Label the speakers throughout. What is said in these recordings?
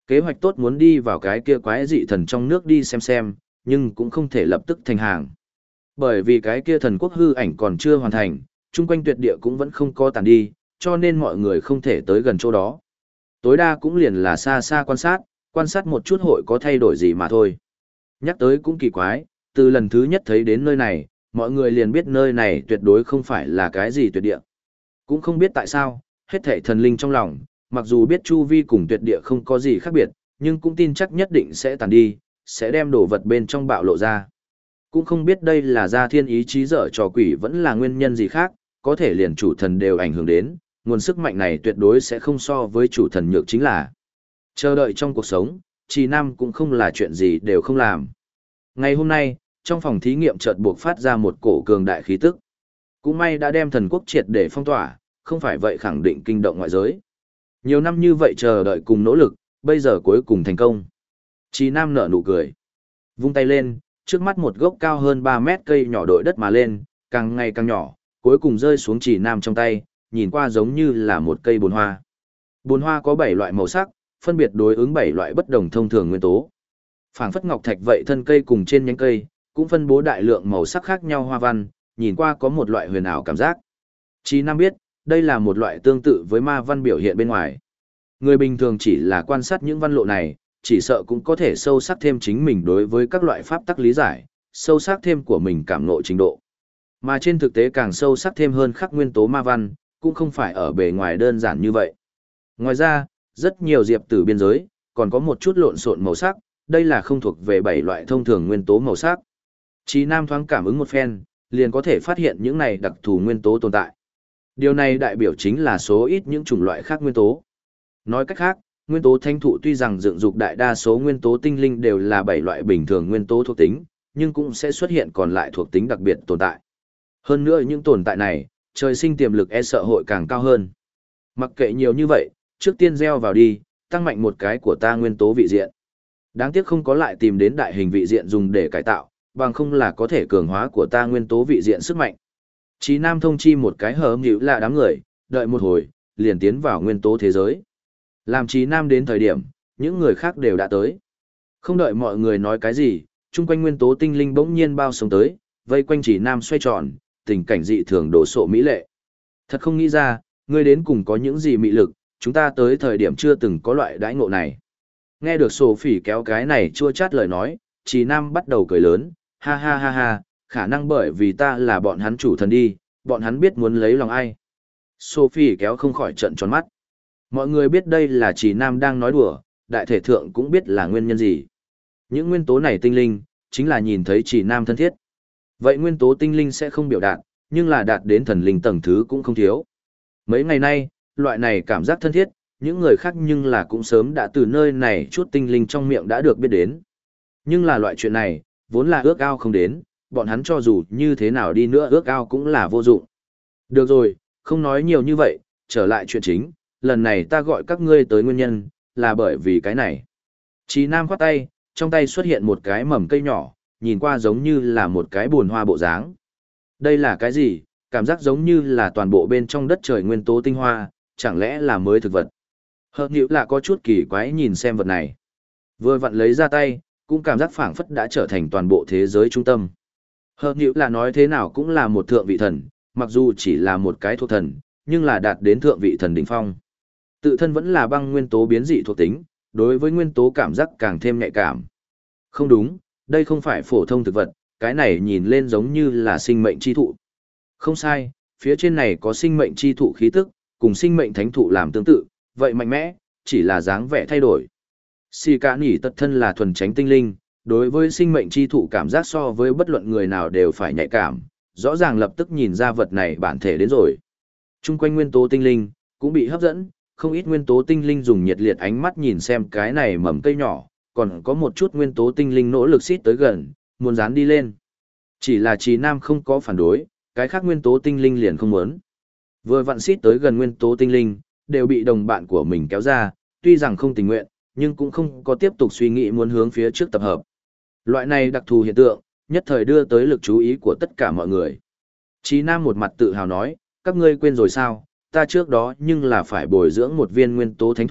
Speaker 1: Kế hoạch tốt muốn đi vào cái kia quái dị thần trong nước đi xem, nhưng cũng không thể lập tức thành hàng. Bởi vì cái kia thần quốc hư ảnh còn chưa hoàn thành, chung quanh tuyệt địa cũng vẫn không có tàn đi, cho nên mọi người không thể tới gần chỗ đó. Tối đa cũng liền là xa xa quan sát một chút hội có thay đổi gì mà thôi. Nhắc tới cũng kỳ quái, từ lần thứ nhất thấy đến nơi này, mọi người liền biết nơi này tuyệt đối không phải là cái gì tuyệt địa. Cũng không biết tại sao, hết thảy thần linh trong lòng, mặc dù biết chu vi cùng tuyệt địa không có gì khác biệt, nhưng cũng tin chắc nhất định sẽ tàn đi, sẽ đem đồ vật bên trong bạo lộ ra. Cũng không biết đây là gia thiên ý chí dở trò quỷ vẫn là nguyên nhân gì khác, có thể liền chủ thần đều ảnh hưởng đến, nguồn sức mạnh này tuyệt đối sẽ không so với chủ thần nhược chính là. Chờ đợi trong cuộc sống, Trì Nam cũng không là chuyện gì đều không làm. Ngày hôm nay, trong phòng thí nghiệm chợt buộc phát ra một cổ cường đại khí tức. Cũng may đã đem thần quốc triệt để phong tỏa, không phải vậy khẳng định kinh động ngoại giới. Nhiều năm như vậy chờ đợi cùng nỗ lực, bây giờ cuối cùng thành công. Trì Nam nở nụ cười. Vung tay lên, trước mắt một gốc cao hơn 3 mét cây nhỏ đội đất mà lên, càng ngày càng nhỏ, cuối cùng rơi xuống Trì Nam trong tay, nhìn qua giống như là một cây bồn hoa. Bồn hoa có 7 loại màu sắc, phân biệt đối ứng 7 loại bất đồng thông thường nguyên tố. Phảng phất ngọc thạch vậy thân cây cùng trên nhánh cây, cũng phân bố đại lượng màu sắc khác nhau hoa văn, nhìn qua có một loại huyền ảo cảm giác. Trì Nam biết, đây là một loại tương tự với ma văn biểu hiện bên ngoài. Người bình thường chỉ là quan sát những văn lộ này, chỉ sợ cũng có thể sâu sắc thêm chính mình đối với các loại pháp tắc lý giải, sâu sắc thêm của mình cảm ngộ trình độ. Mà trên thực tế càng sâu sắc thêm hơn khắc nguyên tố ma văn, cũng không phải ở bề ngoài đơn giản như vậy. Ngoài ra, rất nhiều diệp tử biên giới, còn có một chút lộn xộn màu sắc, đây là không thuộc về 7 loại thông thường nguyên tố màu sắc. Chí Nam thoáng cảm ứng một phen, liền có thể phát hiện những này đặc thù nguyên tố tồn tại. Điều này đại biểu chính là số ít những chủng loại khác nguyên tố. Nói cách khác, nguyên tố thanh thụ tuy rằng dựng dục đại đa số nguyên tố tinh linh đều là 7 loại bình thường nguyên tố thuộc tính, nhưng cũng sẽ xuất hiện còn lại thuộc tính đặc biệt tồn tại. Hơn nữa những tồn tại này, trời sinh tiềm lực e sợ hội càng cao hơn. Mặc kệ nhiều như vậy, trước tiên gieo vào đi, tăng mạnh một cái của ta nguyên tố vị diện. Đáng tiếc không có lại tìm đến đại hình vị diện dùng để cải tạo, bằng không là có thể cường hóa của ta nguyên tố vị diện sức mạnh. Chí Nam thông chi một cái hở nhữ là đám người, đợi một hồi, liền tiến vào nguyên tố thế giới. Làm Chí Nam đến thời điểm, những người khác đều đã tới. Không đợi mọi người nói cái gì, chung quanh nguyên tố tinh linh bỗng nhiên bao sống tới, vây quanh Chí Nam xoay tròn, tình cảnh dị thường đổ sộ mỹ lệ. Thật không nghĩ ra, ngươi đến cùng có những gì mị lực, chúng ta tới thời điểm chưa từng có loại đãi ngộ này. Nghe được Sophie kéo cái này chua chát lời nói, Chí Nam bắt đầu cười lớn, ha ha ha ha, khả năng bởi vì ta là bọn hắn chủ thần đi, bọn hắn biết muốn lấy lòng ai. Sophie kéo không khỏi trận tròn mắt. Mọi người biết đây là Chí Nam đang nói đùa, đại thể thượng cũng biết là nguyên nhân gì. Những nguyên tố này tinh linh, chính là nhìn thấy Chí Nam thân thiết. Vậy nguyên tố tinh linh sẽ không biểu đạt, nhưng là đạt đến thần linh tầng thứ cũng không thiếu. Mấy ngày nay, loại này cảm giác thân thiết, những người khác nhưng là cũng sớm đã từ nơi này chút tinh linh trong miệng đã được biết đến. Nhưng là loại chuyện này, vốn là ước ao không đến, bọn hắn cho dù như thế nào đi nữa ước ao cũng là vô dụng. Được rồi, không nói nhiều như vậy, trở lại chuyện chính, lần này ta gọi các ngươi tới nguyên nhân, là bởi vì cái này. Chí Nam khoát tay, trong tay xuất hiện một cái mầm cây nhỏ, nhìn qua giống như là một cái buồn hoa bộ dáng. Đây là cái gì? Cảm giác giống như là toàn bộ bên trong đất trời nguyên tố tinh hoa, chẳng lẽ là mới thực vật? Hợp nhữ là có chút kỳ quái nhìn xem vật này. Vừa vặn lấy ra tay, cũng cảm giác phảng phất đã trở thành toàn bộ thế giới trung tâm. Hợp nhữ là nói thế nào cũng là một thượng vị thần, mặc dù chỉ là một cái thuộc thần, nhưng là đạt đến thượng vị thần đỉnh phong. Tự thân vẫn là băng nguyên tố biến dị thuộc tính, đối với nguyên tố cảm giác càng thêm nhạy cảm. Không đúng, đây không phải phổ thông thực vật, cái này nhìn lên giống như là sinh mệnh chi thụ. Không sai, phía trên này có sinh mệnh chi thụ khí tức, cùng sinh mệnh thánh thụ làm tương tự, vậy mạnh mẽ, chỉ là dáng vẻ thay đổi. Xì cả nỉ tật thân là thuần tránh tinh linh, đối với sinh mệnh chi thụ cảm giác so với bất luận người nào đều phải nhạy cảm, rõ ràng lập tức nhìn ra vật này bản thể đến rồi. Trung quanh nguyên tố tinh linh, cũng bị hấp dẫn, không ít nguyên tố tinh linh dùng nhiệt liệt ánh mắt nhìn xem cái này mầm cây nhỏ, còn có một chút nguyên tố tinh linh nỗ lực xít tới gần, muốn dán đi lên. Chỉ là Chí Nam không có phản đối, cái khác nguyên tố tinh linh liền không muốn. Vừa vặn xít tới gần nguyên tố tinh linh, đều bị đồng bạn của mình kéo ra, tuy rằng không tình nguyện, nhưng cũng không có tiếp tục suy nghĩ muốn hướng phía trước tập hợp. Loại này đặc thù hiện tượng, nhất thời đưa tới lực chú ý của tất cả mọi người. Chí Nam một mặt tự hào nói, các ngươi quên rồi sao, ta trước đó nhưng là phải bồi dưỡng một viên nguyên tố thánh thụ,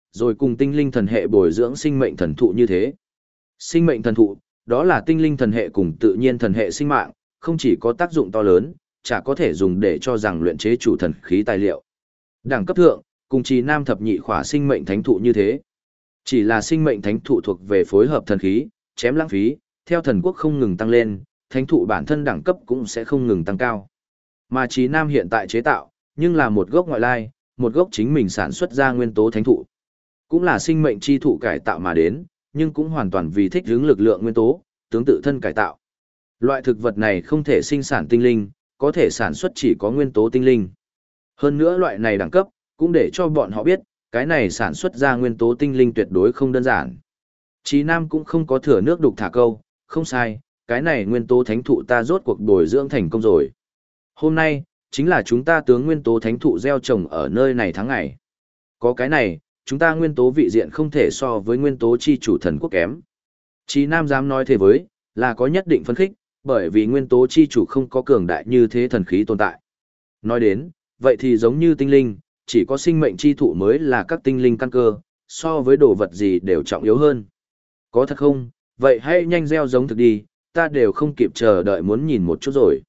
Speaker 1: rồi cùng tinh linh thần hệ bồi dưỡng sinh mệnh thần thụ như thế. Sinh mệnh thần thụ, đó là tinh linh thần hệ cùng tự nhiên thần hệ sinh mạng, không chỉ có tác dụng to lớn, chả có thể dùng để cho rằng luyện chế chủ thần khí tài liệu. Đẳng cấp thượng, cùng Trì Nam thập nhị khỏa sinh mệnh thánh thụ như thế. Chỉ là sinh mệnh thánh thụ thuộc về phối hợp thần khí, chém lãng phí, theo thần quốc không ngừng tăng lên, thánh thụ bản thân đẳng cấp cũng sẽ không ngừng tăng cao. Mà Trì Nam hiện tại chế tạo, nhưng là một gốc ngoại lai, một gốc chính mình sản xuất ra nguyên tố thánh thụ. Cũng là sinh mệnh chi thụ cải tạo mà đến, nhưng cũng hoàn toàn vì thích ứng lực lượng nguyên tố, tướng tự thân cải tạo. Loại thực vật này không thể sinh sản tinh linh, có thể sản xuất chỉ có nguyên tố tinh linh. Hơn nữa loại này đẳng cấp, cũng để cho bọn họ biết, cái này sản xuất ra nguyên tố tinh linh tuyệt đối không đơn giản. Chí Nam cũng không có thừa nước đục thả câu, không sai, cái này nguyên tố thánh thụ ta rốt cuộc bồi dưỡng thành công rồi. Hôm nay, chính là chúng ta tướng nguyên tố thánh thụ gieo trồng ở nơi này tháng ngày. Có cái này, chúng ta nguyên tố vị diện không thể so với nguyên tố chi chủ thần quốc kém. Chí Nam dám nói thế với, là có nhất định phân khích, bởi vì nguyên tố chi chủ không có cường đại như thế thần khí tồn tại. Nói đến, vậy thì giống như tinh linh, chỉ có sinh mệnh chi thụ mới là các tinh linh căn cơ, so với đồ vật gì đều trọng yếu hơn. Có thật không? Vậy hãy nhanh gieo giống thực đi, ta đều không kịp chờ đợi muốn nhìn một chút rồi.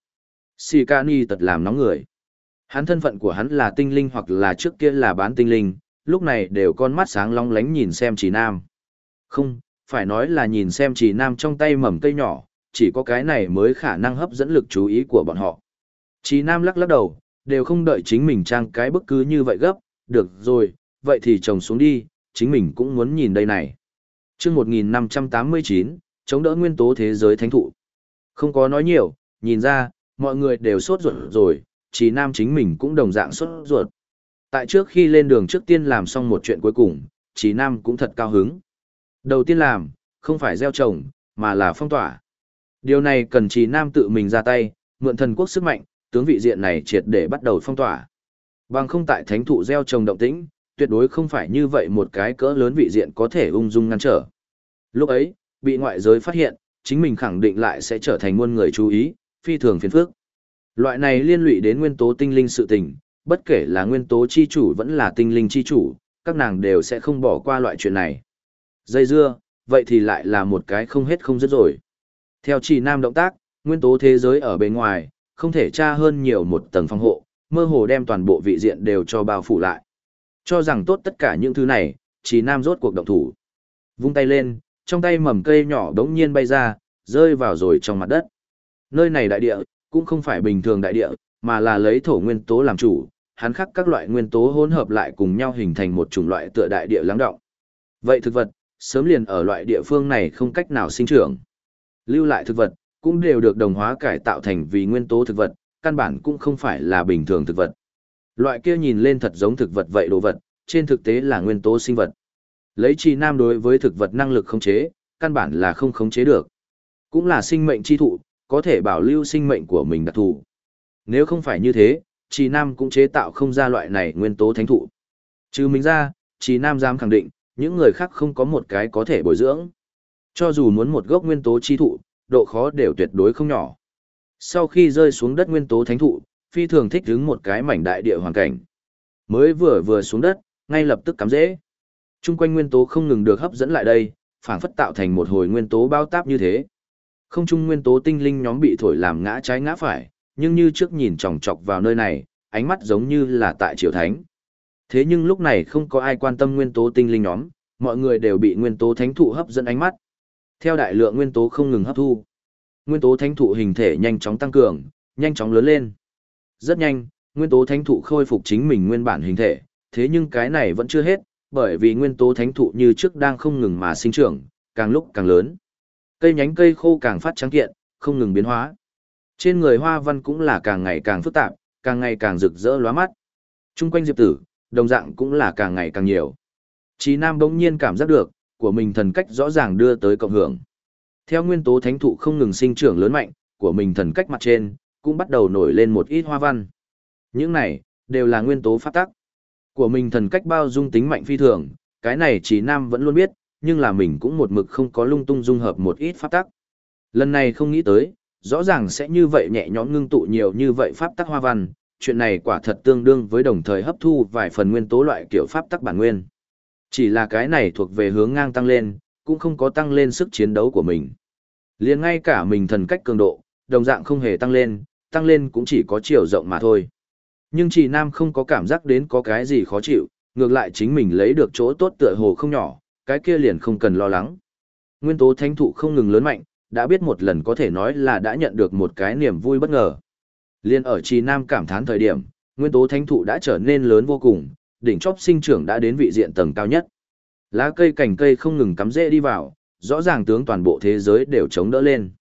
Speaker 1: Sikani tật làm nóng người. Hắn thân phận của hắn là tinh linh hoặc là trước kia là bán tinh linh, lúc này đều con mắt sáng long lánh nhìn xem Trì Nam. Không, phải nói là nhìn xem Trì Nam trong tay mầm cây nhỏ, chỉ có cái này mới khả năng hấp dẫn lực chú ý của bọn họ. Trì Nam lắc lắc đầu, đều không đợi chính mình trang cái bức cứ như vậy gấp, được rồi, vậy thì trồng xuống đi, chính mình cũng muốn nhìn đây này. Chương 1589, chống đỡ nguyên tố thế giới thánh thụ. Không có nói nhiều, nhìn ra, mọi người đều sốt ruột rồi, Trì Nam chính mình cũng đồng dạng sốt ruột. Tại trước khi lên đường trước tiên làm xong một chuyện cuối cùng, Trì Nam cũng thật cao hứng. Đầu tiên làm, không phải gieo trồng, mà là phong tỏa. Điều này cần Trì Nam tự mình ra tay, mượn thần quốc sức mạnh, tướng vị diện này triệt để bắt đầu phong tỏa. Bằng không tại thánh thụ gieo trồng động tĩnh, tuyệt đối không phải như vậy một cái cỡ lớn vị diện có thể ung dung ngăn trở. Lúc ấy, bị ngoại giới phát hiện, chính mình khẳng định lại sẽ trở thành muôn người chú ý, phi thường phiền phức. Loại này liên lụy đến nguyên tố tinh linh sự tình, bất kể là nguyên tố chi chủ vẫn là tinh linh chi chủ, các nàng đều sẽ không bỏ qua loại chuyện này. Dây dưa, vậy thì lại là một cái không hết không dứt rồi. Theo Trì Nam động tác, nguyên tố thế giới ở bên ngoài, không thể tra hơn nhiều một tầng phòng hộ, mơ hồ đem toàn bộ vị diện đều cho bao phủ lại. Cho rằng tốt tất cả những thứ này, Trì Nam rốt cuộc động thủ. Vung tay lên, trong tay mầm cây nhỏ đống nhiên bay ra, rơi vào rồi trong mặt đất. Nơi này đại địa, cũng không phải bình thường đại địa, mà là lấy thổ nguyên tố làm chủ, hắn khắc các loại nguyên tố hỗn hợp lại cùng nhau hình thành một chủng loại tựa đại địa lắng động. Vậy thực vật, sớm liền ở loại địa phương này không cách nào sinh trưởng. Lưu lại thực vật, cũng đều được đồng hóa cải tạo thành vì nguyên tố thực vật, căn bản cũng không phải là bình thường thực vật. Loại kia nhìn lên thật giống thực vật vậy đồ vật, trên thực tế là nguyên tố sinh vật. Lấy Trì Nam đối với thực vật năng lực khống chế, căn bản là không khống chế được. Cũng là sinh mệnh chi thụ, có thể bảo lưu sinh mệnh của mình đặc thù. Nếu không phải như thế, Trì Nam cũng chế tạo không ra loại này nguyên tố thánh thụ. Trừ mình ra, Trì Nam dám khẳng định, những người khác không có một cái có thể bồi dưỡng. Cho dù muốn một gốc nguyên tố chi thụ, độ khó đều tuyệt đối không nhỏ. Sau khi rơi xuống đất nguyên tố thánh thụ, phi thường thích ứng một cái mảnh đại địa hoàn cảnh. Mới vừa xuống đất, ngay lập tức cắm rễ. Trung quanh nguyên tố không ngừng được hấp dẫn lại đây, phảng phất tạo thành một hồi nguyên tố bao táp như thế. Không trung nguyên tố tinh linh nhóm bị thổi làm ngã trái ngã phải, nhưng như trước nhìn chòng chọc vào nơi này, ánh mắt giống như là tại triều thánh. Thế nhưng lúc này không có ai quan tâm nguyên tố tinh linh nhóm, mọi người đều bị nguyên tố thánh thụ hấp dẫn ánh mắt. Theo đại lượng nguyên tố không ngừng hấp thu, nguyên tố thánh thụ hình thể nhanh chóng tăng cường, nhanh chóng lớn lên. Rất nhanh, nguyên tố thánh thụ khôi phục chính mình nguyên bản hình thể, thế nhưng cái này vẫn chưa hết, bởi vì nguyên tố thánh thụ như trước đang không ngừng mà sinh trưởng, càng lúc càng lớn. Cây nhánh cây khô càng phát trắng kiện, không ngừng biến hóa. Trên người hoa văn cũng là càng ngày càng phức tạp, càng ngày càng rực rỡ lóa mắt. Trung quanh Diệp Tử, đồng dạng cũng là càng ngày càng nhiều. Chí Nam bỗng nhiên cảm giác được, của mình thần cách rõ ràng đưa tới cộng hưởng. Theo nguyên tố thánh thụ không ngừng sinh trưởng lớn mạnh, của mình thần cách mặt trên, cũng bắt đầu nổi lên một ít hoa văn. Những này, đều là nguyên tố pháp tắc. Của mình thần cách bao dung tính mạnh phi thường, cái này Chí Nam vẫn luôn biết, nhưng là mình cũng một mực không có lung tung dung hợp một ít pháp tắc. Lần này không nghĩ tới, rõ ràng sẽ như vậy nhẹ nhõm ngưng tụ nhiều như vậy pháp tắc hoa văn, chuyện này quả thật tương đương với đồng thời hấp thu vài phần nguyên tố loại kiểu pháp tắc bản nguyên. Chỉ là cái này thuộc về hướng ngang tăng lên, cũng không có tăng lên sức chiến đấu của mình. Liền ngay cả mình thần cách cường độ, đồng dạng không hề tăng lên cũng chỉ có chiều rộng mà thôi. Nhưng Trì Nam không có cảm giác đến có cái gì khó chịu, ngược lại chính mình lấy được chỗ tốt tựa hồ không nhỏ, cái kia liền không cần lo lắng. Nguyên tố thánh thụ không ngừng lớn mạnh, đã biết một lần có thể nói là đã nhận được một cái niềm vui bất ngờ. Liên ở Trì Nam cảm thán thời điểm, nguyên tố thánh thụ đã trở nên lớn vô cùng, đỉnh chóp sinh trưởng đã đến vị diện tầng cao nhất. Lá cây cành cây không ngừng cắm rễ đi vào, rõ ràng tướng toàn bộ thế giới đều chống đỡ lên.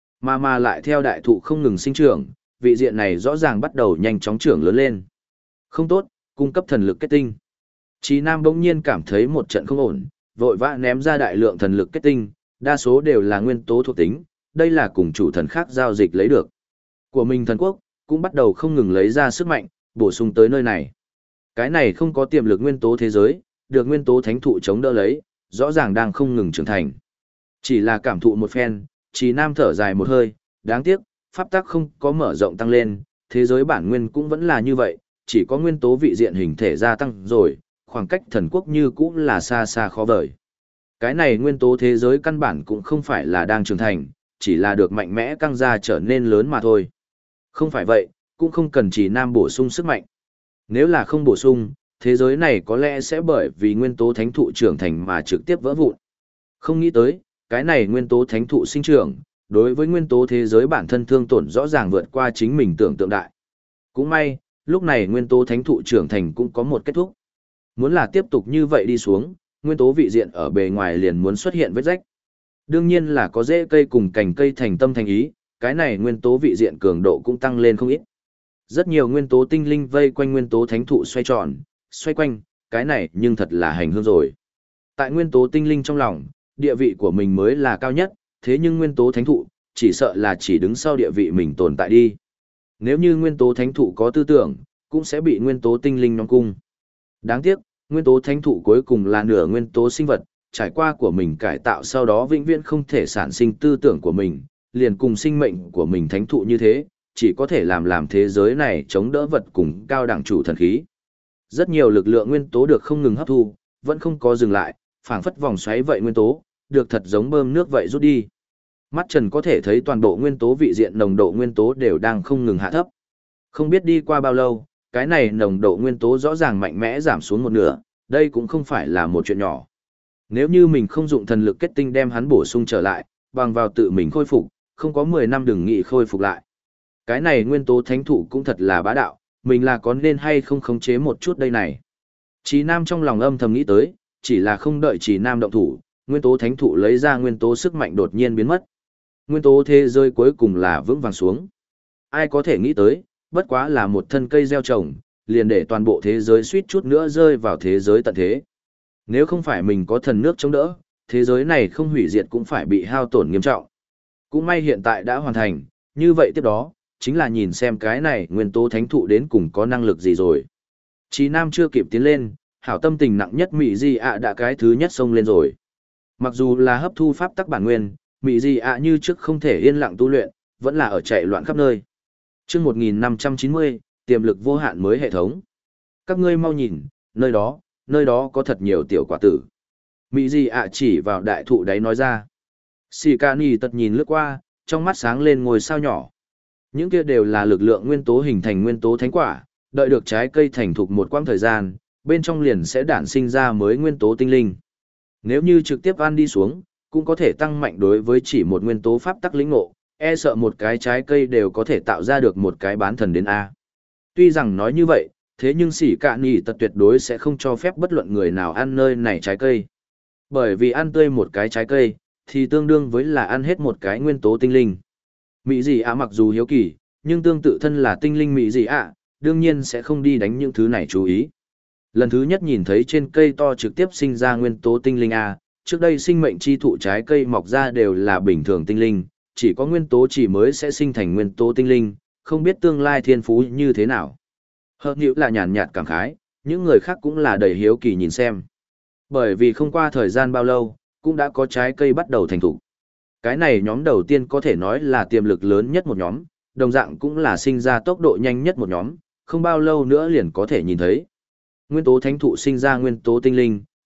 Speaker 1: Mà lại theo đại thụ không ngừng sinh trưởng, vị diện này rõ ràng bắt đầu nhanh chóng trưởng lớn lên. Không tốt, cung cấp thần lực kết tinh. Chí Nam bỗng nhiên cảm thấy một trận không ổn, vội vã ném ra đại lượng thần lực kết tinh, đa số đều là nguyên tố thuộc tính, đây là cùng chủ thần khác giao dịch lấy được. Của mình thần quốc, cũng bắt đầu không ngừng lấy ra sức mạnh, bổ sung tới nơi này. Cái này không có tiềm lực nguyên tố thế giới, được nguyên tố thánh thụ chống đỡ lấy, rõ ràng đang không ngừng trưởng thành. Chỉ là cảm thụ một phen, Chí Nam thở dài một hơi, đáng tiếc, pháp tắc không có mở rộng tăng lên, thế giới bản nguyên cũng vẫn là như vậy, chỉ có nguyên tố vị diện hình thể gia tăng rồi, khoảng cách thần quốc như cũng là xa xa khó vời. Cái này nguyên tố thế giới căn bản cũng không phải là đang trưởng thành, chỉ là được mạnh mẽ căng ra trở nên lớn mà thôi. Không phải vậy, cũng không cần Chí Nam bổ sung sức mạnh. Nếu là không bổ sung, thế giới này có lẽ sẽ bởi vì nguyên tố thánh thụ trưởng thành mà trực tiếp vỡ vụn. Không nghĩ tới, cái này nguyên tố thánh thụ sinh trưởng, đối với nguyên tố thế giới bản thân thương tổn rõ ràng vượt qua chính mình tưởng tượng đại. Cũng may, lúc này nguyên tố thánh thụ trưởng thành cũng có một kết thúc. Muốn là tiếp tục như vậy đi xuống, nguyên tố vị diện ở bề ngoài liền muốn xuất hiện vết rách. Đương nhiên là có rễ cây cùng cành cây thành tâm thành ý, cái này nguyên tố vị diện cường độ cũng tăng lên không ít. Rất nhiều nguyên tố tinh linh vây quanh nguyên tố thánh thụ xoay tròn, xoay quanh, cái này nhưng thật là hành hương rồi. Tại nguyên tố tinh linh trong lòng, địa vị của mình mới là cao nhất, thế nhưng nguyên tố thánh thụ, chỉ sợ là chỉ đứng sau địa vị mình tồn tại đi. Nếu như nguyên tố thánh thụ có tư tưởng, cũng sẽ bị nguyên tố tinh linh nhóm cung. Đáng tiếc, nguyên tố thánh thụ cuối cùng là nửa nguyên tố sinh vật, trải qua của mình cải tạo sau đó vĩnh viễn không thể sản sinh tư tưởng của mình, liền cùng sinh mệnh của mình thánh thụ như thế, chỉ có thể làm thế giới này chống đỡ vật cùng cao đẳng chủ thần khí. Rất nhiều lực lượng nguyên tố được không ngừng hấp thu, vẫn không có dừng lại, phảng phất vòng xoáy vậy nguyên tố, được thật giống bơm nước vậy rút đi. Mắt Trần có thể thấy toàn bộ nguyên tố vị diện nồng độ nguyên tố đều đang không ngừng hạ thấp. Không biết đi qua bao lâu, cái này nồng độ nguyên tố rõ ràng mạnh mẽ giảm xuống một nửa, đây cũng không phải là một chuyện nhỏ. Nếu như mình không dụng thần lực kết tinh đem hắn bổ sung trở lại, bằng vào tự mình khôi phục, không có 10 năm đừng nghĩ khôi phục lại. Cái này nguyên tố thánh thụ cũng thật là bá đạo, mình là có nên hay không khống chế một chút đây này. Chí Nam trong lòng âm thầm nghĩ tới, chỉ là không đợi Chí Nam động thủ, nguyên tố thánh thụ lấy ra nguyên tố sức mạnh đột nhiên biến mất. Nguyên tố thế giới cuối cùng là vững vàng xuống. Ai có thể nghĩ tới, bất quá là một thân cây gieo trồng, liền để toàn bộ thế giới suýt chút nữa rơi vào thế giới tận thế. Nếu không phải mình có thần nước chống đỡ, thế giới này không hủy diệt cũng phải bị hao tổn nghiêm trọng. Cũng may hiện tại đã hoàn thành, như vậy tiếp đó, chính là nhìn xem cái này nguyên tố thánh thụ đến cùng có năng lực gì rồi. Chí Nam chưa kịp tiến lên, hảo tâm tình nặng nhất Mỹ Di ạ đã cái thứ nhất xông lên rồi. Mặc dù là hấp thu pháp tắc bản nguyên, Mỹ Di ạ như trước không thể yên lặng tu luyện, vẫn là ở chạy loạn khắp nơi. Chương 1590, tiềm lực vô hạn mới hệ thống. Các ngươi mau nhìn, nơi đó có thật nhiều tiểu quả tử. Mỹ Di ạ chỉ vào đại thụ đấy nói ra. Sì Ca Ni tật nhìn lướt qua, trong mắt sáng lên ngôi sao nhỏ. Những kia đều là lực lượng nguyên tố hình thành nguyên tố thánh quả, đợi được trái cây thành thục một quãng thời gian, bên trong liền sẽ đản sinh ra mới nguyên tố tinh linh. Nếu như trực tiếp ăn đi xuống, cũng có thể tăng mạnh đối với chỉ một nguyên tố pháp tắc lĩnh ngộ, e sợ một cái trái cây đều có thể tạo ra được một cái bán thần đến A. Tuy rằng nói như vậy, thế nhưng Sỉ Cạn Nhỉ Tật tuyệt đối sẽ không cho phép bất luận người nào ăn nơi này trái cây. Bởi vì ăn tươi một cái trái cây, thì tương đương với là ăn hết một cái nguyên tố tinh linh. Mỹ Dị ạ mặc dù hiếu kỳ, nhưng tương tự thân là tinh linh Mỹ Dị ạ, đương nhiên sẽ không đi đánh những thứ này chú ý. Lần thứ nhất nhìn thấy trên cây to trực tiếp sinh ra nguyên tố tinh linh A, trước đây sinh mệnh chi thụ trái cây mọc ra đều là bình thường tinh linh, chỉ có nguyên tố chỉ mới sẽ sinh thành nguyên tố tinh linh, không biết tương lai thiên phú như thế nào. Hợp nhữ là nhàn nhạt cảm khái, những người khác cũng là đầy hiếu kỳ nhìn xem. Bởi vì không qua thời gian bao lâu, cũng đã có trái cây bắt đầu thành thục. Cái này nhóm đầu tiên có thể nói là tiềm lực lớn nhất một nhóm, đồng dạng cũng là sinh ra tốc độ nhanh nhất một nhóm, không bao lâu nữa liền có thể nhìn thấy. Nguyên tố thánh thụ sinh ra nguyên tố tinh linh,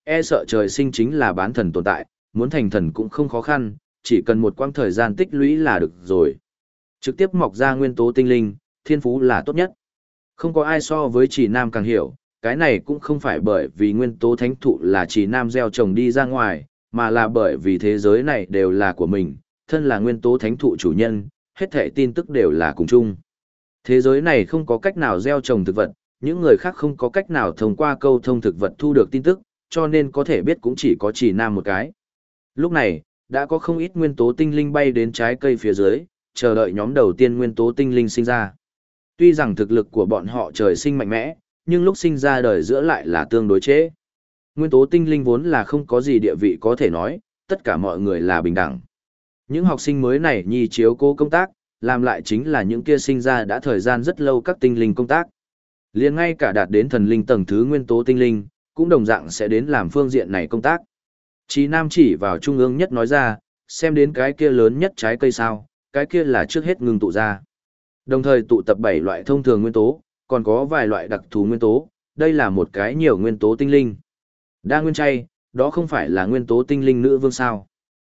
Speaker 1: e sợ trời sinh chính là bán thần tồn tại, muốn thành thần cũng không khó khăn, chỉ cần một quãng thời gian tích lũy là được rồi. Trực tiếp mọc ra nguyên tố tinh linh, thiên phú là tốt nhất. Không có ai so với Trì Nam càng hiểu, cái này cũng không phải bởi vì nguyên tố thánh thụ là Trì Nam gieo trồng đi ra ngoài, mà là bởi vì thế giới này đều là của mình, thân là nguyên tố thánh thụ chủ nhân, hết thảy tin tức đều là cùng chung. Thế giới này không có cách nào gieo trồng thực vật, những người khác không có cách nào thông qua câu thông thực vật thu được tin tức, cho nên có thể biết cũng chỉ có Trì Nam một cái. Lúc này, đã có không ít nguyên tố tinh linh bay đến trái cây phía dưới, chờ đợi nhóm đầu tiên nguyên tố tinh linh sinh ra. Tuy rằng thực lực của bọn họ trời sinh mạnh mẽ, nhưng lúc sinh ra đời giữa lại là tương đối chế. Nguyên tố tinh linh vốn là không có gì địa vị có thể nói, tất cả mọi người là bình đẳng. Những học sinh mới này nhi chiếu cố công tác, làm lại chính là những kia sinh ra đã thời gian rất lâu các tinh linh công tác. Liền ngay cả đạt đến thần linh tầng thứ nguyên tố tinh linh, cũng đồng dạng sẽ đến làm phương diện này công tác. Chí Nam chỉ vào trung ương nhất nói ra, xem đến cái kia lớn nhất trái cây sao, cái kia là trước hết ngừng tụ ra. Đồng thời tụ tập 7 loại thông thường nguyên tố, còn có vài loại đặc thù nguyên tố, đây là một cái nhiều nguyên tố tinh linh. Đa nguyên chay, đó không phải là nguyên tố tinh linh nữ vương sao?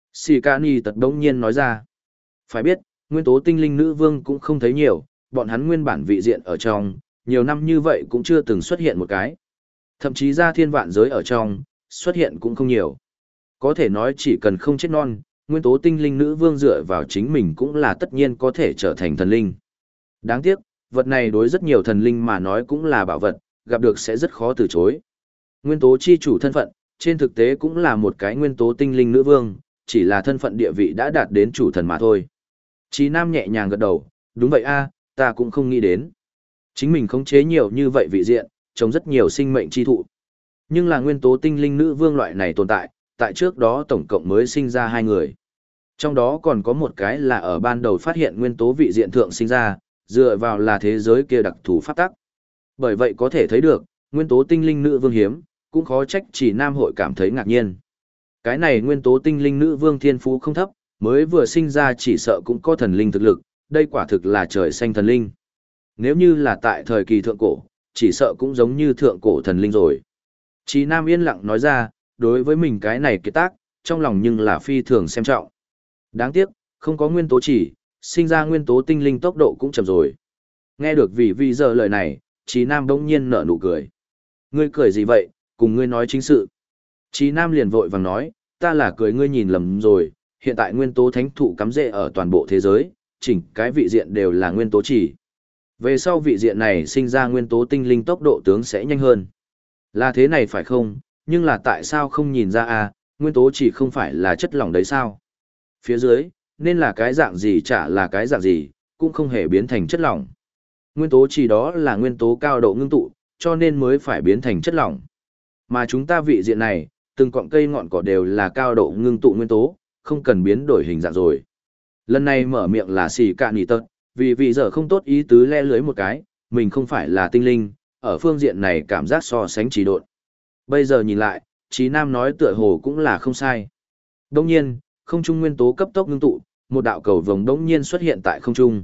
Speaker 1: Sikani tật đống nhiên nói ra. Phải biết, nguyên tố tinh linh nữ vương cũng không thấy nhiều, bọn hắn nguyên bản vị diện ở trong, nhiều năm như vậy cũng chưa từng xuất hiện một cái. Thậm chí ra thiên vạn giới ở trong, xuất hiện cũng không nhiều. Có thể nói chỉ cần không chết non, nguyên tố tinh linh nữ vương dựa vào chính mình cũng là tất nhiên có thể trở thành thần linh. Đáng tiếc, vật này đối rất nhiều thần linh mà nói cũng là bảo vật, gặp được sẽ rất khó từ chối. Nguyên tố chi chủ thân phận, trên thực tế cũng là một cái nguyên tố tinh linh nữ vương, chỉ là thân phận địa vị đã đạt đến chủ thần mà thôi. Chí Nam nhẹ nhàng gật đầu, đúng vậy a, ta cũng không nghĩ đến. Chính mình khống chế nhiều như vậy vị diện, trồng rất nhiều sinh mệnh chi thụ. Nhưng là nguyên tố tinh linh nữ vương loại này tồn tại, tại trước đó tổng cộng mới sinh ra 2 người. Trong đó còn có một cái là ở ban đầu phát hiện nguyên tố vị diện thượng sinh ra, dựa vào là thế giới kia đặc thù pháp tắc. Bởi vậy có thể thấy được, nguyên tố tinh linh nữ vương hiếm, cũng khó trách chỉ Nam hội cảm thấy ngạc nhiên. Cái này nguyên tố tinh linh nữ vương thiên phú không thấp, mới vừa sinh ra chỉ sợ cũng có thần linh thực lực, đây quả thực là trời xanh thần linh. Nếu như là tại thời kỳ thượng cổ, chỉ sợ cũng giống như thượng cổ thần linh rồi. Chí Nam yên lặng nói ra, đối với mình cái này kiệt tác, trong lòng nhưng là phi thường xem trọng. Đáng tiếc, không có nguyên tố chỉ, sinh ra nguyên tố tinh linh tốc độ cũng chậm rồi. Nghe được vì giờ lời này, Chí Nam bỗng nhiên nở nụ cười. Ngươi cười gì vậy, cùng ngươi nói chính sự. Chí Nam liền vội vàng nói, ta là cười ngươi nhìn lầm rồi, hiện tại nguyên tố thánh thụ cắm rễ ở toàn bộ thế giới, chỉnh cái vị diện đều là nguyên tố chỉ. Về sau vị diện này sinh ra nguyên tố tinh linh tốc độ tướng sẽ nhanh hơn. Là thế này phải không, nhưng là tại sao không nhìn ra à, nguyên tố chỉ không phải là chất lỏng đấy sao? Phía dưới, nên là cái dạng gì chả là cái dạng gì, cũng không hề biến thành chất lỏng. Nguyên tố chỉ đó là nguyên tố cao độ ngưng tụ, cho nên mới phải biến thành chất lỏng. Mà chúng ta vị diện này, từng cọng cây ngọn cỏ đều là cao độ ngưng tụ nguyên tố, không cần biến đổi hình dạng rồi. Lần này mở miệng là xì cạn nỉ tật, vì giờ không tốt ý tứ le lưới một cái, mình không phải là tinh linh, ở phương diện này cảm giác so sánh trì độn. Bây giờ nhìn lại, Chí Nam nói tựa hồ cũng là không sai. Đông nhiên, không trung nguyên tố cấp tốc ngưng tụ, một đạo cầu vồng đông nhiên xuất hiện tại không trung.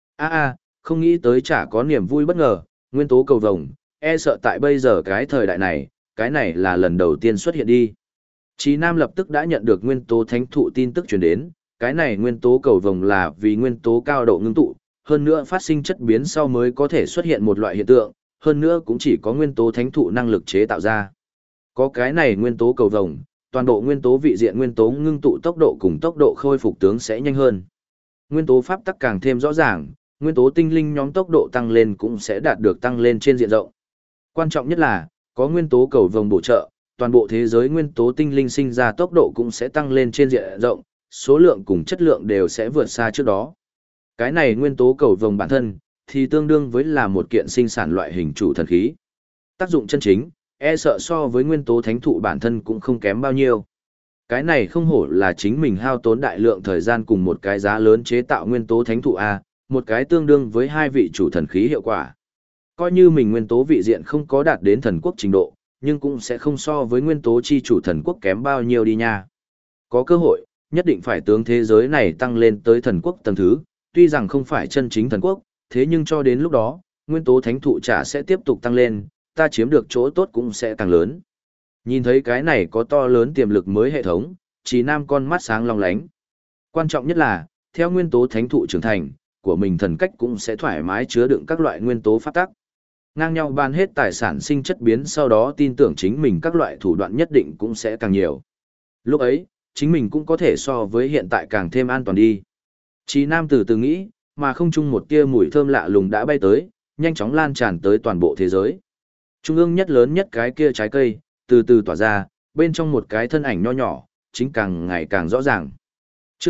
Speaker 1: Không nghĩ tới chả có niềm vui bất ngờ, nguyên tố cầu vồng, e sợ tại bây giờ cái thời đại này, cái này là lần đầu tiên xuất hiện đi. Chí Nam lập tức đã nhận được nguyên tố thánh thụ tin tức truyền đến, cái này nguyên tố cầu vồng là vì nguyên tố cao độ ngưng tụ, hơn nữa phát sinh chất biến sau mới có thể xuất hiện một loại hiện tượng, hơn nữa cũng chỉ có nguyên tố thánh thụ năng lực chế tạo ra. Có cái này nguyên tố cầu vồng, toàn bộ nguyên tố vị diện nguyên tố ngưng tụ tốc độ cùng tốc độ khôi phục tướng sẽ nhanh hơn. Nguyên tố pháp tắc càng thêm rõ ràng, nguyên tố tinh linh nhóm tốc độ tăng lên cũng sẽ đạt được tăng lên trên diện rộng. Quan trọng nhất là, có nguyên tố cầu vồng bổ trợ, toàn bộ thế giới nguyên tố tinh linh sinh ra tốc độ cũng sẽ tăng lên trên diện rộng, số lượng cùng chất lượng đều sẽ vượt xa trước đó. Cái này nguyên tố cầu vồng bản thân, thì tương đương với là một kiện sinh sản loại hình chủ thần khí. Tác dụng chân chính, e sợ so với nguyên tố thánh thụ bản thân cũng không kém bao nhiêu. Cái này không hổ là chính mình hao tốn đại lượng thời gian cùng một cái giá lớn chế tạo nguyên tố thánh thụ A, một cái tương đương với 2 vị chủ thần khí hiệu quả. Coi như mình nguyên tố vị diện không có đạt đến thần quốc trình độ, nhưng cũng sẽ không so với nguyên tố chi chủ thần quốc kém bao nhiêu đi nha. Có cơ hội, nhất định phải tướng thế giới này tăng lên tới thần quốc tầng thứ, tuy rằng không phải chân chính thần quốc, thế nhưng cho đến lúc đó, nguyên tố thánh thụ trả sẽ tiếp tục tăng lên, ta chiếm được chỗ tốt cũng sẽ càng lớn. Nhìn thấy cái này có to lớn tiềm lực mới hệ thống, Trí Nam con mắt sáng long lánh. Quan trọng nhất là, theo nguyên tố thánh thụ trưởng thành, của mình thần cách cũng sẽ thoải mái chứa đựng các loại nguyên tố pháp tắc. Ngang nhau ban hết tài sản sinh chất biến, sau đó tin tưởng chính mình các loại thủ đoạn nhất định cũng sẽ càng nhiều. Lúc ấy, chính mình cũng có thể so với hiện tại càng thêm an toàn đi. Trí Nam từ từ nghĩ, mà không chung một tia mùi thơm lạ lùng đã bay tới, nhanh chóng lan tràn tới toàn bộ thế giới. Trung ương nhất lớn nhất cái kia trái cây, từ từ tỏa ra, bên trong một cái thân ảnh nho nhỏ, chính càng ngày càng rõ ràng. Chương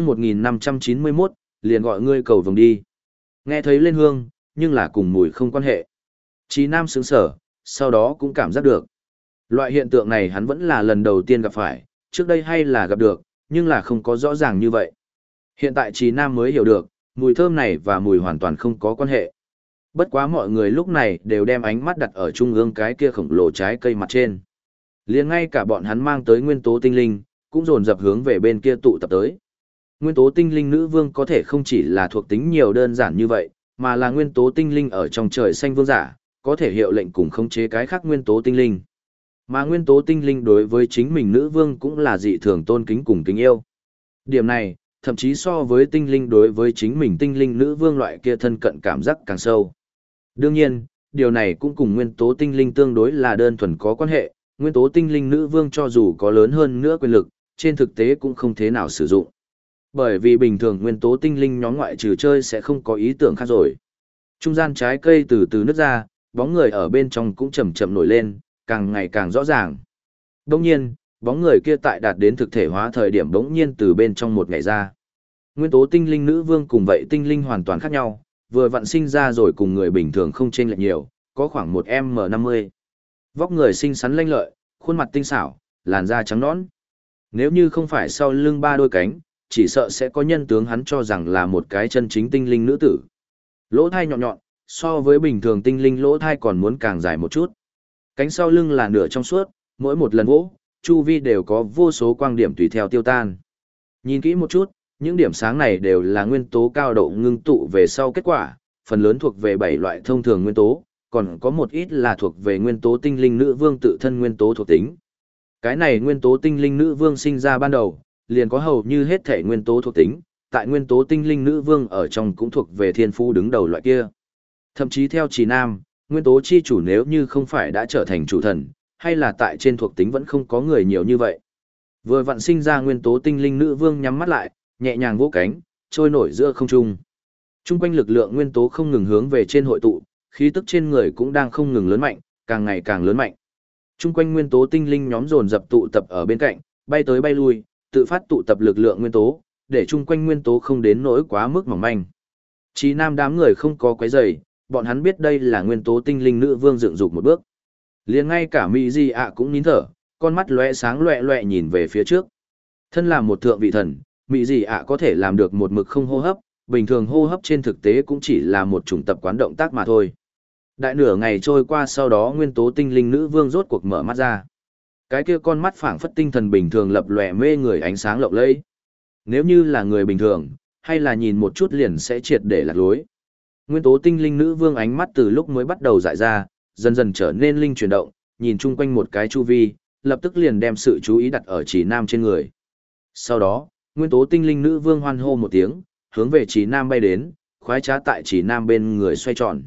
Speaker 1: 1591, liền gọi ngươi cầu vồng đi. Nghe thấy lên hương, nhưng là cùng mùi không quan hệ. Trí Nam sững sở, sau đó cũng cảm giác được. Loại hiện tượng này hắn vẫn là lần đầu tiên gặp phải, trước đây hay là gặp được, nhưng là không có rõ ràng như vậy. Hiện tại Trí Nam mới hiểu được, mùi thơm này và mùi hoàn toàn không có quan hệ. Bất quá mọi người lúc này đều đem ánh mắt đặt ở trung ương cái kia khổng lồ trái cây mặt trên. Liền ngay cả bọn hắn mang tới nguyên tố tinh linh, cũng dồn dập hướng về bên kia tụ tập tới. Nguyên tố tinh linh nữ vương có thể không chỉ là thuộc tính nhiều đơn giản như vậy, mà là nguyên tố tinh linh ở trong trời xanh vương giả, có thể hiệu lệnh cùng khống chế cái khác nguyên tố tinh linh. Mà nguyên tố tinh linh đối với chính mình nữ vương cũng là dị thường tôn kính cùng kính yêu. Điểm này, thậm chí so với tinh linh đối với chính mình tinh linh nữ vương loại kia thân cận cảm giác càng sâu. Đương nhiên, điều này cũng cùng nguyên tố tinh linh tương đối là đơn thuần có quan hệ, nguyên tố tinh linh nữ vương cho dù có lớn hơn nữa quyền lực, trên thực tế cũng không thế nào sử dụng. Bởi vì bình thường nguyên tố tinh linh nhóm ngoại trừ chơi sẽ không có ý tưởng khác rồi. Trung gian trái cây từ từ nứt ra, bóng người ở bên trong cũng chậm chậm nổi lên, càng ngày càng rõ ràng. Đồng nhiên, bóng người kia tại đạt đến thực thể hóa thời điểm bỗng nhiên từ bên trong một ngày ra. Nguyên tố tinh linh nữ vương cùng vậy tinh linh hoàn toàn khác nhau, vừa vặn sinh ra rồi cùng người bình thường không chênh lệch nhiều, có khoảng 1m50. Vóc người xinh xắn lanh lợi, khuôn mặt tinh xảo, làn da trắng nõn. Nếu như không phải sau lưng ba đôi cánh, chỉ sợ sẽ có nhân tướng hắn cho rằng là một cái chân chính tinh linh nữ tử. Lỗ thai nhọn nhọn, so với bình thường tinh linh lỗ thai còn muốn càng dài một chút. Cánh sau lưng là nửa trong suốt, mỗi một lần vỗ, chu vi đều có vô số quang điểm tùy theo tiêu tan. Nhìn kỹ một chút, những điểm sáng này đều là nguyên tố cao độ ngưng tụ về sau kết quả, phần lớn thuộc về 7 loại thông thường nguyên tố, còn có một ít là thuộc về nguyên tố tinh linh nữ vương tự thân nguyên tố thuộc tính. Cái này nguyên tố tinh linh nữ vương sinh ra ban đầu, liền có hầu như hết thể nguyên tố thuộc tính, tại nguyên tố tinh linh nữ vương ở trong cũng thuộc về thiên phú đứng đầu loại kia. Thậm chí theo Trì Nam, nguyên tố chi chủ nếu như không phải đã trở thành chủ thần, hay là tại trên thuộc tính vẫn không có người nhiều như vậy. Vừa vặn sinh ra nguyên tố tinh linh nữ vương nhắm mắt lại, nhẹ nhàng vỗ cánh, trôi nổi giữa không trung. Trung quanh lực lượng nguyên tố không ngừng hướng về trên hội tụ, khí tức trên người cũng đang không ngừng lớn mạnh, càng ngày càng lớn mạnh. Trung quanh nguyên tố tinh linh nhóm dồn dập tụ tập ở bên cạnh, bay tới bay lui, tự phát tụ tập lực lượng nguyên tố, để trung quanh nguyên tố không đến nỗi quá mức mỏng manh. Chí Nam đám người không có quấy rầy, bọn hắn biết đây là nguyên tố tinh linh nữ vương dựng dục một bước. Liền ngay cả Mỹ Di ạ cũng nín thở, con mắt lóe sáng loẹt loẹt nhìn về phía trước. Thân là một thượng vị thần, Mỹ Di ạ có thể làm được một mực không hô hấp, bình thường hô hấp trên thực tế cũng chỉ là một chủng tập quán động tác mà thôi. Đại nửa ngày trôi qua sau đó nguyên tố tinh linh nữ vương rốt cuộc mở mắt ra. Cái kia con mắt phảng phất tinh thần bình thường lập lòe mê người ánh sáng lộng lẫy. Nếu như là người bình thường, hay là nhìn một chút liền sẽ triệt để lạc lối. Nguyên tố tinh linh nữ vương ánh mắt từ lúc mới bắt đầu dại ra, dần dần trở nên linh chuyển động, nhìn chung quanh một cái chu vi, lập tức liền đem sự chú ý đặt ở Chỉ Nam trên người. Sau đó, nguyên tố tinh linh nữ vương hoan hô một tiếng, hướng về Chỉ Nam bay đến, khoái trá tại Chỉ Nam bên người xoay tròn.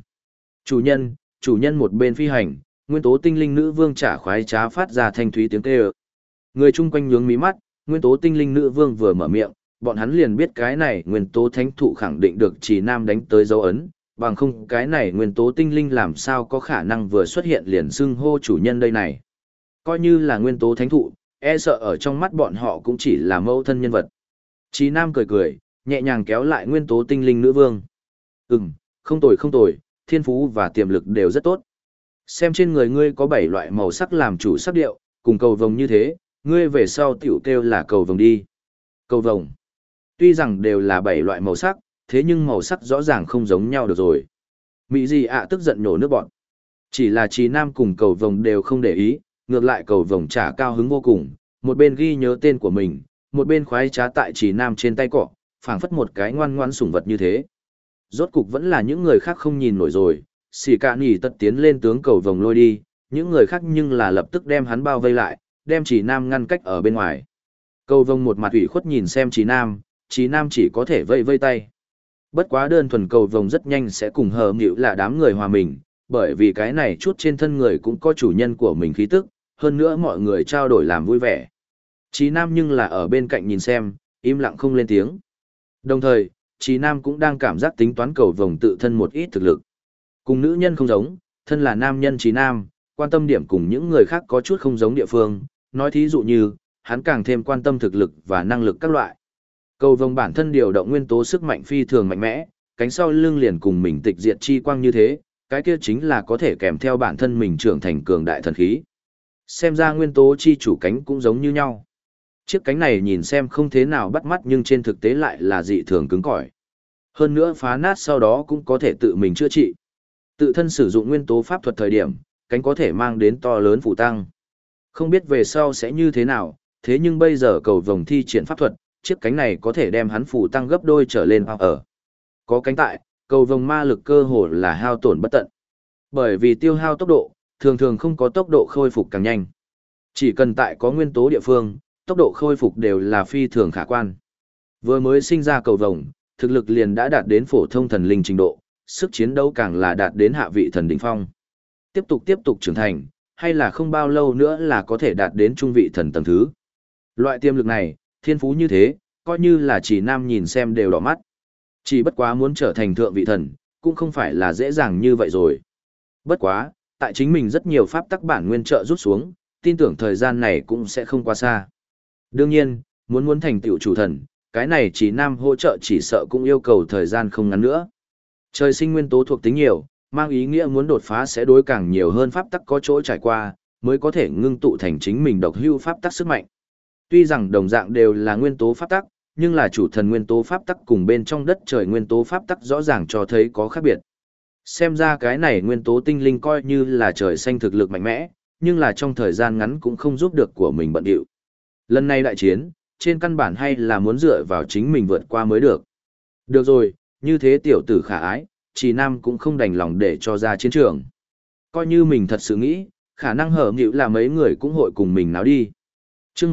Speaker 1: Chủ nhân một bên phi hành, nguyên tố tinh linh nữ vương trả khoái trá phát ra thanh thúy tiếng kêu. Người chung quanh nhướng mí mắt, nguyên tố tinh linh nữ vương vừa mở miệng, bọn hắn liền biết cái này nguyên tố thánh thụ khẳng định được Chỉ Nam đánh tới dấu ấn, bằng không cái này nguyên tố tinh linh làm sao có khả năng vừa xuất hiện liền xưng hô chủ nhân đây này. Coi như là nguyên tố thánh thụ, e sợ ở trong mắt bọn họ cũng chỉ là mẫu thân nhân vật. Chỉ Nam cười cười, nhẹ nhàng kéo lại nguyên tố tinh linh nữ vương. Không tồi, thiên phú và tiềm lực đều rất tốt. Xem trên người ngươi có 7 loại màu sắc làm chủ sắc điệu, cùng cầu vồng như thế, ngươi về sau tiểu kêu là cầu vồng đi. Cầu vồng. Tuy rằng đều là 7 loại màu sắc, thế nhưng màu sắc rõ ràng không giống nhau được rồi. Mỹ gì ạ tức giận nhổ nước bọn. Chỉ là Trí Nam cùng cầu vồng đều không để ý, ngược lại cầu vồng trả cao hứng vô cùng, một bên ghi nhớ tên của mình, một bên khoái trá tại Trí Nam trên tay cọ, phảng phất một cái ngoan ngoãn sủng vật như thế. Rốt cục vẫn là những người khác không nhìn nổi rồi, xì cả nỉ tật tiến lên tướng cầu vồng lôi đi, những người khác nhưng là lập tức đem hắn bao vây lại, đem Trì Nam ngăn cách ở bên ngoài. Cầu vồng một mặt ủy khuất nhìn xem Trì Nam chỉ có thể vây vây tay. Bất quá đơn thuần cầu vồng rất nhanh sẽ cùng hờ nghịu là đám người hòa mình, bởi vì cái này chút trên thân người cũng có chủ nhân của mình khí tức, hơn nữa mọi người trao đổi làm vui vẻ. Trì Nam nhưng là ở bên cạnh nhìn xem, im lặng không lên tiếng. Đồng thời, Trì Nam cũng đang cảm giác tính toán cầu vồng tự thân một ít thực lực. Cùng nữ nhân không giống, thân là nam nhân Trì Nam, quan tâm điểm cùng những người khác có chút không giống địa phương, nói thí dụ như, hắn càng thêm quan tâm thực lực và năng lực các loại. Cầu vồng bản thân điều động nguyên tố sức mạnh phi thường mạnh mẽ, cánh sau lưng liền cùng mình tịch diệt chi quang như thế, cái kia chính là có thể kèm theo bản thân mình trưởng thành cường đại thần khí. Xem ra nguyên tố chi chủ cánh cũng giống như nhau. Chiếc cánh này nhìn xem không thế nào bắt mắt nhưng trên thực tế lại là dị thường cứng cỏi. Hơn nữa phá nát sau đó cũng có thể tự mình chữa trị. Tự thân sử dụng nguyên tố pháp thuật thời điểm, cánh có thể mang đến to lớn phụ tăng. Không biết về sau sẽ như thế nào, thế nhưng bây giờ cầu vồng thi triển pháp thuật, chiếc cánh này có thể đem hắn phụ tăng gấp đôi trở lên ở. Có cánh tại, cầu vồng ma lực cơ hồ là hao tổn bất tận. Bởi vì tiêu hao tốc độ, thường thường không có tốc độ khôi phục càng nhanh. Chỉ cần tại có nguyên tố địa phương, tốc độ khôi phục đều là phi thường khả quan. Vừa mới sinh ra cầu vồng, thực lực liền đã đạt đến phổ thông thần linh trình độ, sức chiến đấu càng là đạt đến hạ vị thần đỉnh phong. Tiếp tục trưởng thành, hay là không bao lâu nữa là có thể đạt đến trung vị thần tầng thứ. Loại tiềm lực này, thiên phú như thế, coi như là chỉ nam nhìn xem đều đỏ mắt. Chỉ bất quá muốn trở thành thượng vị thần, cũng không phải là dễ dàng như vậy rồi. Bất quá, tại chính mình rất nhiều pháp tắc bản nguyên trợ rút xuống, tin tưởng thời gian này cũng sẽ không quá xa. Đương nhiên, muốn thành tựu chủ thần, cái này chỉ nam hỗ trợ chỉ sợ cũng yêu cầu thời gian không ngắn nữa. Trời sinh nguyên tố thuộc tính nhiều, mang ý nghĩa muốn đột phá sẽ đối càng nhiều hơn pháp tắc có chỗ trải qua, mới có thể ngưng tụ thành chính mình độc hữu pháp tắc sức mạnh. Tuy rằng đồng dạng đều là nguyên tố pháp tắc, nhưng là chủ thần nguyên tố pháp tắc cùng bên trong đất trời nguyên tố pháp tắc rõ ràng cho thấy có khác biệt. Xem ra cái này nguyên tố tinh linh coi như là trời xanh thực lực mạnh mẽ, nhưng là trong thời gian ngắn cũng không giúp được của mình bận điệu. Lần này đại chiến, trên căn bản hay là muốn dựa vào chính mình vượt qua mới được. Được rồi, như thế tiểu tử khả ái, Trì Nam cũng không đành lòng để cho ra chiến trường. Coi như mình thật sự nghĩ, khả năng hở nghịu là mấy người cũng hội cùng mình náo đi. Chương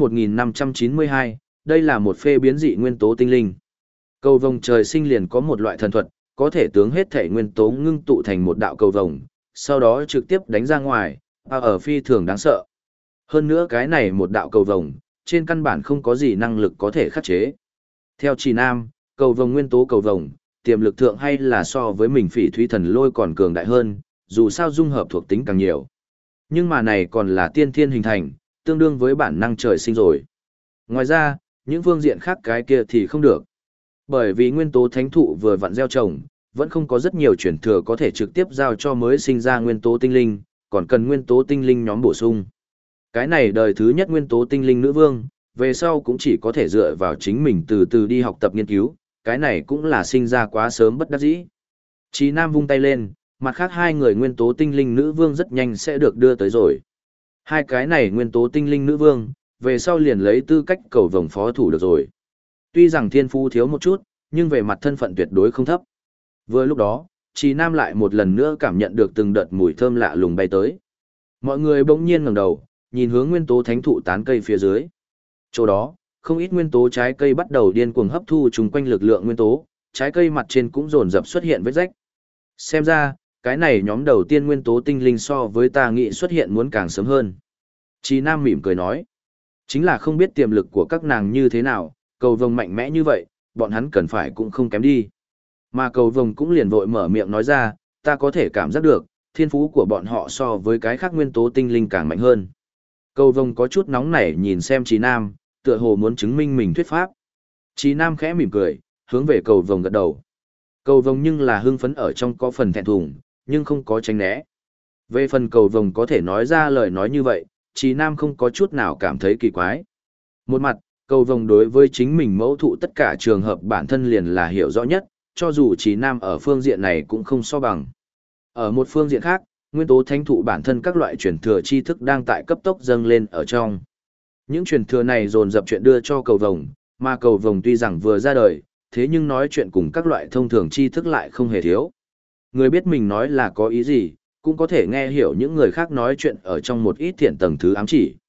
Speaker 1: 1592, đây là một phê biến dị nguyên tố tinh linh. Cầu vồng trời sinh liền có một loại thần thuật, có thể tướng hết thể nguyên tố ngưng tụ thành một đạo cầu vồng, sau đó trực tiếp đánh ra ngoài, ở phi thường đáng sợ. Hơn nữa cái này một đạo cầu vồng, trên căn bản không có gì năng lực có thể khắc chế. Theo Trì Nam, cầu vồng nguyên tố cầu vồng, tiềm lực thượng hay là so với mình phỉ thúy thần lôi còn cường đại hơn, dù sao dung hợp thuộc tính càng nhiều. Nhưng mà này còn là tiên thiên hình thành, tương đương với bản năng trời sinh rồi. Ngoài ra, những phương diện khác cái kia thì không được. Bởi vì nguyên tố thánh thụ vừa vặn gieo trồng, vẫn không có rất nhiều chuyển thừa có thể trực tiếp giao cho mới sinh ra nguyên tố tinh linh, còn cần nguyên tố tinh linh nhóm bổ sung. Cái này đời thứ nhất nguyên tố tinh linh nữ vương, về sau cũng chỉ có thể dựa vào chính mình từ từ đi học tập nghiên cứu, cái này cũng là sinh ra quá sớm bất đắc dĩ. Chí Nam vung tay lên, mặt khác hai người nguyên tố tinh linh nữ vương rất nhanh sẽ được đưa tới rồi. Hai cái này nguyên tố tinh linh nữ vương, về sau liền lấy tư cách cầu vồng phó thủ được rồi. Tuy rằng thiên phú thiếu một chút, nhưng về mặt thân phận tuyệt đối không thấp. Vừa lúc đó, Chí Nam lại một lần nữa cảm nhận được từng đợt mùi thơm lạ lùng bay tới. Mọi người bỗng nhiên ngẩng đầu, nhìn hướng nguyên tố thánh thụ tán cây phía dưới. Chỗ đó, không ít nguyên tố trái cây bắt đầu điên cuồng hấp thu chung quanh lực lượng nguyên tố, trái cây mặt trên cũng dồn dập xuất hiện vết rách. Xem ra, cái này nhóm đầu tiên nguyên tố tinh linh so với ta nghĩ xuất hiện muốn càng sớm hơn. Chí Nam mỉm cười nói, chính là không biết tiềm lực của các nàng như thế nào, cầu vồng mạnh mẽ như vậy, bọn hắn cần phải cũng không kém đi. Mà cầu vồng cũng liền vội mở miệng nói ra, ta có thể cảm giác được, thiên phú của bọn họ so với cái khác nguyên tố tinh linh càng mạnh hơn. Cầu vồng có chút nóng nảy nhìn xem Chí Nam, tựa hồ muốn chứng minh mình thuyết pháp. Chí Nam khẽ mỉm cười, hướng về cầu vồng gật đầu. Cầu vồng nhưng là hưng phấn ở trong có phần thẹn thùng, nhưng không có tránh né. Về phần cầu vồng có thể nói ra lời nói như vậy, Chí Nam không có chút nào cảm thấy kỳ quái. Một mặt, cầu vồng đối với chính mình mẫu thụ tất cả trường hợp bản thân liền là hiểu rõ nhất, cho dù Chí Nam ở phương diện này cũng không so bằng. Ở một phương diện khác, nguyên tố thánh thụ bản thân các loại truyền thừa tri thức đang tại cấp tốc dâng lên ở trong. Những truyền thừa này dồn dập chuyện đưa cho cầu vồng, mà cầu vồng tuy rằng vừa ra đời, thế nhưng nói chuyện cùng các loại thông thường tri thức lại không hề thiếu. Người biết mình nói là có ý gì, cũng có thể nghe hiểu những người khác nói chuyện ở trong một ít thiện tầng thứ ám chỉ.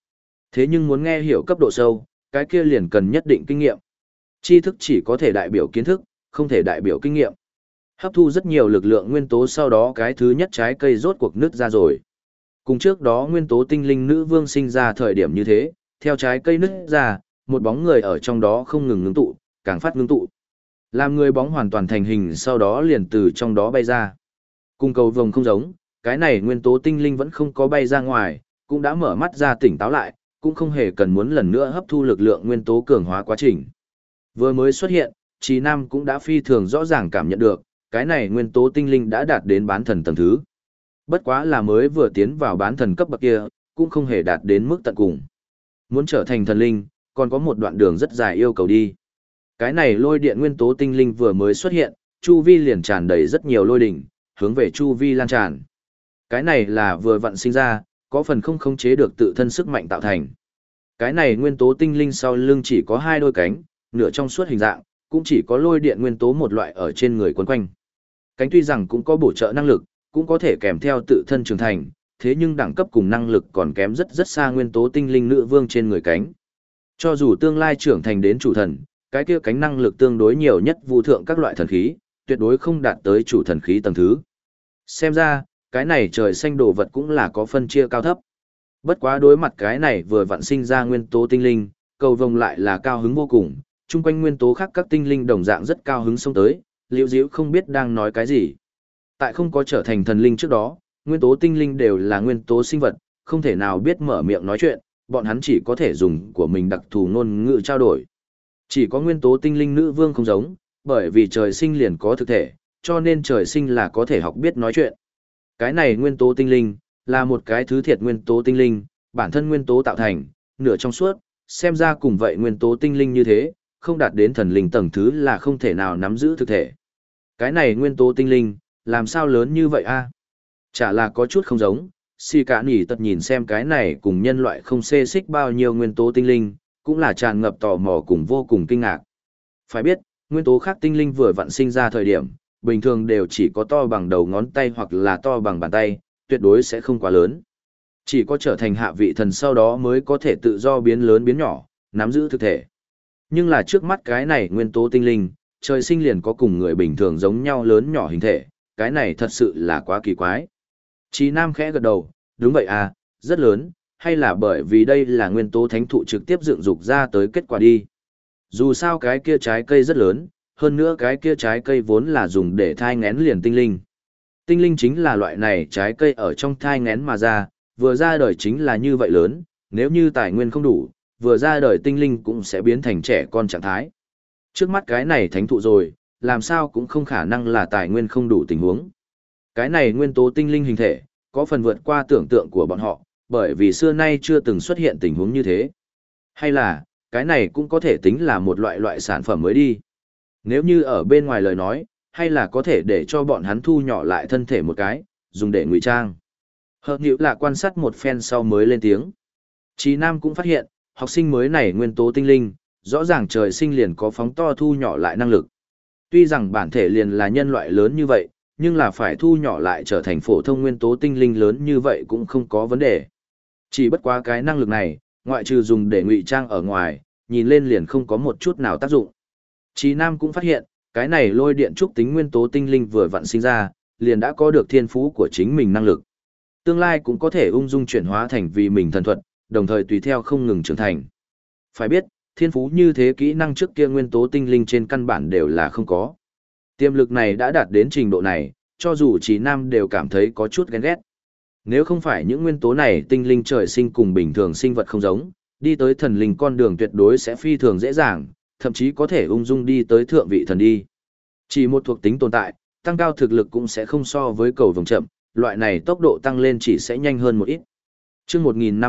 Speaker 1: Thế nhưng muốn nghe hiểu cấp độ sâu, cái kia liền cần nhất định kinh nghiệm. Tri thức chỉ có thể đại biểu kiến thức, không thể đại biểu kinh nghiệm. Hấp thu rất nhiều lực lượng nguyên tố sau đó cái thứ nhất trái cây rốt cuộc nứt ra rồi. Cùng trước đó nguyên tố tinh linh nữ vương sinh ra thời điểm như thế, theo trái cây nứt ra, một bóng người ở trong đó không ngừng ngưng tụ, càng phát ngưng tụ. Làm người bóng hoàn toàn thành hình sau đó liền từ trong đó bay ra. Cùng cầu vồng không giống, cái này nguyên tố tinh linh vẫn không có bay ra ngoài, cũng đã mở mắt ra tỉnh táo lại, cũng không hề cần muốn lần nữa hấp thu lực lượng nguyên tố cường hóa quá trình. Vừa mới xuất hiện, Trí Nam cũng đã phi thường rõ ràng cảm nhận được, cái này nguyên tố tinh linh đã đạt đến bán thần tầng thứ. Bất quá là mới vừa tiến vào bán thần cấp bậc kia, cũng không hề đạt đến mức tận cùng. Muốn trở thành thần linh, còn có một đoạn đường rất dài yêu cầu đi. Cái này lôi điện nguyên tố tinh linh vừa mới xuất hiện, chu vi liền tràn đầy rất nhiều lôi đỉnh, hướng về chu vi lan tràn. Cái này là vừa vặn sinh ra, có phần không khống chế được tự thân sức mạnh tạo thành. Cái này nguyên tố tinh linh sau lưng chỉ có hai đôi cánh, nửa trong suốt hình dạng, cũng chỉ có lôi điện nguyên tố một loại ở trên người quấn quanh. Cánh tuy rằng cũng có bổ trợ năng lực, cũng có thể kèm theo tự thân trưởng thành, thế nhưng đẳng cấp cùng năng lực còn kém rất rất xa nguyên tố tinh linh nữ vương trên người cánh. Cho dù tương lai trưởng thành đến chủ thần, cái kia cánh năng lực tương đối nhiều nhất vu thượng các loại thần khí, tuyệt đối không đạt tới chủ thần khí tầng thứ. Xem ra, cái này trời xanh đồ vật cũng là có phân chia cao thấp. Bất quá đối mặt cái này vừa vặn sinh ra nguyên tố tinh linh, cầu vồng lại là cao hứng vô cùng, chung quanh nguyên tố khác các tinh linh đồng dạng rất cao hứng xông tới, liễu diễu không biết đang nói cái gì. Tại không có trở thành thần linh trước đó, nguyên tố tinh linh đều là nguyên tố sinh vật, không thể nào biết mở miệng nói chuyện, bọn hắn chỉ có thể dùng của mình đặc thù ngôn ngữ trao đổi. Chỉ có nguyên tố tinh linh nữ vương không giống, bởi vì trời sinh liền có thực thể, cho nên trời sinh là có thể học biết nói chuyện. Cái này nguyên tố tinh linh, là một cái thứ thiệt nguyên tố tinh linh, bản thân nguyên tố tạo thành, nửa trong suốt, xem ra cùng vậy nguyên tố tinh linh như thế, không đạt đến thần linh tầng thứ là không thể nào nắm giữ thực thể. Cái này nguyên tố tinh linh, làm sao lớn như vậy a? Chả là có chút không giống, si cả nỉ tật nhìn xem cái này cùng nhân loại không xê xích bao nhiêu nguyên tố tinh linh, cũng là tràn ngập tò mò cùng vô cùng kinh ngạc. Phải biết, nguyên tố khác tinh linh vừa vặn sinh ra thời điểm, bình thường đều chỉ có to bằng đầu ngón tay hoặc là to bằng bàn tay, tuyệt đối sẽ không quá lớn. Chỉ có trở thành hạ vị thần sau đó mới có thể tự do biến lớn biến nhỏ, nắm giữ thực thể. Nhưng là trước mắt cái này nguyên tố tinh linh, trời sinh liền có cùng người bình thường giống nhau lớn nhỏ hình thể, cái này thật sự là quá kỳ quái. Chí Nam khẽ gật đầu, đúng vậy à, rất lớn, hay là bởi vì đây là nguyên tố thánh thụ trực tiếp dựng dục ra tới kết quả đi. Dù sao cái kia trái cây rất lớn, hơn nữa cái kia trái cây vốn là dùng để thai ngén liền tinh linh. Tinh linh chính là loại này trái cây ở trong thai ngén mà ra, vừa ra đời chính là như vậy lớn, nếu như tài nguyên không đủ, vừa ra đời tinh linh cũng sẽ biến thành trẻ con trạng thái. Trước mắt cái này thánh thụ rồi, làm sao cũng không khả năng là tài nguyên không đủ tình huống. Cái này nguyên tố tinh linh hình thể, có phần vượt qua tưởng tượng của bọn họ, bởi vì xưa nay chưa từng xuất hiện tình huống như thế. Hay là, cái này cũng có thể tính là một loại sản phẩm mới đi. Nếu như ở bên ngoài lời nói, hay là có thể để cho bọn hắn thu nhỏ lại thân thể một cái, dùng để ngụy trang. Hợp nhữ là quan sát một phen sau mới lên tiếng. Chí Nam cũng phát hiện, học sinh mới này nguyên tố tinh linh, rõ ràng trời sinh liền có phóng to thu nhỏ lại năng lực. Tuy rằng bản thể liền là nhân loại lớn như vậy, nhưng là phải thu nhỏ lại trở thành phổ thông nguyên tố tinh linh lớn như vậy cũng không có vấn đề. Chỉ bất quá cái năng lực này, ngoại trừ dùng để ngụy trang ở ngoài, nhìn lên liền không có một chút nào tác dụng. Chí Nam cũng phát hiện, cái này lôi điện trúc tính nguyên tố tinh linh vừa vặn sinh ra, liền đã có được thiên phú của chính mình năng lực. Tương lai cũng có thể ung dung chuyển hóa thành vì mình thần thuật, đồng thời tùy theo không ngừng trưởng thành. Phải biết, thiên phú như thế kỹ năng trước kia nguyên tố tinh linh trên căn bản đều là không có. Tiềm lực này đã đạt đến trình độ này, cho dù Chí Nam đều cảm thấy có chút ghen ghét. Nếu không phải những nguyên tố này tinh linh trời sinh cùng bình thường sinh vật không giống, đi tới thần linh con đường tuyệt đối sẽ phi thường dễ dàng, thậm chí có thể ung dung đi tới thượng vị thần đi. Chỉ một thuộc tính tồn tại, tăng cao thực lực cũng sẽ không so với cầu vồng chậm, loại này tốc độ tăng lên chỉ sẽ nhanh hơn một ít. Chương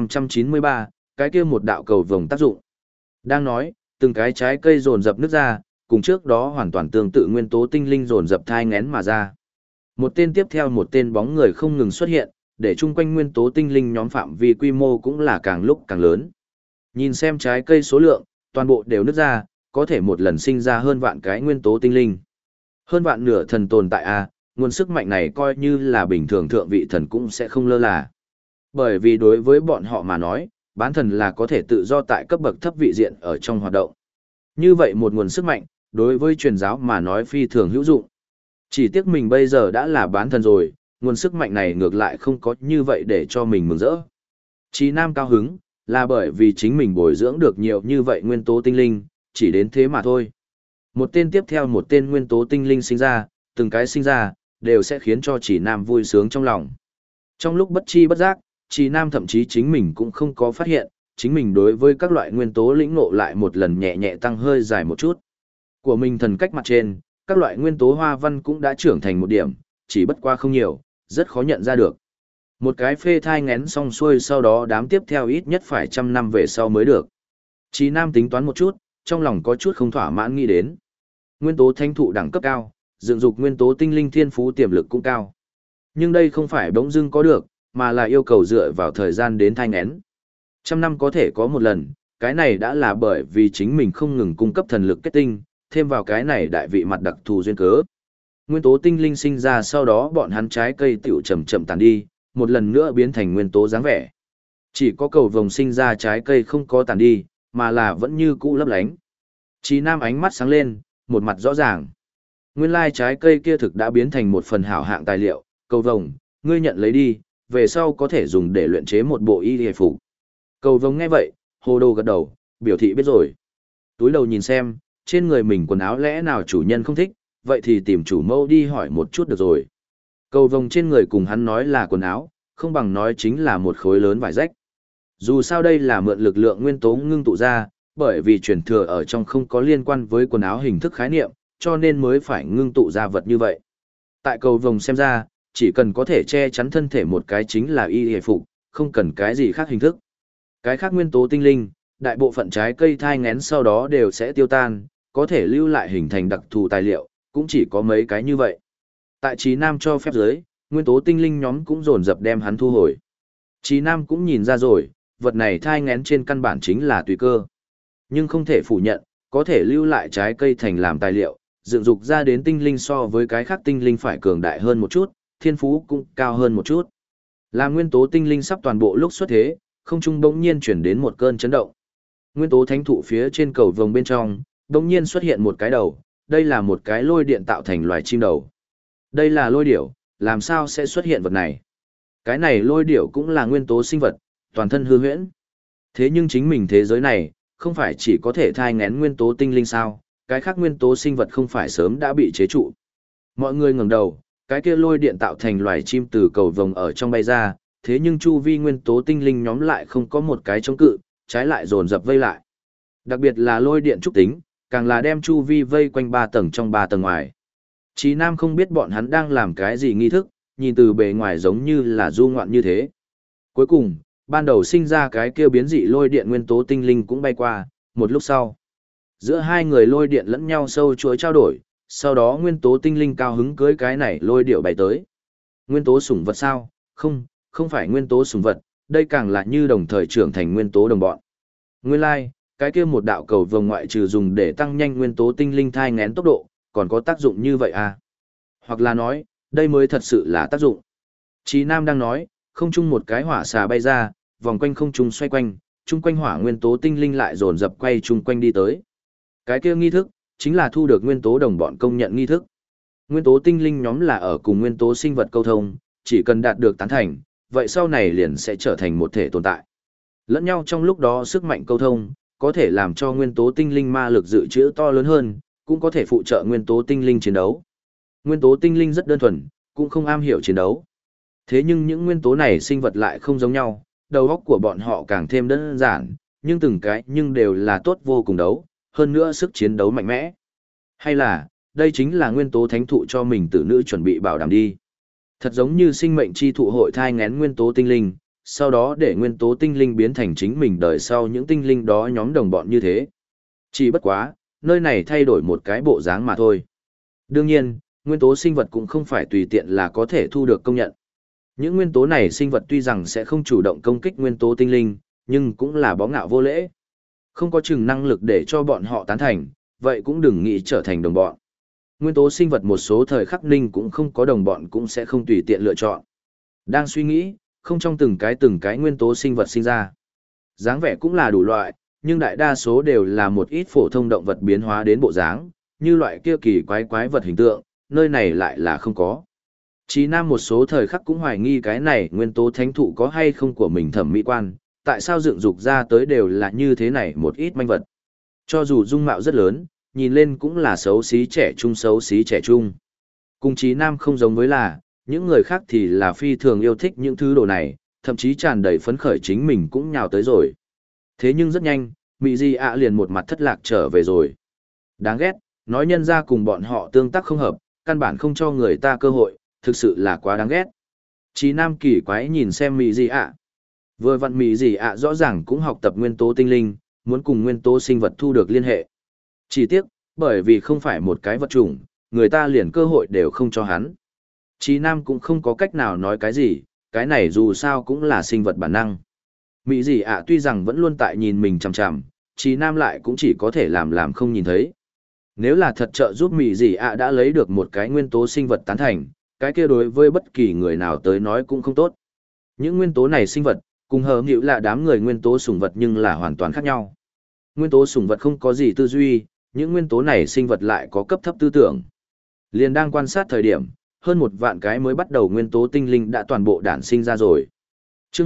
Speaker 1: 1593, cái kia một đạo cầu vồng tác dụng. Đang nói, từng cái trái cây dồn dập nứt ra, cùng trước đó hoàn toàn tương tự nguyên tố tinh linh dồn dập thai ngén mà ra. Một tên tiếp theo một tên bóng người không ngừng xuất hiện, để chung quanh nguyên tố tinh linh nhóm phạm vi quy mô cũng là càng lúc càng lớn. Nhìn xem trái cây số lượng, toàn bộ đều nứt ra, có thể một lần sinh ra hơn vạn cái nguyên tố tinh linh. Hơn vạn nửa thần tồn tại a, nguồn sức mạnh này coi như là bình thường thượng vị thần cũng sẽ không lơ là. Bởi vì đối với bọn họ mà nói, bán thần là có thể tự do tại cấp bậc thấp vị diện ở trong hoạt động. Như vậy một nguồn sức mạnh, đối với truyền giáo mà nói phi thường hữu dụng. Chỉ tiếc mình bây giờ đã là bán thần rồi, nguồn sức mạnh này ngược lại không có như vậy để cho mình mừng rỡ. Chí Nam cao hứng, là bởi vì chính mình bồi dưỡng được nhiều như vậy nguyên tố tinh linh, chỉ đến thế mà thôi. Một tên tiếp theo một tên nguyên tố tinh linh sinh ra, từng cái sinh ra, đều sẽ khiến cho Chí Nam vui sướng trong lòng. Trong lúc bất chi bất giác, Chí Nam thậm chí chính mình cũng không có phát hiện, chính mình đối với các loại nguyên tố lĩnh ngộ lại một lần nhẹ nhẹ tăng hơi dài một chút. Của mình thần cách mặt trên, các loại nguyên tố hoa văn cũng đã trưởng thành một điểm, chỉ bất qua không nhiều, rất khó nhận ra được. Một cái phê thai ngén xong xuôi sau đó đám tiếp theo ít nhất phải 100 năm về sau mới được. Chí Nam tính toán một chút, trong lòng có chút không thỏa mãn nghĩ đến. Nguyên tố thanh thụ đẳng cấp cao, dựng dục nguyên tố tinh linh thiên phú tiềm lực cũng cao. Nhưng đây không phải bỗng dưng có được, mà là yêu cầu dựa vào thời gian đến thai ngén. 100 năm có thể có một lần, cái này đã là bởi vì chính mình không ngừng cung cấp thần lực kết tinh, thêm vào cái này đại vị mặt đặc thù duyên cớ. Nguyên tố tinh linh sinh ra sau đó bọn hắn trái cây tiểu chậm chậm tàn đi, một lần nữa biến thành nguyên tố dáng vẻ. Chỉ có cầu vồng sinh ra trái cây không có tàn đi, mà là vẫn như cũ lấp lánh. Chí Nam ánh mắt sáng lên, một mặt rõ ràng. Nguyên lai trái cây kia thực đã biến thành một phần hảo hạng tài liệu, cầu vồng, ngươi nhận lấy đi, về sau có thể dùng để luyện chế một bộ y y phục. Cầu vồng nghe vậy, hồ đồ gật đầu, biểu thị biết rồi. Túi đầu nhìn xem, trên người mình quần áo lẽ nào chủ nhân không thích, vậy thì tìm chủ mẫu đi hỏi một chút được rồi. Cầu vồng trên người cùng hắn nói là quần áo, không bằng nói chính là một khối lớn vải rách. Dù sao đây là mượn lực lượng nguyên tố ngưng tụ ra, bởi vì truyền thừa ở trong không có liên quan với quần áo hình thức khái niệm, cho nên mới phải ngưng tụ ra vật như vậy. Tại cầu vồng xem ra, chỉ cần có thể che chắn thân thể một cái chính là y hề phục, không cần cái gì khác hình thức. Cái khác nguyên tố tinh linh, đại bộ phận trái cây thai ngén sau đó đều sẽ tiêu tan, có thể lưu lại hình thành đặc thù tài liệu, cũng chỉ có mấy cái như vậy. Tại Chí Nam cho phép giới, nguyên tố tinh linh nhóm cũng dồn dập đem hắn thu hồi. Chí Nam cũng nhìn ra rồi, vật này thai ngén trên căn bản chính là tùy cơ. Nhưng không thể phủ nhận, có thể lưu lại trái cây thành làm tài liệu, dựng dục ra đến tinh linh so với cái khác tinh linh phải cường đại hơn một chút, thiên phú cũng cao hơn một chút. Là nguyên tố tinh linh sắp toàn bộ lúc xuất thế, không trung bỗng nhiên chuyển đến một cơn chấn động. Nguyên tố thánh thụ phía trên cầu vồng bên trong, bỗng nhiên xuất hiện một cái đầu, đây là một cái lôi điện tạo thành loài chim đầu. Đây là lôi điểu, làm sao sẽ xuất hiện vật này? Cái này lôi điểu cũng là nguyên tố sinh vật, toàn thân hư huyễn. Thế nhưng chính mình thế giới này, không phải chỉ có thể thai ngén nguyên tố tinh linh sao, cái khác nguyên tố sinh vật không phải sớm đã bị chế trụ. Mọi người ngẩng đầu, cái kia lôi điện tạo thành loài chim từ cầu vồng ở trong bay ra, thế nhưng chu vi nguyên tố tinh linh nhóm lại không có một cái chống cự, trái lại dồn dập vây lại. Đặc biệt là lôi điện trúc tính, càng là đem chu vi vây quanh 3 tầng trong 3 tầng ngoài. Chí Nam không biết bọn hắn đang làm cái gì nghi thức, nhìn từ bề ngoài giống như là du ngoạn như thế. Cuối cùng, ban đầu sinh ra cái kia biến dị lôi điện nguyên tố tinh linh cũng bay qua, một lúc sau. Giữa hai người lôi điện lẫn nhau sâu chuỗi trao đổi, sau đó nguyên tố tinh linh cao hứng cưới cái này lôi điệu bay tới. Nguyên tố sủng vật sao? Không, không phải nguyên tố sủng vật, đây càng là như đồng thời trưởng thành nguyên tố đồng bọn. Nguyên lai, cái kia một đạo cầu vồng ngoại trừ dùng để tăng nhanh nguyên tố tinh linh thai ngén tốc độ, còn có tác dụng như vậy à? Hoặc là nói, đây mới thật sự là tác dụng. Chí Nam đang nói, không trung một cái hỏa xà bay ra, vòng quanh không trung xoay quanh, chung quanh hỏa nguyên tố tinh linh lại dồn dập quay chung quanh đi tới. Cái kia nghi thức, chính là thu được nguyên tố đồng bọn công nhận nghi thức. Nguyên tố tinh linh nhóm là ở cùng nguyên tố sinh vật câu thông, chỉ cần đạt được tán thành, vậy sau này liền sẽ trở thành một thể tồn tại. Lẫn nhau trong lúc đó sức mạnh câu thông, có thể làm cho nguyên tố tinh linh ma lực dự trữ to lớn hơn, cũng có thể phụ trợ nguyên tố tinh linh chiến đấu. Nguyên tố tinh linh rất đơn thuần, cũng không am hiểu chiến đấu. Thế nhưng những nguyên tố này sinh vật lại không giống nhau, đầu óc của bọn họ càng thêm đơn giản, nhưng từng cái nhưng đều là tốt vô cùng đấu, hơn nữa sức chiến đấu mạnh mẽ. Hay là, đây chính là nguyên tố thánh thụ cho mình tử nữ chuẩn bị bảo đảm đi. Thật giống như sinh mệnh chi thụ hội thai ngén nguyên tố tinh linh, sau đó để nguyên tố tinh linh biến thành chính mình đời sau những tinh linh đó nhóm đồng bọn như thế. Chỉ bất quá, nơi này thay đổi một cái bộ dáng mà thôi. Đương nhiên, nguyên tố sinh vật cũng không phải tùy tiện là có thể thu được công nhận. Những nguyên tố này sinh vật tuy rằng sẽ không chủ động công kích nguyên tố tinh linh, nhưng cũng là bó ngạo vô lễ. Không có chừng năng lực để cho bọn họ tán thành, vậy cũng đừng nghĩ trở thành đồng bọn. Nguyên tố sinh vật một số thời khắc ninh cũng không có đồng bọn cũng sẽ không tùy tiện lựa chọn. Đang suy nghĩ, không trong từng cái nguyên tố sinh vật sinh ra. Dáng vẻ cũng là đủ loại, nhưng đại đa số đều là một ít phổ thông động vật biến hóa đến bộ dáng, như loại kia kỳ quái quái vật hình tượng, nơi này lại là không có. Chí Nam một số thời khắc cũng hoài nghi cái này nguyên tố thánh thụ có hay không của mình thẩm mỹ quan, tại sao dựng dục ra tới đều là như thế này một ít manh vật. Cho dù dung mạo rất lớn, nhìn lên cũng là xấu xí trẻ trung xấu xí trẻ trung. Cùng Chí Nam không giống với là, những người khác thì là phi thường yêu thích những thứ đồ này, thậm chí tràn đầy phấn khởi chính mình cũng nhào tới rồi. Thế nhưng rất nhanh, Mị Di ạ liền một mặt thất lạc trở về rồi. Đáng ghét, nói nhân ra cùng bọn họ tương tác không hợp, căn bản không cho người ta cơ hội, thực sự là quá đáng ghét. Chí Nam kỳ quái nhìn xem Mị Di ạ. Vừa vặn Mị Di ạ rõ ràng cũng học tập nguyên tố tinh linh, muốn cùng nguyên tố sinh vật thu được liên hệ. Chỉ tiếc, bởi vì không phải một cái vật chủng, người ta liền cơ hội đều không cho hắn. Chí Nam cũng không có cách nào nói cái gì, cái này dù sao cũng là sinh vật bản năng. Mị Dị ạ tuy rằng vẫn luôn tại nhìn mình chằm chằm, Chí Nam lại cũng chỉ có thể làm không nhìn thấy. Nếu là thật trợ giúp Mị Dị ạ đã lấy được một cái nguyên tố sinh vật tán thành, cái kia đối với bất kỳ người nào tới nói cũng không tốt. Những nguyên tố này sinh vật, cùng hờ nghịu là đám người nguyên tố sủng vật nhưng là hoàn toàn khác nhau. Nguyên tố sủng vật không có gì tư duy, những nguyên tố này sinh vật lại có cấp thấp tư tưởng. Liền đang quan sát thời điểm, hơn 1 vạn cái mới bắt đầu nguyên tố tinh linh đã toàn bộ đản sinh ra rồi. Trước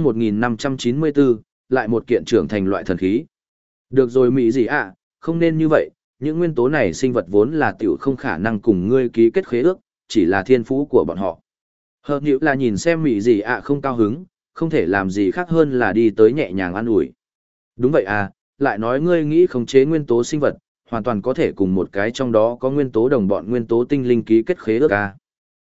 Speaker 1: 1594, lại một kiện trưởng thành loại thần khí. Được rồi Mỹ gì ạ, không nên như vậy, những nguyên tố này sinh vật vốn là tiểu không khả năng cùng ngươi ký kết khế ước, chỉ là thiên phú của bọn họ. Hợp nhữ là nhìn xem Mỹ gì ạ không cao hứng, không thể làm gì khác hơn là đi tới nhẹ nhàng an ủi. Đúng vậy à, lại nói ngươi nghĩ khống chế nguyên tố sinh vật, hoàn toàn có thể cùng một cái trong đó có nguyên tố đồng bọn nguyên tố tinh linh ký kết khế ước à.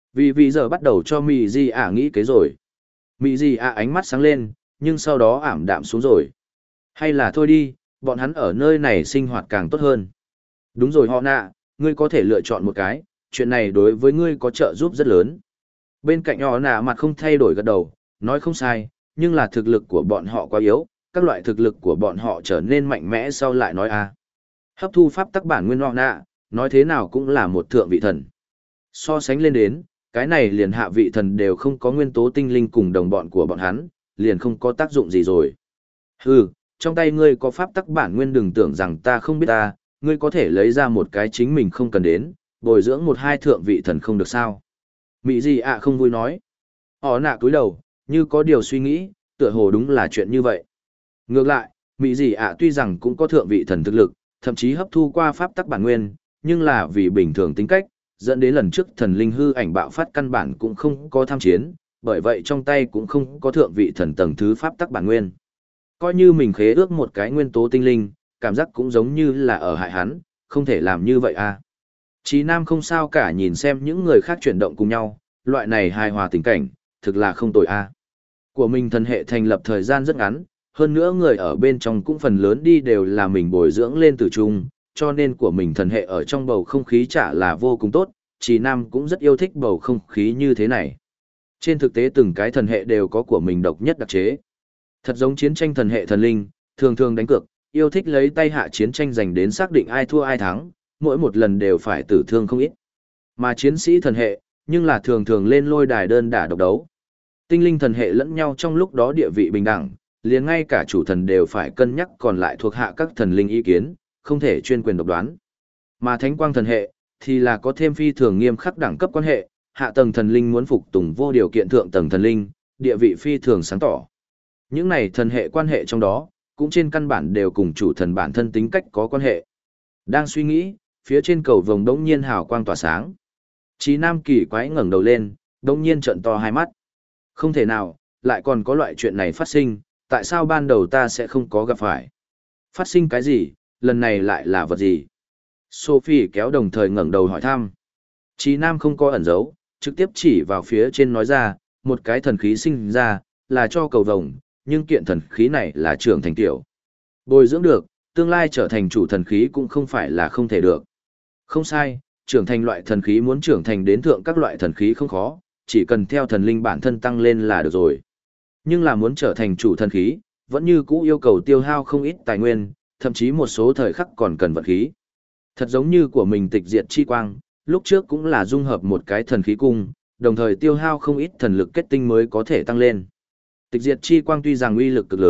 Speaker 1: Vì giờ bắt đầu cho Mỹ gì ạ nghĩ kế rồi. Mỹ gì ạ ánh mắt sáng lên, nhưng sau đó ảm đạm xuống rồi. Hay là thôi đi, bọn hắn ở nơi này sinh hoạt càng tốt hơn. Đúng rồi họ nạ, ngươi có thể lựa chọn một cái, chuyện này đối với ngươi có trợ giúp rất lớn. Bên cạnh họ nạ mặt không thay đổi gật đầu, nói không sai, nhưng là thực lực của bọn họ quá yếu, các loại thực lực của bọn họ trở nên mạnh mẽ sau lại nói a. Hấp thu pháp tắc bản nguyên họ nạ, nói thế nào cũng là một thượng vị thần. So sánh lên đến, cái này liền hạ vị thần đều không có nguyên tố tinh linh cùng đồng bọn của bọn hắn, liền không có tác dụng gì rồi. Hừ, trong tay ngươi có pháp tắc bản nguyên đừng tưởng rằng ta không biết ta, ngươi có thể lấy ra một cái chính mình không cần đến, bồi dưỡng 1-2 thượng vị thần không được sao. Mỹ gì ạ không vui nói. Họ nạ cúi đầu, như có điều suy nghĩ, tựa hồ đúng là chuyện như vậy. Ngược lại, Mỹ gì ạ tuy rằng cũng có thượng vị thần thực lực, thậm chí hấp thu qua pháp tắc bản nguyên, nhưng là vì bình thường tính cách, dẫn đến lần trước thần linh hư ảnh bạo phát căn bản cũng không có tham chiến, bởi vậy trong tay cũng không có thượng vị thần tầng thứ pháp tắc bản nguyên. Coi như mình khế ước một cái nguyên tố tinh linh, cảm giác cũng giống như là ở hại hắn, không thể làm như vậy à. Chí Nam không sao cả nhìn xem những người khác chuyển động cùng nhau, loại này hài hòa tình cảnh, thực là không tồi à. Của mình thần hệ thành lập thời gian rất ngắn, hơn nữa người ở bên trong cũng phần lớn đi đều là mình bồi dưỡng lên từ chung, cho nên của mình thần hệ ở trong bầu không khí chả là vô cùng tốt, Chí Nam cũng rất yêu thích bầu không khí như thế này. Trên thực tế từng cái thần hệ đều có của mình độc nhất đặc chế. Thật giống chiến tranh thần hệ thần linh, thường thường đánh cược, yêu thích lấy tay hạ chiến tranh giành đến xác định ai thua ai thắng, mỗi một lần đều phải tử thương không ít. Mà chiến sĩ thần hệ, nhưng là thường thường lên lôi đài đơn đả độc đấu. Tinh linh thần hệ lẫn nhau trong lúc đó địa vị bình đẳng, liền ngay cả chủ thần đều phải cân nhắc còn lại thuộc hạ các thần linh ý kiến, không thể chuyên quyền độc đoán. Mà thánh quang thần hệ, thì là có thêm phi thường nghiêm khắc đẳng cấp quan hệ, hạ tầng thần linh muốn phục tùng vô điều kiện thượng tầng thần linh, địa vị phi thường sáng tỏ. Những này thần hệ quan hệ trong đó, cũng trên căn bản đều cùng chủ thần bản thân tính cách có quan hệ. Đang suy nghĩ, phía trên cầu vồng đống nhiên hào quang tỏa sáng. Chí Nam kỳ quái ngẩng đầu lên, đống nhiên trợn to hai mắt. Không thể nào, lại còn có loại chuyện này phát sinh, tại sao ban đầu ta sẽ không có gặp phải? Phát sinh cái gì, lần này lại là vật gì? Sophie kéo đồng thời ngẩng đầu hỏi thăm. Chí Nam không có ẩn giấu, trực tiếp chỉ vào phía trên nói ra, một cái thần khí sinh ra, là cho cầu vồng, nhưng kiện thần khí này là trưởng thành tiểu. Bồi dưỡng được, tương lai trở thành chủ thần khí cũng không phải là không thể được. Không sai, trưởng thành loại thần khí muốn trưởng thành đến thượng các loại thần khí không khó, chỉ cần theo thần linh bản thân tăng lên là được rồi. Nhưng là muốn trở thành chủ thần khí, vẫn như cũ yêu cầu tiêu hao không ít tài nguyên, thậm chí một số thời khắc còn cần vận khí. Thật giống như của mình tịch diệt chi quang, lúc trước cũng là dung hợp một cái thần khí cung, đồng thời tiêu hao không ít thần lực kết tinh mới có thể tăng lên. Tịch diệt chi quang tuy rằng uy lực cực lớn,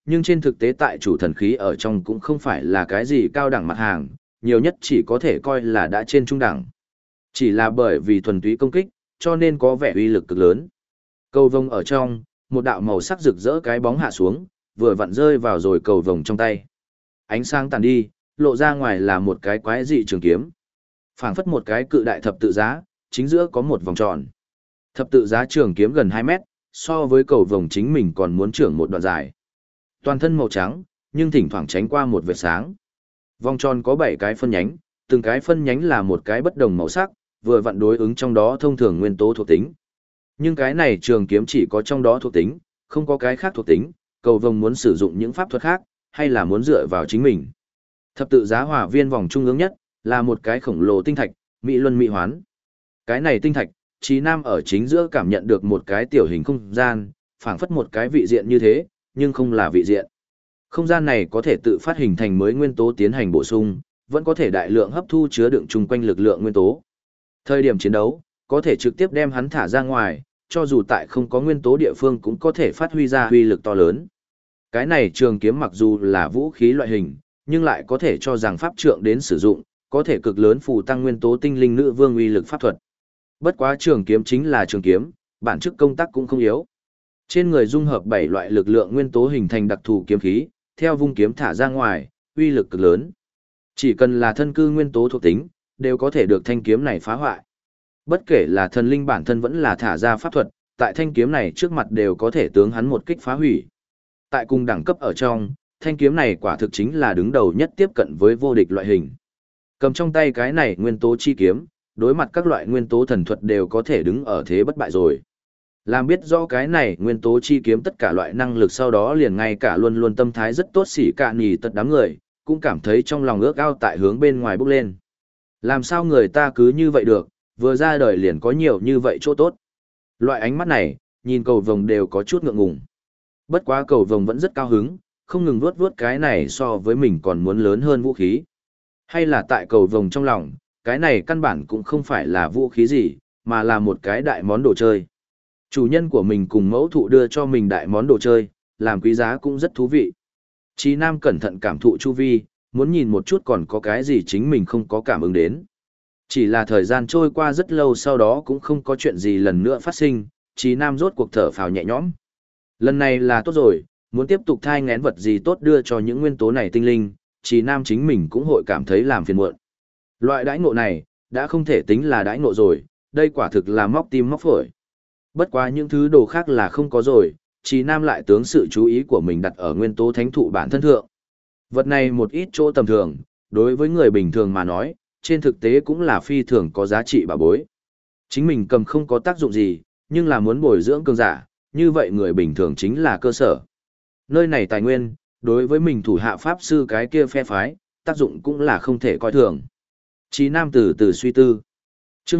Speaker 1: nhưng trên thực tế tại chủ thần khí ở trong cũng không phải là cái gì cao đẳng mặt hàng, nhiều nhất chỉ có thể coi là đã trên trung đẳng. Chỉ là bởi vì thuần túy công kích, cho nên có vẻ uy lực cực lớn. Cầu vồng ở trong, một đạo màu sắc rực rỡ cái bóng hạ xuống, vừa vặn rơi vào rồi cầu vồng trong tay. Ánh sáng tàn đi, lộ ra ngoài là một cái quái dị trường kiếm. Phảng phất một cái cự đại thập tự giá, chính giữa có một vòng tròn. Thập tự giá trường kiếm gần 2 mét, so với cầu vồng chính mình còn muốn trưởng một đoạn dài. Toàn thân màu trắng, nhưng thỉnh thoảng tránh qua một vệt sáng. Vòng tròn có 7 cái phân nhánh, từng cái phân nhánh là một cái bất đồng màu sắc, vừa vặn đối ứng trong đó thông thường nguyên tố thuộc tính. Nhưng cái này trường kiếm chỉ có trong đó thuộc tính, không có cái khác thuộc tính, cầu vồng muốn sử dụng những pháp thuật khác, hay là muốn dựa vào chính mình. Thập tự giá hỏa viên vòng trung ương nhất, là một cái khổng lồ tinh thạch, mỹ luân mỹ hoán. Cái này tinh thạch, Trí Nam ở chính giữa cảm nhận được một cái tiểu hình không gian, phảng phất một cái vị diện như thế, nhưng không là vị diện. Không gian này có thể tự phát hình thành mới nguyên tố tiến hành bổ sung, vẫn có thể đại lượng hấp thu chứa đựng chung quanh lực lượng nguyên tố. Thời điểm chiến đấu, có thể trực tiếp đem hắn thả ra ngoài, cho dù tại không có nguyên tố địa phương cũng có thể phát huy ra uy lực to lớn. Cái này trường kiếm mặc dù là vũ khí loại hình, nhưng lại có thể cho rằng pháp trượng đến sử dụng, có thể cực lớn phù tăng nguyên tố tinh linh nữ vương uy lực pháp thuật. Bất quá trường kiếm chính là trường kiếm, bản chức công tác cũng không yếu. Trên người dung hợp 7 loại lực lượng nguyên tố hình thành đặc thù kiếm khí, theo vung kiếm thả ra ngoài, uy lực cực lớn. Chỉ cần là thân cư nguyên tố thuộc tính, đều có thể được thanh kiếm này phá hoại. Bất kể là thần linh bản thân vẫn là thả ra pháp thuật, tại thanh kiếm này trước mặt đều có thể tướng hắn một kích phá hủy. Tại cùng đẳng cấp ở trong, thanh kiếm này quả thực chính là đứng đầu nhất tiếp cận với vô địch loại hình. Cầm trong tay cái này nguyên tố chi kiếm, đối mặt các loại nguyên tố thần thuật đều có thể đứng ở thế bất bại rồi. Làm biết rõ cái này nguyên tố chi kiếm tất cả loại năng lực sau đó liền ngay cả luôn luôn tâm thái rất tốt xỉ cạn nhì tật đám người, cũng cảm thấy trong lòng ước ao tại hướng bên ngoài bốc lên. Làm sao người ta cứ như vậy được, vừa ra đời liền có nhiều như vậy chỗ tốt. Loại ánh mắt này, nhìn cầu vồng đều có chút ngượng ngùng. Bất quá cầu vồng vẫn rất cao hứng, không ngừng vuốt vuốt cái này so với mình còn muốn lớn hơn vũ khí. Hay là tại cầu vồng trong lòng, cái này căn bản cũng không phải là vũ khí gì, mà là một cái đại món đồ chơi. Chủ nhân của mình cùng mẫu thụ đưa cho mình đại món đồ chơi, làm quý giá cũng rất thú vị. Chí Nam cẩn thận cảm thụ chu vi, muốn nhìn một chút còn có cái gì chính mình không có cảm ứng đến. Chỉ là thời gian trôi qua rất lâu sau đó cũng không có chuyện gì lần nữa phát sinh, Chí Nam rốt cuộc thở phào nhẹ nhõm. Lần này là tốt rồi, muốn tiếp tục thai ngén vật gì tốt đưa cho những nguyên tố này tinh linh, Chí Nam chính mình cũng hội cảm thấy làm phiền muộn. Loại đãi ngộ này, đã không thể tính là đãi ngộ rồi, đây quả thực là móc tim móc phổi. Bất quá những thứ đồ khác là không có rồi, Chí Nam lại tướng sự chú ý của mình đặt ở nguyên tố thánh thụ bản thân thượng. Vật này một ít chỗ tầm thường, đối với người bình thường mà nói, trên thực tế cũng là phi thường có giá trị bảo bối. Chính mình cầm không có tác dụng gì, nhưng là muốn bồi dưỡng cường giả, như vậy người bình thường chính là cơ sở. Nơi này tài nguyên, đối với mình thủ hạ pháp sư cái kia phe phái, tác dụng cũng là không thể coi thường. Chí Nam từ từ suy tư. Chương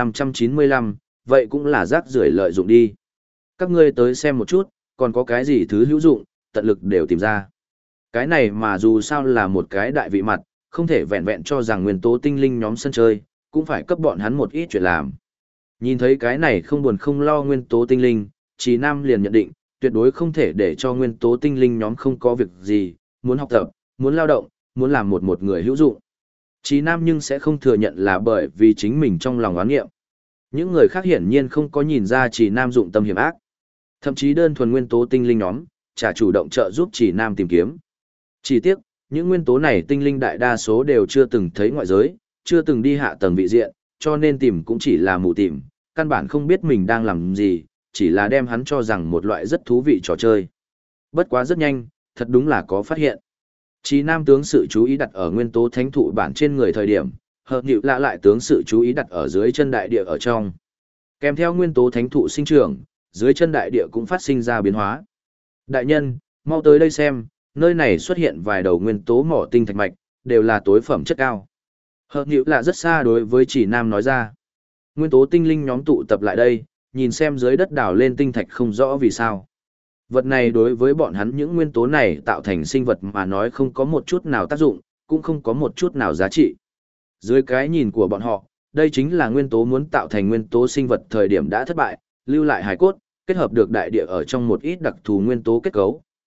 Speaker 1: 1595, vậy cũng là rác rưởi lợi dụng đi. Các ngươi tới xem một chút, còn có cái gì thứ hữu dụng, tận lực đều tìm ra. Cái này mà dù sao là một cái đại vị mặt, không thể vẹn vẹn cho rằng nguyên tố tinh linh nhóm sân chơi, cũng phải cấp bọn hắn một ít chuyện làm. Nhìn thấy cái này không buồn không lo nguyên tố tinh linh, Chí Nam liền nhận định, tuyệt đối không thể để cho nguyên tố tinh linh nhóm không có việc gì, muốn học tập, muốn lao động, muốn làm một người hữu dụng. Chí Nam nhưng sẽ không thừa nhận là bởi vì chính mình trong lòng oán nghiệm. Những người khác hiển nhiên không có nhìn ra Chí Nam dụng tâm hiểm ác. Thậm chí đơn thuần nguyên tố tinh linh nhóm, chả chủ động trợ giúp Chí Nam tìm kiếm. Chỉ tiếc, những nguyên tố này tinh linh đại đa số đều chưa từng thấy ngoại giới, chưa từng đi hạ tầng vị diện, cho nên tìm cũng chỉ là mù tìm, căn bản không biết mình đang làm gì, chỉ là đem hắn cho rằng một loại rất thú vị trò chơi. Bất quá rất nhanh, thật đúng là có phát hiện. Chí Nam tướng sự chú ý đặt ở nguyên tố thánh thụ bản trên người thời điểm, hợp nhịu lạ lại tướng sự chú ý đặt ở dưới chân đại địa ở trong. Kèm theo nguyên tố thánh thụ sinh trưởng, dưới chân đại địa cũng phát sinh ra biến hóa. Đại nhân, mau tới đây xem, nơi này xuất hiện vài đầu nguyên tố mỏ tinh thạch mạch, đều là tối phẩm chất cao. Hợp nhịu lạ rất xa đối với Chí Nam nói ra. Nguyên tố tinh linh nhóm tụ tập lại đây, nhìn xem dưới đất đào lên tinh thạch không rõ vì sao. Vật này đối với bọn hắn những nguyên tố này tạo thành sinh vật mà nói không có một chút nào tác dụng, cũng không có một chút nào giá trị. Dưới cái nhìn của bọn họ, đây chính là nguyên tố muốn tạo thành nguyên tố sinh vật thời điểm đã thất bại, lưu lại hài cốt, kết hợp được đại địa ở trong một ít đặc thù nguyên tố kết cấu,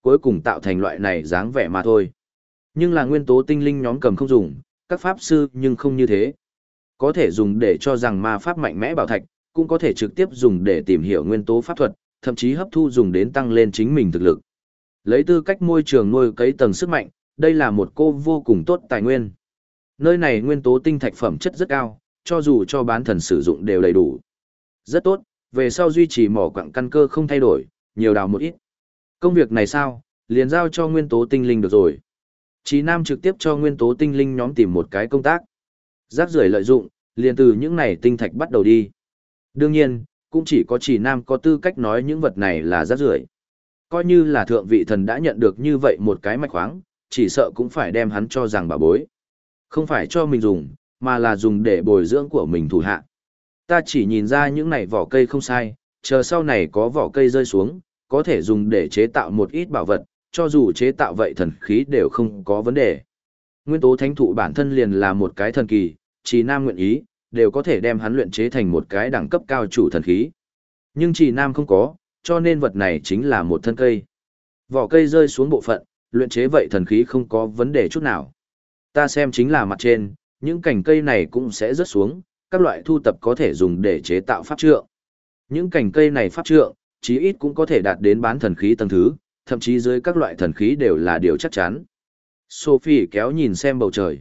Speaker 1: cuối cùng tạo thành loại này dáng vẻ mà thôi. Nhưng là nguyên tố tinh linh nhóm cầm không dùng, các pháp sư nhưng không như thế. Có thể dùng để cho rằng ma pháp mạnh mẽ bảo thạch, cũng có thể trực tiếp dùng để tìm hiểu nguyên tố pháp thuật, thậm chí hấp thu dùng đến tăng lên chính mình thực lực. Lấy tư cách môi trường nuôi cấy tầng sức mạnh, đây là một cô vô cùng tốt tài nguyên. Nơi này nguyên tố tinh thạch phẩm chất rất cao, cho dù cho bán thần sử dụng đều đầy đủ. Rất tốt, về sau duy trì mỏ quặng căn cơ không thay đổi, nhiều đào một ít. Công việc này sao, liền giao cho nguyên tố tinh linh được rồi. Chí Nam trực tiếp cho nguyên tố tinh linh nhóm tìm một cái công tác. Rác rưởi lợi dụng, liền từ những này tinh thạch bắt đầu đi. Đương nhiên, cũng chỉ có Chí Nam có tư cách nói những vật này là rác rưởi. Coi như là thượng vị thần đã nhận được như vậy một cái mạch khoáng, chỉ sợ cũng phải đem hắn cho rằng bà bối. Không phải cho mình dùng, mà là dùng để bồi dưỡng của mình thủ hạ. Ta chỉ nhìn ra những này vỏ cây không sai, chờ sau này có vỏ cây rơi xuống, có thể dùng để chế tạo một ít bảo vật, cho dù chế tạo vậy thần khí đều không có vấn đề. Nguyên tố thánh thụ bản thân liền là một cái thần kỳ, Chỉ Nam nguyện ý, đều có thể đem hắn luyện chế thành một cái đẳng cấp cao chủ thần khí. Nhưng Chỉ Nam không có, cho nên vật này chính là một thân cây. Vỏ cây rơi xuống bộ phận, luyện chế vậy thần khí không có vấn đề chút nào. Ta xem chính là mặt trên, những cành cây này cũng sẽ rớt xuống, các loại thu tập có thể dùng để chế tạo pháp trượng. Những cành cây này pháp trượng, chí ít cũng có thể đạt đến bán thần khí tầng thứ, thậm chí dưới các loại thần khí đều là điều chắc chắn. Sophie kéo nhìn xem bầu trời.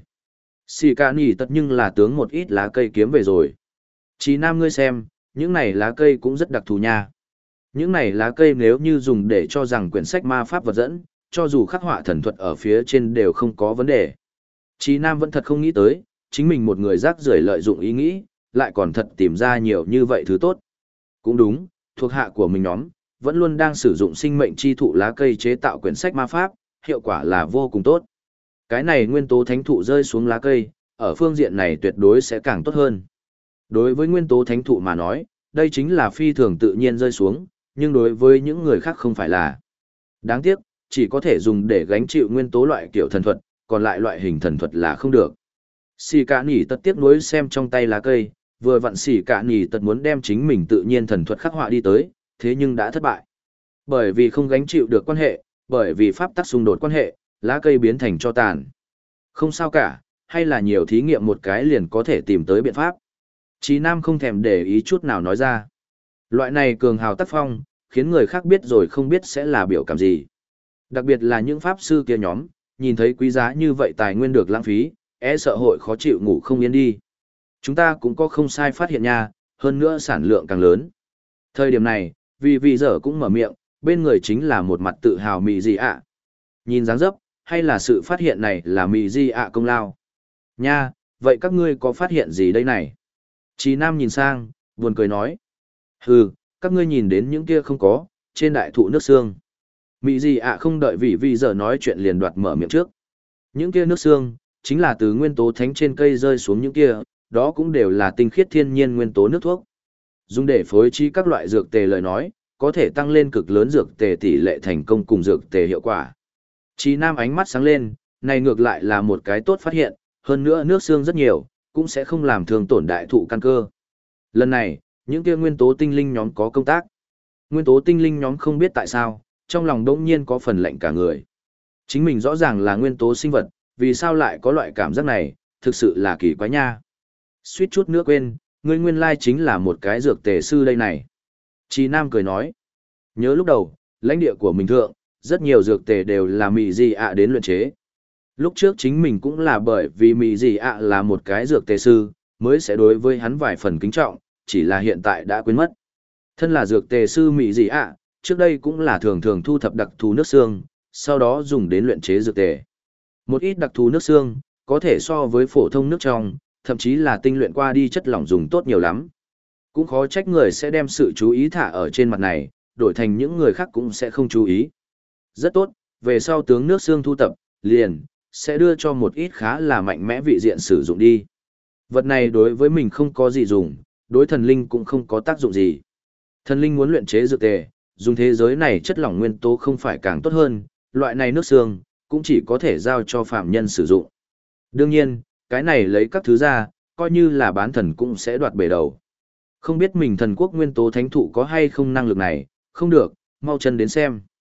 Speaker 1: Xì ca nỉ tất nhưng là tướng một ít lá cây kiếm về rồi. Chí Nam ngươi xem, những này lá cây cũng rất đặc thù nha. Những này lá cây nếu như dùng để cho rằng quyển sách ma pháp vật dẫn, cho dù khắc họa thần thuật ở phía trên đều không có vấn đề. Chí Nam vẫn thật không nghĩ tới, chính mình một người rác rưởi lợi dụng ý nghĩ, lại còn thật tìm ra nhiều như vậy thứ tốt. Cũng đúng, thuộc hạ của mình nhóm, vẫn luôn đang sử dụng sinh mệnh chi thụ lá cây chế tạo quyển sách ma pháp, hiệu quả là vô cùng tốt. Cái này nguyên tố thánh thụ rơi xuống lá cây, ở phương diện này tuyệt đối sẽ càng tốt hơn. Đối với nguyên tố thánh thụ mà nói, đây chính là phi thường tự nhiên rơi xuống, nhưng đối với những người khác không phải là. Đáng tiếc, chỉ có thể dùng để gánh chịu nguyên tố loại kiểu thần thuật, còn lại loại hình thần thuật là không được. Xì cả nỉ tật tiếc nuối xem trong tay lá cây, vừa vặn xì cả nỉ tật muốn đem chính mình tự nhiên thần thuật khắc họa đi tới, thế nhưng đã thất bại. Bởi vì không gánh chịu được quan hệ, bởi vì pháp tắc xung đột quan hệ, lá cây biến thành cho tàn. Không sao cả, hay là nhiều thí nghiệm một cái liền có thể tìm tới biện pháp. Chí Nam không thèm để ý chút nào nói ra. Loại này cường hào tác phong, khiến người khác biết rồi không biết sẽ là biểu cảm gì. Đặc biệt là những pháp sư kia nhóm, nhìn thấy quý giá như vậy tài nguyên được lãng phí, sợ hội khó chịu ngủ không yên đi. Chúng ta cũng có không sai phát hiện nha, hơn nữa sản lượng càng lớn. Thời điểm này, vì giờ cũng mở miệng, bên người chính là một mặt tự hào mị gì ạ. Nhìn dáng dấp, hay là sự phát hiện này là mị gì ạ công lao. Nha, vậy các ngươi có phát hiện gì đây này? Chí Nam nhìn sang, buồn cười nói. Hừ, các ngươi nhìn đến những kia không có, trên đại thụ nước xương. Mị gì ạ không đợi vì giờ nói chuyện liền đoạt mở miệng trước. Những kia nước xương, chính là từ nguyên tố thánh trên cây rơi xuống những kia, đó cũng đều là tinh khiết thiên nhiên nguyên tố nước thuốc. Dùng để phối trí các loại dược tề lời nói, có thể tăng lên cực lớn dược tề tỷ lệ thành công cùng dược tề hiệu quả. Chí Nam ánh mắt sáng lên, này ngược lại là một cái tốt phát hiện, hơn nữa nước xương rất nhiều, cũng sẽ không làm thương tổn đại thụ căn cơ. Lần này, những kia nguyên tố tinh linh nhóm có công tác. Nguyên tố tinh linh nhóm không biết tại sao, trong lòng đỗng nhiên có phần lạnh cả người. Chính mình rõ ràng là nguyên tố sinh vật, vì sao lại có loại cảm giác này, thực sự là kỳ quái nha. Suýt chút nữa quên, ngươi nguyên lai chính là một cái dược tề sư đây này. Chí Nam cười nói, nhớ lúc đầu, lãnh địa của mình thượng, rất nhiều dược tề đều là mị gì ạ đến luyện chế. Lúc trước chính mình cũng là bởi vì mị gì ạ là một cái dược tề sư, mới sẽ đối với hắn vài phần kính trọng, chỉ là hiện tại đã quên mất. Thân là dược tề sư mị gì ạ, trước đây cũng là thường thường thu thập đặc thù nước xương, sau đó dùng đến luyện chế dược tề. Một ít đặc thù nước xương, có thể so với phổ thông nước trong, thậm chí là tinh luyện qua đi chất lỏng dùng tốt nhiều lắm. Cũng khó trách người sẽ đem sự chú ý thả ở trên mặt này, đổi thành những người khác cũng sẽ không chú ý. Rất tốt, về sau tướng nước xương thu tập, liền, sẽ đưa cho một ít khá là mạnh mẽ vị diện sử dụng đi. Vật này đối với mình không có gì dùng, đối thần linh cũng không có tác dụng gì. Thần linh muốn luyện chế dược tề, dùng thế giới này chất lỏng nguyên tố không phải càng tốt hơn, loại này nước xương, cũng chỉ có thể giao cho phạm nhân sử dụng. Đương nhiên, cái này lấy các thứ ra, coi như là bán thần cũng sẽ đoạt bể đầu. Không biết mình thần quốc nguyên tố thánh thụ có hay không năng lực này, không được, mau chân đến xem.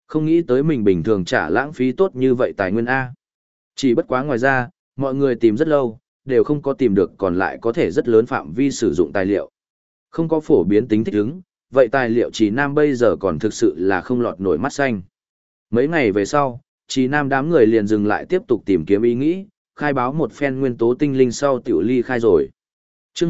Speaker 1: Không nghĩ tới mình bình thường trả lãng phí tốt như vậy tài nguyên A. Chỉ bất quá ngoài ra, mọi người tìm rất lâu, đều không có tìm được còn lại có thể rất lớn phạm vi sử dụng tài liệu. Không có phổ biến tính thích ứng, vậy tài liệu Trì Nam bây giờ còn thực sự là không lọt nổi mắt xanh. Mấy ngày về sau, Trì Nam đám người liền dừng lại tiếp tục tìm kiếm ý nghĩ, khai báo một phen nguyên tố tinh linh sau tiểu ly khai rồi. Trước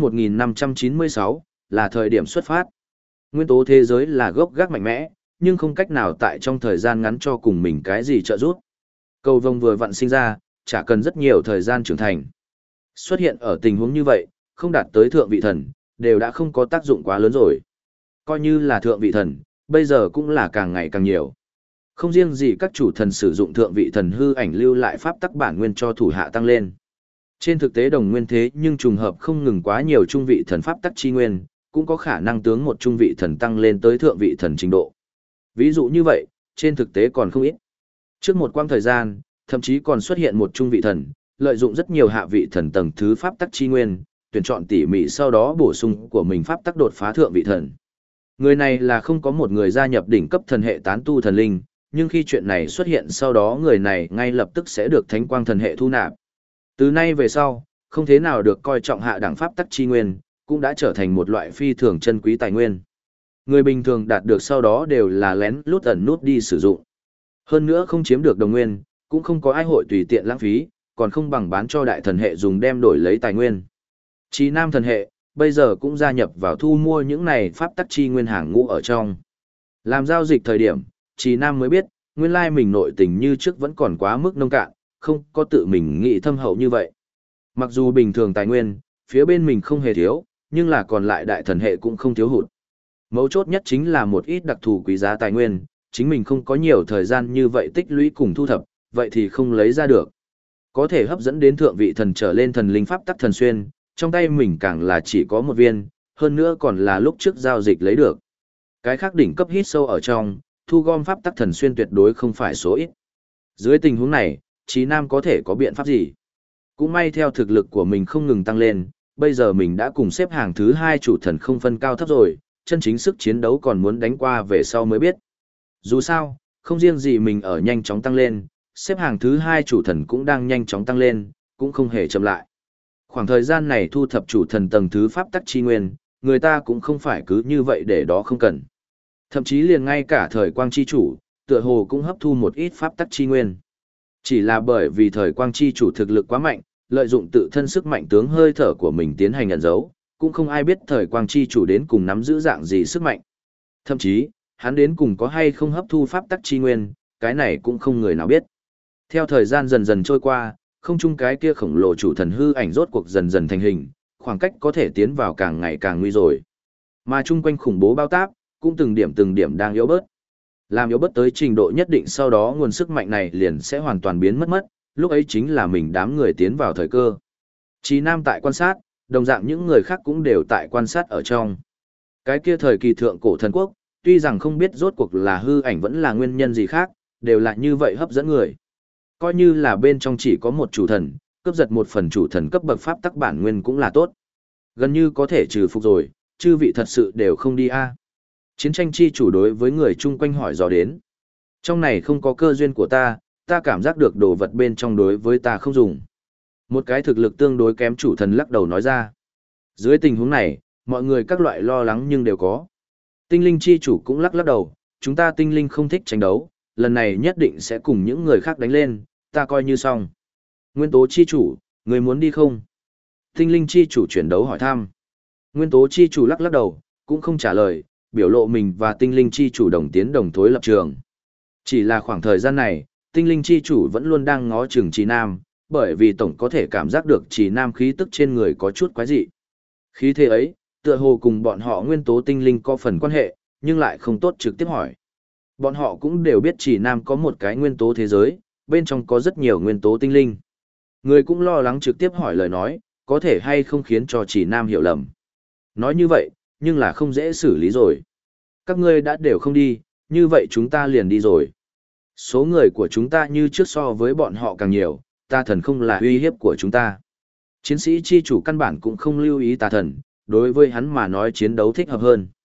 Speaker 1: 1596, là thời điểm xuất phát. Nguyên tố thế giới là gốc gác mạnh mẽ, nhưng không cách nào tại trong thời gian ngắn cho cùng mình cái gì trợ giúp. Cầu vồng vừa vặn sinh ra, chả cần rất nhiều thời gian trưởng thành. Xuất hiện ở tình huống như vậy, không đạt tới thượng vị thần, đều đã không có tác dụng quá lớn rồi. Coi như là thượng vị thần, bây giờ cũng là càng ngày càng nhiều. Không riêng gì các chủ thần sử dụng thượng vị thần hư ảnh lưu lại pháp tắc bản nguyên cho thủ hạ tăng lên. Trên thực tế đồng nguyên thế nhưng trùng hợp không ngừng quá nhiều trung vị thần pháp tắc chi nguyên, cũng có khả năng tướng một trung vị thần tăng lên tới thượng vị thần trình độ. Ví dụ như vậy, trên thực tế còn không ít. Trước một quãng thời gian, thậm chí còn xuất hiện một trung vị thần, lợi dụng rất nhiều hạ vị thần tầng thứ pháp tắc chi nguyên, tuyển chọn tỉ mỉ sau đó bổ sung của mình pháp tắc đột phá thượng vị thần. Người này là không có một người gia nhập đỉnh cấp thần hệ tán tu thần linh, nhưng khi chuyện này xuất hiện sau đó người này ngay lập tức sẽ được thánh quang thần hệ thu nạp. Từ nay về sau, không thế nào được coi trọng hạ đẳng pháp tắc chi nguyên, cũng đã trở thành một loại phi thường chân quý tài nguyên. Người bình thường đạt được sau đó đều là lén lút ẩn nút đi sử dụng. Hơn nữa không chiếm được đồng nguyên, cũng không có ai hội tùy tiện lãng phí, còn không bằng bán cho đại thần hệ dùng đem đổi lấy tài nguyên. Chí Nam thần hệ, bây giờ cũng gia nhập vào thu mua những này pháp tắc chi nguyên hàng ngũ ở trong. Làm giao dịch thời điểm, Chí Nam mới biết, nguyên lai mình nội tình như trước vẫn còn quá mức nông cạn, không có tự mình nghĩ thâm hậu như vậy. Mặc dù bình thường tài nguyên, phía bên mình không hề thiếu, nhưng là còn lại đại thần hệ cũng không thiếu hụt. Mấu chốt nhất chính là một ít đặc thù quý giá tài nguyên, chính mình không có nhiều thời gian như vậy tích lũy cùng thu thập, vậy thì không lấy ra được. Có thể hấp dẫn đến thượng vị thần trở lên thần linh pháp tắc thần xuyên, trong tay mình càng là chỉ có một viên, hơn nữa còn là lúc trước giao dịch lấy được. Cái khác đỉnh cấp hít sâu ở trong, thu gom pháp tắc thần xuyên tuyệt đối không phải số ít. Dưới tình huống này, Chí Nam có thể có biện pháp gì? Cũng may theo thực lực của mình không ngừng tăng lên, bây giờ mình đã cùng xếp hàng thứ 2 chủ thần không phân cao thấp rồi, chân chính sức chiến đấu còn muốn đánh qua về sau mới biết. Dù sao, không riêng gì mình ở nhanh chóng tăng lên, xếp hàng thứ 2 chủ thần cũng đang nhanh chóng tăng lên, cũng không hề chậm lại. Khoảng thời gian này thu thập chủ thần tầng thứ pháp tắc chi nguyên, người ta cũng không phải cứ như vậy để đó không cần. Thậm chí liền ngay cả thời quang chi chủ, tựa hồ cũng hấp thu một ít pháp tắc chi nguyên. Chỉ là bởi vì thời quang chi chủ thực lực quá mạnh, lợi dụng tự thân sức mạnh tướng hơi thở của mình tiến hành nhận dấu, cũng không ai biết thời quang chi chủ đến cùng nắm giữ dạng gì sức mạnh. Thậm chí, hắn đến cùng có hay không hấp thu pháp tắc chi nguyên, cái này cũng không người nào biết. Theo thời gian dần dần trôi qua, không chung cái kia khổng lồ chủ thần hư ảnh rốt cuộc dần dần thành hình, khoảng cách có thể tiến vào càng ngày càng nguy rồi. Mà chung quanh khủng bố bao táp, cũng từng điểm đang yếu bớt. Làm yếu bớt tới trình độ nhất định sau đó nguồn sức mạnh này liền sẽ hoàn toàn biến mất, lúc ấy chính là mình đám người tiến vào thời cơ. Chí Nam tại quan sát, đồng dạng những người khác cũng đều tại quan sát ở trong. Cái kia thời kỳ thượng cổ thần quốc, tuy rằng không biết rốt cuộc là hư ảnh vẫn là nguyên nhân gì khác, đều là như vậy hấp dẫn người. Coi như là bên trong chỉ có một chủ thần, cướp giật một phần chủ thần cấp bậc pháp tắc bản nguyên cũng là tốt. Gần như có thể trừ phục rồi, chư vị thật sự đều không đi a. Chiến tranh chi chủ đối với người chung quanh hỏi dò đến. Trong này không có cơ duyên của ta cảm giác được đồ vật bên trong đối với ta không dùng. Một cái thực lực tương đối kém chủ thần lắc đầu nói ra. Dưới tình huống này, mọi người các loại lo lắng nhưng đều có. Tinh linh chi chủ cũng lắc đầu, chúng ta tinh linh không thích tranh đấu, lần này nhất định sẽ cùng những người khác đánh lên, ta coi như xong. Nguyên tố chi chủ, người muốn đi không? Tinh linh chi chủ chuyển đấu hỏi thăm. Nguyên tố chi chủ lắc đầu, cũng không trả lời, biểu lộ mình và tinh linh chi chủ đồng tiến đồng thối lập trường. Chỉ là khoảng thời gian này, tinh linh chi chủ vẫn luôn đang ngó chừng Chí Nam, bởi vì tổng có thể cảm giác được Chí Nam khí tức trên người có chút quái dị. Khí thế ấy, tựa hồ cùng bọn họ nguyên tố tinh linh có phần quan hệ, nhưng lại không tốt trực tiếp hỏi. Bọn họ cũng đều biết Chí Nam có một cái nguyên tố thế giới, bên trong có rất nhiều nguyên tố tinh linh. Người cũng lo lắng trực tiếp hỏi lời nói, có thể hay không khiến cho Chí Nam hiểu lầm. Nói như vậy, nhưng là không dễ xử lý rồi. Các ngươi đã đều không đi, như vậy chúng ta liền đi rồi. Số người của chúng ta như trước so với bọn họ càng nhiều, tà thần không là uy hiếp của chúng ta. Chiến sĩ chi chủ căn bản cũng không lưu ý tà thần, đối với hắn mà nói chiến đấu thích hợp hơn.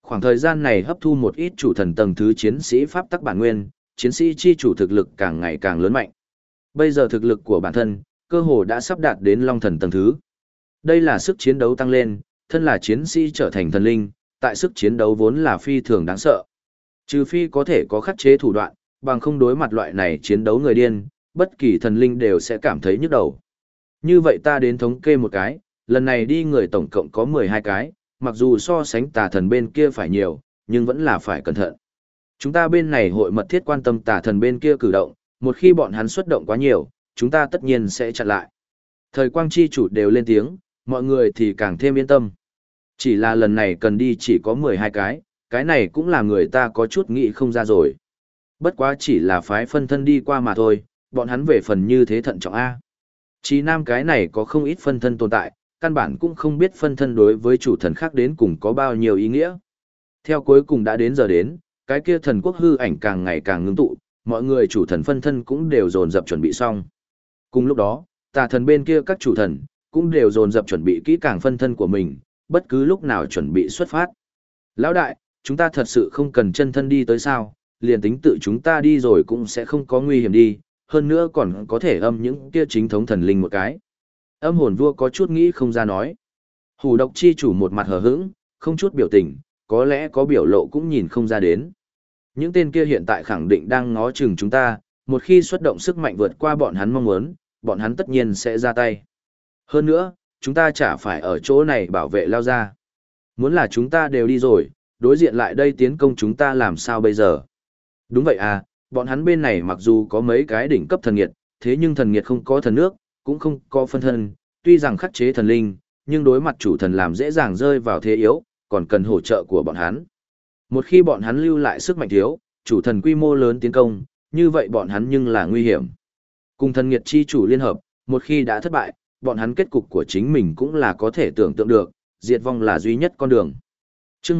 Speaker 1: Khoảng thời gian này hấp thu một ít chủ thần tầng thứ chiến sĩ pháp tắc bản nguyên, chiến sĩ chi chủ thực lực càng ngày càng lớn mạnh. Bây giờ thực lực của bản thân, cơ hồ đã sắp đạt đến long thần tầng thứ. Đây là sức chiến đấu tăng lên, thân là chiến sĩ trở thành thần linh, tại sức chiến đấu vốn là phi thường đáng sợ. Trừ phi có thể có khắc chế thủ đoạn, bằng không đối mặt loại này chiến đấu người điên, bất kỳ thần linh đều sẽ cảm thấy nhức đầu. Như vậy ta đến thống kê một cái, lần này đi người tổng cộng có 12 cái, mặc dù so sánh tà thần bên kia phải nhiều, nhưng vẫn là phải cẩn thận. Chúng ta bên này hội mật thiết quan tâm tà thần bên kia cử động, một khi bọn hắn xuất động quá nhiều, chúng ta tất nhiên sẽ chặn lại. Thời quang chi chủ đều lên tiếng, mọi người thì càng thêm yên tâm. Chỉ là lần này cần đi chỉ có 12 cái này cũng là người ta có chút nghĩ không ra rồi. Bất quá chỉ là phái phân thân đi qua mà thôi, bọn hắn về phần như thế thận trọng A. Chí nam cái này có không ít phân thân tồn tại, căn bản cũng không biết phân thân đối với chủ thần khác đến cùng có bao nhiêu ý nghĩa. Theo cuối cùng đã đến giờ đến, cái kia thần quốc hư ảnh càng ngày càng ngưng tụ, mọi người chủ thần phân thân cũng đều dồn dập chuẩn bị xong. Cùng lúc đó, tà thần bên kia các chủ thần cũng đều dồn dập chuẩn bị kỹ càng phân thân của mình, bất cứ lúc nào chuẩn bị xuất phát. Lão đại, chúng ta thật sự không cần chân thân đi tới sao, liền tính tự chúng ta đi rồi cũng sẽ không có nguy hiểm đi, hơn nữa còn có thể âm những kia chính thống thần linh một cái. Âm hồn vua có chút nghĩ không ra nói. Hủ độc chi chủ một mặt hờ hững, không chút biểu tình, có lẽ có biểu lộ cũng nhìn không ra đến. Những tên kia hiện tại khẳng định đang ngó chừng chúng ta, một khi xuất động sức mạnh vượt qua bọn hắn mong muốn, bọn hắn tất nhiên sẽ ra tay. Hơn nữa, chúng ta chả phải ở chỗ này bảo vệ lao ra. Muốn là chúng ta đều đi rồi, đối diện lại đây tiến công chúng ta làm sao bây giờ? Đúng vậy à, bọn hắn bên này mặc dù có mấy cái đỉnh cấp thần nghiệt, thế nhưng thần nghiệt không có thần nước, cũng không có phân thân, tuy rằng khắc chế thần linh, nhưng đối mặt chủ thần làm dễ dàng rơi vào thế yếu, còn cần hỗ trợ của bọn hắn. Một khi bọn hắn lưu lại sức mạnh thiếu, chủ thần quy mô lớn tiến công, như vậy bọn hắn nhưng là nguy hiểm. Cùng thần nghiệt chi chủ liên hợp, một khi đã thất bại, bọn hắn kết cục của chính mình cũng là có thể tưởng tượng được, diệt vong là duy nhất con đường. Trước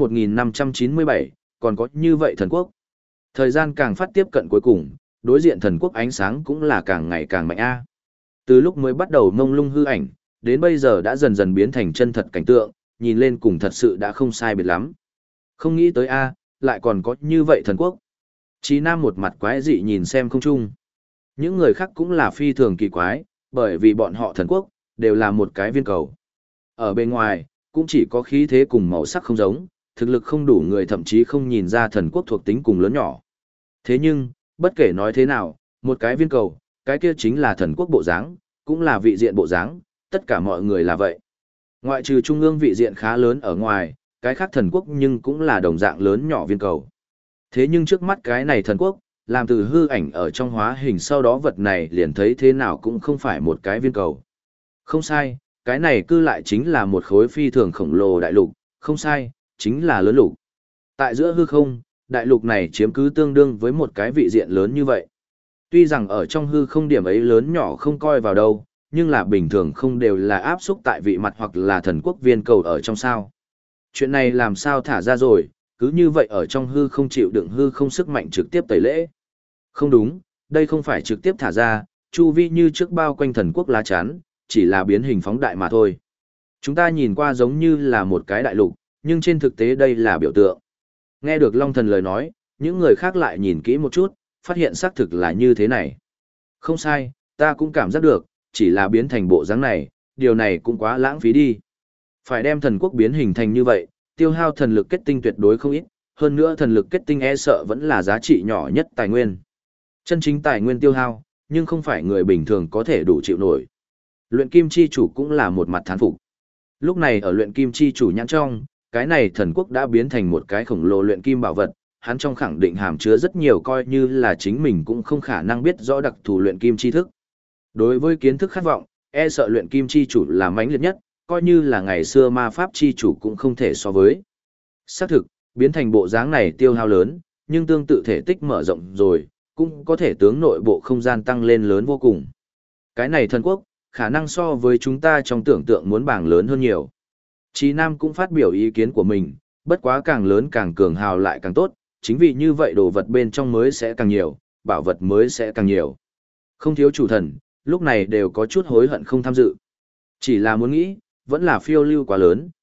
Speaker 1: 1597, còn có như vậy thần quốc. Thời gian càng phát tiếp cận cuối cùng, đối diện thần quốc ánh sáng cũng là càng ngày càng mạnh a. Từ lúc mới bắt đầu mông lung hư ảnh, đến bây giờ đã dần dần biến thành chân thật cảnh tượng, nhìn lên cùng thật sự đã không sai biệt lắm. Không nghĩ tới a, lại còn có như vậy thần quốc. Chí Nam một mặt quái dị nhìn xem không trung. Những người khác cũng là phi thường kỳ quái, bởi vì bọn họ thần quốc, đều là một cái viên cầu. Ở bên ngoài, cũng chỉ có khí thế cùng màu sắc không giống, thực lực không đủ người thậm chí không nhìn ra thần quốc thuộc tính cùng lớn nhỏ. Thế nhưng, bất kể nói thế nào, một cái viên cầu, cái kia chính là thần quốc bộ dáng, cũng là vị diện bộ dáng, tất cả mọi người là vậy. Ngoại trừ trung ương vị diện khá lớn ở ngoài, cái khác thần quốc nhưng cũng là đồng dạng lớn nhỏ viên cầu. Thế nhưng trước mắt cái này thần quốc, làm từ hư ảnh ở trong hóa hình sau đó vật này liền thấy thế nào cũng không phải một cái viên cầu. Không sai, cái này cư lại chính là một khối phi thường khổng lồ đại lục, không sai, chính là lớn lục. Tại giữa hư không, đại lục này chiếm cứ tương đương với một cái vị diện lớn như vậy. Tuy rằng ở trong hư không điểm ấy lớn nhỏ không coi vào đâu, nhưng là bình thường không đều là áp xúc tại vị mặt hoặc là thần quốc viên cầu ở trong sao. Chuyện này làm sao thả ra rồi, cứ như vậy ở trong hư không chịu đựng hư không sức mạnh trực tiếp tẩy lễ. Không đúng, đây không phải trực tiếp thả ra, chu vi như trước bao quanh thần quốc lá chắn, chỉ là biến hình phóng đại mà thôi. Chúng ta nhìn qua giống như là một cái đại lục, nhưng trên thực tế đây là biểu tượng. Nghe được Long Thần lời nói, những người khác lại nhìn kỹ một chút, phát hiện xác thực là như thế này. Không sai, ta cũng cảm giác được, chỉ là biến thành bộ dáng này, điều này cũng quá lãng phí đi. Phải đem thần quốc biến hình thành như vậy, tiêu hao thần lực kết tinh tuyệt đối không ít, hơn nữa thần lực kết tinh e sợ vẫn là giá trị nhỏ nhất tài nguyên. Chân chính tài nguyên tiêu hao, nhưng không phải người bình thường có thể đủ chịu nổi. Luyện kim chi chủ cũng là một mặt thán phục. Lúc này ở luyện kim chi chủ nhãn trong, cái này thần quốc đã biến thành một cái khổng lồ luyện kim bảo vật, hắn trong khẳng định hàm chứa rất nhiều coi như là chính mình cũng không khả năng biết rõ đặc thù luyện kim chi thức. Đối với kiến thức khát vọng, e sợ luyện kim chi chủ là mãnh liệt nhất, coi như là ngày xưa ma pháp chi chủ cũng không thể so với. Xác thực, biến thành bộ dáng này tiêu hao lớn, nhưng tương tự thể tích mở rộng rồi, cũng có thể tướng nội bộ không gian tăng lên lớn vô cùng. Cái này thần quốc, khả năng so với chúng ta trong tưởng tượng muốn bảng lớn hơn nhiều. Chí Nam cũng phát biểu ý kiến của mình, bất quá càng lớn càng cường hào lại càng tốt, chính vì như vậy đồ vật bên trong mới sẽ càng nhiều, bảo vật mới sẽ càng nhiều. Không thiếu chủ thần, lúc này đều có chút hối hận không tham dự. Chỉ là muốn nghĩ, vẫn là phiêu lưu quá lớn,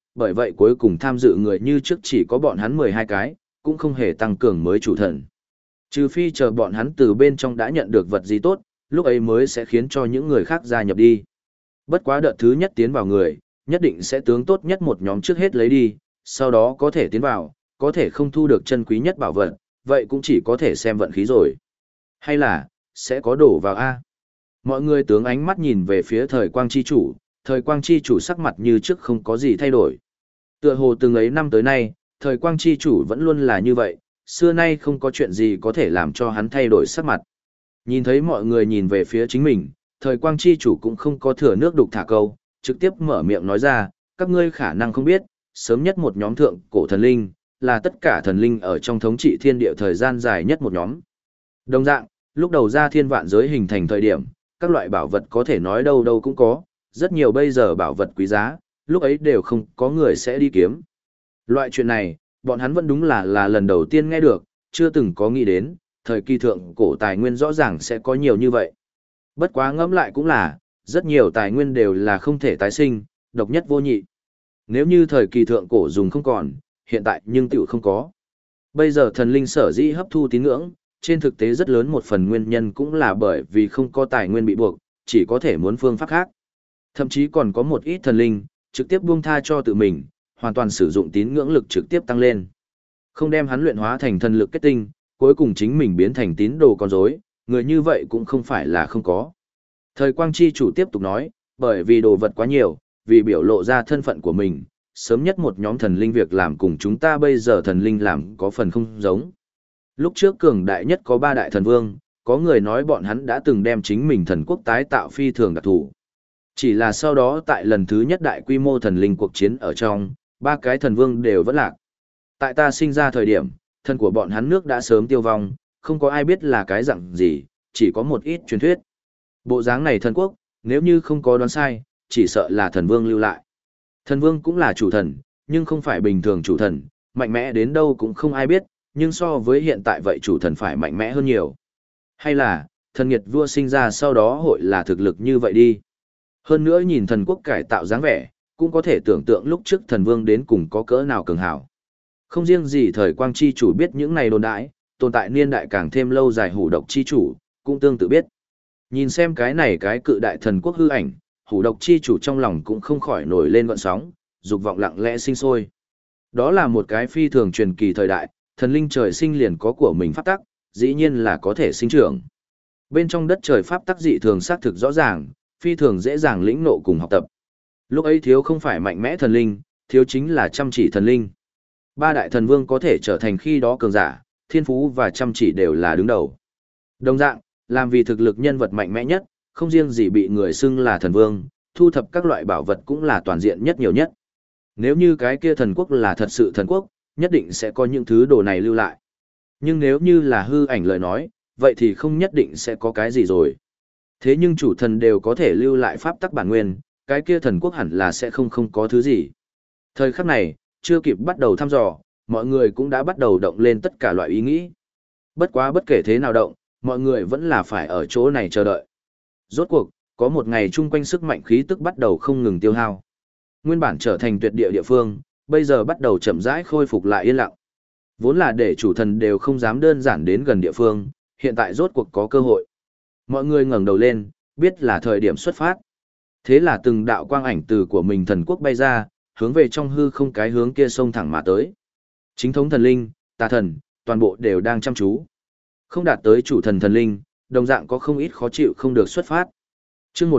Speaker 1: bởi vậy cuối cùng tham dự người như trước chỉ có bọn hắn 12 cái, cũng không hề tăng cường mới chủ thần. Trừ phi chờ bọn hắn từ bên trong đã nhận được vật gì tốt, lúc ấy mới sẽ khiến cho những người khác gia nhập đi. Bất quá đợt thứ nhất tiến vào người, nhất định sẽ tướng tốt nhất một nhóm trước hết lấy đi, sau đó có thể tiến vào, có thể không thu được chân quý nhất bảo vật, vậy cũng chỉ có thể xem vận khí rồi. Hay là, sẽ có đổ vào A. Mọi người tướng ánh mắt nhìn về phía thời quang chi chủ, thời quang chi chủ sắc mặt như trước không có gì thay đổi. Tựa hồ từng ấy năm tới nay, thời quang chi chủ vẫn luôn là như vậy, xưa nay không có chuyện gì có thể làm cho hắn thay đổi sắc mặt. Nhìn thấy mọi người nhìn về phía chính mình, thời quang chi chủ cũng không có thừa nước đục thả câu, trực tiếp mở miệng nói ra, các ngươi khả năng không biết, sớm nhất một nhóm thượng cổ thần linh, là tất cả thần linh ở trong thống trị thiên địa thời gian dài nhất một nhóm. Đồng dạng, lúc đầu ra thiên vạn giới hình thành thời điểm, các loại bảo vật có thể nói đâu đâu cũng có, rất nhiều bây giờ bảo vật quý giá, lúc ấy đều không có người sẽ đi kiếm. Loại chuyện này, bọn hắn vẫn đúng là lần đầu tiên nghe được, chưa từng có nghĩ đến, thời kỳ thượng cổ tài nguyên rõ ràng sẽ có nhiều như vậy. Bất quá ngẫm lại cũng là, rất nhiều tài nguyên đều là không thể tái sinh, độc nhất vô nhị. Nếu như thời kỳ thượng cổ dùng không còn, hiện tại nhưng tiểu không có. Bây giờ thần linh sở dĩ hấp thu tín ngưỡng, trên thực tế rất lớn một phần nguyên nhân cũng là bởi vì không có tài nguyên bị buộc, chỉ có thể muốn phương pháp khác. Thậm chí còn có một ít thần linh, trực tiếp buông tha cho tự mình, hoàn toàn sử dụng tín ngưỡng lực trực tiếp tăng lên. Không đem hắn luyện hóa thành thần lực kết tinh, cuối cùng chính mình biến thành tín đồ con rối, người như vậy cũng không phải là không có. Thời quang chi chủ tiếp tục nói, bởi vì đồ vật quá nhiều, vì biểu lộ ra thân phận của mình, sớm nhất một nhóm thần linh việc làm cùng chúng ta bây giờ thần linh làm có phần không giống. Lúc trước cường đại nhất có 3 đại thần vương, có người nói bọn hắn đã từng đem chính mình thần quốc tái tạo phi thường đặc thủ. Chỉ là sau đó tại lần thứ nhất đại quy mô thần linh cuộc chiến ở trong, 3 cái thần vương đều vẫn lạc. Tại ta sinh ra thời điểm, thần của bọn hắn nước đã sớm tiêu vong, không có ai biết là cái dạng gì, chỉ có một ít truyền thuyết. Bộ dáng này thần quốc, nếu như không có đoán sai, chỉ sợ là thần vương lưu lại. Thần vương cũng là chủ thần, nhưng không phải bình thường chủ thần, mạnh mẽ đến đâu cũng không ai biết, nhưng so với hiện tại vậy chủ thần phải mạnh mẽ hơn nhiều. Hay là, thần nghiệt vua sinh ra sau đó hội là thực lực như vậy đi. Hơn nữa nhìn thần quốc cải tạo dáng vẻ, cũng có thể tưởng tượng lúc trước thần vương đến cùng có cỡ nào cường hảo. Không riêng gì thời quang chi chủ biết những này đồn đãi, tồn tại niên đại càng thêm lâu dài hủ độc chi chủ, cũng tương tự biết. Nhìn xem cái này cái cự đại thần quốc hư ảnh, hủ độc chi chủ trong lòng cũng không khỏi nổi lên gợn sóng, dục vọng lặng lẽ sinh sôi. Đó là một cái phi thường truyền kỳ thời đại, thần linh trời sinh liền có của mình pháp tắc, dĩ nhiên là có thể sinh trưởng. Bên trong đất trời pháp tắc dị thường xác thực rõ ràng, phi thường dễ dàng lĩnh ngộ cùng học tập. Lúc ấy thiếu không phải mạnh mẽ thần linh, thiếu chính là chăm chỉ thần linh. 3 đại thần vương có thể trở thành khi đó cường giả, thiên phú và chăm chỉ đều là đứng đầu. Đồng dạng, làm vì thực lực nhân vật mạnh mẽ nhất, không riêng gì bị người xưng là thần vương, thu thập các loại bảo vật cũng là toàn diện nhất nhiều nhất. Nếu như cái kia thần quốc là thật sự thần quốc, nhất định sẽ có những thứ đồ này lưu lại. Nhưng nếu như là hư ảnh lời nói, vậy thì không nhất định sẽ có cái gì rồi. Thế nhưng chủ thần đều có thể lưu lại pháp tắc bản nguyên, cái kia thần quốc hẳn là sẽ không có thứ gì. Thời khắc này, chưa kịp bắt đầu thăm dò, mọi người cũng đã bắt đầu động lên tất cả loại ý nghĩ. Bất quá bất kể thế nào động, mọi người vẫn là phải ở chỗ này chờ đợi. Rốt cuộc, có một ngày chung quanh sức mạnh khí tức bắt đầu không ngừng tiêu hao. Nguyên bản trở thành tuyệt địa địa phương, bây giờ bắt đầu chậm rãi khôi phục lại yên lặng. Vốn là để chủ thần đều không dám đơn giản đến gần địa phương, hiện tại rốt cuộc có cơ hội. Mọi người ngẩng đầu lên, biết là thời điểm xuất phát. Thế là từng đạo quang ảnh từ của mình thần quốc bay ra, hướng về trong hư không cái hướng kia xông thẳng mà tới. Chính thống thần linh, tà thần, toàn bộ đều đang chăm chú. Không đạt tới chủ thần thần linh, đồng dạng có không ít khó chịu không được xuất phát. Chương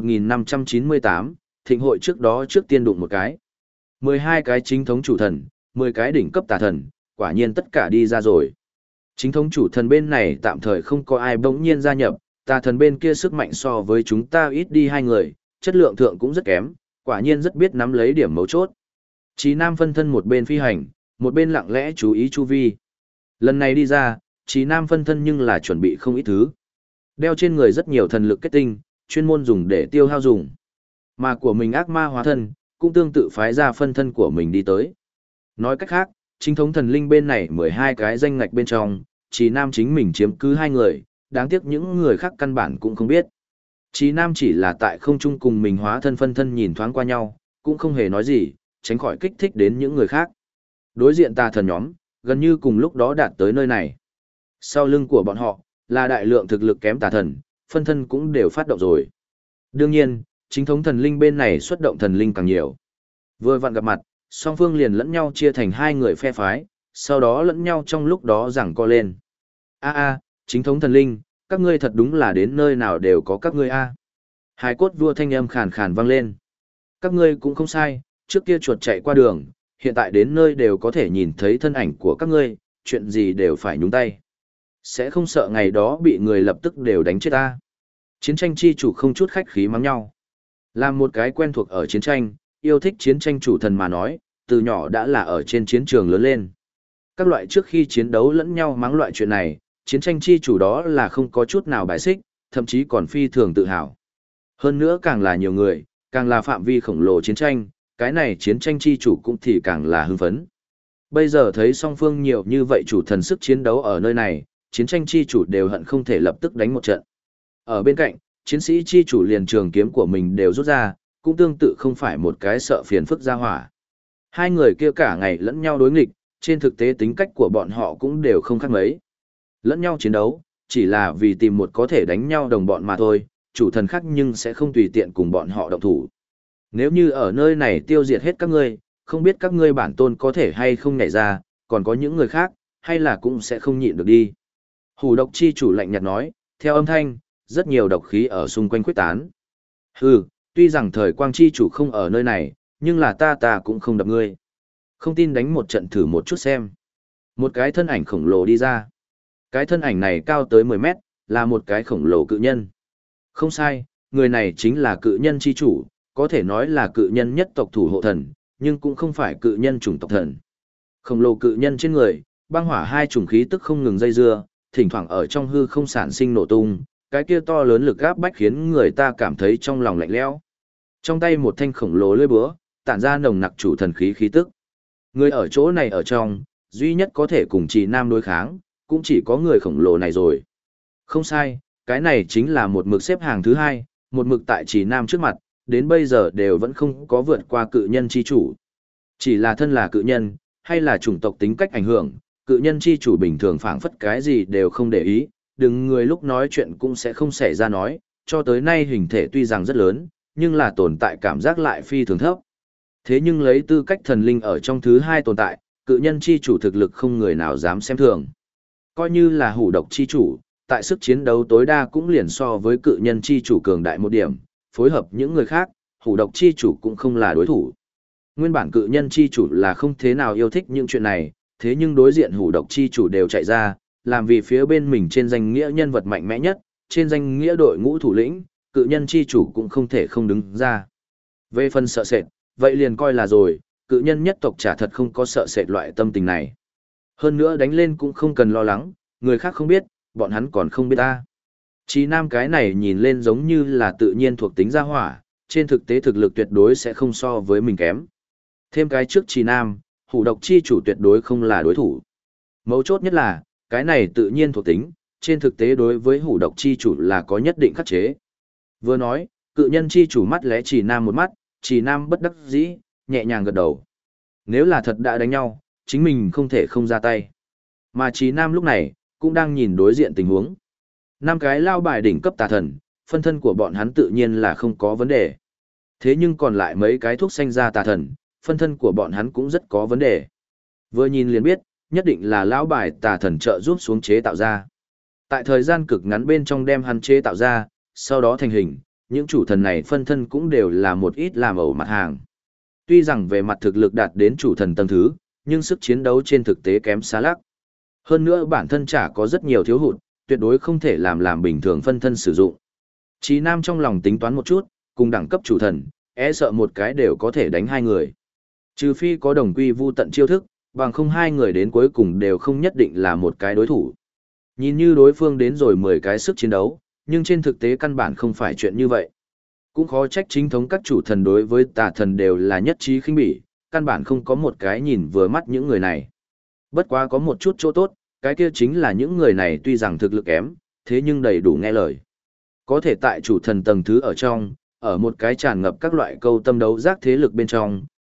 Speaker 1: 1598, thịnh hội trước đó trước tiên đụng một cái. 12 cái chính thống chủ thần, 10 cái đỉnh cấp tà thần, quả nhiên tất cả đi ra rồi. Chính thống chủ thần bên này tạm thời không có ai bỗng nhiên gia nhập, tà thần bên kia sức mạnh so với chúng ta ít đi 2 người, chất lượng thượng cũng rất kém, quả nhiên rất biết nắm lấy điểm mấu chốt. Chí Nam phân thân một bên phi hành, một bên lặng lẽ chú ý chu vi. Lần này đi ra, Chí Nam phân thân nhưng là chuẩn bị không ít thứ. Đeo trên người rất nhiều thần lực kết tinh, chuyên môn dùng để tiêu hao dùng. Mà của mình ác ma hóa thân, cũng tương tự phái ra phân thân của mình đi tới. Nói cách khác, chính thống thần linh bên này 12 cái danh ngạch bên trong, Chí Nam chính mình chiếm cứ 2 người, đáng tiếc những người khác căn bản cũng không biết. Chí Nam chỉ là tại không trung cùng mình hóa thân phân thân nhìn thoáng qua nhau, cũng không hề nói gì, tránh khỏi kích thích đến những người khác. Đối diện tà thần nhóm, gần như cùng lúc đó đạt tới nơi này. Sau lưng của bọn họ, là đại lượng thực lực kém tà thần, phân thân cũng đều phát động rồi. Đương nhiên, chính thống thần linh bên này xuất động thần linh càng nhiều. Vừa vặn gặp mặt, song phương liền lẫn nhau chia thành hai người phe phái, sau đó lẫn nhau trong lúc đó giằng co lên. Chính thống thần linh, các ngươi thật đúng là đến nơi nào đều có các ngươi a. Hải cốt vua thanh âm khàn khàn vang lên. Các ngươi cũng không sai, trước kia chuột chạy qua đường, hiện tại đến nơi đều có thể nhìn thấy thân ảnh của các ngươi, chuyện gì đều phải nhúng tay. Sẽ không sợ ngày đó bị người lập tức đều đánh chết ta. Chiến tranh chi chủ không chút khách khí mắng nhau. Làm một cái quen thuộc ở chiến tranh, yêu thích chiến tranh chủ thần mà nói, từ nhỏ đã là ở trên chiến trường lớn lên. Các loại trước khi chiến đấu lẫn nhau mắng loại chuyện này, chiến tranh chi chủ đó là không có chút nào bài xích, thậm chí còn phi thường tự hào. Hơn nữa càng là nhiều người, càng là phạm vi khổng lồ chiến tranh, cái này chiến tranh chi chủ cũng thì càng là hưng phấn. Bây giờ thấy song phương nhiều như vậy chủ thần sức chiến đấu ở nơi này, chiến tranh chi chủ đều hận không thể lập tức đánh một trận. Ở bên cạnh, chiến sĩ chi chủ liền trường kiếm của mình đều rút ra, cũng tương tự không phải một cái sợ phiền phức ra hỏa. Hai người kia cả ngày lẫn nhau đối nghịch, trên thực tế tính cách của bọn họ cũng đều không khác mấy. Lẫn nhau chiến đấu, chỉ là vì tìm một có thể đánh nhau đồng bọn mà thôi, chủ thần khác nhưng sẽ không tùy tiện cùng bọn họ động thủ. Nếu như ở nơi này tiêu diệt hết các ngươi, không biết các ngươi bản tôn có thể hay không nhảy ra, còn có những người khác, hay là cũng sẽ không nhịn được đi. Hủ độc chi chủ lạnh nhạt nói, theo âm thanh, rất nhiều độc khí ở xung quanh quyết tán. Hừ, tuy rằng thời quang chi chủ không ở nơi này, nhưng là ta cũng không đập ngươi. Không tin đánh một trận thử một chút xem. Một cái thân ảnh khổng lồ đi ra. Cái thân ảnh này cao tới 10 mét, là một cái khổng lồ cự nhân. Không sai, người này chính là cự nhân chi chủ, có thể nói là cự nhân nhất tộc thủ hộ thần, nhưng cũng không phải cự nhân chủng tộc thần. Khổng lồ cự nhân trên người, băng hỏa hai chủng khí tức không ngừng dây dưa, thỉnh thoảng ở trong hư không sản sinh nổ tung, cái kia to lớn lực áp bách khiến người ta cảm thấy trong lòng lạnh lẽo. Trong tay một thanh khổng lồ lưỡi búa, tản ra nồng nặc chủ thần khí khí tức. Người ở chỗ này ở trong, duy nhất có thể cùng Trì Nam đối kháng, cũng chỉ có người khổng lồ này rồi. Không sai, cái này chính là một mực xếp hàng thứ hai, một mực tại Trì Nam trước mặt, đến bây giờ đều vẫn không có vượt qua cự nhân chi chủ. Chỉ là thân là cự nhân, hay là chủng tộc tính cách ảnh hưởng, cự nhân chi chủ bình thường phảng phất cái gì đều không để ý, đừng người lúc nói chuyện cũng sẽ không xảy ra nói, cho tới nay hình thể tuy rằng rất lớn, nhưng là tồn tại cảm giác lại phi thường thấp. Thế nhưng lấy tư cách thần linh ở trong thứ hai tồn tại, cự nhân chi chủ thực lực không người nào dám xem thường. Coi như là hủ độc chi chủ, tại sức chiến đấu tối đa cũng liền so với cự nhân chi chủ cường đại một điểm, phối hợp những người khác, hủ độc chi chủ cũng không là đối thủ. Nguyên bản cự nhân chi chủ là không thế nào yêu thích những chuyện này, thế nhưng đối diện hủ độc chi chủ đều chạy ra, làm vì phía bên mình trên danh nghĩa nhân vật mạnh mẽ nhất, trên danh nghĩa đội ngũ thủ lĩnh, cự nhân chi chủ cũng không thể không đứng ra. Về phần sợ sệt, vậy liền coi là rồi, cự nhân nhất tộc chả thật không có sợ sệt loại tâm tình này. Hơn nữa đánh lên cũng không cần lo lắng, người khác không biết, bọn hắn còn không biết ta. Chí Nam cái này nhìn lên giống như là tự nhiên thuộc tính gia hỏa, trên thực tế thực lực tuyệt đối sẽ không so với mình kém. Thêm cái trước Chí Nam, hủ độc chi chủ tuyệt đối không là đối thủ. Mấu chốt nhất là, cái này tự nhiên thuộc tính, trên thực tế đối với hủ độc chi chủ là có nhất định khắc chế. Vừa nói, cự nhân chi chủ mắt lẽ Chí Nam một mắt, Chí Nam bất đắc dĩ, nhẹ nhàng gật đầu. Nếu là thật đã đánh nhau, chính mình không thể không ra tay. Mà Chí Nam lúc này, cũng đang nhìn đối diện tình huống. 5 cái lao bài đỉnh cấp tà thần, phân thân của bọn hắn tự nhiên là không có vấn đề. Thế nhưng còn lại mấy cái thuốc xanh ra tà thần, phân thân của bọn hắn cũng rất có vấn đề. Vừa nhìn liền biết, nhất định là lão bài tà thần trợ giúp xuống chế tạo ra. Tại thời gian cực ngắn bên trong đem hắn chế tạo ra, sau đó thành hình, những chủ thần này phân thân cũng đều là một ít làm ẩu mặt hàng. Tuy rằng về mặt thực lực đạt đến chủ thần tầng thứ, nhưng sức chiến đấu trên thực tế kém xa lắc. Hơn nữa bản thân chả có rất nhiều thiếu hụt, tuyệt đối không thể làm bình thường phân thân sử dụng. Chí Nam trong lòng tính toán một chút, cùng đẳng cấp chủ thần, sợ một cái đều có thể đánh hai người. Trừ phi có đồng quy vu tận chiêu thức, bằng không hai người đến cuối cùng đều không nhất định là một cái đối thủ. Nhìn như đối phương đến rồi 10 cái sức chiến đấu, nhưng trên thực tế căn bản không phải chuyện như vậy. Cũng khó trách chính thống các chủ thần đối với tà thần đều là nhất trí khinh bỉ, căn bản không có một cái nhìn vừa mắt những người này. Bất quá có một chút chỗ tốt, cái kia chính là những người này tuy rằng thực lực kém, thế nhưng đầy đủ nghe lời. Có thể tại chủ thần tầng thứ ở trong, ở một cái tràn ngập các loại câu tâm đấu giác thế lực bên trong,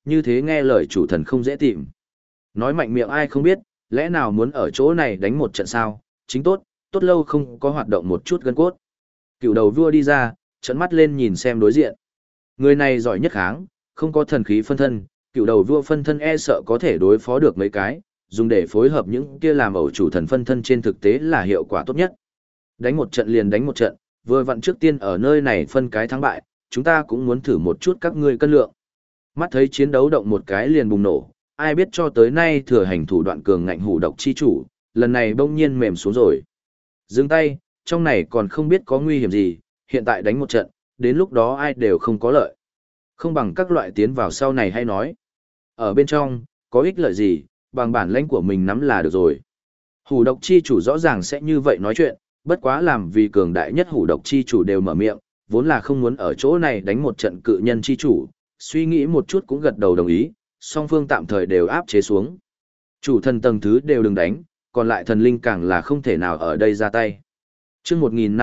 Speaker 1: như thế nghe lời chủ thần không dễ tìm. Nói mạnh miệng ai không biết, lẽ nào muốn ở chỗ này đánh một trận sao, chính tốt, tốt lâu không có hoạt động một chút gân cốt. Cựu đầu vua đi ra, trợn mắt lên nhìn xem đối diện. Người này giỏi nhất kháng, không có thần khí phân thân, cựu đầu vua phân thân e sợ có thể đối phó được mấy cái, dùng để phối hợp những kia làm ẩu chủ thần phân thân trên thực tế là hiệu quả tốt nhất. Đánh một trận liền đánh một trận, vừa vặn trước tiên ở nơi này phân cái thắng bại, chúng ta cũng muốn thử một chút các ngươi cân lượng. Mắt thấy chiến đấu động một cái liền bùng nổ, ai biết cho tới nay thừa hành thủ đoạn cường ngạnh hủ độc chi chủ, lần này bỗng nhiên mềm xuống rồi. Dừng tay, trong này còn không biết có nguy hiểm gì, hiện tại đánh một trận, đến lúc đó ai đều không có lợi. Không bằng các loại tiến vào sau này hay nói. Ở bên trong, có ích lợi gì, bằng bản lãnh của mình nắm là được rồi. Hủ độc chi chủ rõ ràng sẽ như vậy nói chuyện, bất quá làm vì cường đại nhất hủ độc chi chủ đều mở miệng, vốn là không muốn ở chỗ này đánh một trận cự nhân chi chủ, suy nghĩ một chút cũng gật đầu đồng ý, song phương tạm thời đều áp chế xuống. Chủ thần tầng thứ đều đừng đánh, còn lại thần linh càng là không thể nào ở đây ra tay. Trước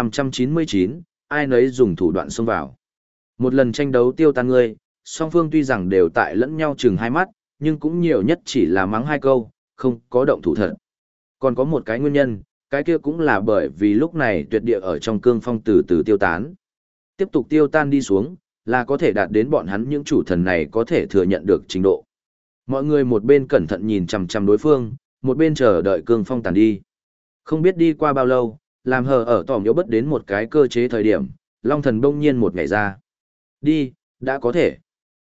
Speaker 1: 1599, ai nấy dùng thủ đoạn xông vào. Một lần tranh đấu tiêu tan ngươi, song phương tuy rằng đều tại lẫn nhau chừng hai mắt, nhưng cũng nhiều nhất chỉ là mắng hai câu, không có động thủ thật. Còn có một cái nguyên nhân, cái kia cũng là bởi vì lúc này tuyệt địa ở trong cương phong từ từ tiêu tán. Tiếp tục tiêu tan đi xuống, là có thể đạt đến bọn hắn những chủ thần này có thể thừa nhận được trình độ. Mọi người một bên cẩn thận nhìn chằm chằm đối phương, một bên chờ đợi cương phong tàn đi. Không biết đi qua bao lâu, làm hờ ở tỏm yếu bất đến một cái cơ chế thời điểm, Long thần bỗng nhiên một nhảy ra. Đi, đã có thể.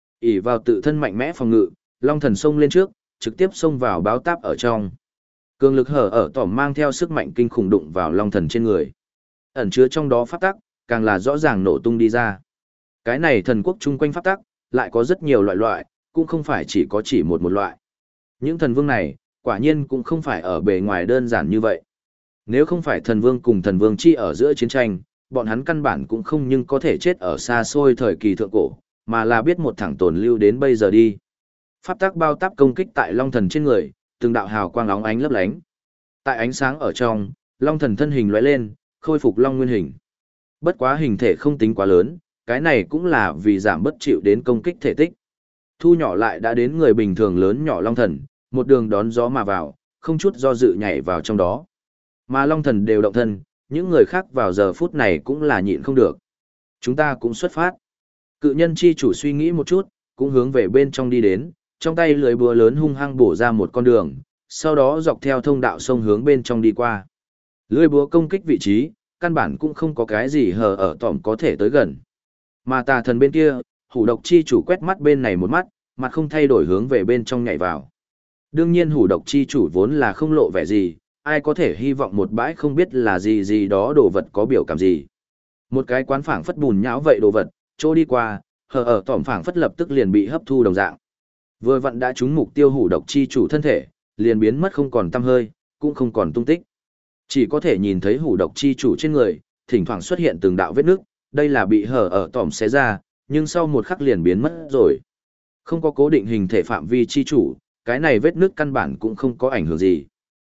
Speaker 1: ỷ vào tự thân mạnh mẽ phòng ngự, Long thần xông lên trước, trực tiếp xông vào báo táp ở trong. Cường lực hở ở tỏm mang theo sức mạnh kinh khủng đụng vào Long thần trên người. Ẩn chứa trong đó pháp tắc, càng là rõ ràng nổ tung đi ra. Cái này thần quốc chung quanh pháp tắc, lại có rất nhiều loại, cũng không phải chỉ có một loại. Những thần vương này, quả nhiên cũng không phải ở bề ngoài đơn giản như vậy. Nếu không phải thần vương cùng thần vương chi ở giữa chiến tranh, bọn hắn căn bản cũng không nhưng có thể chết ở xa xôi thời kỳ thượng cổ, mà là biết một thẳng tồn lưu đến bây giờ đi. Pháp tắc bao táp công kích tại Long thần trên người, từng đạo hào quang óng ánh lấp lánh. Tại ánh sáng ở trong, Long thần thân hình lóe lên, khôi phục Long nguyên hình. Bất quá hình thể không tính quá lớn, cái này cũng là vì giảm bất chịu đến công kích thể tích. Thu nhỏ lại đã đến người bình thường lớn nhỏ Long thần, một đường đón gió mà vào, không chút do dự nhảy vào trong đó. Mà Long thần đều động thân, những người khác vào giờ phút này cũng là nhịn không được. Chúng ta cũng xuất phát. Cự nhân chi chủ suy nghĩ một chút, cũng hướng về bên trong đi đến, trong tay lưỡi búa lớn hung hăng bổ ra một con đường, sau đó dọc theo thông đạo sông hướng bên trong đi qua. Lưỡi búa công kích vị trí, căn bản cũng không có cái gì hờ ở tỏm có thể tới gần. Mà tà thần bên kia, hủ độc chi chủ quét mắt bên này một mắt, mặt không thay đổi hướng về bên trong nhảy vào. Đương nhiên hủ độc chi chủ vốn là không lộ vẻ gì, ai có thể hy vọng một bãi không biết là gì đó đồ vật có biểu cảm gì. Một cái quán phảng phất bùn nhão vậy đồ vật, chỗ đi qua, hờ ở tỏm phảng phất lập tức liền bị hấp thu đồng dạng. Vừa vặn đã trúng mục tiêu hủ độc chi chủ thân thể, liền biến mất không còn tăm hơi, cũng không còn tung tích. Chỉ có thể nhìn thấy hủ độc chi chủ trên người, thỉnh thoảng xuất hiện từng đạo vết nước, đây là bị hở ở tỏm xé ra, nhưng sau một khắc liền biến mất rồi. Không có cố định hình thể phạm vi chi chủ, cái này vết nước căn bản cũng không có ảnh hưởng gì.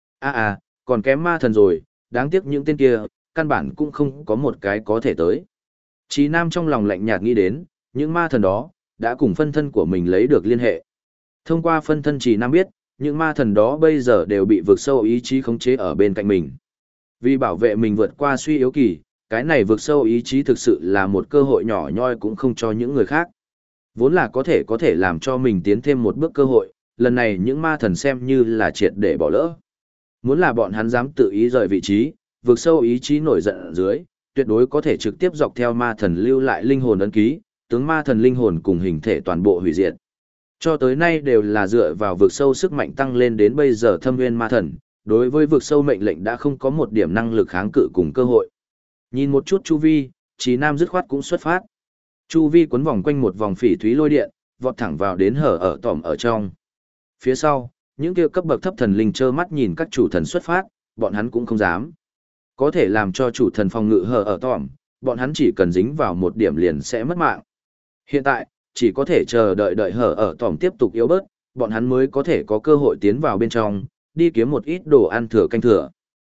Speaker 1: Còn kém ma thần rồi, đáng tiếc những tên kia, căn bản cũng không có một cái có thể tới. Chí Nam trong lòng lạnh nhạt nghĩ đến, những ma thần đó, đã cùng phân thân của mình lấy được liên hệ. Thông qua phân thân Chí Nam biết, những ma thần đó bây giờ đều bị vượt sâu ý chí khống chế ở bên cạnh mình. Vì bảo vệ mình vượt qua suy yếu kỳ, cái này vượt sâu ý chí thực sự là một cơ hội nhỏ nhoi cũng không cho những người khác. Vốn là có thể làm cho mình tiến thêm một bước cơ hội, lần này những ma thần xem như là triệt để bỏ lỡ. Muốn là bọn hắn dám tự ý rời vị trí, vượt sâu ý chí nổi giận ở dưới, tuyệt đối có thể trực tiếp dọc theo ma thần lưu lại linh hồn ấn ký, tướng ma thần linh hồn cùng hình thể toàn bộ hủy diệt. Cho tới nay đều là dựa vào vượt sâu sức mạnh tăng lên đến bây giờ thâm nguyên ma thần, đối với vượt sâu mệnh lệnh đã không có một điểm năng lực kháng cự cùng cơ hội. Nhìn một chút chu vi, Chí Nam dứt khoát cũng xuất phát. Chu vi quấn vòng quanh một vòng phỉ thúy lôi điện, vọt thẳng vào đến hở ở tỏm ở trong. Phía sau, những kia cấp bậc thấp thần linh trơ mắt nhìn các chủ thần xuất phát, bọn hắn cũng không dám. Có thể làm cho chủ thần phòng ngự hở ở tỏm, bọn hắn chỉ cần dính vào một điểm liền sẽ mất mạng. Hiện tại, chỉ có thể chờ đợi hở ở tỏm tiếp tục yếu bớt, bọn hắn mới có thể có cơ hội tiến vào bên trong, đi kiếm một ít đồ ăn thừa canh thừa.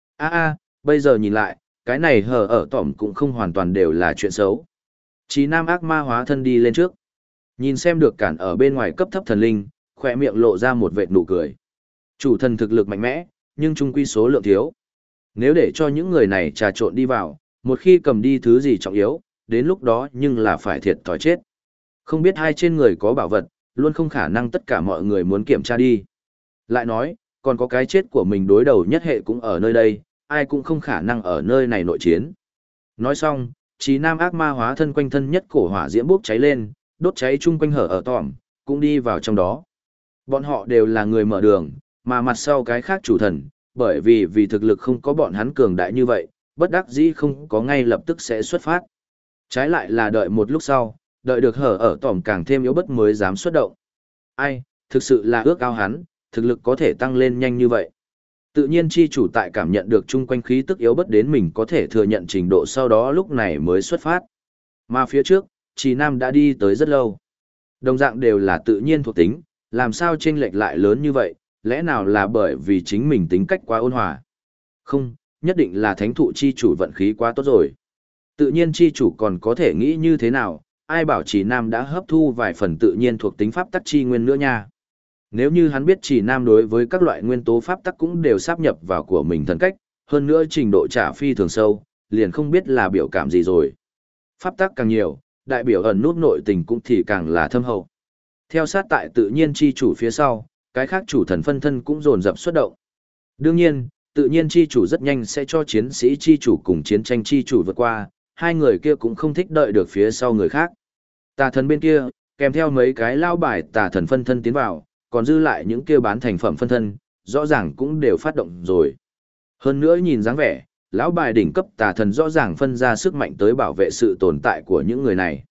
Speaker 1: Bây giờ nhìn lại, cái này hở ở tỏm cũng không hoàn toàn đều là chuyện xấu. Chí Nam ác ma hóa thân đi lên trước. Nhìn xem được cản ở bên ngoài cấp thấp thần linh, khỏe miệng lộ ra một vệt nụ cười. Chủ thần thực lực mạnh mẽ, nhưng trung quy số lượng thiếu. Nếu để cho những người này trà trộn đi vào, một khi cầm đi thứ gì trọng yếu, đến lúc đó nhưng là phải thiệt thòi chết. Không biết hai trên người có bảo vật, luôn không khả năng tất cả mọi người muốn kiểm tra đi. Lại nói, còn có cái chết của mình đối đầu nhất hệ cũng ở nơi đây, ai cũng không khả năng ở nơi này nội chiến. Nói xong, Trí Nam ác ma hóa thân quanh thân nhất cổ hỏa diễm bốc cháy lên, đốt cháy chung quanh hở ở tỏm, cũng đi vào trong đó. Bọn họ đều là người mở đường, mà mặt sau cái khác chủ thần, bởi vì thực lực không có bọn hắn cường đại như vậy, bất đắc dĩ không có ngay lập tức sẽ xuất phát. Trái lại là đợi một lúc sau, đợi được hở ở tỏm càng thêm yếu bất mới dám xuất động. Ai, thực sự là ước ao hắn, thực lực có thể tăng lên nhanh như vậy. Tự nhiên chi chủ tại cảm nhận được chung quanh khí tức yếu bất đến mình có thể thừa nhận trình độ sau đó lúc này mới xuất phát. Mà phía trước, Trì Nam đã đi tới rất lâu. Đồng dạng đều là tự nhiên thuộc tính, làm sao chênh lệch lại lớn như vậy, lẽ nào là bởi vì chính mình tính cách quá ôn hòa? Không, nhất định là thánh thụ chi chủ vận khí quá tốt rồi. Tự nhiên chi chủ còn có thể nghĩ như thế nào, ai bảo Trì Nam đã hấp thu vài phần tự nhiên thuộc tính pháp tắc chi nguyên nữa nha. Nếu như hắn biết Trì Nam đối với các loại nguyên tố pháp tắc cũng đều sáp nhập vào của mình thần cách, hơn nữa trình độ trả phi thường sâu, liền không biết là biểu cảm gì rồi. Pháp tắc càng nhiều, đại biểu ẩn nút nội tình cũng thì càng là thâm hậu. Theo sát tại tự nhiên chi chủ phía sau, cái khác chủ thần phân thân cũng dồn dập xuất động. Đương nhiên, tự nhiên chi chủ rất nhanh sẽ cho chiến sĩ chi chủ cùng chiến tranh chi chủ vượt qua, hai người kia cũng không thích đợi được phía sau người khác. Tà thần bên kia, kèm theo mấy cái lao bài tà thần phân thân tiến vào, còn dư lại những kia bán thành phẩm phân thân, rõ ràng cũng đều phát động rồi. Hơn nữa nhìn dáng vẻ, lão bài đỉnh cấp tà thần rõ ràng phân ra sức mạnh tới bảo vệ sự tồn tại của những người này.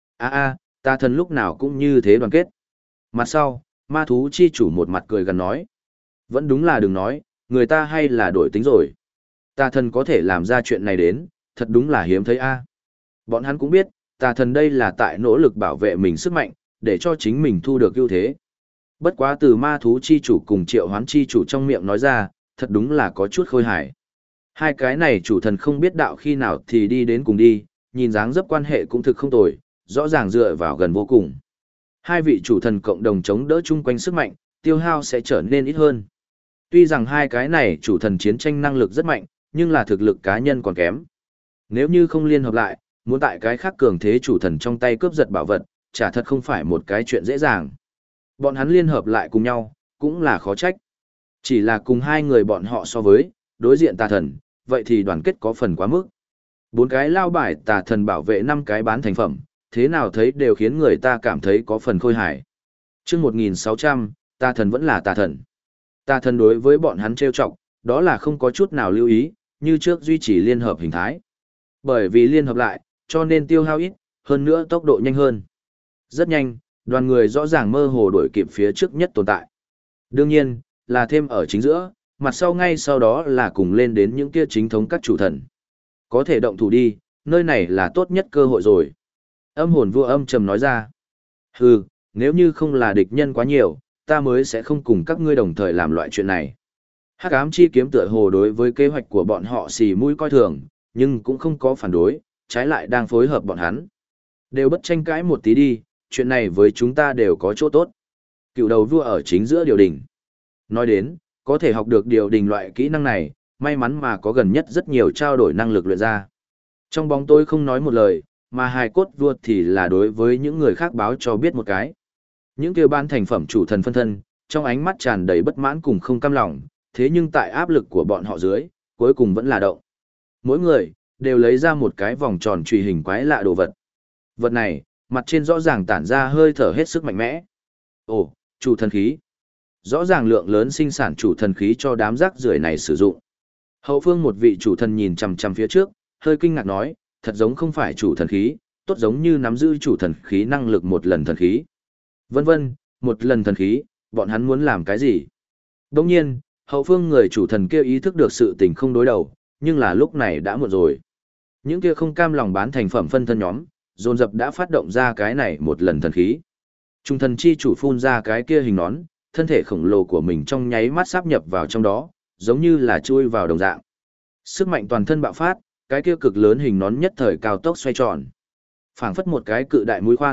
Speaker 1: Tà thần lúc nào cũng như thế đoàn kết. Mặt sau, ma thú chi chủ một mặt cười gần nói. Vẫn đúng là đừng nói, người ta hay là đổi tính rồi. Tà thần có thể làm ra chuyện này đến, thật đúng là hiếm thấy Bọn hắn cũng biết, tà thần đây là tại nỗ lực bảo vệ mình sức mạnh, để cho chính mình thu được ưu thế. Bất quá từ ma thú chi chủ cùng triệu hoán chi chủ trong miệng nói ra, thật đúng là có chút khôi hài. Hai cái này chủ thần không biết đạo khi nào thì đi đến cùng đi, nhìn dáng dấp quan hệ cũng thực không tồi, rõ ràng dựa vào gần vô cùng. Hai vị chủ thần cộng đồng chống đỡ chung quanh sức mạnh, tiêu hao sẽ trở nên ít hơn. Tuy rằng hai cái này chủ thần chiến tranh năng lực rất mạnh, nhưng là thực lực cá nhân còn kém. Nếu như không liên hợp lại, muốn tại cái khác cường thế chủ thần trong tay cướp giật bảo vật, chả thật không phải một cái chuyện dễ dàng. Bọn hắn liên hợp lại cùng nhau, cũng là khó trách. Chỉ là cùng hai người bọn họ so với, đối diện tà thần, vậy thì đoàn kết có phần quá mức. Bốn cái lao bài tà thần bảo vệ năm cái bán thành phẩm, thế nào thấy đều khiến người ta cảm thấy có phần khôi hài. Trước 1600, tà thần vẫn là tà thần. Tà thần đối với bọn hắn trêu chọc, đó là không có chút nào lưu ý, như trước duy trì liên hợp hình thái. Bởi vì liên hợp lại, cho nên tiêu hao ít, hơn nữa tốc độ nhanh hơn. Rất nhanh, đoàn người rõ ràng mơ hồ đuổi kịp phía trước nhất tồn tại. Đương nhiên, là thêm ở chính giữa, mặt sau ngay sau đó là cùng lên đến những kia chính thống các chủ thần. Có thể động thủ đi, nơi này là tốt nhất cơ hội rồi. Âm hồn vua âm trầm nói ra. Hừ, nếu như không là địch nhân quá nhiều, ta mới sẽ không cùng các ngươi đồng thời làm loại chuyện này. Hắc ám chi kiếm tựa hồ đối với kế hoạch của bọn họ xì mũi coi thường, nhưng cũng không có phản đối, trái lại đang phối hợp bọn hắn. Đều bất tranh cãi một tí đi, chuyện này với chúng ta đều có chỗ tốt. Cựu đầu vua ở chính giữa điều đình. Nói đến, có thể học được điều đình loại kỹ năng này, may mắn mà có gần nhất rất nhiều trao đổi năng lực luyện ra. Trong bóng tối không nói một lời, mà hài cốt vua thì là đối với những người khác báo cho biết một cái. Những kêu ban thành phẩm chủ thần phân thân, trong ánh mắt tràn đầy bất mãn cùng không cam lòng, thế nhưng tại áp lực của bọn họ dưới, cuối cùng vẫn là động. Mỗi người, đều lấy ra một cái vòng tròn truy hình quái lạ đồ vật. Vật này, mặt trên rõ ràng tản ra hơi thở hết sức mạnh mẽ. Ồ, chủ thần khí. Rõ ràng lượng lớn sinh sản chủ thần khí cho đám rác rưởi này sử dụng. Hậu phương một vị chủ thần nhìn chằm chằm phía trước, hơi kinh ngạc nói, thật giống không phải chủ thần khí, tốt giống như nắm giữ chủ thần khí năng lực một lần thần khí. Vân vân, một lần thần khí, bọn hắn muốn làm cái gì? Đồng nhiên, hậu phương người chủ thần kia ý thức được sự tình không đối đầu, nhưng là lúc này đã muộn rồi. Những kia không cam lòng bán thành phẩm phân thân nhóm, dồn dập đã phát động ra cái này một lần thần khí. Trung thần chi chủ phun ra cái kia hình nón, thân thể khổng lồ của mình trong nháy mắt sáp nhập vào trong đó, giống như là chui vào đồng dạng. Sức mạnh toàn thân bạo phát, cái kia cực lớn hình nón nhất thời cao tốc xoay tròn. Phảng phất một cái cự đại mũi khoan,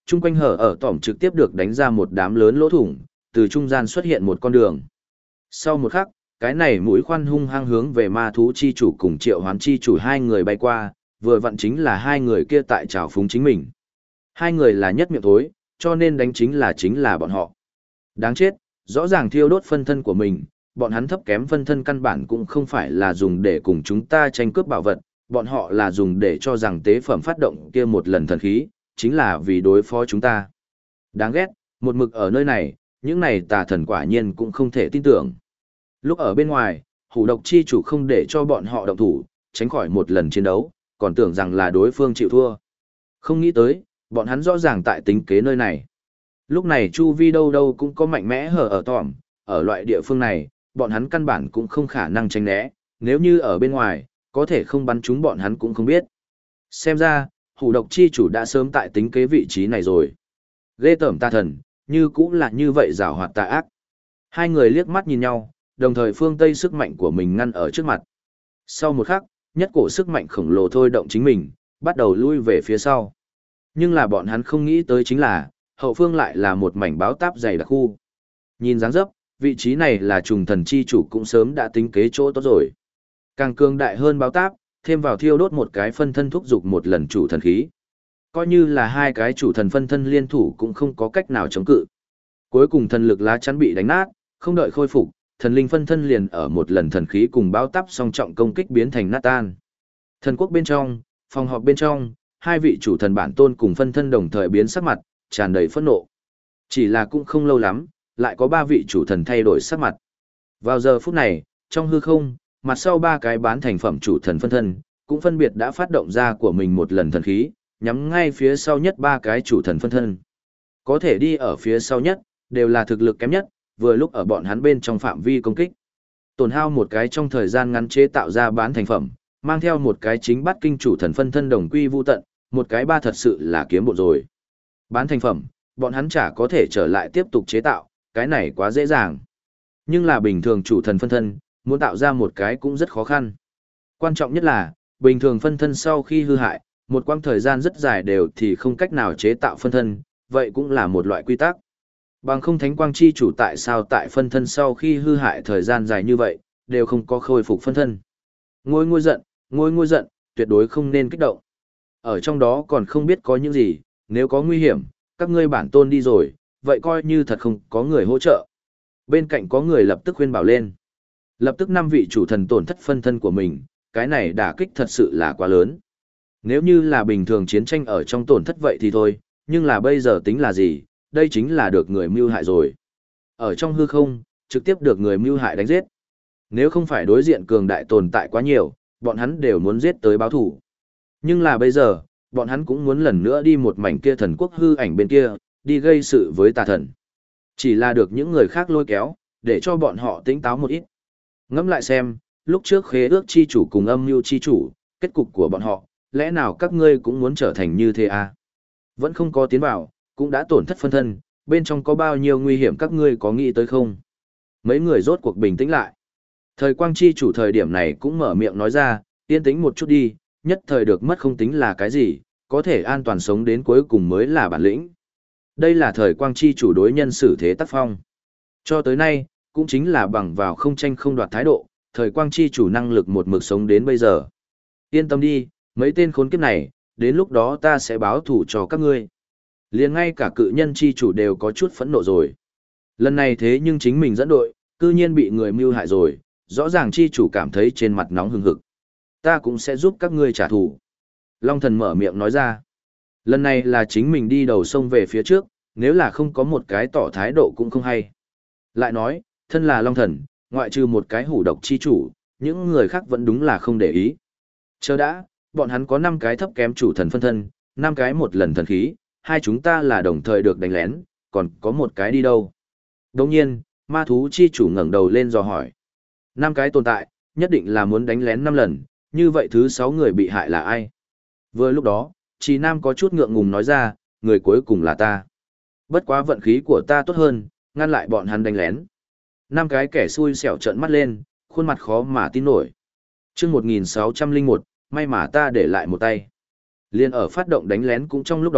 Speaker 1: chung quanh hở ở tỏm trực tiếp được đánh ra một đám lớn lỗ thủng, từ trung gian xuất hiện một con đường. Sau một khắc, cái này mũi khoan hung hăng hướng về ma thú chi chủ cùng triệu hoán chi chủ hai người bay qua, vừa vặn chính là hai người kia tại trào phúng chính mình. Hai người là nhất miệng thối, cho nên đánh chính là bọn họ. Đáng chết, rõ ràng thiêu đốt phân thân của mình, bọn hắn thấp kém phân thân căn bản cũng không phải là dùng để cùng chúng ta tranh cướp bảo vật, bọn họ là dùng để cho rằng tế phẩm phát động kia một lần thần khí, chính là vì đối phó chúng ta. Đáng ghét, một mực ở nơi này, những này tà thần quả nhiên cũng không thể tin tưởng. Lúc ở bên ngoài, hủ độc chi chủ không để cho bọn họ động thủ, tránh khỏi một lần chiến đấu, còn tưởng rằng là đối phương chịu thua. Không nghĩ tới, bọn hắn rõ ràng tại tính kế nơi này. Lúc này chu vi đâu đâu cũng có mạnh mẽ hở ở tỏm, ở loại địa phương này, bọn hắn căn bản cũng không khả năng tránh né, nếu như ở bên ngoài, có thể không bắn chúng bọn hắn cũng không biết. Xem ra, hủ độc chi chủ đã sớm tại tính kế vị trí này rồi. Ghê tởm tà thần, như cũng là như vậy giảo hoạt tà ác. Hai người liếc mắt nhìn nhau, đồng thời phương Tây sức mạnh của mình ngăn ở trước mặt. Sau một khắc, nhất cổ sức mạnh khổng lồ thôi động chính mình, bắt đầu lui về phía sau. Nhưng là bọn hắn không nghĩ tới chính là, hậu phương lại là một mảnh báo táp dày đặc khu. Nhìn dáng dấp, vị trí này là trùng thần chi chủ cũng sớm đã tính kế chỗ tốt rồi. Càng cường đại hơn báo táp, thêm vào thiêu đốt một cái phân thân thúc dục một lần chủ thần khí. Coi như là hai cái chủ thần phân thân liên thủ cũng không có cách nào chống cự. Cuối cùng thần lực lá chắn bị đánh nát, không đợi khôi phục, thần linh phân thân liền ở một lần thần khí cùng báo táp song trọng công kích biến thành nát tan. Thần quốc bên trong, phòng họp bên trong, hai vị chủ thần bản tôn cùng phân thân đồng thời biến sắc mặt, tràn đầy phẫn nộ. Chỉ là cũng không lâu lắm, lại có ba vị chủ thần thay đổi sắc mặt. Vào giờ phút này, trong hư không, mặt sau ba cái bán thành phẩm chủ thần phân thân, cũng phân biệt đã phát động ra của mình một lần thần khí, nhắm ngay phía sau nhất ba cái chủ thần phân thân. Có thể đi ở phía sau nhất, đều là thực lực kém nhất, vừa lúc ở bọn hắn bên trong phạm vi công kích. Tổn hao một cái trong thời gian ngắn chế tạo ra bán thành phẩm, mang theo một cái chính bắt kinh chủ thần phân thân đồng quy vu tận, một cái ba thật sự là kiếm bộ rồi. Bán thành phẩm, bọn hắn chả có thể trở lại tiếp tục chế tạo, cái này quá dễ dàng. Nhưng là bình thường chủ thần phân thân, muốn tạo ra một cái cũng rất khó khăn. Quan trọng nhất là, bình thường phân thân sau khi hư hại, một quãng thời gian rất dài đều thì không cách nào chế tạo phân thân, vậy cũng là một loại quy tắc. Bằng không thánh quang chi chủ tại sao tại phân thân sau khi hư hại thời gian dài như vậy, đều không có khôi phục phân thân. Ngôi giận, tuyệt đối không nên kích động. Ở trong đó còn không biết có những gì, nếu có nguy hiểm, các ngươi bản tôn đi rồi, vậy coi như thật không có người hỗ trợ. Bên cạnh có người lập tức khuyên bảo lên. Lập tức 5 vị chủ thần tổn thất phân thân của mình, cái này đả kích thật sự là quá lớn. Nếu như là bình thường chiến tranh ở trong tổn thất vậy thì thôi, nhưng là bây giờ tính là gì, đây chính là được người mưu hại rồi. Ở trong hư không, trực tiếp được người mưu hại đánh giết. Nếu không phải đối diện cường đại tồn tại quá nhiều, bọn hắn đều muốn giết tới báo thủ. Nhưng là bây giờ, bọn hắn cũng muốn lần nữa đi một mảnh kia thần quốc hư ảnh bên kia, đi gây sự với tà thần. Chỉ là được những người khác lôi kéo, để cho bọn họ tỉnh táo một ít. Ngẫm lại xem, lúc trước khế ước chi chủ cùng âm mưu chi chủ, kết cục của bọn họ, lẽ nào các ngươi cũng muốn trở thành như thế à? Vẫn không có tiến vào, cũng đã tổn thất phân thân, bên trong có bao nhiêu nguy hiểm các ngươi có nghĩ tới không? Mấy người rốt cuộc bình tĩnh lại. Thời quang chi chủ thời điểm này cũng mở miệng nói ra, yên tĩnh một chút đi, nhất thời được mất không tính là cái gì, có thể an toàn sống đến cuối cùng mới là bản lĩnh. Đây là thời quang chi chủ đối nhân xử thế tác phong. Cho tới nay, cũng chính là bằng vào không tranh không đoạt thái độ, thời quang chi chủ năng lực một mực sống đến bây giờ. Yên tâm đi, mấy tên khốn kiếp này, đến lúc đó ta sẽ báo thủ cho các ngươi. Liền ngay cả cự nhân chi chủ đều có chút phẫn nộ rồi. Lần này thế nhưng chính mình dẫn đội, cư nhiên bị người mưu hại rồi, rõ ràng chi chủ cảm thấy trên mặt nóng hừng hực. Ta cũng sẽ giúp các ngươi trả thù. Long thần mở miệng nói ra. Lần này là chính mình đi đầu sông về phía trước, nếu là không có một cái tỏ thái độ cũng không hay. Lại nói, thân là Long thần, ngoại trừ một cái hủ độc chi chủ, những người khác vẫn đúng là không để ý. Chờ đã, bọn hắn có 5 cái thấp kém chủ thần phân thân, 5 cái một lần thần khí, hai chúng ta là đồng thời được đánh lén, còn có một cái đi đâu. Đồng nhiên, ma thú chi chủ ngẩng đầu lên dò hỏi. 5 cái tồn tại, nhất định là muốn đánh lén 5 lần, như vậy thứ 6 người bị hại là ai? Vừa lúc đó, Trì Nam có chút ngượng ngùng nói ra, người cuối cùng là ta. Bất quá vận khí của ta tốt hơn, ngăn lại bọn hắn đánh lén. 5 cái kẻ xui xẻo trợn mắt lên, khuôn mặt khó mà tin nổi. Chương 1601, may mà ta để lại một tay. Liên ở phát động đánh lén cũng trong lúc đó,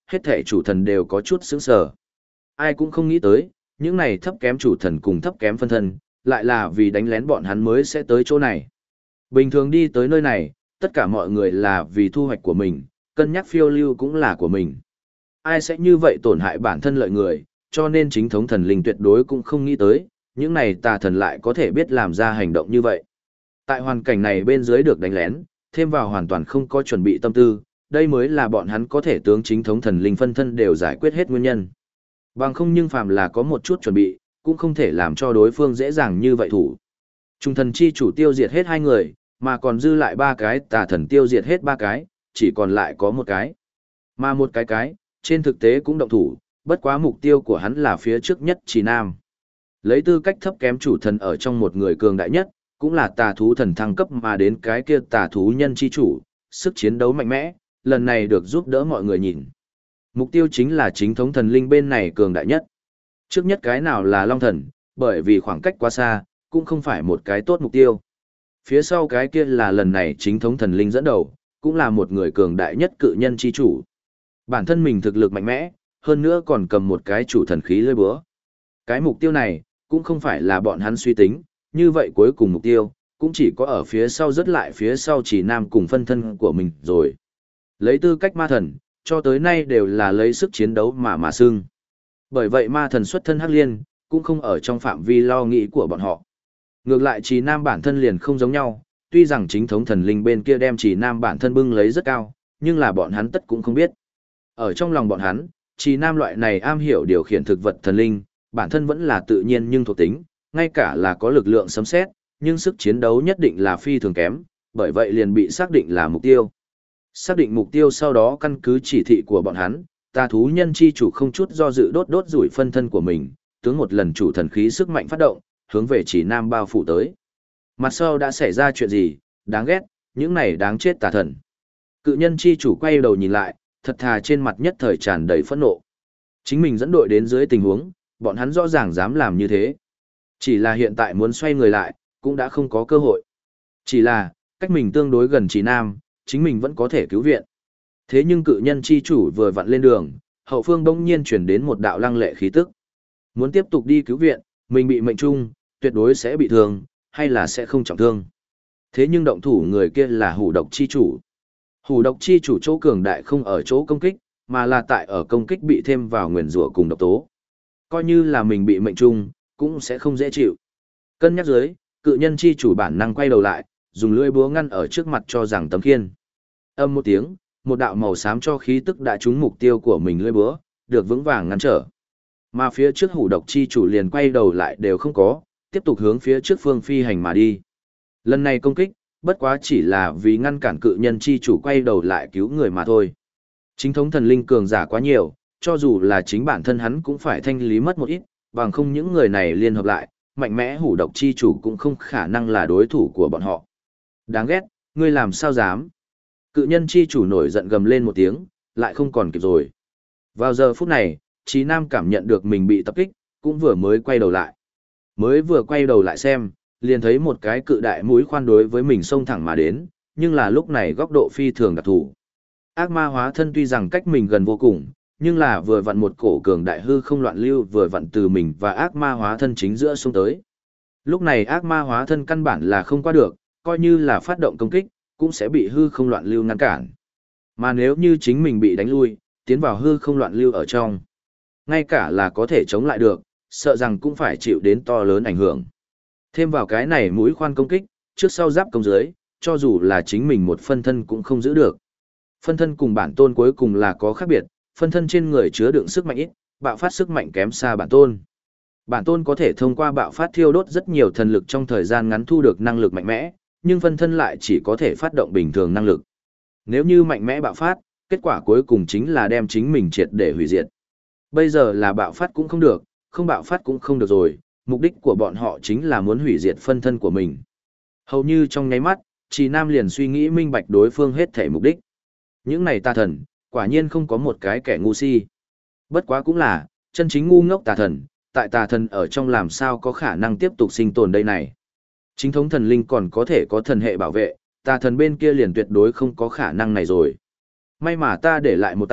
Speaker 1: hết thể chủ thần đều có chút sững sờ. Ai cũng không nghĩ tới, những này thấp kém chủ thần cùng thấp kém phân thân, lại là vì đánh lén bọn hắn mới sẽ tới chỗ này. Bình thường đi tới nơi này, tất cả mọi người là vì thu hoạch của mình, cân nhắc phiêu lưu cũng là của mình. Ai sẽ như vậy tổn hại bản thân lợi người, cho nên chính thống thần linh tuyệt đối cũng không nghĩ tới, những này tà thần lại có thể biết làm ra hành động như vậy. Tại hoàn cảnh này bên dưới được đánh lén, thêm vào hoàn toàn không có chuẩn bị tâm tư, đây mới là bọn hắn có thể tướng chính thống thần linh phân thân đều giải quyết hết nguyên nhân. Bằng không nhưng phàm là có một chút chuẩn bị, cũng không thể làm cho đối phương dễ dàng như vậy thủ. Trung thần chi chủ tiêu diệt hết 2 người, mà còn dư lại 3 cái, tà thần tiêu diệt hết 3 cái, chỉ còn lại có 1 cái. Mà một cái, trên thực tế cũng động thủ, bất quá mục tiêu của hắn là phía trước nhất Trì Nam. Lấy tư cách thấp kém chủ thần ở trong một người cường đại nhất, cũng là tà thú thần thăng cấp mà đến cái kia tà thú nhân chi chủ, sức chiến đấu mạnh mẽ, lần này được giúp đỡ mọi người nhìn. Mục tiêu chính là chính thống thần linh bên này cường đại nhất. Trước nhất cái nào là Long Thần, bởi vì khoảng cách quá xa, cũng không phải một cái tốt mục tiêu. Phía sau cái kia là lần này chính thống thần linh dẫn đầu, cũng là một người cường đại nhất cự nhân chi chủ. Bản thân mình thực lực mạnh mẽ, hơn nữa còn cầm một cái chủ thần khí lưỡi búa. Cái mục tiêu này, cũng không phải là bọn hắn suy tính, như vậy cuối cùng mục tiêu, cũng chỉ có ở phía sau rất lại phía sau Chỉ Nam cùng phân thân của mình rồi. Lấy tư cách ma thần, cho tới nay đều là lấy sức chiến đấu mà xưng. Bởi vậy ma thần xuất thân Hắc Liên, cũng không ở trong phạm vi lo nghĩ của bọn họ. Ngược lại Chỉ Nam bản thân liền không giống nhau, tuy rằng chính thống thần linh bên kia đem Chỉ Nam bản thân bưng lấy rất cao, nhưng là bọn hắn tất cũng không biết. Ở trong lòng bọn hắn, Chỉ Nam loại này am hiểu điều khiển thực vật thần linh, bản thân vẫn là tự nhiên nhưng thuộc tính, ngay cả là có lực lượng sấm sét, nhưng sức chiến đấu nhất định là phi thường kém, bởi vậy liền bị xác định là mục tiêu. Xác định mục tiêu sau đó căn cứ chỉ thị của bọn hắn, tà thú nhân chi chủ không chút do dự đốt rủi phân thân của mình, tướng một lần chủ thần khí sức mạnh phát động, hướng về Chỉ Nam bao phủ tới. Mặt sau đã xảy ra chuyện gì, đáng ghét, những này đáng chết tà thần. Cự nhân chi chủ quay đầu nhìn lại, thật thà trên mặt nhất thời tràn đầy phẫn nộ. Chính mình dẫn đội đến dưới tình huống, bọn hắn rõ ràng dám làm như thế. Chỉ là hiện tại muốn xoay người lại, cũng đã không có cơ hội. Chỉ là, cách mình tương đối gần Chỉ Nam, chính mình vẫn có thể cứu viện. Thế nhưng cự nhân chi chủ vừa vặn lên đường, hậu phương bỗng nhiên chuyển đến một đạo lăng lệ khí tức. Muốn tiếp tục đi cứu viện, mình bị mệnh trung, tuyệt đối sẽ bị thương, hay là sẽ không trọng thương. Thế nhưng động thủ người kia là hủ độc chi chủ. Hủ độc chi chủ chỗ cường đại không ở chỗ công kích, mà là tại ở công kích bị thêm vào nguyền rủa cùng độc tố. Coi như là mình bị mệnh trung, cũng sẽ không dễ chịu. Cân nhắc dưới, cự nhân chi chủ bản năng quay đầu lại, dùng lưỡi búa ngăn ở trước mặt cho rằng tấm khiên. Âm một tiếng, một đạo màu xám cho khí tức đã trúng mục tiêu của mình lưỡi búa, được vững vàng ngăn trở. Mà phía trước hủ độc chi chủ liền quay đầu lại đều không có, tiếp tục hướng phía trước phương phi hành mà đi. Lần này công kích, bất quá chỉ là vì ngăn cản cự nhân chi chủ quay đầu lại cứu người mà thôi. Chính thống thần linh cường giả quá nhiều, cho dù là chính bản thân hắn cũng phải thanh lý mất một ít, bằng không những người này liên hợp lại, mạnh mẽ hủ độc chi chủ cũng không khả năng là đối thủ của bọn họ. Đáng ghét, ngươi làm sao dám? Cự nhân chi chủ nổi giận gầm lên một tiếng, lại không còn kịp rồi. Vào giờ phút này, Chí Nam cảm nhận được mình bị tập kích, cũng vừa mới quay đầu lại. Mới vừa quay đầu lại xem, liền thấy một cái cự đại mũi khoan đối với mình xông thẳng mà đến, nhưng là lúc này góc độ phi thường đặc thù. Ác ma hóa thân tuy rằng cách mình gần vô cùng, nhưng là vừa vặn một cổ cường đại hư không loạn lưu vừa vặn từ mình và ác ma hóa thân chính giữa xông tới. Lúc này ác ma hóa thân căn bản là không qua được, coi như là phát động công kích, cũng sẽ bị hư không loạn lưu ngăn cản. Mà nếu như chính mình bị đánh lui, tiến vào hư không loạn lưu ở trong, ngay cả là có thể chống lại được, sợ rằng cũng phải chịu đến to lớn ảnh hưởng. Thêm vào cái này mũi khoan công kích, trước sau giáp công dưới, cho dù là chính mình một phân thân cũng không giữ được. Phân thân cùng bản tôn cuối cùng là có khác biệt, phân thân trên người chứa đựng sức mạnh ít, bạo phát sức mạnh kém xa bản tôn. Bản tôn có thể thông qua bạo phát thiêu đốt rất nhiều thần lực trong thời gian ngắn thu được năng lực mạnh mẽ, nhưng phân thân lại chỉ có thể phát động bình thường năng lực. Nếu như mạnh mẽ bạo phát, kết quả cuối cùng chính là đem chính mình triệt để hủy diệt. Bây giờ là bạo phát cũng không được, không bạo phát cũng không được rồi, mục đích của bọn họ chính là muốn hủy diệt phân thân của mình. Hầu như trong nháy mắt, Trì Nam liền suy nghĩ minh bạch đối phương hết thể mục đích. Những này tà thần, quả nhiên không có một cái kẻ ngu si. Bất quá cũng là, chân chính ngu ngốc tà thần, tại tà thần ở trong làm sao có khả năng tiếp tục sinh tồn đây này. Chính thống thần linh còn có thể có thần hệ bảo vệ, tà thần bên kia liền tuyệt đối không có khả năng này rồi. May mà ta để lại một tay,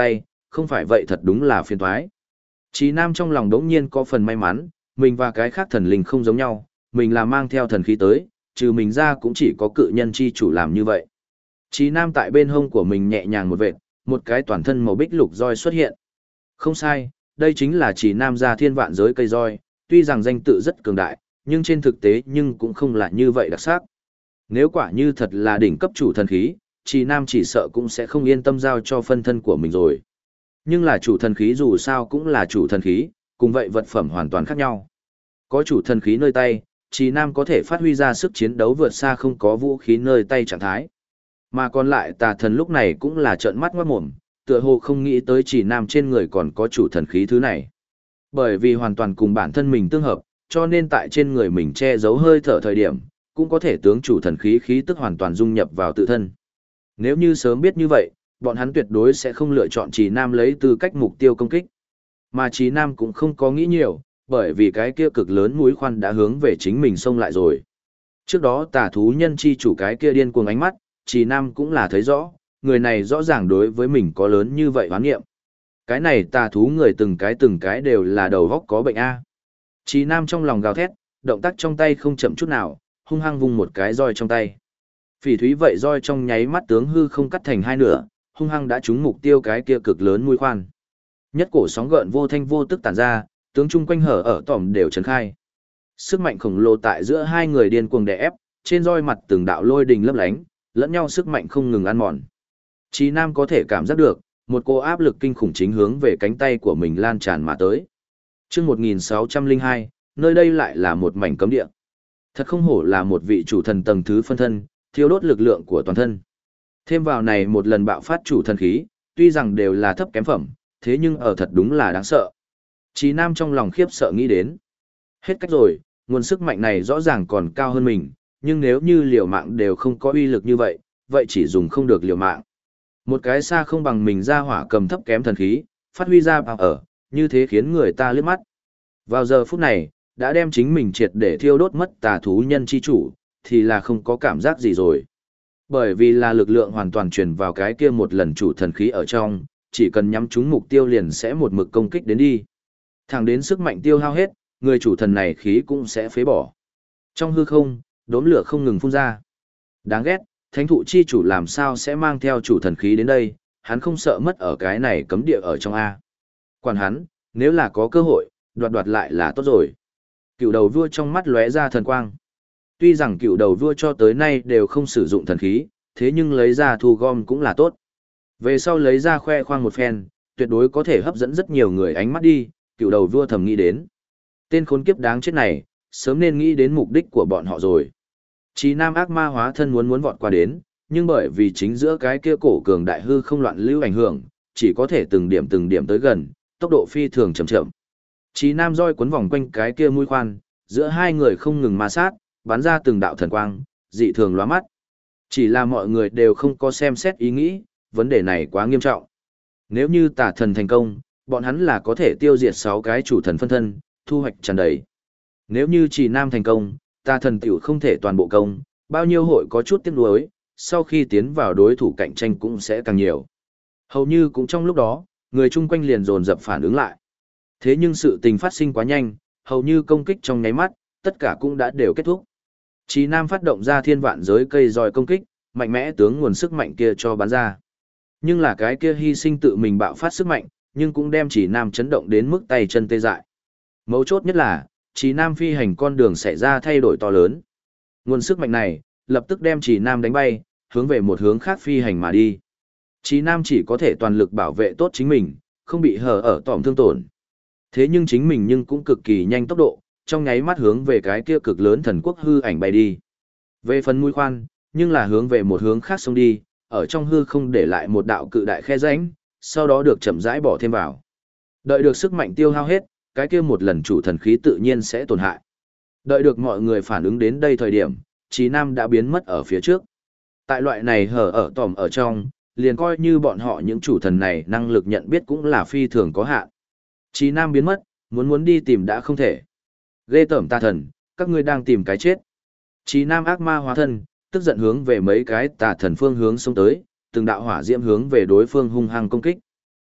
Speaker 1: không phải vậy thật đúng là phiền toái. Chí Nam trong lòng đống nhiên có phần may mắn, mình và cái khác thần linh không giống nhau, mình là mang theo thần khí tới, trừ mình ra cũng chỉ có cự nhân chi chủ làm như vậy. Chí Nam tại bên hông của mình nhẹ nhàng một vệt, một cái toàn thân màu bích lục roi xuất hiện. Không sai, đây chính là Chí Nam gia thiên vạn giới cây roi, tuy rằng danh tự rất cường đại, nhưng trên thực tế nhưng cũng không là như vậy đặc sắc. Nếu quả như thật là đỉnh cấp chủ thần khí, Chí Nam chỉ sợ cũng sẽ không yên tâm giao cho phân thân của mình rồi. Nhưng là chủ thần khí dù sao cũng là chủ thần khí, cùng vậy vật phẩm hoàn toàn khác nhau. Có chủ thần khí nơi tay, Chí Nam có thể phát huy ra sức chiến đấu vượt xa không có vũ khí nơi tay trạng thái. Mà còn lại tà thần lúc này cũng là trợn mắt ngoát mồm, tựa hồ không nghĩ tới Chí Nam trên người còn có chủ thần khí thứ này. Bởi vì hoàn toàn cùng bản thân mình tương hợp, cho nên tại trên người mình che giấu hơi thở thời điểm, cũng có thể tướng chủ thần khí khí tức hoàn toàn dung nhập vào tự thân. Nếu như sớm biết như vậy, bọn hắn tuyệt đối sẽ không lựa chọn Chí Nam lấy tư cách mục tiêu công kích. Mà Chí Nam cũng không có nghĩ nhiều, bởi vì cái kia cực lớn mũi khoan đã hướng về chính mình xông lại rồi. Trước đó tà thú nhân chi chủ cái kia điên cuồng ánh mắt, Chí Nam cũng là thấy rõ, người này rõ ràng đối với mình có lớn như vậy hoán nghiệm. Cái này tà thú người từng cái đều là đầu góc có bệnh A. Chí Nam trong lòng gào thét, động tác trong tay không chậm chút nào, hung hăng vung một cái roi trong tay. Phỉ thúy vậy roi trong nháy mắt tướng hư không cắt thành hai nửa, hung hăng đã trúng mục tiêu cái kia cực lớn mũi khoan. Nhất cổ sóng gợn vô thanh vô tức tản ra, tướng chung quanh hở ở tỏm đều trấn khai. Sức mạnh khổng lồ tại giữa hai người điên cuồng đè ép, trên roi mặt từng đạo lôi đình lấp lánh, lẫn nhau sức mạnh không ngừng ăn mòn. Chí Nam có thể cảm giác được, một cô áp lực kinh khủng chính hướng về cánh tay của mình lan tràn mà tới. Chương 1602, nơi đây lại là một mảnh cấm địa. Thật không hổ là một vị chủ thần tầng thứ phân thân, thiêu đốt lực lượng của toàn thân. Thêm vào này một lần bạo phát chủ thần khí, tuy rằng đều là thấp kém phẩm, thế nhưng ở thật đúng là đáng sợ. Chí Nam trong lòng khiếp sợ nghĩ đến. Hết cách rồi, nguồn sức mạnh này rõ ràng còn cao hơn mình, nhưng nếu như liều mạng đều không có uy lực như vậy, vậy chỉ dùng không được liều mạng. Một cái xa không bằng mình ra hỏa cầm thấp kém thần khí, phát huy ra bằng ở, như thế khiến người ta liếc mắt. Vào giờ phút này, đã đem chính mình triệt để thiêu đốt mất tà thú nhân chi chủ, thì là không có cảm giác gì rồi. Bởi vì là lực lượng hoàn toàn truyền vào cái kia một lần chủ thần khí ở trong, chỉ cần nhắm trúng mục tiêu liền sẽ một mực công kích đến đi. Thẳng đến sức mạnh tiêu hao hết, người chủ thần này khí cũng sẽ phế bỏ. Trong hư không, đốm lửa không ngừng phun ra. Đáng ghét, thánh thụ chi chủ làm sao sẽ mang theo chủ thần khí đến đây, hắn không sợ mất ở cái này cấm địa ở trong A. Quản hắn, nếu là có cơ hội, đoạt lại là tốt rồi. Cựu đầu vua trong mắt lóe ra thần quang. Tuy rằng cựu đầu vua cho tới nay đều không sử dụng thần khí, thế nhưng lấy ra thu gom cũng là tốt. Về sau lấy ra khoe khoang một phen, tuyệt đối có thể hấp dẫn rất nhiều người ánh mắt đi, cựu đầu vua thầm nghĩ đến. Tên khốn kiếp đáng chết này, sớm nên nghĩ đến mục đích của bọn họ rồi. Chí Nam ác ma hóa thân muốn vọt qua đến, nhưng bởi vì chính giữa cái kia cổ cường đại hư không loạn lưu ảnh hưởng, chỉ có thể từng điểm tới gần, tốc độ phi thường chậm chậm. Chí Nam roi cuốn vòng quanh cái kia mũi khoan, giữa hai người không ngừng ma sát, bắn ra từng đạo thần quang, dị thường lóa mắt. Chỉ là mọi người đều không có xem xét ý nghĩ, vấn đề này quá nghiêm trọng. Nếu như tà thần thành công, bọn hắn là có thể tiêu diệt 6 cái chủ thần phân thân, thu hoạch tràn đầy. Nếu như Chí Nam thành công, tà thần tiểu không thể toàn bộ công, bao nhiêu hội có chút tiếc nuối, sau khi tiến vào đối thủ cạnh tranh cũng sẽ càng nhiều. Hầu như cũng trong lúc đó, người chung quanh liền dồn dập phản ứng lại. Thế nhưng sự tình phát sinh quá nhanh, hầu như công kích trong nháy mắt, tất cả cũng đã đều kết thúc. Chí Nam phát động ra thiên vạn giới cây roi công kích, mạnh mẽ tướng nguồn sức mạnh kia cho bắn ra. Nhưng là cái kia hy sinh tự mình bạo phát sức mạnh, nhưng cũng đem Chí Nam chấn động đến mức tay chân tê dại. Mấu chốt nhất là, Chí Nam phi hành con đường xảy ra thay đổi to lớn. Nguồn sức mạnh này, lập tức đem Chí Nam đánh bay, hướng về một hướng khác phi hành mà đi. Chí Nam chỉ có thể toàn lực bảo vệ tốt chính mình, không bị hở ở tỏm thương tổn. Thế nhưng chính mình nhưng cũng cực kỳ nhanh tốc độ, trong nháy mắt hướng về cái kia cực lớn thần quốc hư ảnh bay đi. Về phần mũi khoan, nhưng là hướng về một hướng khác xông đi, ở trong hư không để lại một đạo cự đại khe rãnh, sau đó được chậm rãi bỏ thêm vào. Đợi được sức mạnh tiêu hao hết, cái kia một lần chủ thần khí tự nhiên sẽ tổn hại. Đợi được mọi người phản ứng đến đây thời điểm, Chí Nam đã biến mất ở phía trước. Tại loại này hở ở tòm ở trong, liền coi như bọn họ những chủ thần này năng lực nhận biết cũng là phi thường có hạn. Chí Nam biến mất, muốn đi tìm đã không thể. Ghê tởm tà thần, các ngươi đang tìm cái chết. Chí Nam ác ma hóa thân, tức giận hướng về mấy cái tà thần phương hướng xông tới, từng đạo hỏa diễm hướng về đối phương hung hăng công kích.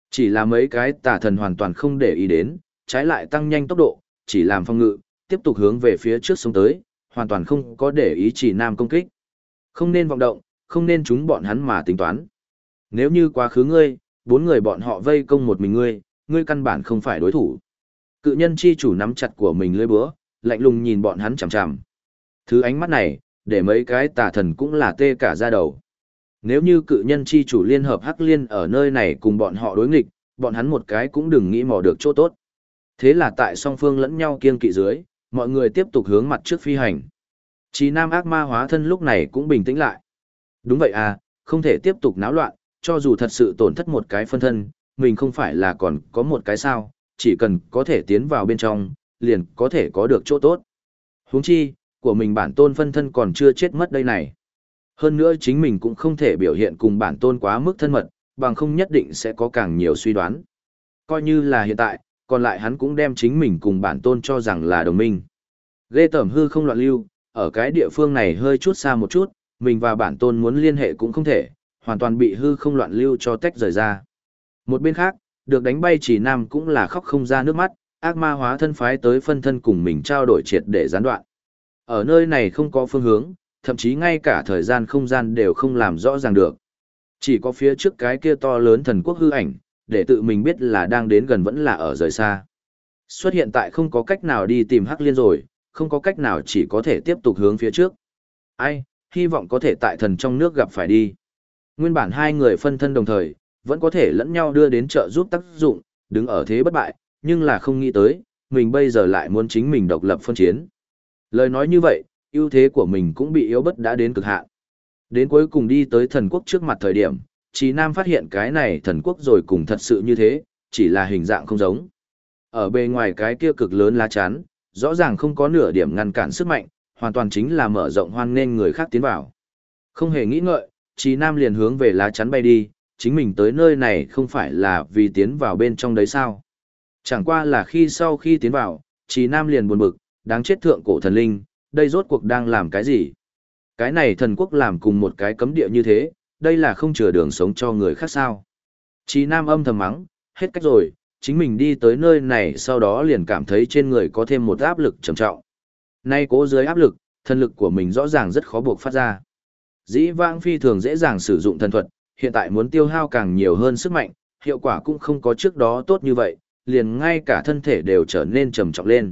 Speaker 1: Chỉ là mấy cái tà thần hoàn toàn không để ý đến, trái lại tăng nhanh tốc độ, chỉ làm phòng ngự, tiếp tục hướng về phía trước sống tới, hoàn toàn không có để ý chỉ nam công kích. Không nên vọng động, không nên chúng bọn hắn mà tính toán. Nếu như quá khứ ngươi, 4 người bọn họ vây công một mình ngươi căn bản không phải đối thủ. Cự nhân chi chủ nắm chặt của mình lưỡi búa, lạnh lùng nhìn bọn hắn chằm chằm. Thứ ánh mắt này, để mấy cái tà thần cũng là tê cả da đầu. Nếu như cự nhân chi chủ liên hợp Hắc Liên ở nơi này cùng bọn họ đối nghịch, bọn hắn một cái cũng đừng nghĩ mò được chỗ tốt. Thế là tại song phương lẫn nhau kiêng kỵ dưới, mọi người tiếp tục hướng mặt trước phi hành. Chí Nam ác ma hóa thân lúc này cũng bình tĩnh lại. Đúng vậy à, không thể tiếp tục náo loạn, cho dù thật sự tổn thất một cái phân thân, mình không phải là còn có một cái sao, chỉ cần có thể tiến vào bên trong, liền có thể có được chỗ tốt. Huống chi, của mình bản tôn phân thân còn chưa chết mất đây này. Hơn nữa chính mình cũng không thể biểu hiện cùng bản tôn quá mức thân mật, bằng không nhất định sẽ có càng nhiều suy đoán. Coi như là hiện tại, còn lại hắn cũng đem chính mình cùng bản tôn cho rằng là đồng minh. Ghê tởm hư không loạn lưu, ở cái địa phương này hơi chút xa một chút, mình và bản tôn muốn liên hệ cũng không thể, hoàn toàn bị hư không loạn lưu cho tách rời ra. Một bên khác, được đánh bay chỉ nam cũng là khóc không ra nước mắt, ác ma hóa thân phái tới phân thân cùng mình trao đổi triệt để gián đoạn. Ở nơi này không có phương hướng, thậm chí ngay cả thời gian không gian đều không làm rõ ràng được. Chỉ có phía trước cái kia to lớn thần quốc hư ảnh, để tự mình biết là đang đến gần vẫn là ở rời xa. Xuất hiện tại không có cách nào đi tìm Hắc Liên rồi, không có cách nào chỉ có thể tiếp tục hướng phía trước. Ai, hy vọng có thể tại thần trong nước gặp phải đi. Nguyên bản 2 người phân thân đồng thời, vẫn có thể lẫn nhau đưa đến trợ giúp tác dụng, đứng ở thế bất bại, nhưng là không nghĩ tới, mình bây giờ lại muốn chính mình độc lập phân chiến. Lời nói như vậy, ưu thế của mình cũng bị yếu bất đã đến cực hạn. Đến cuối cùng đi tới thần quốc trước mặt thời điểm, Chí Nam phát hiện cái này thần quốc rồi cùng thật sự như thế, chỉ là hình dạng không giống. Ở bề ngoài cái kia cực lớn lá chắn, rõ ràng không có nửa điểm ngăn cản sức mạnh, hoàn toàn chính là mở rộng hoan nghênh người khác tiến vào. Không hề nghĩ ngợi, Chí Nam liền hướng về lá chắn bay đi, chính mình tới nơi này không phải là vì tiến vào bên trong đấy sao. Chẳng qua là sau khi tiến vào, Chí Nam liền buồn bực, đáng chết thượng cổ thần linh, đây rốt cuộc đang làm cái gì? Cái này thần quốc làm cùng một cái cấm địa như thế, đây là không chừa đường sống cho người khác sao. Chí Nam âm thầm mắng, hết cách rồi, chính mình đi tới nơi này sau đó liền cảm thấy trên người có thêm một áp lực trầm trọng. Nay cố dưới áp lực, thần lực của mình rõ ràng rất khó buộc phát ra. Dĩ vãng phi thường dễ dàng sử dụng thần thuật, hiện tại muốn tiêu hao càng nhiều hơn sức mạnh, hiệu quả cũng không có trước đó tốt như vậy, liền ngay cả thân thể đều trở nên trầm trọng lên.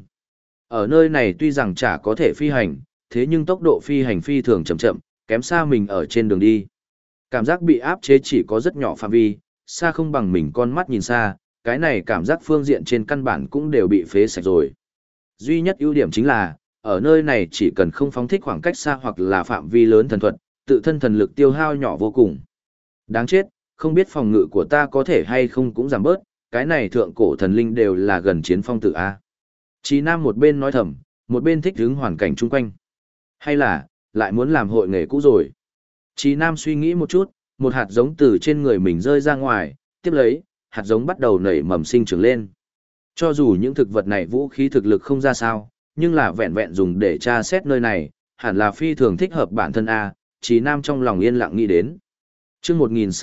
Speaker 1: Ở nơi này tuy rằng chả có thể phi hành, thế nhưng tốc độ phi hành phi thường chậm chậm, kém xa mình ở trên đường đi. Cảm giác bị áp chế chỉ có rất nhỏ phạm vi, xa không bằng mình con mắt nhìn xa, cái này cảm giác phương diện trên căn bản cũng đều bị phế sạch rồi. Duy nhất ưu điểm chính là, ở nơi này chỉ cần không phóng thích khoảng cách xa hoặc là phạm vi lớn thần thuật, tự thân thần lực tiêu hao nhỏ vô cùng. Đáng chết, không biết phòng ngự của ta có thể hay không cũng giảm bớt, cái này thượng cổ thần linh đều là gần chiến phong tử A. Chí Nam một bên nói thầm, một bên thích hứng hoàn cảnh chung quanh. Hay là, lại muốn làm hội nghề cũ rồi. Chí Nam suy nghĩ một chút, một hạt giống từ trên người mình rơi ra ngoài, tiếp lấy, hạt giống bắt đầu nảy mầm sinh trưởng lên. Cho dù những thực vật này vũ khí thực lực không ra sao, nhưng là vẹn vẹn dùng để tra xét nơi này, hẳn là phi thường thích hợp bản thân A, Chí Nam trong lòng yên lặng nghĩ đến. Chương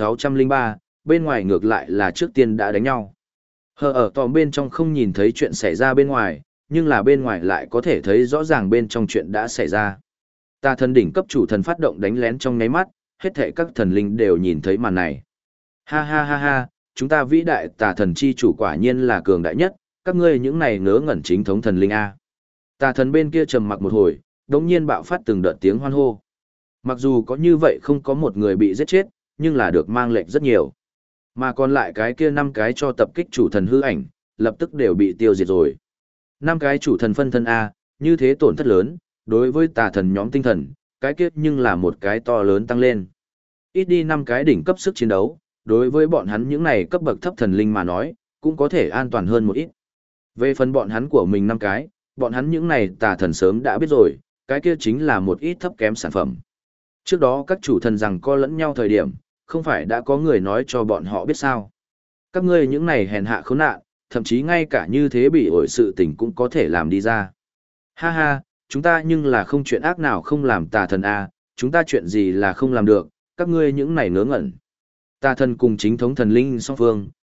Speaker 1: 1603, bên ngoài ngược lại là trước tiên đã đánh nhau. Hờ ở tòm bên trong không nhìn thấy chuyện xảy ra bên ngoài, nhưng là bên ngoài lại có thể thấy rõ ràng bên trong chuyện đã xảy ra. Tà thần đỉnh cấp chủ thần phát động đánh lén trong nháy mắt, hết thảy các thần linh đều nhìn thấy màn này. Ha ha ha ha, chúng ta vĩ đại tà thần chi chủ quả nhiên là cường đại nhất, các ngươi những này ngớ ngẩn chính thống thần linh A. Tà thần bên kia trầm mặc một hồi, đống nhiên bạo phát từng đợt tiếng hoan hô. Mặc dù có như vậy không có một người bị giết chết, nhưng là được mang lệnh rất nhiều. Mà còn lại cái kia 5 cái cho tập kích chủ thần hư ảnh, lập tức đều bị tiêu diệt rồi. 5 cái chủ thần phân thân A, như thế tổn thất lớn, đối với tà thần nhóm tinh thần, cái kia nhưng là một cái to lớn tăng lên. Ít đi 5 cái đỉnh cấp sức chiến đấu, đối với bọn hắn những này cấp bậc thấp thần linh mà nói, cũng có thể an toàn hơn một ít. Về phần bọn hắn của mình 5 cái, bọn hắn những này tà thần sớm đã biết rồi, cái kia chính là một ít thấp kém sản phẩm. Trước đó các chủ thần rằng co lẫn nhau thời điểm, không phải đã có người nói cho bọn họ biết sao. Các ngươi những này hèn hạ khốn nạn, thậm chí ngay cả như thế bị ổi sự tình cũng có thể làm đi ra. Ha ha, chúng ta nhưng là không chuyện ác nào không làm tà thần A, chúng ta chuyện gì là không làm được, các ngươi những này ngớ ngẩn. Tà thần cùng chính thống thần linh song phương,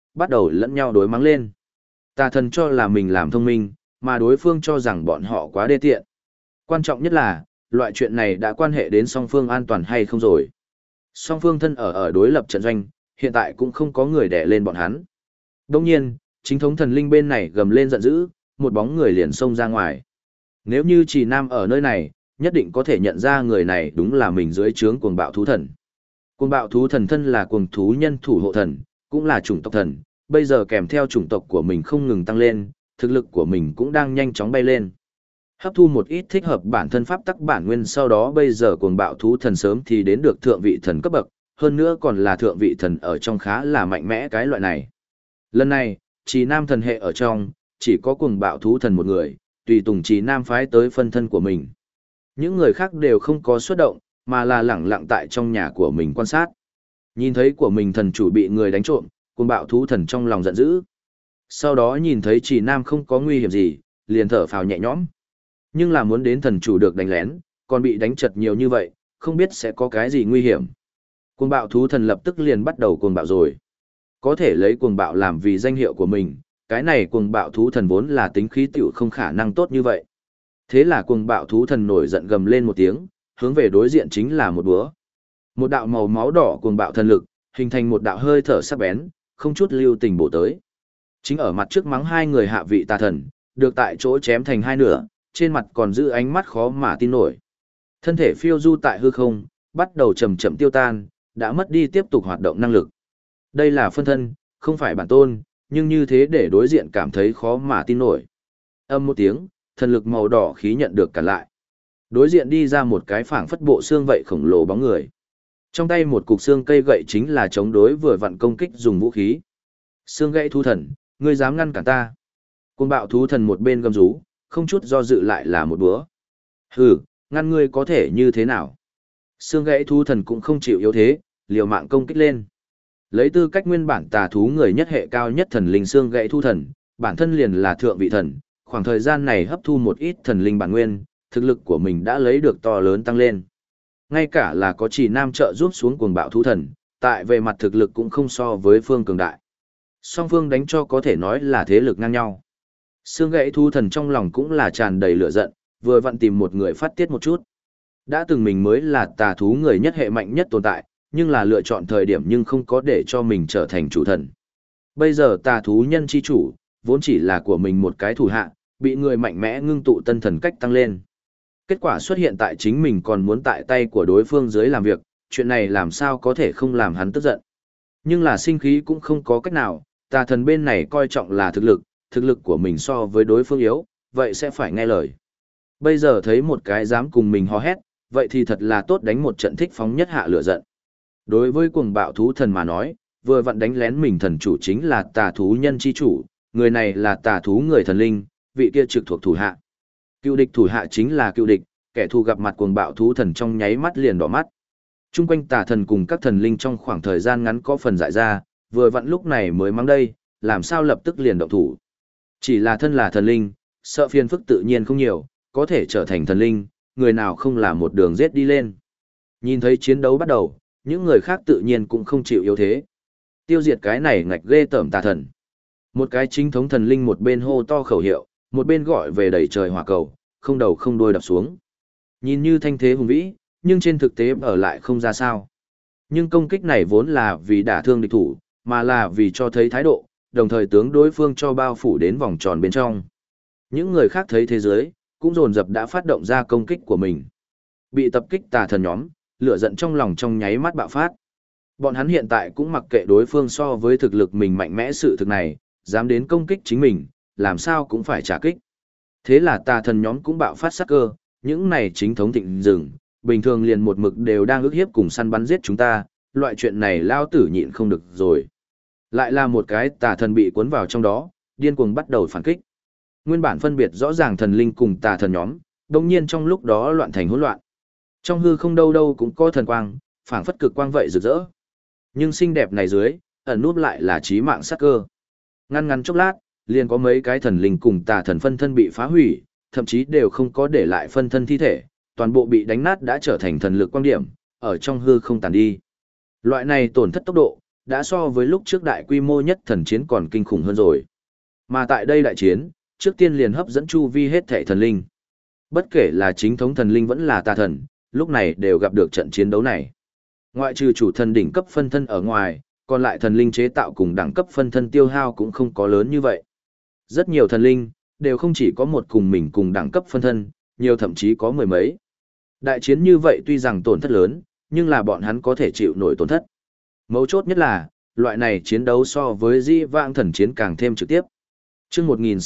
Speaker 1: bắt đầu lẫn nhau đối mắng lên. Tà thần cho là mình làm thông minh, mà đối phương cho rằng bọn họ quá đê tiện. Quan trọng nhất là, loại chuyện này đã quan hệ đến song phương an toàn hay không rồi. Song phương thân ở đối lập trận doanh, hiện tại cũng không có người đè lên bọn hắn. Đồng nhiên, chính thống thần linh bên này gầm lên giận dữ, một bóng người liền xông ra ngoài. Nếu như Trì Nam ở nơi này, nhất định có thể nhận ra người này đúng là mình dưới trướng cuồng bạo thú thần. Cuồng bạo thú thần thân là cuồng thú nhân thủ hộ thần, cũng là chủng tộc thần, bây giờ kèm theo chủng tộc của mình không ngừng tăng lên, thực lực của mình cũng đang nhanh chóng bay lên. Hấp thu một ít thích hợp bản thân pháp tắc bản nguyên, sau đó bây giờ cuồng bạo thú thần sớm thì đến được thượng vị thần cấp bậc, hơn nữa còn là thượng vị thần ở trong khá là mạnh mẽ cái loại này. Lần này, Trì Nam thần hệ ở trong, chỉ có cuồng bạo thú thần một người, tùy tùng Trì Nam phái tới phân thân của mình. Những người khác đều không có xuất động, mà là lẳng lặng tại trong nhà của mình quan sát. Nhìn thấy của mình thần chủ bị người đánh trộm, cuồng bạo thú thần trong lòng giận dữ. Sau đó nhìn thấy Trì Nam không có nguy hiểm gì, liền thở phào nhẹ nhõm. Nhưng là muốn đến thần chủ được đánh lén, còn bị đánh chật nhiều như vậy, không biết sẽ có cái gì nguy hiểm. Cuồng bạo thú thần lập tức liền bắt đầu cuồng bạo rồi. Có thể lấy cuồng bạo làm vì danh hiệu của mình, cái này cuồng bạo thú thần vốn là tính khí tiểu không khả năng tốt như vậy. Thế là cuồng bạo thú thần nổi giận gầm lên một tiếng, hướng về đối diện chính là một búa. Một đạo màu máu đỏ cuồng bạo thần lực, hình thành một đạo hơi thở sắc bén, không chút lưu tình bổ tới. Chính ở mặt trước mắng hai người hạ vị tà thần, được tại chỗ chém thành hai nửa, trên mặt còn giữ ánh mắt khó mà tin nổi. Thân thể phiêu du tại hư không, bắt đầu chậm chậm tiêu tan, đã mất đi tiếp tục hoạt động năng lực. Đây là phân thân, không phải bản tôn, nhưng như thế để đối diện cảm thấy khó mà tin nổi. Âm một tiếng, thần lực màu đỏ khí nhận được cản lại. Đối diện đi ra một cái phảng phất bộ xương vậy khổng lồ bóng người. Trong tay một cục xương cây gậy chính là chống đối vừa vặn công kích dùng vũ khí. Xương gãy thú thần, ngươi dám ngăn cản ta? Côn bạo thú thần một bên gầm rú, không chút do dự lại là một búa. Hừ, ngăn ngươi có thể như thế nào? Xương gãy thú thần cũng không chịu yếu thế, liều mạng công kích lên. Lấy tư cách nguyên bản tà thú người nhất hệ cao nhất thần linh xương gãy thú thần, bản thân liền là thượng vị thần, khoảng thời gian này hấp thu một ít thần linh bản nguyên, thực lực của mình đã lấy được to lớn tăng lên. Ngay cả là có Trì Nam trợ giúp xuống cuồng bạo thú thần, tại về mặt thực lực cũng không so với phương cường đại. Song phương đánh cho có thể nói là thế lực ngang nhau. Xương gãy thú thần trong lòng cũng là tràn đầy lửa giận, vừa vặn tìm một người phát tiết một chút. Đã từng mình mới là tà thú người nhất hệ mạnh nhất tồn tại, nhưng là lựa chọn thời điểm nhưng không có để cho mình trở thành chủ thần. Bây giờ tà thú nhân chi chủ, vốn chỉ là của mình một cái thủ hạ, bị người mạnh mẽ ngưng tụ tân thần cách tăng lên. Kết quả xuất hiện tại chính mình còn muốn tại tay của đối phương dưới làm việc, chuyện này làm sao có thể không làm hắn tức giận. Nhưng là sinh khí cũng không có cách nào, tà thần bên này coi trọng là thực lực của mình so với đối phương yếu, vậy sẽ phải nghe lời. Bây giờ thấy một cái dám cùng mình hò hét, vậy thì thật là tốt đánh một trận thích phóng nhất hạ lửa giận. Đối với cuồng bạo thú thần mà nói, vừa vặn đánh lén mình thần chủ chính là tà thú nhân chi chủ, người này là tà thú người thần linh, vị kia trực thuộc thủ hạ. Cựu địch thủ hạ chính là cựu địch, kẻ thù gặp mặt cuồng bạo thú thần trong nháy mắt liền đỏ mắt. Trung quanh tà thần cùng các thần linh trong khoảng thời gian ngắn có phần dại ra, vừa vặn lúc này mới mang đây, làm sao lập tức liền động thủ. Chỉ là thân là thần linh, sợ phiền phức tự nhiên không nhiều, có thể trở thành thần linh, người nào không là một đường giết đi lên. Nhìn thấy chiến đấu bắt đầu, những người khác tự nhiên cũng không chịu yếu thế. Tiêu diệt cái này ngạch ghê tởm tà thần. Một cái chính thống thần linh một bên hô to khẩu hiệu, một bên gọi về đẩy trời hỏa cầu, không đầu không đuôi đập xuống. Nhìn như thanh thế hùng vĩ, nhưng trên thực tế ở lại không ra sao. Nhưng công kích này vốn là vì đả thương địch thủ, mà là vì cho thấy thái độ, đồng thời tướng đối phương cho bao phủ đến vòng tròn bên trong. Những người khác thấy thế giới, cũng dồn dập đã phát động ra công kích của mình. Bị tập kích tà thần nhóm, lửa giận trong lòng trong nháy mắt bạo phát. Bọn hắn hiện tại cũng mặc kệ đối phương so với thực lực mình mạnh mẽ sự thực này, dám đến công kích chính mình, làm sao cũng phải trả kích. Thế là tà thần nhóm cũng bạo phát sát cơ, những này chính thống thịnh rừng, bình thường liền một mực đều đang ức hiếp cùng săn bắn giết chúng ta, loại chuyện này lao tử nhịn không được rồi. Lại là một cái tà thần bị cuốn vào trong đó, điên cuồng bắt đầu phản kích. Nguyên bản phân biệt rõ ràng thần linh cùng tà thần nhóm, đồng nhiên trong lúc đó loạn thành hỗn loạn. Trong hư không đâu đâu cũng có thần quang, phảng phất cực quang vậy rực rỡ. Nhưng xinh đẹp này dưới, ẩn núp lại là chí mạng sát cơ. Ngăn ngắn chốc lát, liền có mấy cái thần linh cùng tà thần phân thân bị phá hủy, thậm chí đều không có để lại phân thân thi thể, toàn bộ bị đánh nát đã trở thành thần lực quang điểm, ở trong hư không tàn đi. Loại này tổn thất tốc độ, đã so với lúc trước đại quy mô nhất thần chiến còn kinh khủng hơn rồi. Mà tại đây đại chiến, trước tiên liền hấp dẫn chu vi hết thảy thần linh. Bất kể là chính thống thần linh vẫn là tà thần, lúc này đều gặp được trận chiến đấu này. Ngoại trừ chủ thần đỉnh cấp phân thân ở ngoài, còn lại thần linh chế tạo cùng đẳng cấp phân thân tiêu hao cũng không có lớn như vậy. Rất nhiều thần linh, đều không chỉ có một cùng mình cùng đẳng cấp phân thân, nhiều thậm chí có mười mấy. Đại chiến như vậy tuy rằng tổn thất lớn, nhưng là bọn hắn có thể chịu nổi tổn thất. Mấu chốt nhất là, loại này chiến đấu so với di vãng thần chiến càng thêm trực tiếp. Trước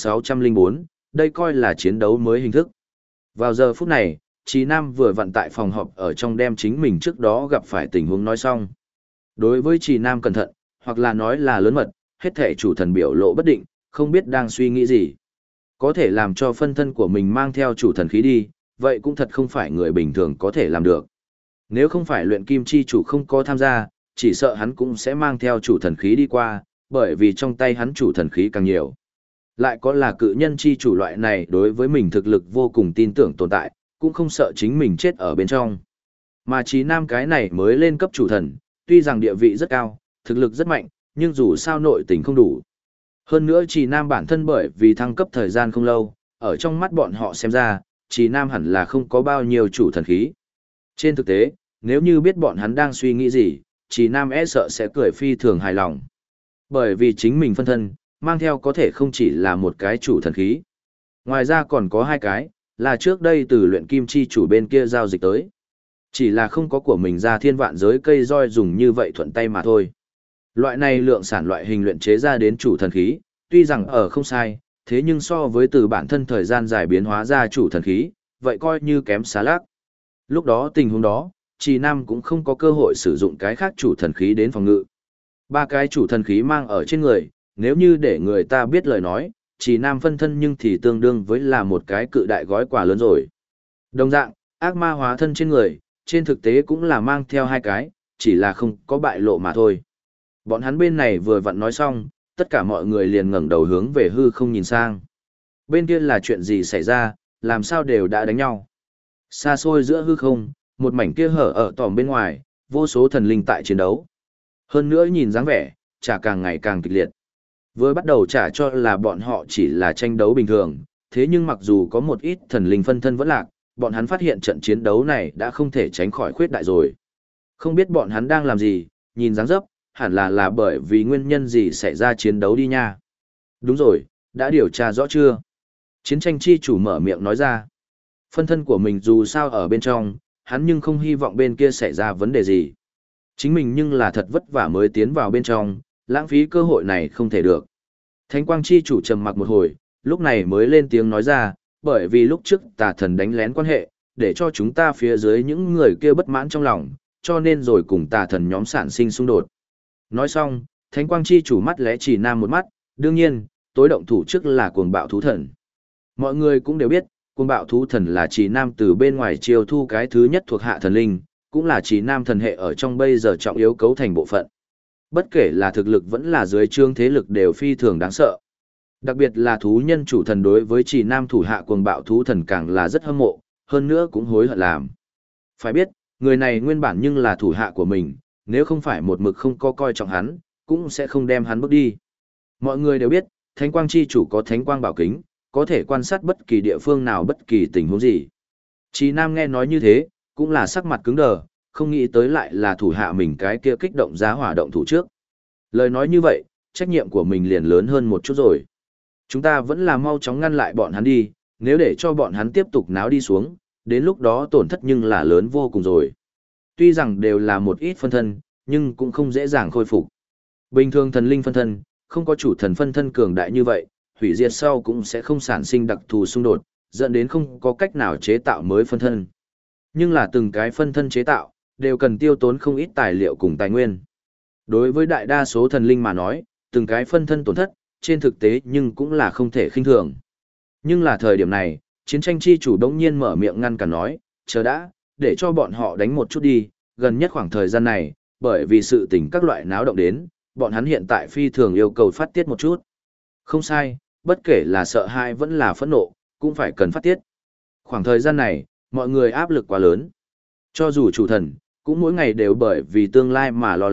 Speaker 1: 1604, đây coi là chiến đấu mới hình thức. Vào giờ phút này, Trí Nam vừa vặn tại phòng họp ở trong đem chính mình trước đó gặp phải tình huống nói xong. Đối với Trí Nam cẩn thận, hoặc là nói là lớn mật, hết thể chủ thần biểu lộ bất định, không biết đang suy nghĩ gì. Có thể làm cho phân thân của mình mang theo chủ thần khí đi, vậy cũng thật không phải người bình thường có thể làm được. Nếu không phải luyện kim chi chủ không có tham gia, chỉ sợ hắn cũng sẽ mang theo chủ thần khí đi qua, bởi vì trong tay hắn chủ thần khí càng nhiều. Lại có là cự nhân chi chủ loại này đối với mình thực lực vô cùng tin tưởng tồn tại, cũng không sợ chính mình chết ở bên trong. Mà Trí Nam cái này mới lên cấp chủ thần, tuy rằng địa vị rất cao, thực lực rất mạnh, nhưng dù sao nội tình không đủ. Hơn nữa Trí Nam bản thân bởi vì thăng cấp thời gian không lâu, ở trong mắt bọn họ xem ra, Trí Nam hẳn là không có bao nhiêu chủ thần khí. Trên thực tế, nếu như biết bọn hắn đang suy nghĩ gì, Trí Nam e sợ sẽ cười phi thường hài lòng. Bởi vì chính mình phân thân, mang theo có thể không chỉ là một cái chủ thần khí. Ngoài ra còn có hai cái, là trước đây từ luyện kim chi chủ bên kia giao dịch tới. Chỉ là không có của mình ra thiên vạn giới cây roi dùng như vậy thuận tay mà thôi. Loại này lượng sản loại hình luyện chế ra đến chủ thần khí, tuy rằng ở không sai, thế nhưng so với từ bản thân thời gian dài biến hóa ra chủ thần khí, vậy coi như kém xá lác. Lúc đó tình huống đó, Trì Nam cũng không có cơ hội sử dụng cái khác chủ thần khí đến phòng ngự. Ba cái chủ thần khí mang ở trên người, nếu như để người ta biết lời nói, Trì Nam phân thân nhưng thì tương đương với là một cái cự đại gói quà lớn rồi. Đồng dạng, ác ma hóa thân trên người, trên thực tế cũng là mang theo hai cái, chỉ là không có bại lộ mà thôi. Bọn hắn bên này vừa vặn nói xong, tất cả mọi người liền ngẩng đầu hướng về hư không nhìn sang. Bên kia là chuyện gì xảy ra, làm sao đều đã đánh nhau. Xa xôi giữa hư không, một mảnh kia hở ở tòm bên ngoài, vô số thần linh tại chiến đấu. Hơn nữa nhìn dáng vẻ, chả càng ngày càng kịch liệt. Vừa bắt đầu chả cho là bọn họ chỉ là tranh đấu bình thường, thế nhưng mặc dù có một ít thần linh phân thân vẫn lạc, bọn hắn phát hiện trận chiến đấu này đã không thể tránh khỏi khuyết đại rồi. Không biết bọn hắn đang làm gì, nhìn dáng dấp, hẳn là bởi vì nguyên nhân gì xảy ra chiến đấu đi nha. Đúng rồi, đã điều tra rõ chưa? Chiến tranh chi chủ mở miệng nói ra. Phân thân của mình dù sao ở bên trong, hắn nhưng không hy vọng bên kia xảy ra vấn đề gì. Chính mình nhưng là thật vất vả mới tiến vào bên trong, lãng phí cơ hội này không thể được. Thánh quang chi chủ trầm mặc một hồi, lúc này mới lên tiếng nói ra, bởi vì lúc trước tà thần đánh lén quan hệ, để cho chúng ta phía dưới những người kia bất mãn trong lòng, cho nên rồi cùng tà thần nhóm sản sinh xung đột. Nói xong, thánh quang chi chủ mắt lẽ chỉ Nam một mắt, đương nhiên, tối động thủ trước là cuồng bạo thú thần. Mọi người cũng đều biết, cuồng bạo thú thần là chỉ Nam từ bên ngoài chiêu thu cái thứ nhất thuộc hạ thần linh, cũng là chỉ Nam thần hệ ở trong bây giờ trọng yếu cấu thành bộ phận. Bất kể là thực lực vẫn là dưới trương thế lực đều phi thường đáng sợ. Đặc biệt là thú nhân chủ thần đối với chỉ Nam thủ hạ cuồng bạo thú thần càng là rất hâm mộ, hơn nữa cũng hối hận làm. Phải biết, người này nguyên bản nhưng là thủ hạ của mình, nếu không phải một mực không có coi trọng hắn, cũng sẽ không đem hắn bước đi. Mọi người đều biết, Thánh Quang Chi chủ có Thánh Quang Bảo Kính, có thể quan sát bất kỳ địa phương nào bất kỳ tình huống gì. Chí Nam nghe nói như thế, cũng là sắc mặt cứng đờ, không nghĩ tới lại là thủ hạ mình cái kia kích động giá hỏa động thủ trước. Lời nói như vậy, trách nhiệm của mình liền lớn hơn một chút rồi. Chúng ta vẫn là mau chóng ngăn lại bọn hắn đi, nếu để cho bọn hắn tiếp tục náo đi xuống, đến lúc đó tổn thất nhưng là lớn vô cùng rồi. Tuy rằng đều là một ít phân thân, nhưng cũng không dễ dàng khôi phục. Bình thường thần linh phân thân, không có chủ thần phân thân cường đại như vậy, hủy diệt sau cũng sẽ không sản sinh đặc thù xung đột, dẫn đến không có cách nào chế tạo mới phân thân. Nhưng là từng cái phân thân chế tạo, đều cần tiêu tốn không ít tài liệu cùng tài nguyên. Đối với đại đa số thần linh mà nói, từng cái phân thân tổn thất, trên thực tế nhưng cũng là không thể khinh thường. Nhưng là thời điểm này, chiến tranh chi chủ đống nhiên mở miệng ngăn cản nói, chờ đã, để cho bọn họ đánh một chút đi, gần nhất khoảng thời gian này, bởi vì sự tình các loại náo động đến, bọn hắn hiện tại phi thường yêu cầu phát tiết một chút. Không sai, bất kể là sợ hãi vẫn là phẫn nộ, cũng phải cần phát tiết. Khoảng thời gian này, mọi người áp lực quá lớn. Cho dù chủ thần, cũng mỗi ngày đều bởi vì tương lai mà lo lắng,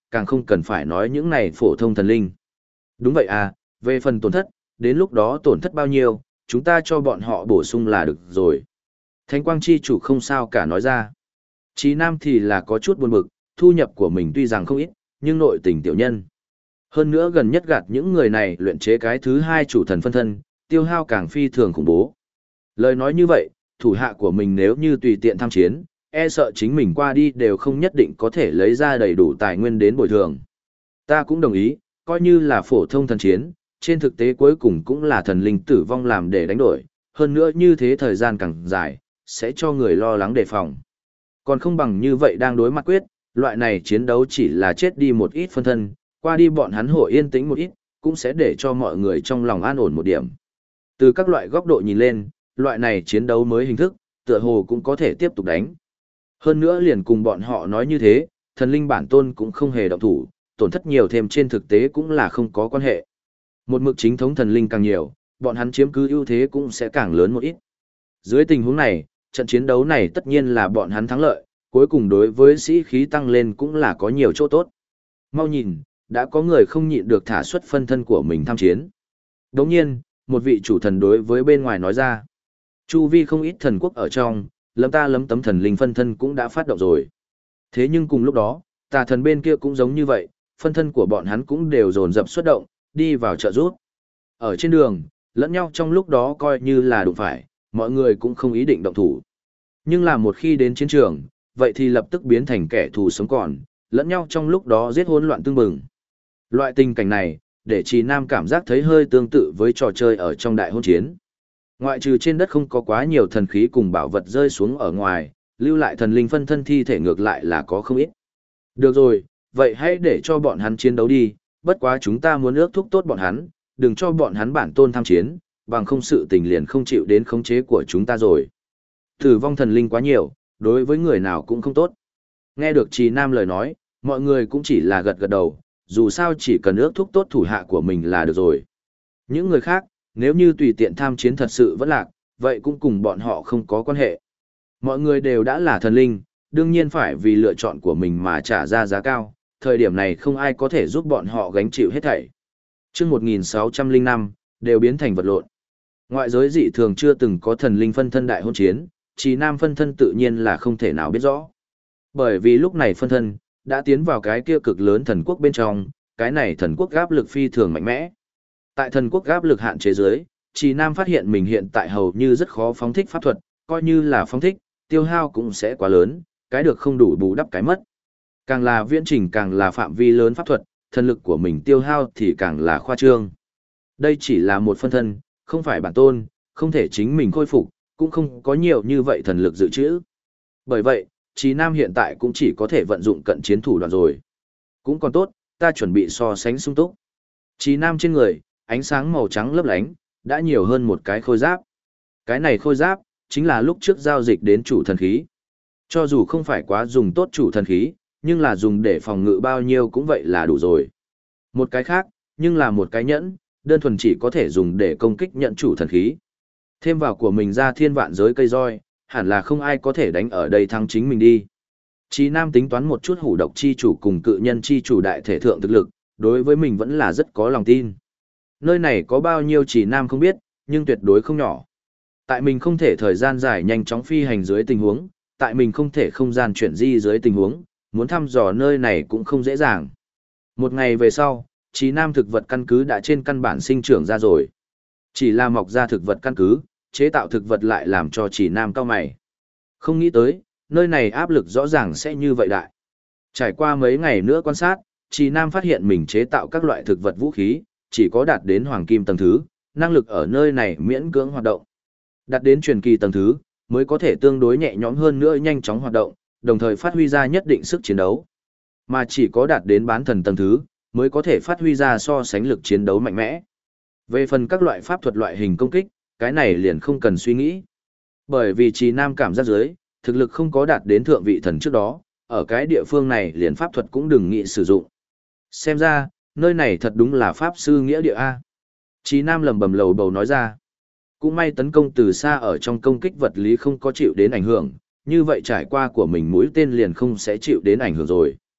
Speaker 1: càng không cần phải nói những này phổ thông thần linh. Đúng vậy à, về phần tổn thất, đến lúc đó tổn thất bao nhiêu, chúng ta cho bọn họ bổ sung là được rồi. Thánh quang chi chủ không sao cả nói ra. Chí Nam thì là có chút buồn bực, thu nhập của mình tuy rằng không ít, nhưng nội tình tiểu nhân. Hơn nữa gần nhất gạt những người này luyện chế cái thứ hai chủ thần phân thân, tiêu hao càng phi thường khủng bố. Lời nói như vậy, thủ hạ của mình nếu như tùy tiện tham chiến, e sợ chính mình qua đi đều không nhất định có thể lấy ra đầy đủ tài nguyên đến bồi thường. Ta cũng đồng ý, coi như là phổ thông thần chiến, trên thực tế cuối cùng cũng là thần linh tử vong làm để đánh đổi, hơn nữa như thế thời gian càng dài, sẽ cho người lo lắng đề phòng. Còn không bằng như vậy đang đối mặt quyết, loại này chiến đấu chỉ là chết đi một ít phân thân, qua đi bọn hắn hội yên tĩnh một ít, cũng sẽ để cho mọi người trong lòng an ổn một điểm. Từ các loại góc độ nhìn lên, loại này chiến đấu mới hình thức, tựa hồ cũng có thể tiếp tục đánh. Hơn nữa liền cùng bọn họ nói như thế, thần linh bản tôn cũng không hề động thủ, tổn thất nhiều thêm trên thực tế cũng là không có quan hệ. Một mực chính thống thần linh càng nhiều, bọn hắn chiếm cứ ưu thế cũng sẽ càng lớn một ít. Dưới tình huống này, trận chiến đấu này tất nhiên là bọn hắn thắng lợi, cuối cùng đối với sĩ khí tăng lên cũng là có nhiều chỗ tốt. Mau nhìn, đã có người không nhịn được thả xuất phân thân của mình tham chiến. Đồng nhiên, một vị chủ thần đối với bên ngoài nói ra. Chu vi không ít thần quốc ở trong, lấm tấm thần linh phân thân cũng đã phát động rồi. Thế nhưng cùng lúc đó, tà thần bên kia cũng giống như vậy, phân thân của bọn hắn cũng đều dồn dập xuất động, đi vào trợ giúp. Ở trên đường, lẫn nhau trong lúc đó coi như là đụng phải, mọi người cũng không ý định động thủ. Nhưng là một khi đến chiến trường, vậy thì lập tức biến thành kẻ thù sống còn, lẫn nhau trong lúc đó giết hỗn loạn tương bừng. Loại tình cảnh này, để Trì Nam cảm giác thấy hơi tương tự với trò chơi ở trong đại hôn chiến. Ngoại trừ trên đất không có quá nhiều thần khí cùng bảo vật rơi xuống ở ngoài, lưu lại thần linh phân thân thi thể ngược lại là có không ít. Được rồi, vậy hãy để cho bọn hắn chiến đấu đi, bất quá chúng ta muốn ước thúc tốt bọn hắn, đừng cho bọn hắn bản tôn tham chiến, bằng không sự tình liền không chịu đến khống chế của chúng ta rồi. Tử vong thần linh quá nhiều, đối với người nào cũng không tốt. Nghe được Trì Nam lời nói, mọi người cũng chỉ là gật gật đầu, dù sao chỉ cần ước thúc tốt thủ hạ của mình là được rồi. Những người khác, nếu như tùy tiện tham chiến thật sự vẫn lạc, vậy cũng cùng bọn họ không có quan hệ. Mọi người đều đã là thần linh, đương nhiên phải vì lựa chọn của mình mà trả ra giá cao, thời điểm này không ai có thể giúp bọn họ gánh chịu hết thảy. Trước 1605, đều biến thành vật lộn. Ngoại giới dị thường chưa từng có thần linh phân thân đại hôn chiến, Trì Nam phân thân tự nhiên là không thể nào biết rõ. Bởi vì lúc này phân thân, đã tiến vào cái kia cực lớn thần quốc bên trong, cái này thần quốc áp lực phi thường mạnh mẽ. Tại thần quốc áp lực hạn chế giới, Trì Nam phát hiện mình hiện tại hầu như rất khó phóng thích pháp thuật, coi như là phóng thích, tiêu hao cũng sẽ quá lớn, cái được không đủ bù đắp cái mất. Càng là viễn trình càng là phạm vi lớn pháp thuật, thần lực của mình tiêu hao thì càng là khoa trương. Đây chỉ là một phân thân, không phải bản tôn, không thể chính mình khôi phục, cũng không có nhiều như vậy thần lực dự trữ. Bởi vậy, Trì Nam hiện tại cũng chỉ có thể vận dụng cận chiến thủ đoạn rồi. Cũng còn tốt, ta chuẩn bị so sánh sung túc. Trì Nam trên người, ánh sáng màu trắng lấp lánh, đã nhiều hơn một cái khôi giáp. Cái này khôi giáp, chính là lúc trước giao dịch đến chủ thần khí. Cho dù không phải quá dùng tốt chủ thần khí, nhưng là dùng để phòng ngự bao nhiêu cũng vậy là đủ rồi. Một cái khác, nhưng là một cái nhẫn, đơn thuần chỉ có thể dùng để công kích nhận chủ thần khí. Thêm vào của mình ra thiên vạn giới cây roi, hẳn là không ai có thể đánh ở đây thắng chính mình đi. Chí Nam tính toán một chút hủ độc chi chủ cùng cự nhân chi chủ đại thể thượng thực lực, đối với mình vẫn là rất có lòng tin. Nơi này có bao nhiêu Chí Nam không biết, nhưng tuyệt đối không nhỏ. Tại mình không thể thời gian dài nhanh chóng phi hành dưới tình huống, tại mình không thể không gian chuyển di dưới tình huống, muốn thăm dò nơi này cũng không dễ dàng. Một ngày về sau, Chí Nam thực vật căn cứ đã trên căn bản sinh trưởng ra rồi. Chỉ là mọc ra thực vật căn cứ, chế tạo thực vật lại làm cho Chí Nam cao mày. Không nghĩ tới, nơi này áp lực rõ ràng sẽ như vậy đại. Trải qua mấy ngày nữa quan sát, Chí Nam phát hiện mình chế tạo các loại thực vật vũ khí, chỉ có đạt đến hoàng kim tầng thứ, năng lực ở nơi này miễn cưỡng hoạt động. Đạt đến truyền kỳ tầng thứ, mới có thể tương đối nhẹ nhõm hơn nữa nhanh chóng hoạt động, đồng thời phát huy ra nhất định sức chiến đấu. Mà chỉ có đạt đến bán thần tầng thứ, mới có thể phát huy ra so sánh lực chiến đấu mạnh mẽ. Về phần các loại pháp thuật loại hình công kích, cái này liền không cần suy nghĩ. Bởi vì Chí Nam cảm giác dưới, thực lực không có đạt đến thượng vị thần trước đó, ở cái địa phương này liền pháp thuật cũng đừng nghĩ sử dụng. Xem ra, nơi này thật đúng là pháp sư nghĩa địa A. Chí Nam lầm bầm lầu bầu nói ra. Cũng may tấn công từ xa ở trong công kích vật lý không có chịu đến ảnh hưởng, như vậy trải qua của mình mũi tên liền không sẽ chịu đến ảnh hưởng rồi.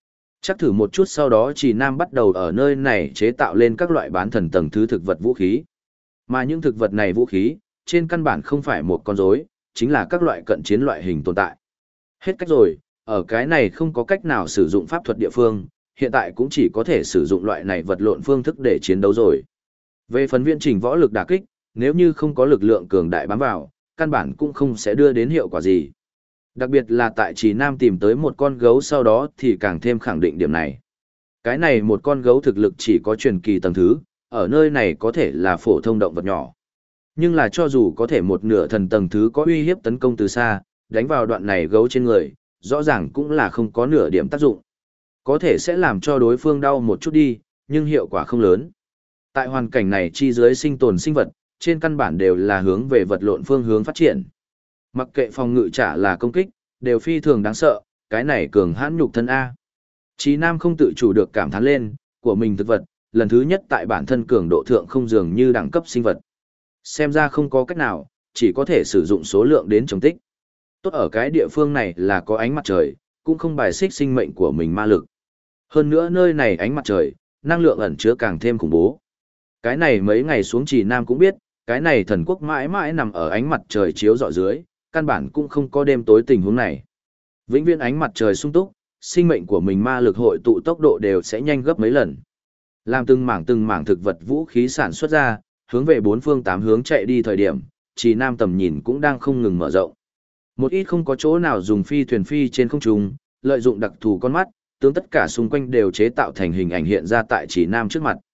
Speaker 1: Chắc thử một chút sau đó Trì Nam bắt đầu ở nơi này chế tạo lên các loại bán thần tầng thứ thực vật vũ khí. Mà những thực vật này vũ khí, trên căn bản không phải một con rối, chính là các loại cận chiến loại hình tồn tại. Hết cách rồi, ở cái này không có cách nào sử dụng pháp thuật địa phương, hiện tại cũng chỉ có thể sử dụng loại này vật lộn phương thức để chiến đấu rồi. Về phần viễn trình võ lực đả kích, nếu như không có lực lượng cường đại bám vào, căn bản cũng không sẽ đưa đến hiệu quả gì. Đặc biệt là tại Trì Nam tìm tới một con gấu sau đó thì càng thêm khẳng định điểm này. Cái này một con gấu thực lực chỉ có truyền kỳ tầng thứ, ở nơi này có thể là phổ thông động vật nhỏ. Nhưng là cho dù có thể một nửa thần tầng thứ có uy hiếp tấn công từ xa, đánh vào đoạn này gấu trên người, rõ ràng cũng là không có nửa điểm tác dụng. Có thể sẽ làm cho đối phương đau một chút đi, nhưng hiệu quả không lớn. Tại hoàn cảnh này chi dưới sinh tồn sinh vật, trên căn bản đều là hướng về vật lộn phương hướng phát triển. Mặc kệ phòng ngự trả là công kích, đều phi thường đáng sợ, cái này cường hãn nhục thân A. Chí Nam không tự chủ được cảm thán lên, của mình thực vật, lần thứ nhất tại bản thân cường độ thượng không dường như đẳng cấp sinh vật. Xem ra không có cách nào, chỉ có thể sử dụng số lượng đến chống tích. Tốt ở cái địa phương này là có ánh mặt trời, cũng không bài xích sinh mệnh của mình ma lực. Hơn nữa nơi này ánh mặt trời, năng lượng ẩn chứa càng thêm khủng bố. Cái này mấy ngày xuống Trì Nam cũng biết, cái này thần quốc mãi mãi nằm ở ánh mặt trời chiếu rọi dưới, căn bản cũng không có đêm tối tình huống này. Vĩnh viễn ánh mặt trời sung túc, sinh mệnh của mình ma lực hội tụ tốc độ đều sẽ nhanh gấp mấy lần. Làm từng mảng thực vật vũ khí sản xuất ra, hướng về bốn phương tám hướng chạy đi thời điểm, Trì Nam tầm nhìn cũng đang không ngừng mở rộng. Một ít không có chỗ nào dùng phi thuyền phi trên không trung, lợi dụng đặc thù con mắt, tướng tất cả xung quanh đều chế tạo thành hình ảnh hiện ra tại Trì Nam trước mặt.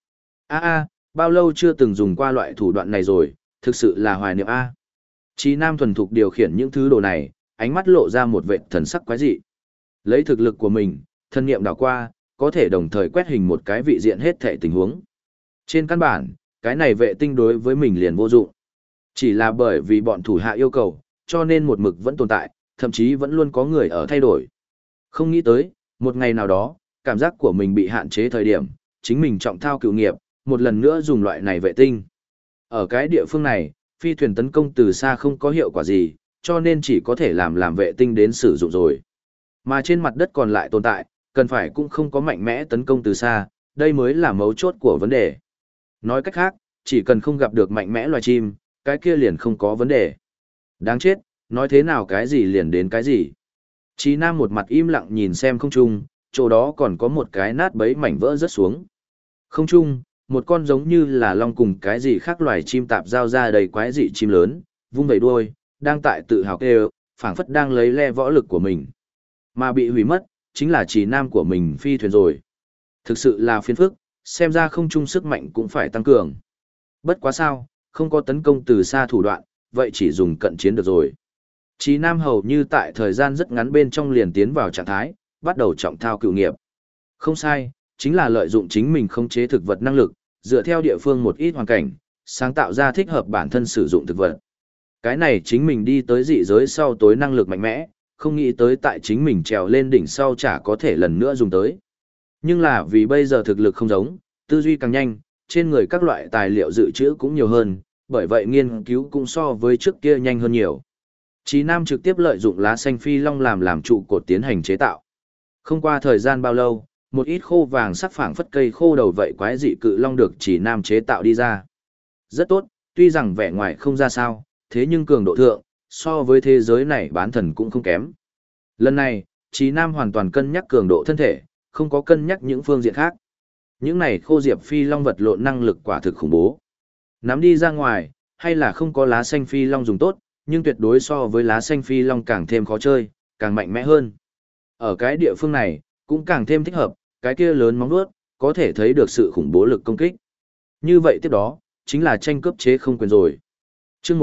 Speaker 1: Bao lâu chưa từng dùng qua loại thủ đoạn này rồi, thực sự là hoài niệm a. Trì Nam thuần thục điều khiển những thứ đồ này, ánh mắt lộ ra một vệt thần sắc quái dị. Lấy thực lực của mình, thân niệm đảo qua, có thể đồng thời quét hình một cái vị diện hết thảy tình huống. Trên căn bản, cái này vệ tinh đối với mình liền vô dụng. Chỉ là bởi vì bọn thủ hạ yêu cầu, cho nên một mực vẫn tồn tại, thậm chí vẫn luôn có người ở thay đổi. Không nghĩ tới, một ngày nào đó, cảm giác của mình bị hạn chế thời điểm, chính mình trọng thao cựu nghiệp, một lần nữa dùng loại này vệ tinh. Ở cái địa phương này, phi thuyền tấn công từ xa không có hiệu quả gì, cho nên chỉ có thể làm vệ tinh đến sử dụng rồi. Mà trên mặt đất còn lại tồn tại, cần phải cũng không có mạnh mẽ tấn công từ xa, đây mới là mấu chốt của vấn đề. Nói cách khác, chỉ cần không gặp được mạnh mẽ loài chim, cái kia liền không có vấn đề. Đáng chết, nói thế nào cái gì liền đến cái gì. Chí Nam một mặt im lặng nhìn xem không trung, chỗ đó còn có một cái nát bấy mảnh vỡ rớt xuống. Không trung, một con giống như là long cùng cái gì khác loài chim tạp giao ra đầy quái dị chim lớn, vung vẩy đuôi, đang tại tự hào kêu, phảng phất đang lấy le võ lực của mình. Mà bị hủy mất, chính là Chí Nam của mình phi thuyền rồi. Thực sự là phiền phức, xem ra không trung sức mạnh cũng phải tăng cường. Bất quá sao, không có tấn công từ xa thủ đoạn, vậy chỉ dùng cận chiến được rồi. Chí Nam hầu như tại thời gian rất ngắn bên trong liền tiến vào trạng thái, bắt đầu trọng thao cựu nghiệp. Không sai, chính là lợi dụng chính mình khống chế thực vật năng lực, dựa theo địa phương một ít hoàn cảnh, sáng tạo ra thích hợp bản thân sử dụng thực vật. Cái này chính mình đi tới dị giới sau tối năng lực mạnh mẽ, không nghĩ tới tại chính mình trèo lên đỉnh sau chả có thể lần nữa dùng tới. Nhưng là vì bây giờ thực lực không giống, tư duy càng nhanh, trên người các loại tài liệu dự trữ cũng nhiều hơn, bởi vậy nghiên cứu cũng so với trước kia nhanh hơn nhiều. Chí Nam trực tiếp lợi dụng lá xanh phi long làm trụ cột tiến hành chế tạo. Không qua thời gian bao lâu, một ít khô vàng sắc phảng phất cây khô đầu vậy quái dị cự long được Chí Nam chế tạo đi ra. Rất tốt, tuy rằng vẻ ngoài không ra sao, thế nhưng cường độ thượng, so với thế giới này bán thần cũng không kém. Lần này, Chí Nam hoàn toàn cân nhắc cường độ thân thể, không có cân nhắc những phương diện khác. Những này khô diệp phi long vật lộn năng lực quả thực khủng bố. Nắm đi ra ngoài, hay là không có lá xanh phi long dùng tốt, nhưng tuyệt đối so với lá xanh phi long càng thêm khó chơi, càng mạnh mẽ hơn. Ở cái địa phương này, cũng càng thêm thích hợp, cái kia lớn móng vuốt, có thể thấy được sự khủng bố lực công kích. Như vậy tiếp đó, chính là tranh cướp chế không quyền rồi. Chương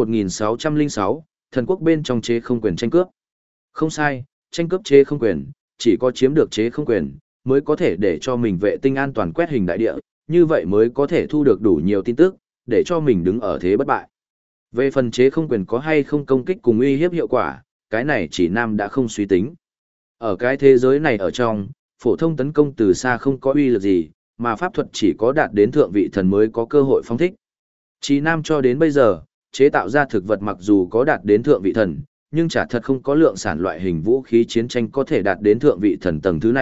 Speaker 1: 1606, thần quốc bên trong chế không quyền tranh cướp. Không sai, tranh cướp chế không quyền, chỉ có chiếm được chế không quyền, mới có thể để cho mình vệ tinh an toàn quét hình đại địa, như vậy mới có thể thu được đủ nhiều tin tức, để cho mình đứng ở thế bất bại. Về phần chế không quyền có hay không công kích cùng uy hiếp hiệu quả, cái này chỉ Nam đã không suy tính. Ở cái thế giới này ở trong, phổ thông tấn công từ xa không có uy lực gì, mà pháp thuật chỉ có đạt đến thượng vị thần mới có cơ hội phóng thích. Chỉ Nam cho đến bây giờ, chế tạo ra thực vật mặc dù có đạt đến thượng vị thần, nhưng chả thật không có lượng sản loại hình vũ khí chiến tranh có thể đạt đến thượng vị thần tầng thứ này,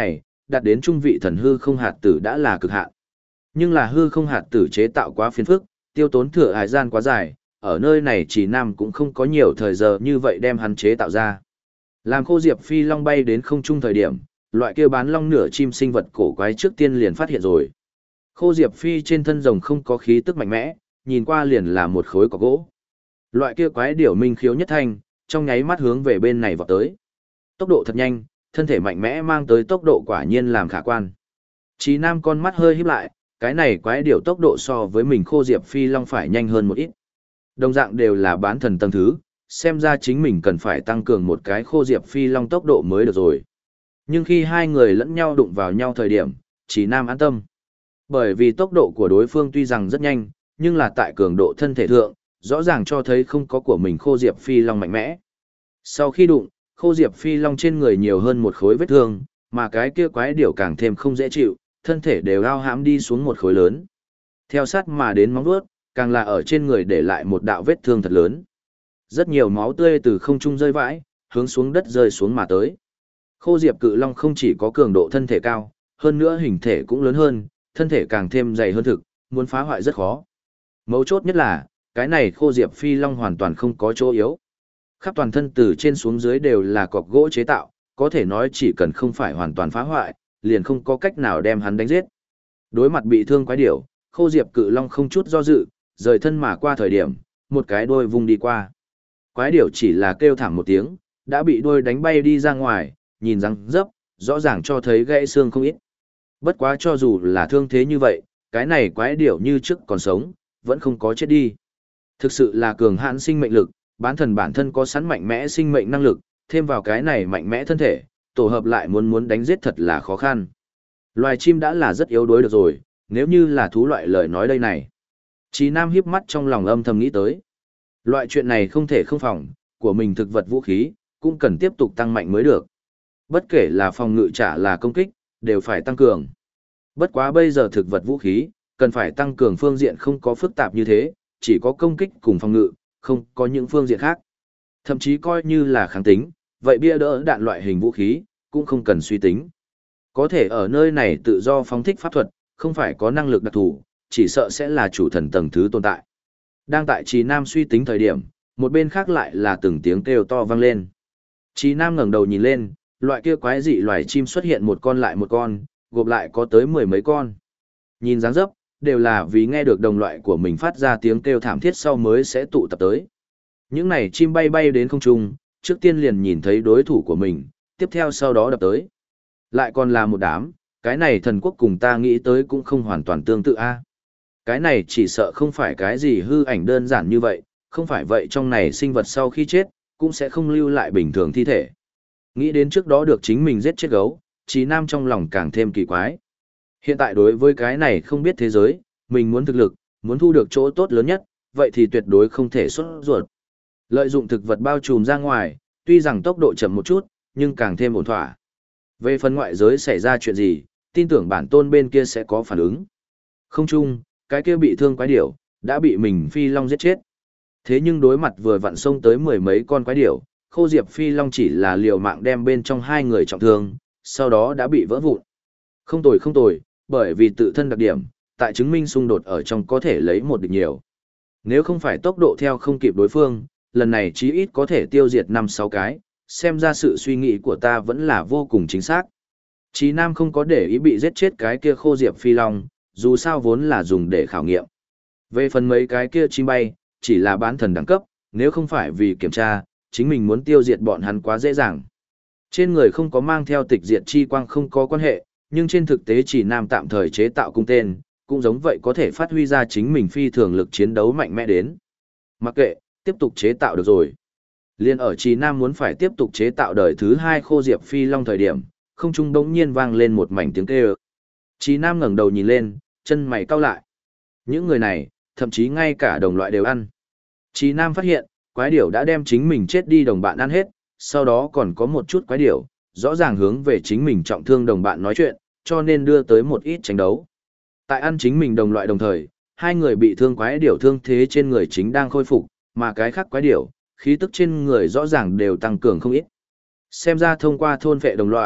Speaker 1: đạt đến trung vị thần hư không hạt tử đã là cực hạn. Nhưng là hư không hạt tử chế tạo quá phiền phức, tiêu tốn thừa hải gian quá dài, ở nơi này chỉ Nam cũng không có nhiều thời giờ như vậy đem hắn chế tạo ra. Làm Khô Diệp Phi Long bay đến không trung thời điểm, loại kia bán long nửa chim sinh vật cổ quái trước tiên liền phát hiện rồi. Khô Diệp Phi trên thân rồng không có khí tức mạnh mẽ, nhìn qua liền là một khối cọc gỗ. Loại kia quái điểu minh khiếu nhất thanh, trong nháy mắt hướng về bên này vọt tới. Tốc độ thật nhanh, thân thể mạnh mẽ mang tới tốc độ quả nhiên làm khả quan. Chí Nam con mắt hơi híp lại, cái này quái điểu tốc độ so với mình Khô Diệp Phi Long phải nhanh hơn một ít. Đồng dạng đều là bán thần tầng thứ, xem ra chính mình cần phải tăng cường một cái Khô Diệp Phi Long tốc độ mới được rồi. Nhưng khi hai người lẫn nhau đụng vào nhau thời điểm, Chí Nam an tâm. Bởi vì tốc độ của đối phương tuy rằng rất nhanh, nhưng là tại cường độ thân thể thượng, rõ ràng cho thấy không có của mình Khô Diệp Phi Long mạnh mẽ. Sau khi đụng, Khô Diệp Phi Long trên người nhiều hơn một khối vết thương, mà cái kia quái điểu càng thêm không dễ chịu, thân thể đều ao hãm đi xuống một khối lớn. Theo sát mà đến móng vuốt, càng là ở trên người để lại một đạo vết thương thật lớn. Rất nhiều máu tươi từ không trung rơi vãi, hướng xuống đất rơi xuống mà tới. Khô Diệp Cự Long không chỉ có cường độ thân thể cao, hơn nữa hình thể cũng lớn hơn, thân thể càng thêm dày hơn thực, muốn phá hoại rất khó. Mấu chốt nhất là, cái này Khô Diệp Phi Long hoàn toàn không có chỗ yếu. Khắp toàn thân từ trên xuống dưới đều là cọc gỗ chế tạo, có thể nói chỉ cần không phải hoàn toàn phá hoại, liền không có cách nào đem hắn đánh giết. Đối mặt bị thương quái điểu, Khô Diệp Cự Long không chút do dự, rời thân mà qua thời điểm, một cái đuôi vung đi qua. Quái điểu chỉ là kêu thảm một tiếng, đã bị đuôi đánh bay đi ra ngoài, nhìn răng dấp, rõ ràng cho thấy gãy xương không ít. Bất quá cho dù là thương thế như vậy, cái này quái điểu như trước còn sống, vẫn không có chết đi. Thực sự là cường hãn sinh mệnh lực, bán thần bản thân có sẵn mạnh mẽ sinh mệnh năng lực, thêm vào cái này mạnh mẽ thân thể, tổ hợp lại muốn đánh giết thật là khó khăn. Loài chim đã là rất yếu đuối được rồi, nếu như là thú loại lời nói đây này. Chí Nam híp mắt trong lòng âm thầm nghĩ tới. Loại chuyện này không thể không phòng, của mình thực vật vũ khí, cũng cần tiếp tục tăng mạnh mới được. Bất kể là phòng ngự trả là công kích, đều phải tăng cường. Bất quá bây giờ thực vật vũ khí, cần phải tăng cường phương diện không có phức tạp như thế, chỉ có công kích cùng phòng ngự, không có những phương diện khác. Thậm chí coi như là kháng tính, vậy bia đỡ đạn loại hình vũ khí, cũng không cần suy tính. Có thể ở nơi này tự do phóng thích pháp thuật, không phải có năng lực đặc thù, chỉ sợ sẽ là chủ thần tầng thứ tồn tại. Đang tại Chí Nam suy tính thời điểm, một bên khác lại là từng tiếng kêu to vang lên. Chí Nam ngẩng đầu nhìn lên, loại kia quái dị loài chim xuất hiện một con lại một con, gộp lại có tới 10 mấy con. Nhìn dáng dấp, đều là vì nghe được đồng loại của mình phát ra tiếng kêu thảm thiết sau mới sẽ tụ tập tới. Những này chim bay bay đến không trung, trước tiên liền nhìn thấy đối thủ của mình, tiếp theo sau đó đập tới. Lại còn là một đám, cái này thần quốc cùng ta nghĩ tới cũng không hoàn toàn tương tự a. Cái này chỉ sợ không phải cái gì hư ảnh đơn giản như vậy, không phải vậy trong này sinh vật sau khi chết, cũng sẽ không lưu lại bình thường thi thể. Nghĩ đến trước đó được chính mình giết chết gấu, Chí Nam trong lòng càng thêm kỳ quái. Hiện tại đối với cái này không biết thế giới, mình muốn thực lực, muốn thu được chỗ tốt lớn nhất, vậy thì tuyệt đối không thể xuất ruột. Lợi dụng thực vật bao trùm ra ngoài, tuy rằng tốc độ chậm một chút, nhưng càng thêm ổn thỏa. Về phần ngoại giới xảy ra chuyện gì, tin tưởng bản tôn bên kia sẽ có phản ứng. Không chung, cái kia bị thương quái điểu, đã bị mình Phi Long giết chết. Thế nhưng đối mặt vừa vặn xông tới 10 mấy con quái điểu, Khô Diệp Phi Long chỉ là liều mạng đem bên trong hai người trọng thương, sau đó đã bị vỡ vụn. Không tồi, bởi vì tự thân đặc điểm, tại chứng minh xung đột ở trong có thể lấy một địch nhiều. Nếu không phải tốc độ theo không kịp đối phương, lần này chí ít có thể tiêu diệt 5-6 cái, xem ra sự suy nghĩ của ta vẫn là vô cùng chính xác. Chí Nam không có để ý bị giết chết cái kia Khô Diệp Phi Long, dù sao vốn là dùng để khảo nghiệm. Về phần mấy cái kia chim bay, chỉ là bán thần đẳng cấp, nếu không phải vì kiểm tra, chính mình muốn tiêu diệt bọn hắn quá dễ dàng. Trên người không có mang theo tịch diệt chi quang không có quan hệ, nhưng trên thực tế Chí Nam tạm thời chế tạo cung tên, cũng giống vậy có thể phát huy ra chính mình phi thường lực chiến đấu mạnh mẽ đến. Mặc kệ, tiếp tục chế tạo được rồi. Liên ở Chí Nam muốn phải tiếp tục chế tạo đời thứ 2 Khô Diệp Phi Long thời điểm, không trung đống nhiên vang lên một mảnh tiếng kêu. Chí Nam ngẩng đầu nhìn lên, chân mày cau lại. Những người này, thậm chí ngay cả đồng loại đều ăn. Chí Nam phát hiện, quái điểu đã đem chính mình chết đi đồng bạn ăn hết, sau đó còn có một chút quái điểu, rõ ràng hướng về chính mình trọng thương đồng bạn nói chuyện, cho nên đưa tới một ít tranh đấu. Tại ăn chính mình đồng loại đồng thời, hai người bị thương quái điểu thương thế trên người chính đang khôi phục, mà cái khác quái điểu, khí tức trên người rõ ràng đều tăng cường không ít. Xem ra thông qua thôn vệ đồng loại,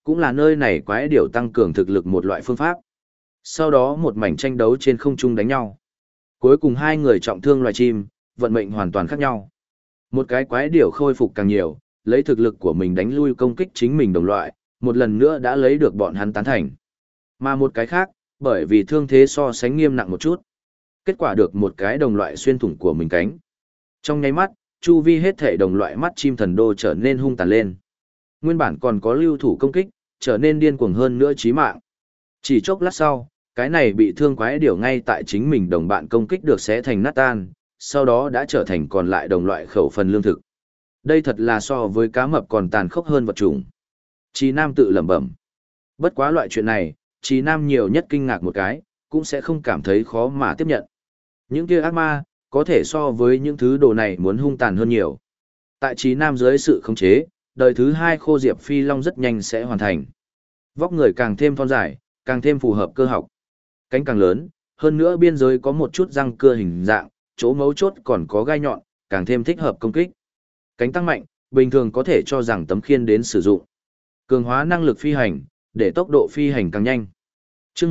Speaker 1: cũng là nơi này quái điểu tăng cường thực lực một loại phương pháp. Sau đó một mảnh tranh đấu trên không trung đánh nhau. Cuối cùng hai người trọng thương loài chim, vận mệnh hoàn toàn khác nhau. Một cái quái điểu khôi phục càng nhiều, lấy thực lực của mình đánh lui công kích chính mình đồng loại, một lần nữa đã lấy được bọn hắn tán thành. Mà một cái khác, bởi vì thương thế so sánh nghiêm nặng một chút, kết quả được một cái đồng loại xuyên thủng của mình cánh. Trong nháy mắt, chu vi hết thể đồng loại mắt chim thần đô trở nên hung tàn lên. Nguyên bản còn có lưu thủ công kích, trở nên điên cuồng hơn nữa chí mạng. Chỉ chốc lát sau, cái này bị thương quái điểu ngay tại chính mình đồng bạn công kích được xé thành nát tan, sau đó đã trở thành còn lại đồng loại khẩu phần lương thực. Đây thật là so với cá mập còn tàn khốc hơn vật chủng. Chí Nam tự lẩm bẩm. Bất quá loại chuyện này, Chí Nam nhiều nhất kinh ngạc một cái, cũng sẽ không cảm thấy khó mà tiếp nhận. Những kia ác ma, có thể so với những thứ đồ này muốn hung tàn hơn nhiều. Tại Chí Nam dưới sự khống chế, đời thứ 2 Khô Diệp Phi Long rất nhanh sẽ hoàn thành. Vóc người càng thêm thon dài, càng thêm phù hợp cơ học. Cánh càng lớn, hơn nữa biên giới có một chút răng cưa hình dạng, chỗ mấu chốt còn có gai nhọn, càng thêm thích hợp công kích. Cánh tăng mạnh, bình thường có thể cho rằng tấm khiên đến sử dụng. Cường hóa năng lực phi hành, để tốc độ phi hành càng nhanh. Chương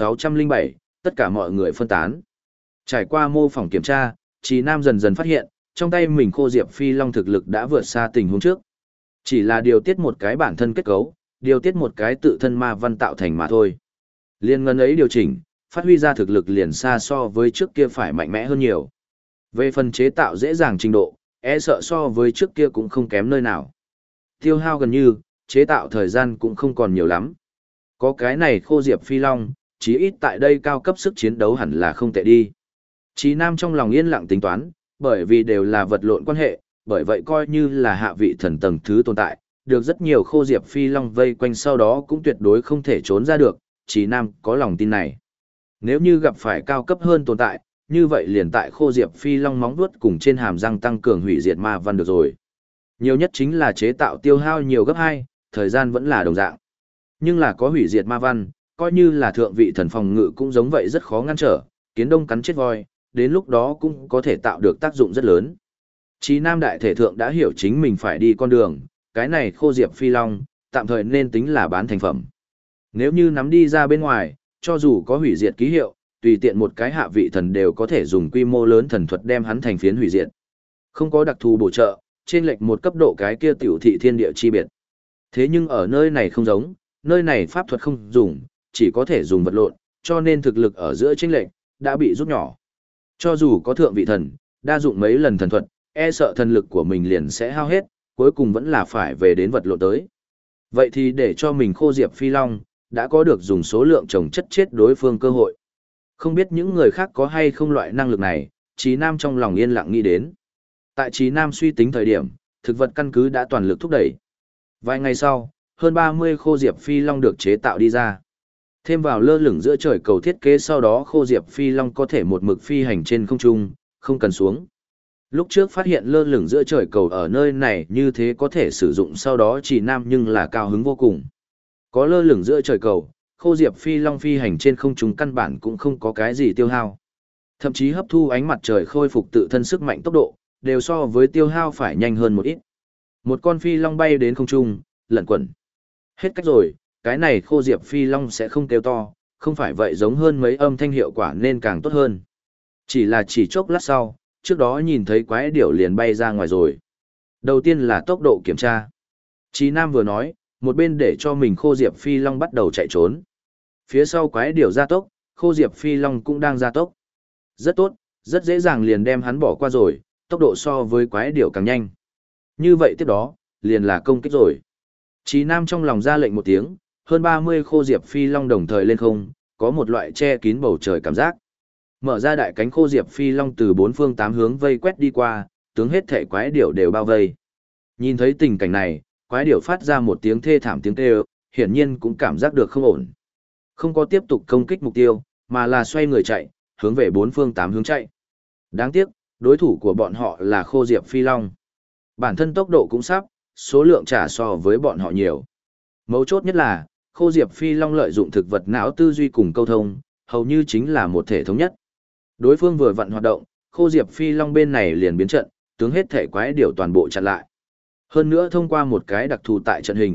Speaker 1: 1607, tất cả mọi người phân tán. Trải qua mô phỏng kiểm tra, Chí Nam dần dần phát hiện, trong tay mình Khô Diệp Phi Long thực lực đã vượt xa tình huống trước. Chỉ là điều tiết một cái bản thân kết cấu, điều tiết một cái tự thân ma văn tạo thành mà thôi. Liên ngân ấy điều chỉnh, phát huy ra thực lực liền xa so với trước kia phải mạnh mẽ hơn nhiều. Về phần chế tạo dễ dàng trình độ, e sợ so với trước kia cũng không kém nơi nào. Tiêu hao gần như, chế tạo thời gian cũng không còn nhiều lắm. Có cái này Khô Diệp Phi Long, chí ít tại đây cao cấp sức chiến đấu hẳn là không tệ đi. Chí Nam trong lòng yên lặng tính toán, bởi vì đều là vật lộn quan hệ, bởi vậy coi như là hạ vị thần tầng thứ tồn tại, được rất nhiều Khô Diệp Phi Long vây quanh sau đó cũng tuyệt đối không thể trốn ra được, Chí Nam có lòng tin này. Nếu như gặp phải cao cấp hơn tồn tại, như vậy liền tại Khô Diệp Phi Long móng vuốt cùng trên hàm răng tăng cường hủy diệt ma văn được rồi. Nhiều nhất chính là chế tạo tiêu hao nhiều gấp 2, thời gian vẫn là đồng dạng. Nhưng là có hủy diệt ma văn, coi như là thượng vị thần phòng ngự cũng giống vậy rất khó ngăn trở, kiến đông cắn chết voi, đến lúc đó cũng có thể tạo được tác dụng rất lớn. Chí Nam đại thể thượng đã hiểu chính mình phải đi con đường, cái này Khô Diệp Phi Long, tạm thời nên tính là bán thành phẩm. Nếu như nắm đi ra bên ngoài, cho dù có hủy diệt ký hiệu, tùy tiện một cái hạ vị thần đều có thể dùng quy mô lớn thần thuật đem hắn thành phiến hủy diệt. Không có đặc thù bổ trợ, trên lệch một cấp độ cái kia tiểu thị thiên địa chi biệt. Thế nhưng ở nơi này không giống, nơi này pháp thuật không dùng, chỉ có thể dùng vật lộn, cho nên thực lực ở giữa chênh lệch đã bị rút nhỏ. Cho dù có thượng vị thần, đa dụng mấy lần thần thuật, e sợ thần lực của mình liền sẽ hao hết, cuối cùng vẫn là phải về đến vật lộn tới. Vậy thì để cho mình Khô Diệp Phi Long, đã có được dùng số lượng trồng chất chết đối phương cơ hội. Không biết những người khác có hay không loại năng lực này, Chí Nam trong lòng yên lặng nghĩ đến. Tại Chí Nam suy tính thời điểm, thực vật căn cứ đã toàn lực thúc đẩy. Vài ngày sau, hơn 30 Khô Diệp Phi Long được chế tạo đi ra. Thêm vào lơ lửng giữa trời cầu thiết kế sau đó Khô Diệp Phi Long có thể một mực phi hành trên không trung, không cần xuống. Lúc trước phát hiện lơ lửng giữa trời cầu ở nơi này như thế có thể sử dụng sau đó Chí Nam nhưng là cao hứng vô cùng. Có lơ lửng giữa trời cầu, Khô Diệp Phi Long phi hành trên không trung căn bản cũng không có cái gì tiêu hao. Thậm chí hấp thu ánh mặt trời khôi phục tự thân sức mạnh tốc độ, đều so với tiêu hao phải nhanh hơn một ít. Một con phi long bay đến không trung, lẩn quẩn. Hết cách rồi, cái này Khô Diệp Phi Long sẽ không kêu to, không phải vậy giống hơn mấy âm thanh hiệu quả nên càng tốt hơn. Chỉ chốc lát sau, trước đó nhìn thấy quái điểu liền bay ra ngoài rồi. Đầu tiên là tốc độ kiểm tra. Chí Nam vừa nói, một bên để cho mình Khô Diệp Phi Long bắt đầu chạy trốn. Phía sau quái điểu gia tốc, Khô Diệp Phi Long cũng đang gia tốc. Rất tốt, rất dễ dàng liền đem hắn bỏ qua rồi, tốc độ so với quái điểu càng nhanh. Như vậy tiếp đó, liền là công kích rồi. Chí Nam trong lòng ra lệnh một tiếng, hơn 30 Khô Diệp Phi Long đồng thời lên không, có một loại che kín bầu trời cảm giác. Mở ra đại cánh Khô Diệp Phi Long từ bốn phương tám hướng vây quét đi qua, tướng hết thể quái điểu đều bao vây. Nhìn thấy tình cảnh này, quái điểu phát ra một tiếng thê thảm tiếng kêu, hiển nhiên cũng cảm giác được không ổn. Không có tiếp tục công kích mục tiêu, mà là xoay người chạy, hướng về bốn phương tám hướng chạy. Đáng tiếc, đối thủ của bọn họ là Khô Diệp Phi Long. Bản thân tốc độ cũng sắp, số lượng trả so với bọn họ nhiều. Mấu chốt nhất là, Khô Diệp Phi Long lợi dụng thực vật não tư duy cùng câu thông, hầu như chính là một thể thống nhất. Đối phương vừa vặn hoạt động, Khô Diệp Phi Long bên này liền biến trận, tướng hết thể quái điểu toàn bộ chặn lại. Hơn nữa thông qua một cái đặc thù tại trận hình,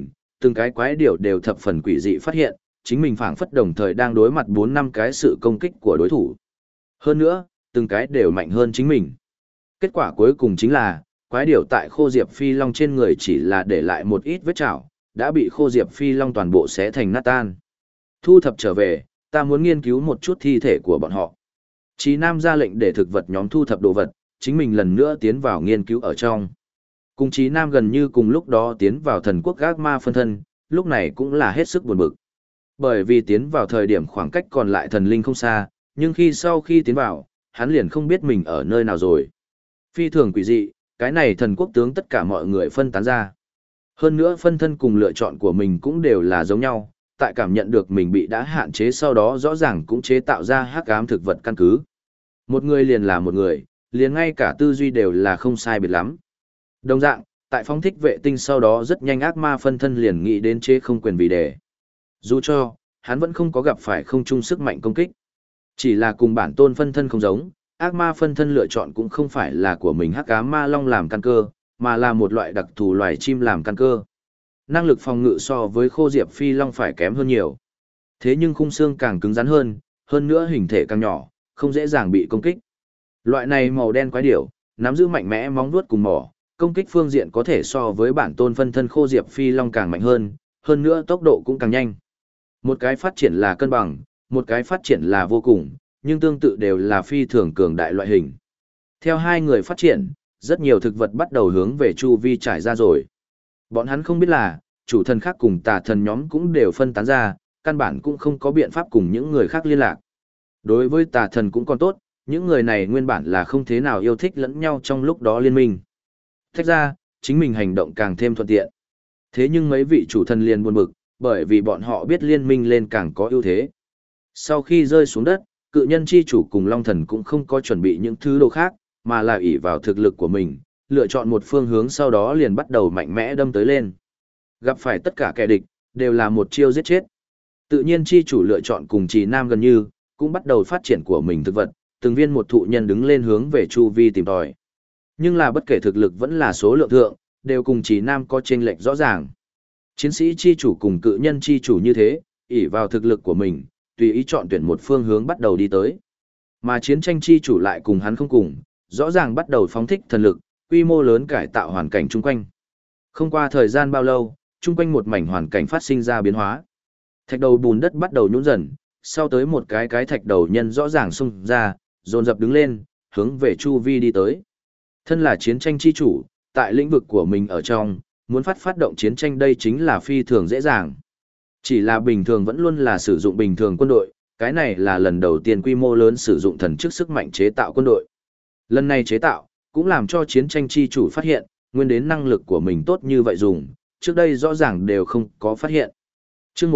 Speaker 1: từng cái quái điểu đều thập phần quỷ dị phát hiện, chính mình phảng phất đồng thời đang đối mặt 4-5 cái sự công kích của đối thủ. Hơn nữa, từng cái đều mạnh hơn chính mình. Kết quả cuối cùng chính là, quái điểu tại Khô Diệp Phi Long trên người chỉ là để lại một ít vết chảo, đã bị Khô Diệp Phi Long toàn bộ xé thành nát tan. Thu thập trở về, ta muốn nghiên cứu một chút thi thể của bọn họ. Chí Nam ra lệnh để thực vật nhóm thu thập đồ vật, chính mình lần nữa tiến vào nghiên cứu ở trong. Cùng Chí Nam gần như cùng lúc đó tiến vào thần quốc ác ma phân thân, lúc này cũng là hết sức buồn bực. Bởi vì tiến vào thời điểm khoảng cách còn lại thần linh không xa, nhưng sau khi tiến vào, hắn liền không biết mình ở nơi nào rồi. Phi thường quỷ dị, cái này thần quốc tướng tất cả mọi người phân tán ra. Hơn nữa phân thân cùng lựa chọn của mình cũng đều là giống nhau, tại cảm nhận được mình bị đã hạn chế sau đó rõ ràng cũng chế tạo ra hắc ám thực vật căn cứ. Một người liền là một người, liền ngay cả tư duy đều là không sai biệt lắm. Đồng dạng, tại phóng thích vệ tinh sau đó rất nhanh ác ma phân thân liền nghĩ đến chế không quyền vì đề. Dù cho, hắn vẫn không có gặp phải không chung sức mạnh công kích. Chỉ là cùng bản tôn phân thân không giống, ác ma phân thân lựa chọn cũng không phải là của mình hắc ám ma long làm căn cơ, mà là một loại đặc thù loài chim làm căn cơ. Năng lực phòng ngự so với Khô Diệp Phi Long phải kém hơn nhiều. Thế nhưng khung xương càng cứng rắn hơn nữa hình thể càng nhỏ, không dễ dàng bị công kích. Loại này màu đen quái điểu, nắm giữ mạnh mẽ móng vuốt cùng mỏ, công kích phương diện có thể so với bản tôn phân thân Khô Diệp Phi Long càng mạnh hơn nữa tốc độ cũng càng nhanh. Một cái phát triển là cân bằng, một cái phát triển là vô cùng, nhưng tương tự đều là phi thường cường đại loại hình. Theo hai người phát triển, rất nhiều thực vật bắt đầu hướng về chu vi trải ra rồi. Bọn hắn không biết là, chủ thần khác cùng tà thần nhóm cũng đều phân tán ra, căn bản cũng không có biện pháp cùng những người khác liên lạc. Đối với tà thần cũng còn tốt, những người này nguyên bản là không thế nào yêu thích lẫn nhau trong lúc đó liên minh. Thách ra, chính mình hành động càng thêm thuận tiện. Thế nhưng mấy vị chủ thần liền buồn bực, bởi vì bọn họ biết liên minh lên càng có ưu thế. Sau khi rơi xuống đất, cự nhân chi chủ cùng long thần cũng không có chuẩn bị những thứ đồ khác, mà là ỷ vào thực lực của mình, lựa chọn một phương hướng sau đó liền bắt đầu mạnh mẽ đâm tới lên. Gặp phải tất cả kẻ địch, đều là một chiêu giết chết. Tự nhiên chi chủ lựa chọn cùng Trì Nam gần như, cũng bắt đầu phát triển của mình thực vật, từng viên một thụ nhân đứng lên hướng về chu vi tìm tòi. Nhưng là bất kể thực lực vẫn là số lượng thượng, đều cùng Trì Nam có chênh lệch rõ ràng. Chiến sĩ chi chủ cùng cự nhân chi chủ như thế, ỷ vào thực lực của mình, tùy ý chọn tuyển một phương hướng bắt đầu đi tới. Mà chiến tranh chi chủ lại cùng hắn không cùng, rõ ràng bắt đầu phóng thích thần lực, quy mô lớn cải tạo hoàn cảnh chung quanh. Không qua thời gian bao lâu, chung quanh một mảnh hoàn cảnh phát sinh ra biến hóa. Thạch đầu bùn đất bắt đầu nhũn dần, sau tới một cái thạch đầu nhân rõ ràng xung ra, dồn dập đứng lên, hướng về chu vi đi tới. Thân là chiến tranh chi chủ, tại lĩnh vực của mình ở trong, muốn phát động chiến tranh đây chính là phi thường dễ dàng. Chỉ là bình thường vẫn luôn là sử dụng bình thường quân đội, cái này là lần đầu tiên quy mô lớn sử dụng thần chức sức mạnh chế tạo quân đội. Lần này chế tạo, cũng làm cho chiến tranh chi chủ phát hiện, nguyên đến năng lực của mình tốt như vậy dùng, trước đây rõ ràng đều không có phát hiện. Trước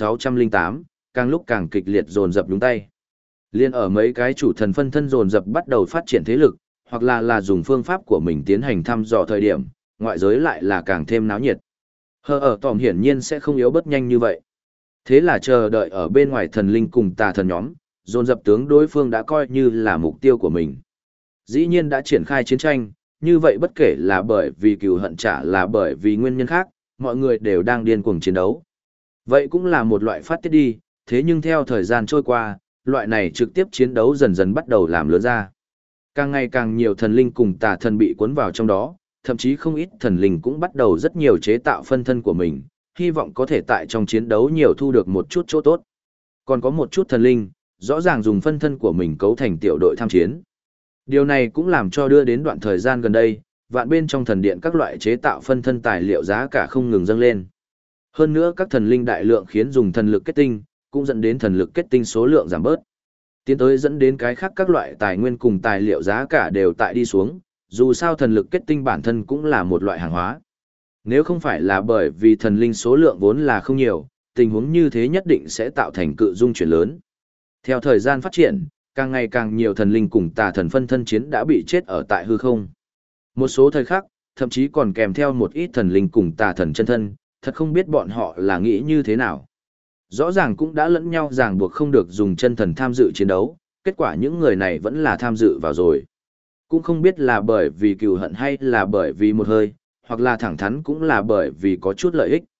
Speaker 1: 1608, càng lúc càng kịch liệt dồn dập nhúng tay. Liên ở mấy cái chủ thần phân thân dồn dập bắt đầu phát triển thế lực, hoặc là dùng phương pháp của mình tiến hành thăm dò thời điểm, ngoại giới lại là càng thêm náo nhiệt. Hờ ở tòm hiển nhiên sẽ không yếu bất nhanh như vậy. Thế là chờ đợi ở bên ngoài thần linh cùng tà thần nhóm, dồn dập tướng đối phương đã coi như là mục tiêu của mình. Dĩ nhiên đã triển khai chiến tranh, như vậy bất kể là bởi vì cừu hận trả là bởi vì nguyên nhân khác, mọi người đều đang điên cuồng chiến đấu. Vậy cũng là một loại phát tiết đi, thế nhưng theo thời gian trôi qua, loại này trực tiếp chiến đấu dần dần bắt đầu làm lớn ra. Càng ngày càng nhiều thần linh cùng tà thần bị cuốn vào trong đó, thậm chí không ít thần linh cũng bắt đầu rất nhiều chế tạo phân thân của mình, hy vọng có thể tại trong chiến đấu nhiều thu được một chút chỗ tốt. Còn có một chút thần linh, rõ ràng dùng phân thân của mình cấu thành tiểu đội tham chiến. Điều này cũng làm cho đưa đến đoạn thời gian gần đây, vạn bên trong thần điện các loại chế tạo phân thân tài liệu giá cả không ngừng dâng lên. Hơn nữa các thần linh đại lượng khiến dùng thần lực kết tinh, cũng dẫn đến thần lực kết tinh số lượng giảm bớt. Tiến tới dẫn đến cái khác các loại tài nguyên cùng tài liệu giá cả đều tại đi xuống, dù sao thần lực kết tinh bản thân cũng là một loại hàng hóa. Nếu không phải là bởi vì thần linh số lượng vốn là không nhiều, tình huống như thế nhất định sẽ tạo thành cự dung chuyển lớn. Theo thời gian phát triển, càng ngày càng nhiều thần linh cùng tà thần phân thân chiến đã bị chết ở tại hư không. Một số thời khắc, thậm chí còn kèm theo một ít thần linh cùng tà thần chân thân, thật không biết bọn họ là nghĩ như thế nào. Rõ ràng cũng đã lẫn nhau ràng buộc không được dùng chân thần tham dự chiến đấu, kết quả những người này vẫn là tham dự vào rồi. Cũng không biết là bởi vì cừu hận hay là bởi vì một hơi, hoặc là thẳng thắn cũng là bởi vì có chút lợi ích.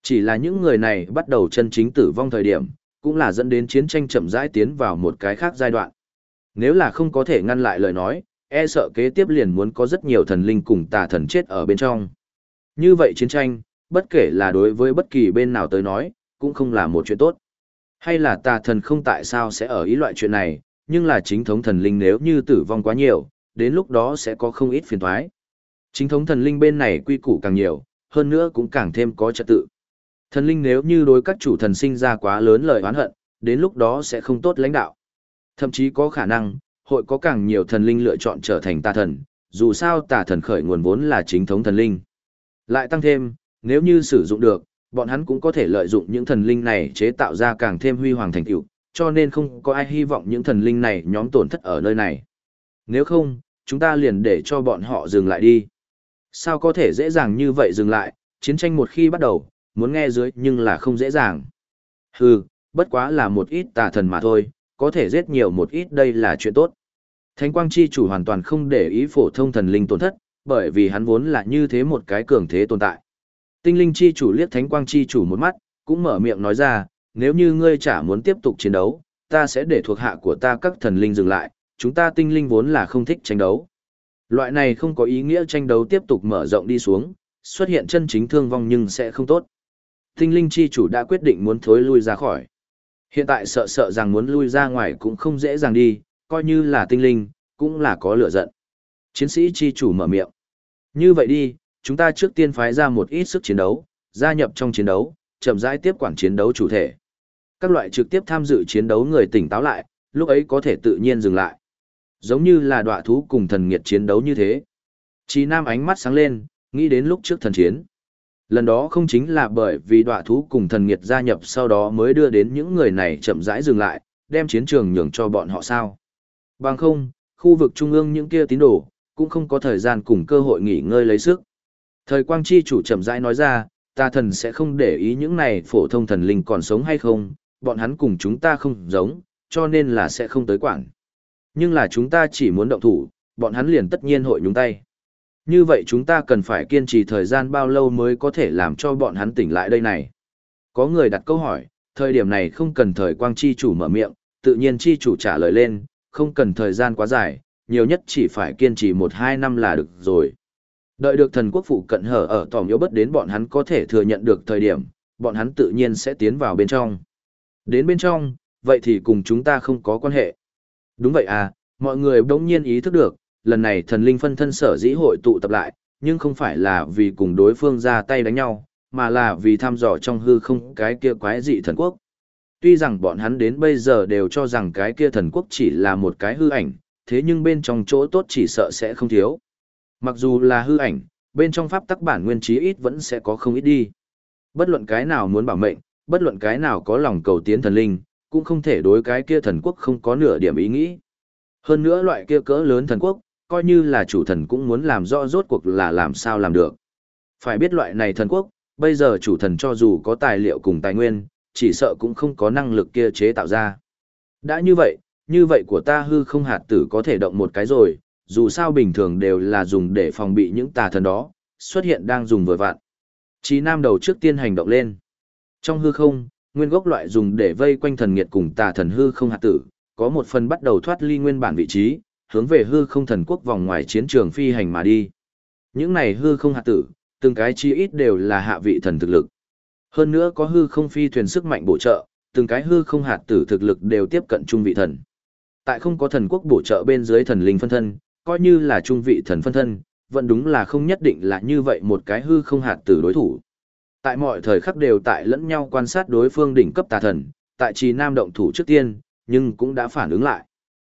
Speaker 1: Chỉ là những người này bắt đầu chân chính tử vong thời điểm, cũng là dẫn đến chiến tranh chậm rãi tiến vào một cái khác giai đoạn. Nếu là không có thể ngăn lại lời nói, e sợ kế tiếp liền muốn có rất nhiều thần linh cùng tà thần chết ở bên trong. Như vậy chiến tranh, bất kể là đối với bất kỳ bên nào tới nói, cũng không là một chuyện tốt. Hay là tà thần không tại sao sẽ ở ý loại chuyện này, nhưng là chính thống thần linh nếu như tử vong quá nhiều, đến lúc đó sẽ có không ít phiền toái. Chính thống thần linh bên này quy củ càng nhiều, hơn nữa cũng càng thêm có trật tự. Thần linh nếu như đối các chủ thần sinh ra quá lớn lời oán hận, đến lúc đó sẽ không tốt lãnh đạo. Thậm chí có khả năng, hội có càng nhiều thần linh lựa chọn trở thành tà thần, dù sao tà thần khởi nguồn vốn là chính thống thần linh. Lại tăng thêm, nếu như sử dụng được, bọn hắn cũng có thể lợi dụng những thần linh này chế tạo ra càng thêm huy hoàng thành tựu, cho nên không có ai hy vọng những thần linh này nhóm tổn thất ở nơi này. Nếu không, chúng ta liền để cho bọn họ dừng lại đi. Sao có thể dễ dàng như vậy dừng lại, chiến tranh một khi bắt đầu, muốn nghe dưới nhưng là không dễ dàng. Hừ, bất quá là một ít tà thần mà thôi, có thể giết nhiều một ít đây là chuyện tốt. Thánh quang chi chủ hoàn toàn không để ý phổ thông thần linh tổn thất, bởi vì hắn vốn là như thế một cái cường thế tồn tại. Tinh linh chi chủ liếc thánh quang chi chủ một mắt, cũng mở miệng nói ra, nếu như ngươi chả muốn tiếp tục chiến đấu, ta sẽ để thuộc hạ của ta các thần linh dừng lại, chúng ta tinh linh vốn là không thích tranh đấu. Loại này không có ý nghĩa tranh đấu tiếp tục mở rộng đi xuống, xuất hiện chân chính thương vong nhưng sẽ không tốt. Tinh linh chi chủ đã quyết định muốn thối lui ra khỏi. Hiện tại sợ rằng muốn lui ra ngoài cũng không dễ dàng đi, coi như là tinh linh, cũng là có lửa giận. Chiến sĩ chi chủ mở miệng. Như vậy đi, chúng ta trước tiên phái ra một ít sức chiến đấu, gia nhập trong chiến đấu, chậm rãi tiếp quản chiến đấu chủ thể. Các loại trực tiếp tham dự chiến đấu người tỉnh táo lại, lúc ấy có thể tự nhiên dừng lại. Giống như là đọa thú cùng thần nghiệt chiến đấu như thế. Chí Nam ánh mắt sáng lên, nghĩ đến lúc trước thần chiến. Lần đó không chính là bởi vì đọa thú cùng thần nghiệt gia nhập sau đó mới đưa đến những người này chậm rãi dừng lại, đem chiến trường nhường cho bọn họ sao. Bằng không, khu vực trung ương những kia tín đồ, cũng không có thời gian cùng cơ hội nghỉ ngơi lấy sức. Thời quang chi chủ chậm rãi nói ra, ta thần sẽ không để ý những này phổ thông thần linh còn sống hay không, bọn hắn cùng chúng ta không giống, cho nên là sẽ không tới quản. Nhưng là chúng ta chỉ muốn động thủ, bọn hắn liền tất nhiên hội nhúng tay. Như vậy chúng ta cần phải kiên trì thời gian bao lâu mới có thể làm cho bọn hắn tỉnh lại đây này? Có người đặt câu hỏi, thời điểm này không cần thời quang chi chủ mở miệng, tự nhiên chi chủ trả lời lên, không cần thời gian quá dài, nhiều nhất chỉ phải kiên trì 1-2 năm là được rồi. Đợi được thần quốc phụ cận hở ở tòm yếu bất đến bọn hắn có thể thừa nhận được thời điểm, bọn hắn tự nhiên sẽ tiến vào bên trong. Đến bên trong, vậy thì cùng chúng ta không có quan hệ. Đúng vậy à, mọi người đống nhiên ý thức được, lần này thần linh phân thân sở dĩ hội tụ tập lại, nhưng không phải là vì cùng đối phương ra tay đánh nhau, mà là vì thăm dò trong hư không cái kia quái dị thần quốc. Tuy rằng bọn hắn đến bây giờ đều cho rằng cái kia thần quốc chỉ là một cái hư ảnh, thế nhưng bên trong chỗ tốt chỉ sợ sẽ không thiếu. Mặc dù là hư ảnh, bên trong pháp tắc bản nguyên chí ít vẫn sẽ có không ít đi. Bất luận cái nào muốn bảo mệnh, bất luận cái nào có lòng cầu tiến thần linh, cũng không thể đối cái kia thần quốc không có nửa điểm ý nghĩ. Hơn nữa loại kia cỡ lớn thần quốc, coi như là chủ thần cũng muốn làm rõ rốt cuộc là làm sao làm được. Phải biết loại này thần quốc, bây giờ chủ thần cho dù có tài liệu cùng tài nguyên, chỉ sợ cũng không có năng lực kia chế tạo ra. Đã như vậy của ta hư không hạt tử có thể động một cái rồi, dù sao bình thường đều là dùng để phòng bị những tà thần đó, xuất hiện đang dùng vừa vặn. Chí Nam đầu trước tiên hành động lên. Trong hư không, nguyên gốc loại dùng để vây quanh thần nghiệt cùng tà thần hư không hạt tử, có một phần bắt đầu thoát ly nguyên bản vị trí, hướng về hư không thần quốc vòng ngoài chiến trường phi hành mà đi. Những này hư không hạt tử, từng cái chi ít đều là hạ vị thần thực lực. Hơn nữa có hư không phi thuyền sức mạnh bổ trợ, từng cái hư không hạt tử thực lực đều tiếp cận trung vị thần. Tại không có thần quốc bổ trợ bên dưới thần linh phân thân, coi như là trung vị thần phân thân, vẫn đúng là không nhất định là như vậy một cái hư không hạt tử đối thủ. Tại mọi thời khắc đều tại lẫn nhau quan sát đối phương đỉnh cấp tà thần, tại Trì Nam động thủ trước tiên, nhưng cũng đã phản ứng lại.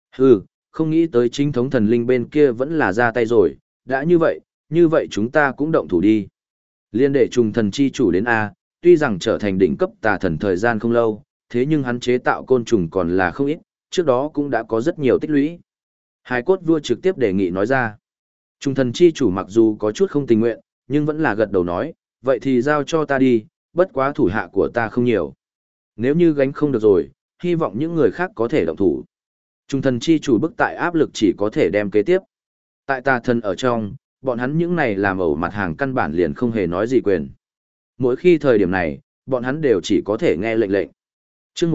Speaker 1: Không nghĩ tới chính thống thần linh bên kia vẫn là ra tay rồi, đã như vậy chúng ta cũng động thủ đi. Liên đệ trùng thần chi chủ đến A, tuy rằng trở thành đỉnh cấp tà thần thời gian không lâu, thế nhưng hắn chế tạo côn trùng còn là không ít, trước đó cũng đã có rất nhiều tích lũy. Hải cốt vua trực tiếp đề nghị nói ra. Trùng thần chi chủ mặc dù có chút không tình nguyện, nhưng vẫn là gật đầu nói, vậy thì giao cho ta đi, bất quá thủ hạ của ta không nhiều. Nếu như gánh không được rồi, hy vọng những người khác có thể động thủ. Trùng thần chi chủ bức tại áp lực chỉ có thể đem kế tiếp. Tại tà thần ở trong, bọn hắn những này làm ẩu mặt hàng căn bản liền không hề nói gì quyền. Mỗi khi thời điểm này, bọn hắn đều chỉ có thể nghe lệnh lệnh. Chương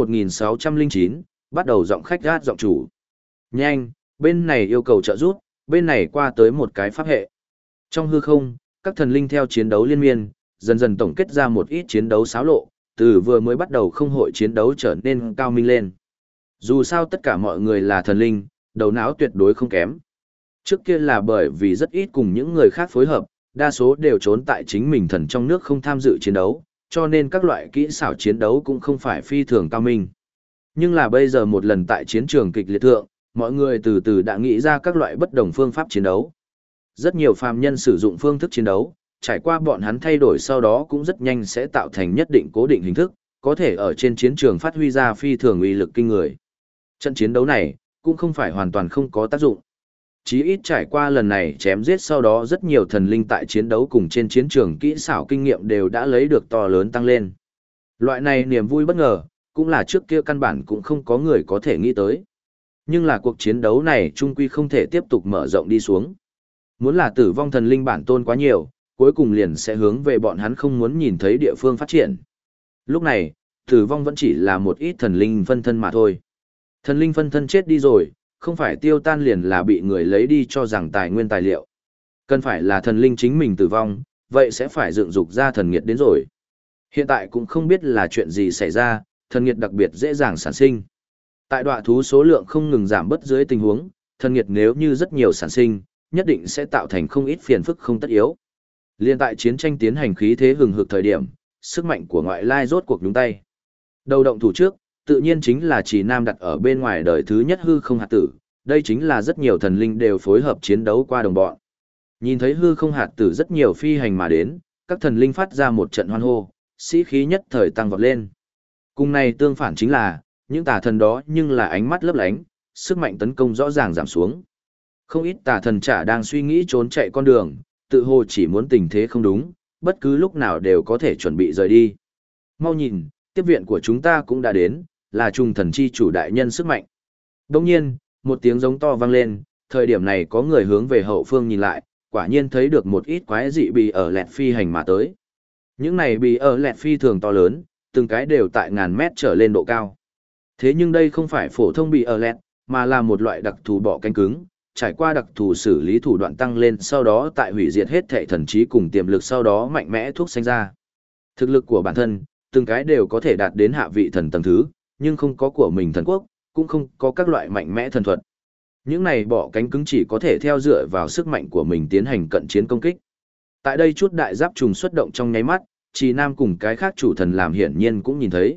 Speaker 1: 1609, bắt đầu giọng khách gát giọng chủ. Nhanh, bên này yêu cầu trợ giúp, bên này qua tới một cái pháp hệ. Trong hư không, các thần linh theo chiến đấu liên miên, dần dần tổng kết ra một ít chiến đấu xáo lộ, từ vừa mới bắt đầu không hội chiến đấu trở nên cao minh lên. Dù sao tất cả mọi người là thần linh, đầu não tuyệt đối không kém. Trước kia là bởi vì rất ít cùng những người khác phối hợp, đa số đều trốn tại chính mình thần trong nước không tham dự chiến đấu, cho nên các loại kỹ xảo chiến đấu cũng không phải phi thường cao minh. Nhưng là bây giờ một lần tại chiến trường kịch liệt thượng, mọi người từ từ đã nghĩ ra các loại bất đồng phương pháp chiến đấu. Rất nhiều phàm nhân sử dụng phương thức chiến đấu, trải qua bọn hắn thay đổi sau đó cũng rất nhanh sẽ tạo thành nhất định cố định hình thức, có thể ở trên chiến trường phát huy ra phi thường uy lực kinh người. Trận chiến đấu này cũng không phải hoàn toàn không có tác dụng. Chí ít trải qua lần này chém giết sau đó rất nhiều thần linh tại chiến đấu cùng trên chiến trường kỹ xảo kinh nghiệm đều đã lấy được to lớn tăng lên. Loại này niềm vui bất ngờ, cũng là trước kia căn bản cũng không có người có thể nghĩ tới. Nhưng là cuộc chiến đấu này trung quy không thể tiếp tục mở rộng đi xuống. Muốn là tử vong thần linh bản tôn quá nhiều, cuối cùng liền sẽ hướng về bọn hắn không muốn nhìn thấy địa phương phát triển. Lúc này, tử vong vẫn chỉ là một ít thần linh phân thân mà thôi. Thần linh phân thân chết đi rồi, không phải tiêu tan liền là bị người lấy đi cho rằng tài nguyên tài liệu. Cần phải là thần linh chính mình tử vong, vậy sẽ phải dựng dục ra thần nghiệt đến rồi. Hiện tại cũng không biết là chuyện gì xảy ra, thần nghiệt đặc biệt dễ dàng sản sinh. Tại đọa thú số lượng không ngừng giảm bớt dưới tình huống, thần nghiệt nếu như rất nhiều sản sinh, nhất định sẽ tạo thành không ít phiền phức không tất yếu. Liên tại chiến tranh tiến hành khí thế hừng hực thời điểm, sức mạnh của ngoại lai rốt cuộc nhúng tay. Đầu động thủ trước, tự nhiên chính là Chỉ Nam đặt ở bên ngoài đời thứ nhất hư không hạt tử, đây chính là rất nhiều thần linh đều phối hợp chiến đấu qua đồng bọn. Nhìn thấy hư không hạt tử rất nhiều phi hành mà đến, các thần linh phát ra một trận hoan hô, sĩ khí nhất thời tăng vọt lên. Cùng này tương phản chính là, những tà thần đó nhưng là ánh mắt lấp lánh, sức mạnh tấn công rõ ràng giảm xuống. Không ít tà thần chả đang suy nghĩ trốn chạy con đường, tự hồ chỉ muốn tình thế không đúng, bất cứ lúc nào đều có thể chuẩn bị rời đi. Mau nhìn, tiếp viện của chúng ta cũng đã đến, là trùng thần chi chủ đại nhân sức mạnh. Đồng nhiên, một tiếng giống to vang lên, thời điểm này có người hướng về hậu phương nhìn lại, quả nhiên thấy được một ít quái dị bì ở lẹt phi hành mà tới. Những này bì ở lẹt phi thường to lớn, từng cái đều tại ngàn mét trở lên độ cao. Thế nhưng đây không phải phổ thông bì ở lẹt, mà là một loại đặc thù bọ cánh cứng, trải qua đặc thù xử lý thủ đoạn tăng lên sau đó tại hủy diệt hết thể thần trí cùng tiềm lực sau đó mạnh mẽ thuốc sinh ra. Thực lực của bản thân, từng cái đều có thể đạt đến hạ vị thần tầng thứ, nhưng không có của mình thần quốc, cũng không có các loại mạnh mẽ thần thuật. Những này bọ cánh cứng chỉ có thể theo dựa vào sức mạnh của mình tiến hành cận chiến công kích. Tại đây chút đại giáp trùng xuất động trong nháy mắt, Trì Nam cùng cái khác chủ thần làm hiển nhiên cũng nhìn thấy.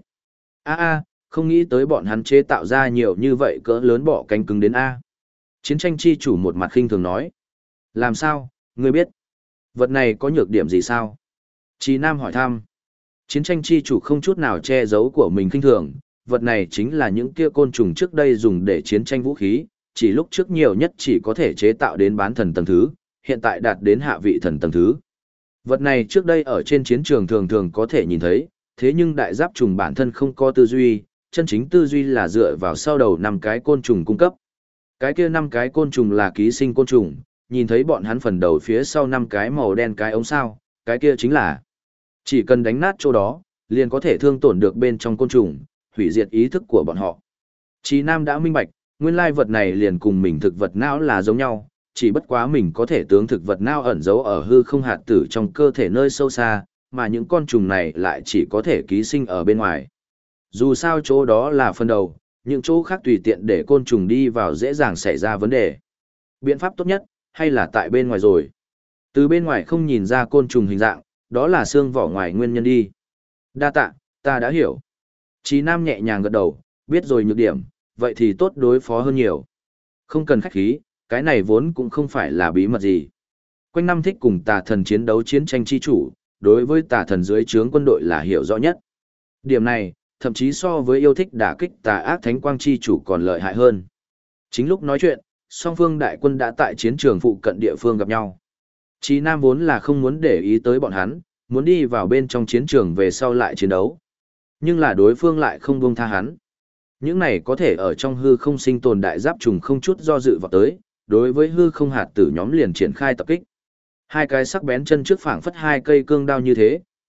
Speaker 1: Không nghĩ tới bọn hắn chế tạo ra nhiều như vậy cỡ lớn bọ cánh cứng đến A. Chiến tranh chi chủ một mặt khinh thường nói. Làm sao, ngươi biết? Vật này có nhược điểm gì sao? Trì Nam hỏi thăm. Chiến tranh chi chủ không chút nào che giấu của mình khinh thường, vật này chính là những kia côn trùng trước đây dùng để chiến tranh vũ khí, chỉ lúc trước nhiều nhất chỉ có thể chế tạo đến bán thần tầng thứ, hiện tại đạt đến hạ vị thần tầng thứ. Vật này trước đây ở trên chiến trường thường thường có thể nhìn thấy, thế nhưng đại giáp trùng bản thân không có tư duy, chân chính tư duy là dựa vào sau đầu 5 cái côn trùng cung cấp. Cái kia 5 cái côn trùng là ký sinh côn trùng, nhìn thấy bọn hắn phần đầu phía sau 5 cái màu đen cái ống sao, cái kia chính là chỉ cần đánh nát chỗ đó, liền có thể thương tổn được bên trong côn trùng, hủy diệt ý thức của bọn họ. Chí Nam đã minh bạch, nguyên lai vật này liền cùng mình thực vật não là giống nhau, chỉ bất quá mình có thể tướng thực vật não ẩn giấu ở hư không hạt tử trong cơ thể nơi sâu xa, mà những con trùng này lại chỉ có thể ký sinh ở bên ngoài. Dù sao chỗ đó là phần đầu, những chỗ khác tùy tiện để côn trùng đi vào dễ dàng xảy ra vấn đề. Biện pháp tốt nhất, hay là tại bên ngoài rồi. Từ bên ngoài không nhìn ra côn trùng hình dạng, đó là xương vỏ ngoài nguyên nhân đi. Đa tạ, ta đã hiểu. Chí Nam nhẹ nhàng gật đầu, biết rồi nhược điểm, vậy thì tốt đối phó hơn nhiều. Không cần khách khí, cái này vốn cũng không phải là bí mật gì. Quanh năm thích cùng tà thần chiến đấu chiến tranh chi chủ, đối với tà thần dưới trướng quân đội là hiểu rõ nhất. Điểm này, thậm chí so với yêu thích đả kích tà ác thánh quang chi chủ còn lợi hại hơn. Chính lúc nói chuyện, song phương đại quân đã tại chiến trường phụ cận địa phương gặp nhau. Chí Nam vốn là không muốn để ý tới bọn hắn, muốn đi vào bên trong chiến trường về sau lại chiến đấu. Nhưng là đối phương lại không buông tha hắn. Những này có thể ở trong hư không sinh tồn đại giáp trùng không chút do dự vào tới, đối với hư không hạt tử nhóm liền triển khai tập kích. Hai cái sắc bén chân trước phảng phất hai cây cương đao như thế,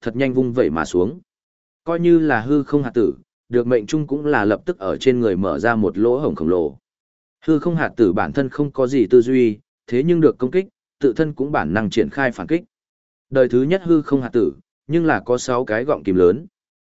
Speaker 1: thật nhanh vung vẩy mà xuống. Coi như là hư không hạt tử, được mệnh trung cũng là lập tức ở trên người mở ra một lỗ hổng khổng lồ. Hư không hạt tử bản thân không có gì tư duy, thế nhưng được công kích, tự thân cũng bản năng triển khai phản kích. Đời thứ nhất hư không hạt tử, nhưng là có 6 cái gọng kìm lớn.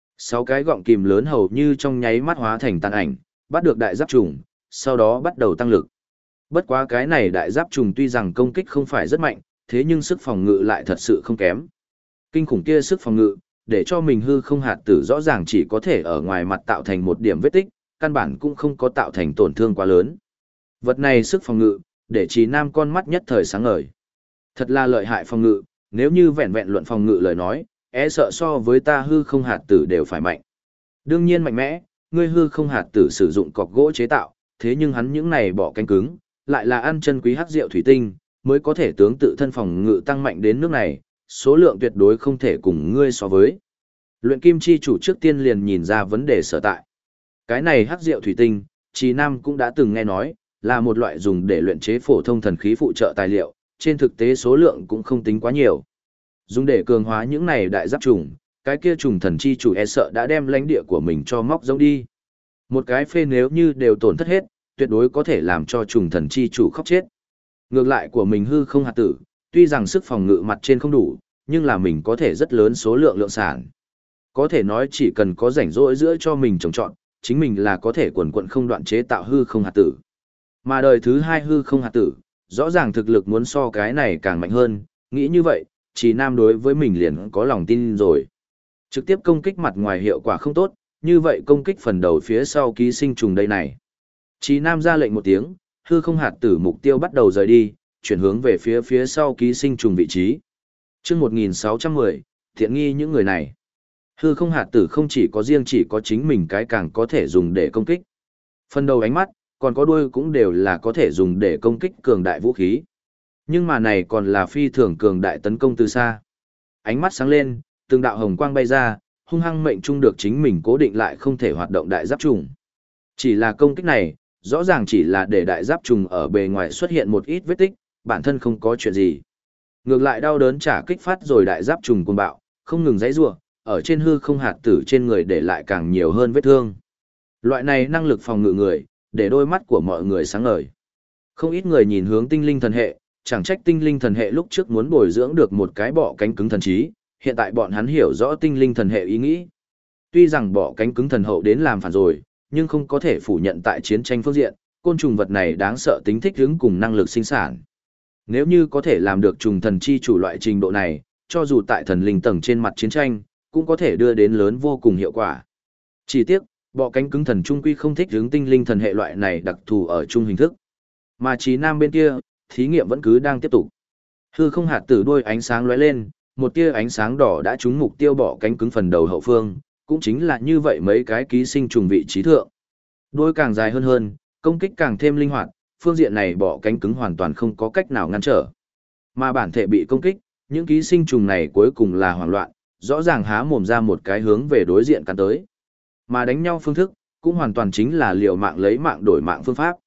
Speaker 1: 6 cái gọng kìm lớn hầu như trong nháy mắt hóa thành tàn ảnh, bắt được đại giáp trùng, sau đó bắt đầu tăng lực. Bất quá cái này đại giáp trùng tuy rằng công kích không phải rất mạnh, thế nhưng sức phòng ngự lại thật sự không kém. Kinh khủng kia sức phòng ngự, để cho mình hư không hạt tử rõ ràng chỉ có thể ở ngoài mặt tạo thành một điểm vết tích, căn bản cũng không có tạo thành tổn thương quá lớn. Vật này sức phòng ngự, để Trí Nam con mắt nhất thời sáng ngời. Thật là lợi hại phòng ngự, nếu như vẹn vẹn luận phòng ngự lời nói, e sợ so với ta hư không hạt tử đều phải mạnh. Đương nhiên mạnh mẽ, ngươi hư không hạt tử sử dụng cọc gỗ chế tạo, thế nhưng hắn những này bỏ cánh cứng, lại là ăn chân quý hắc rượu thủy tinh, mới có thể tướng tự thân phòng ngự tăng mạnh đến nước này, số lượng tuyệt đối không thể cùng ngươi so với. Luyện kim chi chủ trước tiên liền nhìn ra vấn đề sở tại. Cái này hắc rượu thủy tinh, Trì Nam cũng đã từng nghe nói, là một loại dùng để luyện chế phổ thông thần khí phụ trợ tài liệu, trên thực tế số lượng cũng không tính quá nhiều. Dùng để cường hóa những này đại giáp trùng, cái kia trùng thần chi chủ e sợ đã đem lãnh địa của mình cho móc giống đi. Một cái phê nếu như đều tổn thất hết, tuyệt đối có thể làm cho trùng thần chi chủ khóc chết. Ngược lại của mình hư không hạt tử, tuy rằng sức phòng ngự mặt trên không đủ, nhưng là mình có thể rất lớn số lượng sản. Có thể nói chỉ cần có rảnh rỗi giữa cho mình trồng trọt, chính mình là có thể quần quận không đoạn chế tạo hư không hạt tử. Mà đời thứ hai hư không hạt tử, rõ ràng thực lực muốn so cái này càng mạnh hơn, nghĩ như vậy, Trì Nam đối với mình liền có lòng tin rồi. Trực tiếp công kích mặt ngoài hiệu quả không tốt, như vậy công kích phần đầu phía sau ký sinh trùng đây này. Trì Nam ra lệnh một tiếng, hư không hạt tử mục tiêu bắt đầu rời đi, chuyển hướng về phía sau ký sinh trùng vị trí. Chương 1610, thiện nghi những người này. Hư không hạt tử không chỉ có riêng chỉ có chính mình cái càng có thể dùng để công kích. Phần đầu ánh mắt, còn có đuôi cũng đều là có thể dùng để công kích cường đại vũ khí. Nhưng mà này còn là phi thường cường đại tấn công từ xa. Ánh mắt sáng lên, từng đạo hồng quang bay ra, hung hăng mệnh trung được chính mình cố định lại không thể hoạt động đại giáp trùng. Chỉ là công kích này, rõ ràng chỉ là để đại giáp trùng ở bề ngoài xuất hiện một ít vết tích, bản thân không có chuyện gì. Ngược lại đau đớn trả kích phát rồi đại giáp trùng cuồng bạo, không ngừng giãy giụa, ở trên hư không hạt tử trên người để lại càng nhiều hơn vết thương. Loại này năng lực phòng ngự người, để đôi mắt của mọi người sáng ngời. Không ít người nhìn hướng tinh linh thần hệ, chẳng trách tinh linh thần hệ lúc trước muốn bồi dưỡng được một cái bọ cánh cứng thần trí, hiện tại bọn hắn hiểu rõ tinh linh thần hệ ý nghĩ. Tuy rằng bọ cánh cứng thần hậu đến làm phản rồi, nhưng không có thể phủ nhận tại chiến tranh phương diện, côn trùng vật này đáng sợ tính thích ứng cùng năng lực sinh sản. Nếu như có thể làm được trùng thần chi chủ loại trình độ này, cho dù tại thần linh tầng trên mặt chiến tranh, cũng có thể đưa đến lớn vô cùng hiệu quả. Chỉ tiếc, bọ cánh cứng thần trung quy không thích ứng tinh linh thần hệ loại này đặc thù ở chung hình thức. Mà Trí Nam bên kia, thí nghiệm vẫn cứ đang tiếp tục. Hư không hạt tử đuôi ánh sáng lóe lên, một tia ánh sáng đỏ đã trúng mục tiêu bọ cánh cứng phần đầu hậu phương, cũng chính là như vậy mấy cái ký sinh trùng vị trí thượng. Đuôi càng dài hơn, công kích càng thêm linh hoạt, phương diện này bọ cánh cứng hoàn toàn không có cách nào ngăn trở. Mà bản thể bị công kích, những ký sinh trùng này cuối cùng là hoảng loạn, rõ ràng há mồm ra một cái hướng về đối diện cắn tới. Mà đánh nhau phương thức, cũng hoàn toàn chính là liều mạng lấy mạng đổi mạng phương pháp.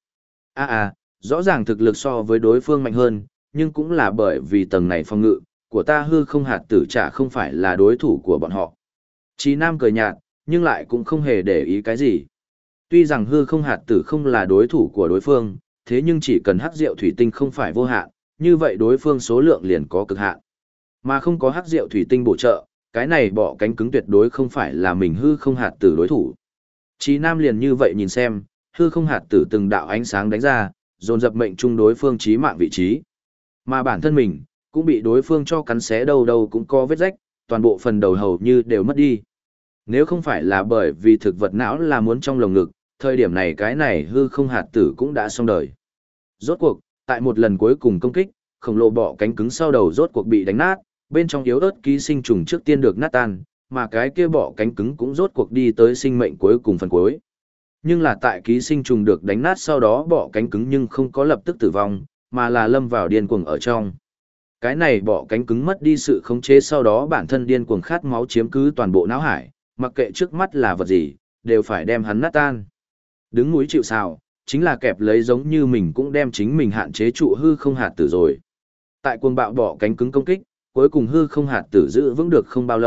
Speaker 1: Rõ ràng thực lực so với đối phương mạnh hơn, nhưng cũng là bởi vì tầng này phòng ngự, của ta hư không hạt tử chả không phải là đối thủ của bọn họ. Chí Nam cười nhạt, nhưng lại cũng không hề để ý cái gì. Tuy rằng hư không hạt tử không là đối thủ của đối phương, thế nhưng chỉ cần hắc rượu thủy tinh không phải vô hạn, như vậy đối phương số lượng liền có cực hạn. Mà không có hắc rượu thủy tinh bổ trợ, cái này bọ cánh cứng tuyệt đối không phải là mình hư không hạt tử đối thủ. Chí Nam liền như vậy nhìn xem, hư không hạt tử từng đạo ánh sáng đánh ra, dồn dập mệnh trung đối phương chí mạng vị trí. Mà bản thân mình, cũng bị đối phương cho cắn xé đầu đầu cũng có vết rách, toàn bộ phần đầu hầu như đều mất đi. Nếu không phải là bởi vì thực vật não là muốn trong lồng ngực, thời điểm này cái này hư không hạt tử cũng đã xong đời. Rốt cuộc, tại một lần cuối cùng công kích, khổng lồ bọ cánh cứng sau đầu rốt cuộc bị đánh nát, bên trong yếu ớt ký sinh trùng trước tiên được nát tan, mà cái kia bọ cánh cứng cũng rốt cuộc đi tới sinh mệnh cuối cùng phần cuối. Nhưng là tại ký sinh trùng được đánh nát sau đó bọ cánh cứng nhưng không có lập tức tử vong, mà là lâm vào điên cuồng ở trong. Cái này bọ cánh cứng mất đi sự khống chế sau đó bản thân điên cuồng khát máu chiếm cứ toàn bộ não hải, mặc kệ trước mắt là vật gì, đều phải đem hắn nát tan. Đứng núi chịu sào, chính là kẹp lấy giống như mình cũng đem chính mình hạn chế trụ hư không hạt tử rồi. Tại cuồng bạo bọ cánh cứng công kích, cuối cùng hư không hạt tử giữ vững được không bao lâu,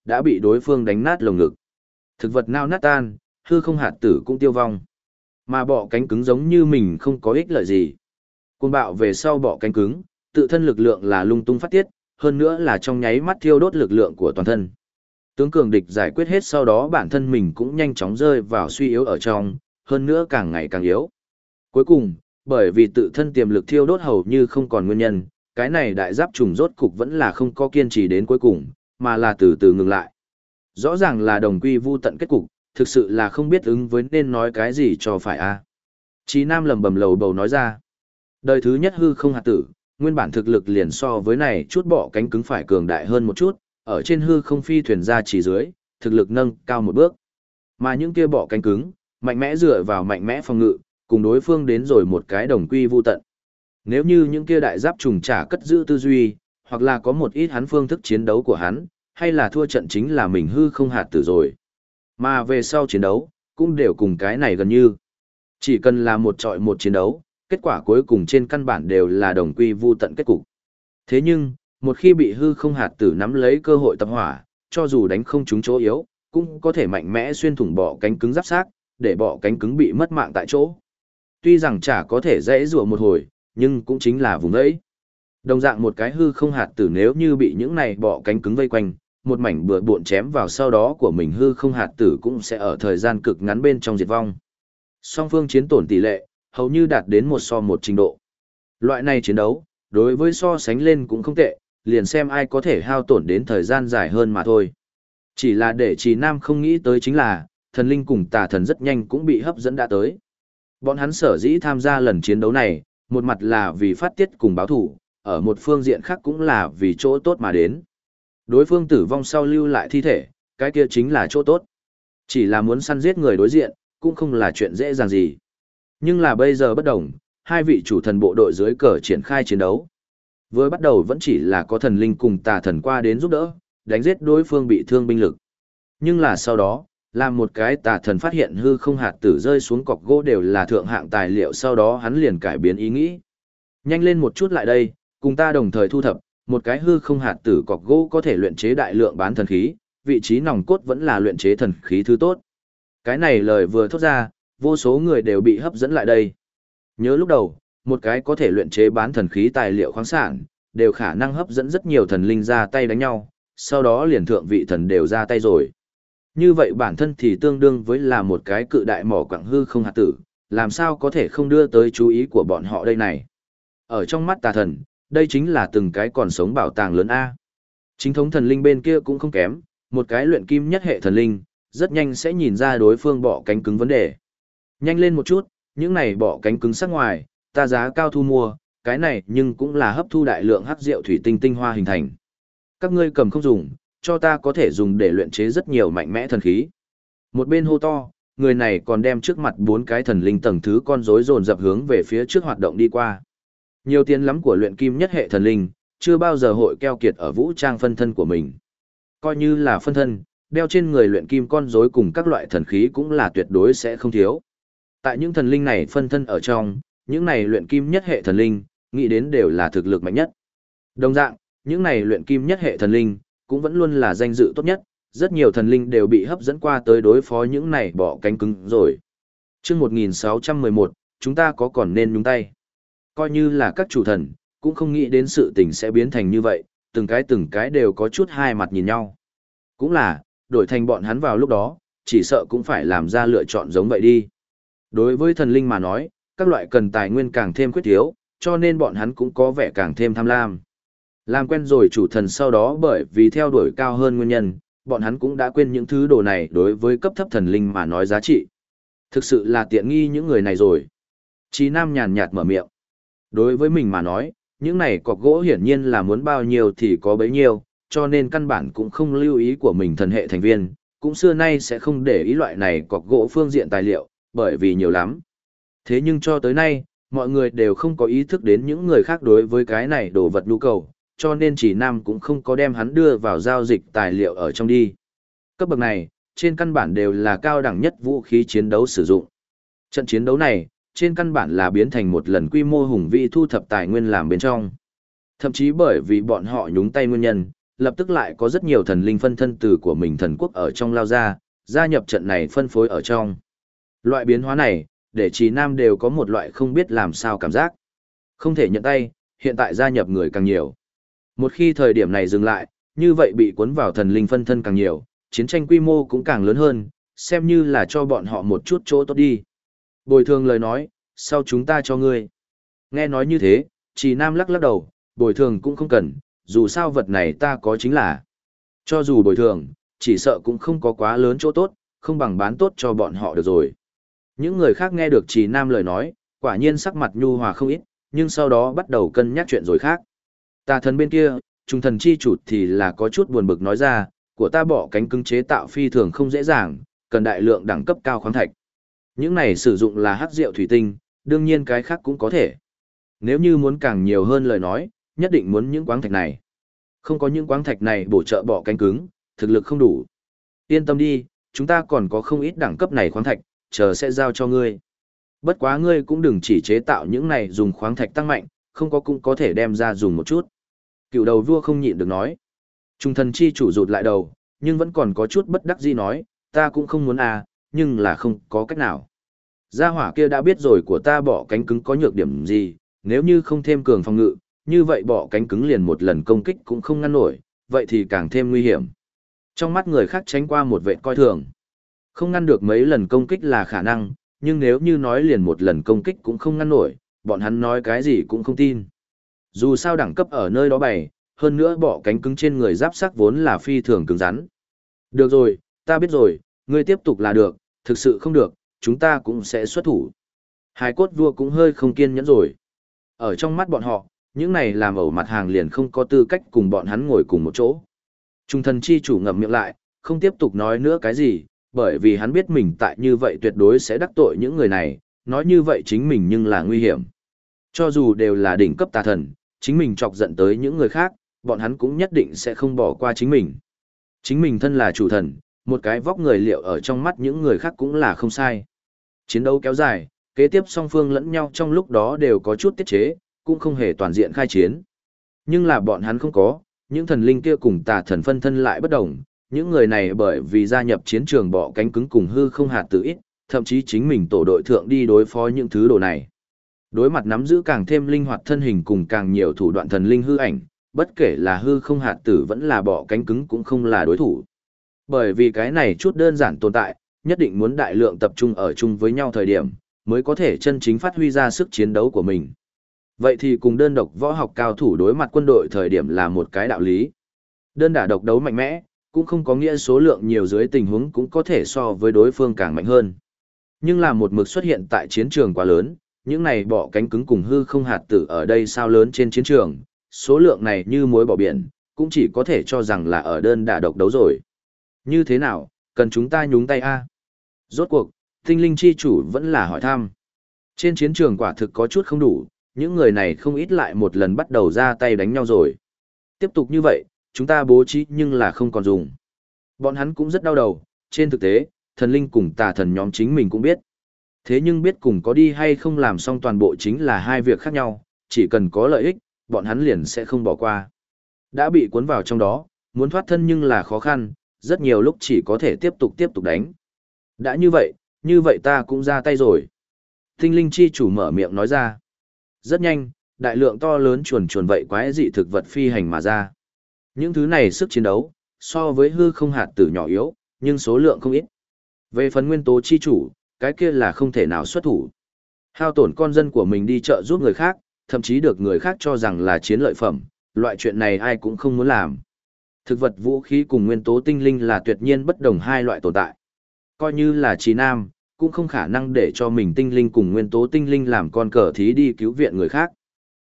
Speaker 1: đã bị đối phương đánh nát lồng ngực. Thực vật nao nát tan, hư không hạt tử cũng tiêu vong. Mà bọ cánh cứng giống như mình không có ích lợi gì. Cuồng bạo về sau bọ cánh cứng, tự thân lực lượng là lung tung phát tiết, hơn nữa là trong nháy mắt thiêu đốt lực lượng của toàn thân. Tướng cường địch giải quyết hết sau đó bản thân mình cũng nhanh chóng rơi vào suy yếu ở trong, hơn nữa càng ngày càng yếu. Cuối cùng, bởi vì tự thân tiềm lực thiêu đốt hầu như không còn nguyên nhân, cái này đại giáp trùng rốt cục vẫn là không có kiên trì đến cuối cùng, mà là từ từ ngừng lại. Rõ ràng là đồng quy vu tận kết cục, thực sự là không biết ứng với nên nói cái gì cho phải a. Chí Nam lẩm bẩm lầu bầu nói ra. Đời thứ nhất hư không hạt tử, nguyên bản thực lực liền so với này chút bọ cánh cứng phải cường đại hơn một chút, ở trên hư không phi thuyền ra chỉ dưới, thực lực nâng cao một bước. Mà những kia bọ cánh cứng, mạnh mẽ dựa vào mạnh mẽ phòng ngự, cùng đối phương đến rồi một cái đồng quy vu tận. Nếu như những kia đại giáp trùng trả cất giữ tư duy, hoặc là có một ít hắn phương thức chiến đấu của hắn, hay là thua trận chính là mình hư không hạt tử rồi. Mà về sau chiến đấu, cũng đều cùng cái này gần như. Chỉ cần là một trọi một chiến đấu, kết quả cuối cùng trên căn bản đều là đồng quy vu tận kết cục. Thế nhưng, một khi bị hư không hạt tử nắm lấy cơ hội tập hỏa, cho dù đánh không trúng chỗ yếu, cũng có thể mạnh mẽ xuyên thủng bọ cánh cứng giáp xác, để bọ cánh cứng bị mất mạng tại chỗ. Tuy rằng chả có thể dễ rùa một hồi, nhưng cũng chính là vùng ấy. Đồng dạng một cái hư không hạt tử nếu như bị những này bọ cánh cứng vây quanh, một mảnh bừa bộn chém vào sau đó của mình hư không hạt tử cũng sẽ ở thời gian cực ngắn bên trong diệt vong. Song phương chiến tổn tỷ lệ, hầu như đạt đến 1:1 trình độ. Loại này chiến đấu, đối với so sánh lên cũng không tệ, liền xem ai có thể hao tổn đến thời gian dài hơn mà thôi. Chỉ là để Trì Nam không nghĩ tới chính là, thần linh cùng tà thần rất nhanh cũng bị hấp dẫn đã tới. Bọn hắn sở dĩ tham gia lần chiến đấu này, một mặt là vì phát tiết cùng báo thủ, ở một phương diện khác cũng là vì chỗ tốt mà đến. Đối phương tử vong sau lưu lại thi thể, cái kia chính là chỗ tốt. Chỉ là muốn săn giết người đối diện, cũng không là chuyện dễ dàng gì. Nhưng là bây giờ bất đồng, hai vị chủ thần bộ đội dưới cờ triển khai chiến đấu. Vừa bắt đầu vẫn chỉ là có thần linh cùng tà thần qua đến giúp đỡ, đánh giết đối phương bị thương binh lực. Nhưng là sau đó, làm một cái tà thần phát hiện hư không hạt tử rơi xuống cọc gỗ đều là thượng hạng tài liệu, sau đó hắn liền cải biến ý nghĩ. Nhanh lên một chút lại đây, cùng ta đồng thời thu thập, một cái hư không hạt tử cọc gỗ có thể luyện chế đại lượng bán thần khí, vị trí nòng cốt vẫn là luyện chế thần khí thứ tốt. Cái này lời vừa thốt ra, vô số người đều bị hấp dẫn lại đây. Nhớ lúc đầu, một cái có thể luyện chế bán thần khí tài liệu khoáng sản, đều khả năng hấp dẫn rất nhiều thần linh ra tay đánh nhau, sau đó liền thượng vị thần đều ra tay rồi. Như vậy bản thân thì tương đương với là một cái cự đại mỏ quặng hư không hạt tử, làm sao có thể không đưa tới chú ý của bọn họ đây này. Ở trong mắt tà thần, đây chính là từng cái còn sống bảo tàng lớn A. Chính thống thần linh bên kia cũng không kém, một cái luyện kim nhất hệ thần linh, rất nhanh sẽ nhìn ra đối phương bọ cánh cứng vấn đề. Nhanh lên một chút, những này bọ cánh cứng sắc ngoài, ta giá cao thu mua, cái này nhưng cũng là hấp thu đại lượng hắc rượu thủy tinh tinh hoa hình thành. Các ngươi cầm không dùng, cho ta có thể dùng để luyện chế rất nhiều mạnh mẽ thần khí. Một bên hô to, người này còn đem trước mặt 4 cái thần linh tầng thứ con rối dồn dập hướng về phía trước hoạt động đi qua. Nhiều tiền lắm của luyện kim nhất hệ thần linh, chưa bao giờ hội keo kiệt ở vũ trang phân thân của mình. Coi như là phân thân, đeo trên người luyện kim con rối cùng các loại thần khí cũng là tuyệt đối sẽ không thiếu. Tại những thần linh này phân thân ở trong, những này luyện kim nhất hệ thần linh, nghĩ đến đều là thực lực mạnh nhất. Đồng dạng, những này luyện kim nhất hệ thần linh, cũng vẫn luôn là danh dự tốt nhất, rất nhiều thần linh đều bị hấp dẫn qua tới đối phó những này bỏ cánh cứng rồi. Chương 1611, chúng ta có còn nên nhúng tay. Coi như là các chủ thần, cũng không nghĩ đến sự tình sẽ biến thành như vậy, từng cái đều có chút hai mặt nhìn nhau. Cũng là, đổi thành bọn hắn vào lúc đó, chỉ sợ cũng phải làm ra lựa chọn giống vậy đi. Đối với thần linh mà nói, các loại cần tài nguyên càng thêm khuyết thiếu, cho nên bọn hắn cũng có vẻ càng thêm tham lam. Làm quen rồi chủ thần sau đó bởi vì theo đuổi cao hơn nguyên nhân, bọn hắn cũng đã quên những thứ đồ này đối với cấp thấp thần linh mà nói giá trị. Thực sự là tiện nghi những người này rồi. Chí Nam nhàn nhạt mở miệng. Đối với mình mà nói, những này cọc gỗ hiển nhiên là muốn bao nhiêu thì có bấy nhiêu, cho nên căn bản cũng không lưu ý của mình thần hệ thành viên, cũng xưa nay sẽ không để ý loại này cọc gỗ phương diện tài liệu, bởi vì nhiều lắm. Thế nhưng cho tới nay, mọi người đều không có ý thức đến những người khác đối với cái này đồ vật nhu cầu, cho nên Chỉ Nam cũng không có đem hắn đưa vào giao dịch tài liệu ở trong đi. Cấp bậc này, trên căn bản đều là cao đẳng nhất vũ khí chiến đấu sử dụng. Trận chiến đấu này, trên căn bản là biến thành một lần quy mô hùng vĩ thu thập tài nguyên làm bên trong. Thậm chí bởi vì bọn họ nhúng tay nguyên nhân, lập tức lại có rất nhiều thần linh phân thân từ của mình thần quốc ở trong lao ra, gia nhập trận này phân phối ở trong. Loại biến hóa này, để Trì Nam đều có một loại không biết làm sao cảm giác. Không thể nhận tay, hiện tại gia nhập người càng nhiều. Một khi thời điểm này dừng lại, như vậy bị cuốn vào thần linh phân thân càng nhiều, chiến tranh quy mô cũng càng lớn hơn, xem như là cho bọn họ một chút chỗ tốt đi. Bồi thường lời nói, sau chúng ta cho ngươi. Nghe nói như thế, Trì Nam lắc lắc đầu, bồi thường cũng không cần, dù sao vật này ta có chính là. Cho dù bồi thường, chỉ sợ cũng không có quá lớn chỗ tốt, không bằng bán tốt cho bọn họ được rồi. Những người khác nghe được Trì Nam lời nói, quả nhiên sắc mặt nhu hòa không ít, nhưng sau đó bắt đầu cân nhắc chuyện rồi khác. Tà thần bên kia, trung thần chi chủ thì là có chút buồn bực nói ra, của ta bỏ cánh cứng chế tạo phi thường không dễ dàng, cần đại lượng đẳng cấp cao khoáng thạch. Những này sử dụng là hắc rượu thủy tinh, đương nhiên cái khác cũng có thể. Nếu như muốn càng nhiều hơn lời nói, nhất định muốn những khoáng thạch này. Không có những khoáng thạch này bổ trợ bỏ cánh cứng, thực lực không đủ. Yên tâm đi, chúng ta còn có không ít đẳng cấp này khoáng thạch, chờ sẽ giao cho ngươi. Bất quá ngươi cũng đừng chỉ chế tạo những này dùng khoáng thạch tăng mạnh, không có cũng có thể đem ra dùng một chút. Cựu đầu vua không nhịn được nói. Trung thần chi chủ rụt lại đầu, nhưng vẫn còn có chút bất đắc dĩ nói, ta cũng không muốn à, nhưng là không có cách nào. Gia hỏa kia đã biết rồi của ta bỏ cánh cứng có nhược điểm gì, nếu như không thêm cường phòng ngự, như vậy bỏ cánh cứng liền một lần công kích cũng không ngăn nổi, vậy thì càng thêm nguy hiểm. Trong mắt người khác tránh qua một vệ coi thường. Không ngăn được mấy lần công kích là khả năng, nhưng nếu như nói liền một lần công kích cũng không ngăn nổi, bọn hắn nói cái gì cũng không tin. Dù sao đẳng cấp ở nơi đó bày, hơn nữa bỏ cánh cứng trên người giáp sắc vốn là phi thường cứng rắn. Được rồi, ta biết rồi, ngươi tiếp tục là được, thực sự không được, chúng ta cũng sẽ xuất thủ. Hải cốt vua cũng hơi không kiên nhẫn rồi. Ở trong mắt bọn họ, những này làm ẩu mặt hàng liền không có tư cách cùng bọn hắn ngồi cùng một chỗ. Trung thần chi chủ ngậm miệng lại, không tiếp tục nói nữa cái gì, bởi vì hắn biết mình tại như vậy tuyệt đối sẽ đắc tội những người này, nói như vậy chính mình nhưng là nguy hiểm. Cho dù đều là đỉnh cấp tà thần, chính mình chọc giận tới những người khác, bọn hắn cũng nhất định sẽ không bỏ qua chính mình. Chính mình thân là chủ thần, một cái vóc người liệu ở trong mắt những người khác cũng là không sai. Chiến đấu kéo dài, kế tiếp song phương lẫn nhau trong lúc đó đều có chút tiết chế, cũng không hề toàn diện khai chiến. Nhưng là bọn hắn không có, những thần linh kia cùng tà thần phân thân lại bất đồng, những người này bởi vì gia nhập chiến trường bỏ cánh cứng cùng hư không hạt tử ít, thậm chí chính mình tổ đội thượng đi đối phó những thứ đồ này. Đối mặt nắm giữ càng thêm linh hoạt thân hình cùng càng nhiều thủ đoạn thần linh hư ảnh, bất kể là hư không hạt tử vẫn là bỏ cánh cứng cũng không là đối thủ. Bởi vì cái này chút đơn giản tồn tại, nhất định muốn đại lượng tập trung ở chung với nhau thời điểm, mới có thể chân chính phát huy ra sức chiến đấu của mình. Vậy thì cùng đơn độc võ học cao thủ đối mặt quân đội thời điểm là một cái đạo lý. Đơn đả độc đấu mạnh mẽ, cũng không có nghĩa số lượng nhiều dưới tình huống cũng có thể so với đối phương càng mạnh hơn. Nhưng là một mực xuất hiện tại chiến trường quá lớn, những này bỏ cánh cứng cùng hư không hạt tử ở đây sao lớn trên chiến trường, số lượng này như muối bỏ biển, cũng chỉ có thể cho rằng là ở đơn đả độc đấu rồi. Như thế nào, cần chúng ta nhúng tay a? Rốt cuộc, tinh linh chi chủ vẫn là hỏi thăm. Trên chiến trường quả thực có chút không đủ, những người này không ít lại một lần bắt đầu ra tay đánh nhau rồi. Tiếp tục như vậy, chúng ta bố trí nhưng là không còn dùng. Bọn hắn cũng rất đau đầu, trên thực tế, thần linh cùng tà thần nhóm chính mình cũng biết. Thế nhưng biết cùng có đi hay không làm xong toàn bộ chính là hai việc khác nhau, chỉ cần có lợi ích, bọn hắn liền sẽ không bỏ qua. Đã bị cuốn vào trong đó, muốn thoát thân nhưng là khó khăn, rất nhiều lúc chỉ có thể tiếp tục đánh. Đã như vậy ta cũng ra tay rồi. Tinh linh chi chủ mở miệng nói ra. Rất nhanh, đại lượng to lớn chuồn vậy quái dị thực vật phi hành mà ra. Những thứ này sức chiến đấu, so với hư không hạt tử nhỏ yếu, nhưng số lượng không ít. Về phần nguyên tố chi chủ, cái kia là không thể nào xuất thủ. Hao tổn con dân của mình đi chợ giúp người khác, thậm chí được người khác cho rằng là chiến lợi phẩm, loại chuyện này ai cũng không muốn làm. Thực vật vũ khí cùng nguyên tố tinh linh là tuyệt nhiên bất đồng hai loại tồn tại. Coi như là Trì Nam, cũng không khả năng để cho mình tinh linh cùng nguyên tố tinh linh làm con cờ thí đi cứu viện người khác.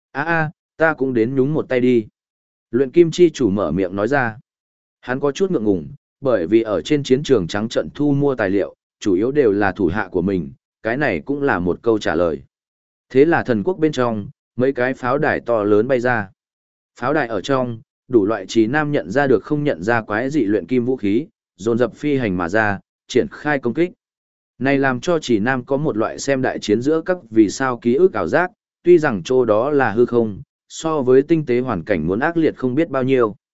Speaker 1: Ta cũng đến nhúng một tay đi. Luyện kim chi chủ mở miệng nói ra. Hắn có chút ngượng ngùng, bởi vì ở trên chiến trường trắng trận thu mua tài liệu, chủ yếu đều là thủ hạ của mình, cái này cũng là một câu trả lời. Thế là thần quốc bên trong, mấy cái pháo đài to lớn bay ra. Pháo đài ở trong, đủ loại Trì Nam nhận ra được không nhận ra quái dị luyện kim vũ khí, dồn dập phi hành mà ra, triển khai công kích. Này làm cho Trì Nam có một loại xem đại chiến giữa các vì sao ký ức ảo giác, tuy rằng chỗ đó là hư không, so với tinh tế hoàn cảnh muốn ác liệt không biết bao nhiêu.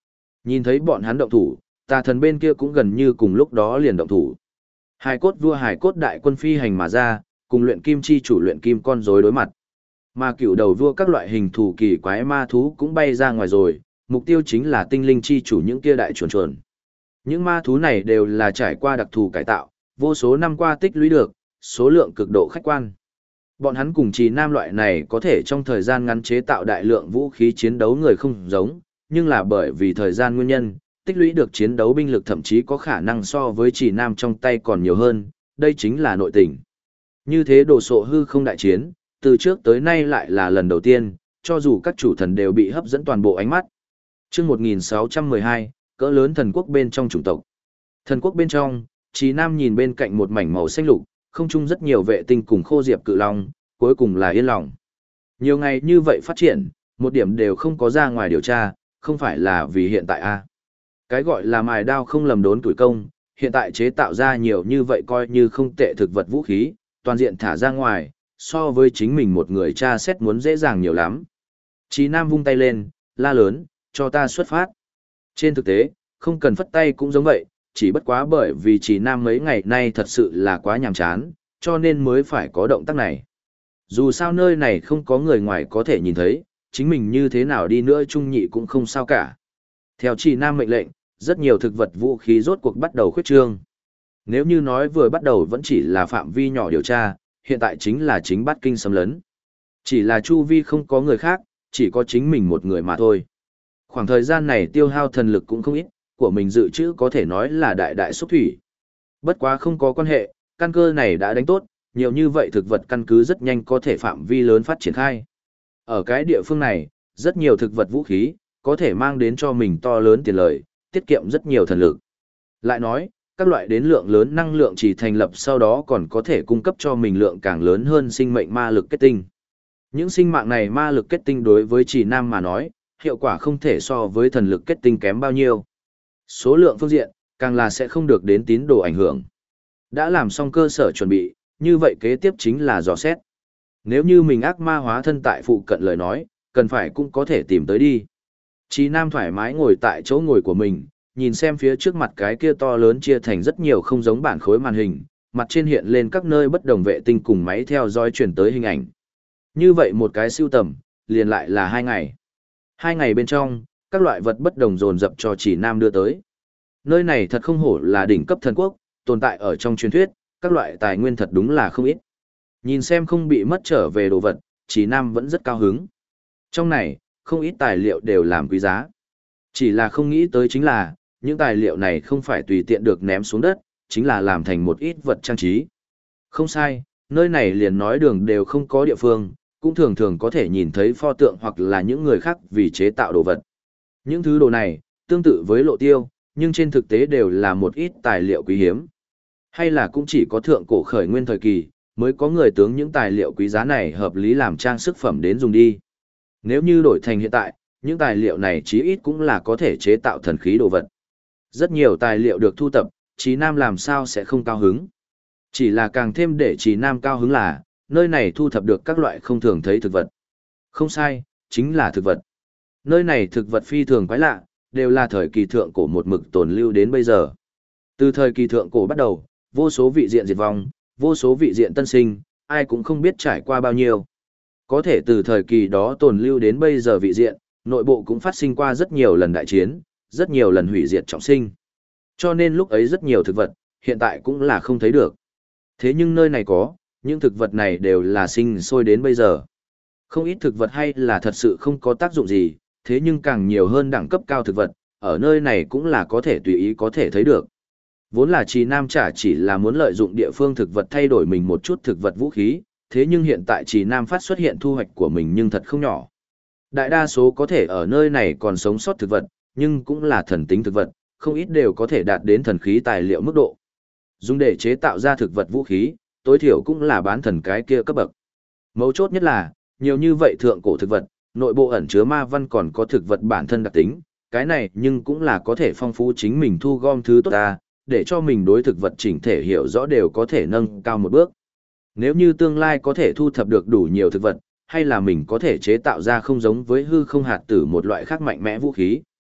Speaker 1: Nhìn thấy bọn hắn động thủ, tà thần bên kia cũng gần như cùng lúc đó liền động thủ. Hải cốt vua hải cốt đại quân phi hành mà ra, cùng luyện kim chi chủ luyện kim con rối đối mặt. Mà cựu đầu vua các loại hình thù kỳ quái ma thú cũng bay ra ngoài rồi, mục tiêu chính là tinh linh chi chủ những kia đại chuồn chuồn. Những ma thú này đều là trải qua đặc thù cải tạo, vô số năm qua tích lũy được, số lượng cực độ khách quan. Bọn hắn cùng Trì Nam loại này có thể trong thời gian ngắn chế tạo đại lượng vũ khí chiến đấu người không giống, nhưng là bởi vì thời gian nguyên nhân, tích lũy được chiến đấu binh lực thậm chí có khả năng so với Trì Nam trong tay còn nhiều hơn, đây chính là nội tình. Như thế đồ sộ hư không đại chiến, từ trước tới nay lại là lần đầu tiên, cho dù các chủ thần đều bị hấp dẫn toàn bộ ánh mắt. Chương 1612, cỡ lớn thần quốc bên trong chủng tộc. Thần quốc bên trong, Trì Nam nhìn bên cạnh một mảnh màu xanh lục, không chung rất nhiều vệ tinh cùng khô diệp cự long, cuối cùng là yên lòng. Nhiều ngày như vậy phát triển, một điểm đều không có ra ngoài điều tra, không phải là vì hiện tại a. Cái gọi là mài đao không lầm đốn tuổi công, hiện tại chế tạo ra nhiều như vậy coi như không tệ thực vật vũ khí, toàn diện thả ra ngoài, so với chính mình một người tra xét muốn dễ dàng nhiều lắm. Trì Nam vung tay lên, la lớn, cho ta xuất phát. Trên thực tế, không cần phất tay cũng giống vậy, chỉ bất quá bởi vì Trì Nam mấy ngày nay thật sự là quá nhàm chán, cho nên mới phải có động tác này. Dù sao nơi này không có người ngoài có thể nhìn thấy, chính mình như thế nào đi nữa trung nhị cũng không sao cả. Theo Trì Nam mệnh lệnh, rất nhiều thực vật vũ khí rốt cuộc bắt đầu khuyết trương. Nếu như nói vừa bắt đầu vẫn chỉ là phạm vi nhỏ điều tra, hiện tại chính là chính bát kinh xâm lấn. Chỉ là chu vi không có người khác, chỉ có chính mình một người mà thôi. Khoảng thời gian này tiêu hao thần lực cũng không ít, của mình dự trữ có thể nói là đại đại xúc thủy. Bất quá không có quan hệ, căn cơ này đã đánh tốt, nhiều như vậy thực vật căn cứ rất nhanh có thể phạm vi lớn phát triển khai. Ở cái địa phương này, rất nhiều thực vật vũ khí, có thể mang đến cho mình to lớn tiền lợi, tiết kiệm rất nhiều thần lực. Lại nói, các loại đến lượng lớn năng lượng chỉ thành lập sau đó còn có thể cung cấp cho mình lượng càng lớn hơn sinh mệnh ma lực kết tinh. Những sinh mạng này ma lực kết tinh đối với Trì Nam mà nói, hiệu quả không thể so với thần lực kết tinh kém bao nhiêu. Số lượng phương diện, càng là sẽ không được đến tín đồ ảnh hưởng. Đã làm xong cơ sở chuẩn bị, như vậy kế tiếp chính là dò xét. Nếu như mình ác ma hóa thân tại phụ cận lời nói, cần phải cũng có thể tìm tới đi. Trì Nam thoải mái ngồi tại chỗ ngồi của mình, nhìn xem phía trước mặt cái kia to lớn chia thành rất nhiều không giống bản khối màn hình, mặt trên hiện lên các nơi bất đồng vệ tinh cùng máy theo dõi chuyển tới hình ảnh. Như vậy một cái siêu tầm, liền lại là 2 ngày. 2 ngày bên trong, các loại vật bất đồng dồn dập cho Trì Nam đưa tới. Nơi này thật không hổ là đỉnh cấp thần quốc, tồn tại ở trong truyền thuyết, các loại tài nguyên thật đúng là không ít. Nhìn xem không bị mất trở về đồ vật, Trì Nam vẫn rất cao hứng. Trong này, không ít tài liệu đều làm quý giá. Chỉ là không nghĩ tới chính là, những tài liệu này không phải tùy tiện được ném xuống đất, chính là làm thành một ít vật trang trí. Không sai, nơi này liền nói đường đều không có địa phương, cũng thường thường có thể nhìn thấy pho tượng hoặc là những người khác vì chế tạo đồ vật. Những thứ đồ này, tương tự với lộ tiêu, nhưng trên thực tế đều là một ít tài liệu quý hiếm. Hay là cũng chỉ có thượng cổ khởi nguyên thời kỳ, mới có người tướng những tài liệu quý giá này hợp lý làm trang sức phẩm đến dùng đi. Nếu như đổi thành hiện tại, những tài liệu này chí ít cũng là có thể chế tạo thần khí đồ vật. Rất nhiều tài liệu được thu tập, Trì Nam làm sao sẽ không cao hứng. Chỉ là càng thêm để Trì Nam cao hứng là, nơi này thu thập được các loại không thường thấy thực vật. Không sai, chính là thực vật. Nơi này thực vật phi thường quái lạ, đều là thời kỳ thượng cổ một mực tồn lưu đến bây giờ. Từ thời kỳ thượng cổ bắt đầu, vô số vị diện diệt vong, vô số vị diện tân sinh, ai cũng không biết trải qua bao nhiêu. Có thể từ thời kỳ đó tồn lưu đến bây giờ vị diện, nội bộ cũng phát sinh qua rất nhiều lần đại chiến, rất nhiều lần hủy diệt trọng sinh. Cho nên lúc ấy rất nhiều thực vật, hiện tại cũng là không thấy được. Thế nhưng nơi này có, những thực vật này đều là sinh sôi đến bây giờ. Không ít thực vật hay là thật sự không có tác dụng gì, thế nhưng càng nhiều hơn đẳng cấp cao thực vật, ở nơi này cũng là có thể tùy ý có thể thấy được. Vốn là Trì Nam chả chỉ là muốn lợi dụng địa phương thực vật thay đổi mình một chút thực vật vũ khí, thế nhưng hiện tại Trì Nam phát xuất hiện thu hoạch của mình nhưng thật không nhỏ. Đại đa số có thể ở nơi này còn sống sót thực vật, nhưng cũng là thần tính thực vật, không ít đều có thể đạt đến thần khí tài liệu mức độ. Dùng để chế tạo ra thực vật vũ khí, tối thiểu cũng là bán thần cái kia cấp bậc. Mấu chốt nhất là, nhiều như vậy thượng cổ thực vật, nội bộ ẩn chứa ma văn còn có thực vật bản thân đặc tính, cái này nhưng cũng là có thể phong phú chính mình thu gom thứ tốt ta, để cho mình đối thực vật chỉnh thể hiểu rõ đều có thể nâng cao một bước. Nếu như tương lai có thể thu thập được đủ nhiều thực vật, hay là mình có thể chế tạo ra không giống với hư không hạt tử một loại khác mạnh mẽ vũ khí.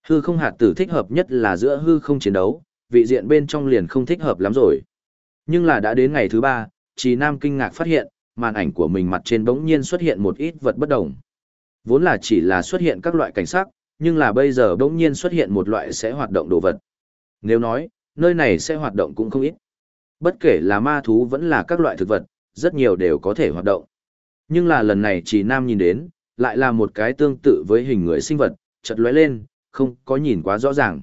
Speaker 1: Hư không hạt tử thích hợp nhất là giữa hư không chiến đấu, vị diện bên trong liền không thích hợp lắm rồi. Nhưng là đã đến ngày thứ 3, Trì Nam kinh ngạc phát hiện, màn ảnh của mình mặt trên bỗng nhiên xuất hiện một ít vật bất đồng. Vốn là chỉ là xuất hiện các loại cảnh sắc, nhưng là bây giờ bỗng nhiên xuất hiện một loại sẽ hoạt động đồ vật. Nếu nói, nơi này sẽ hoạt động cũng không ít. Bất kể là ma thú vẫn là các loại thực vật, rất nhiều đều có thể hoạt động. Nhưng là lần này Trì Nam nhìn đến, lại là một cái tương tự với hình người sinh vật, chợt lóe lên, không có nhìn quá rõ ràng.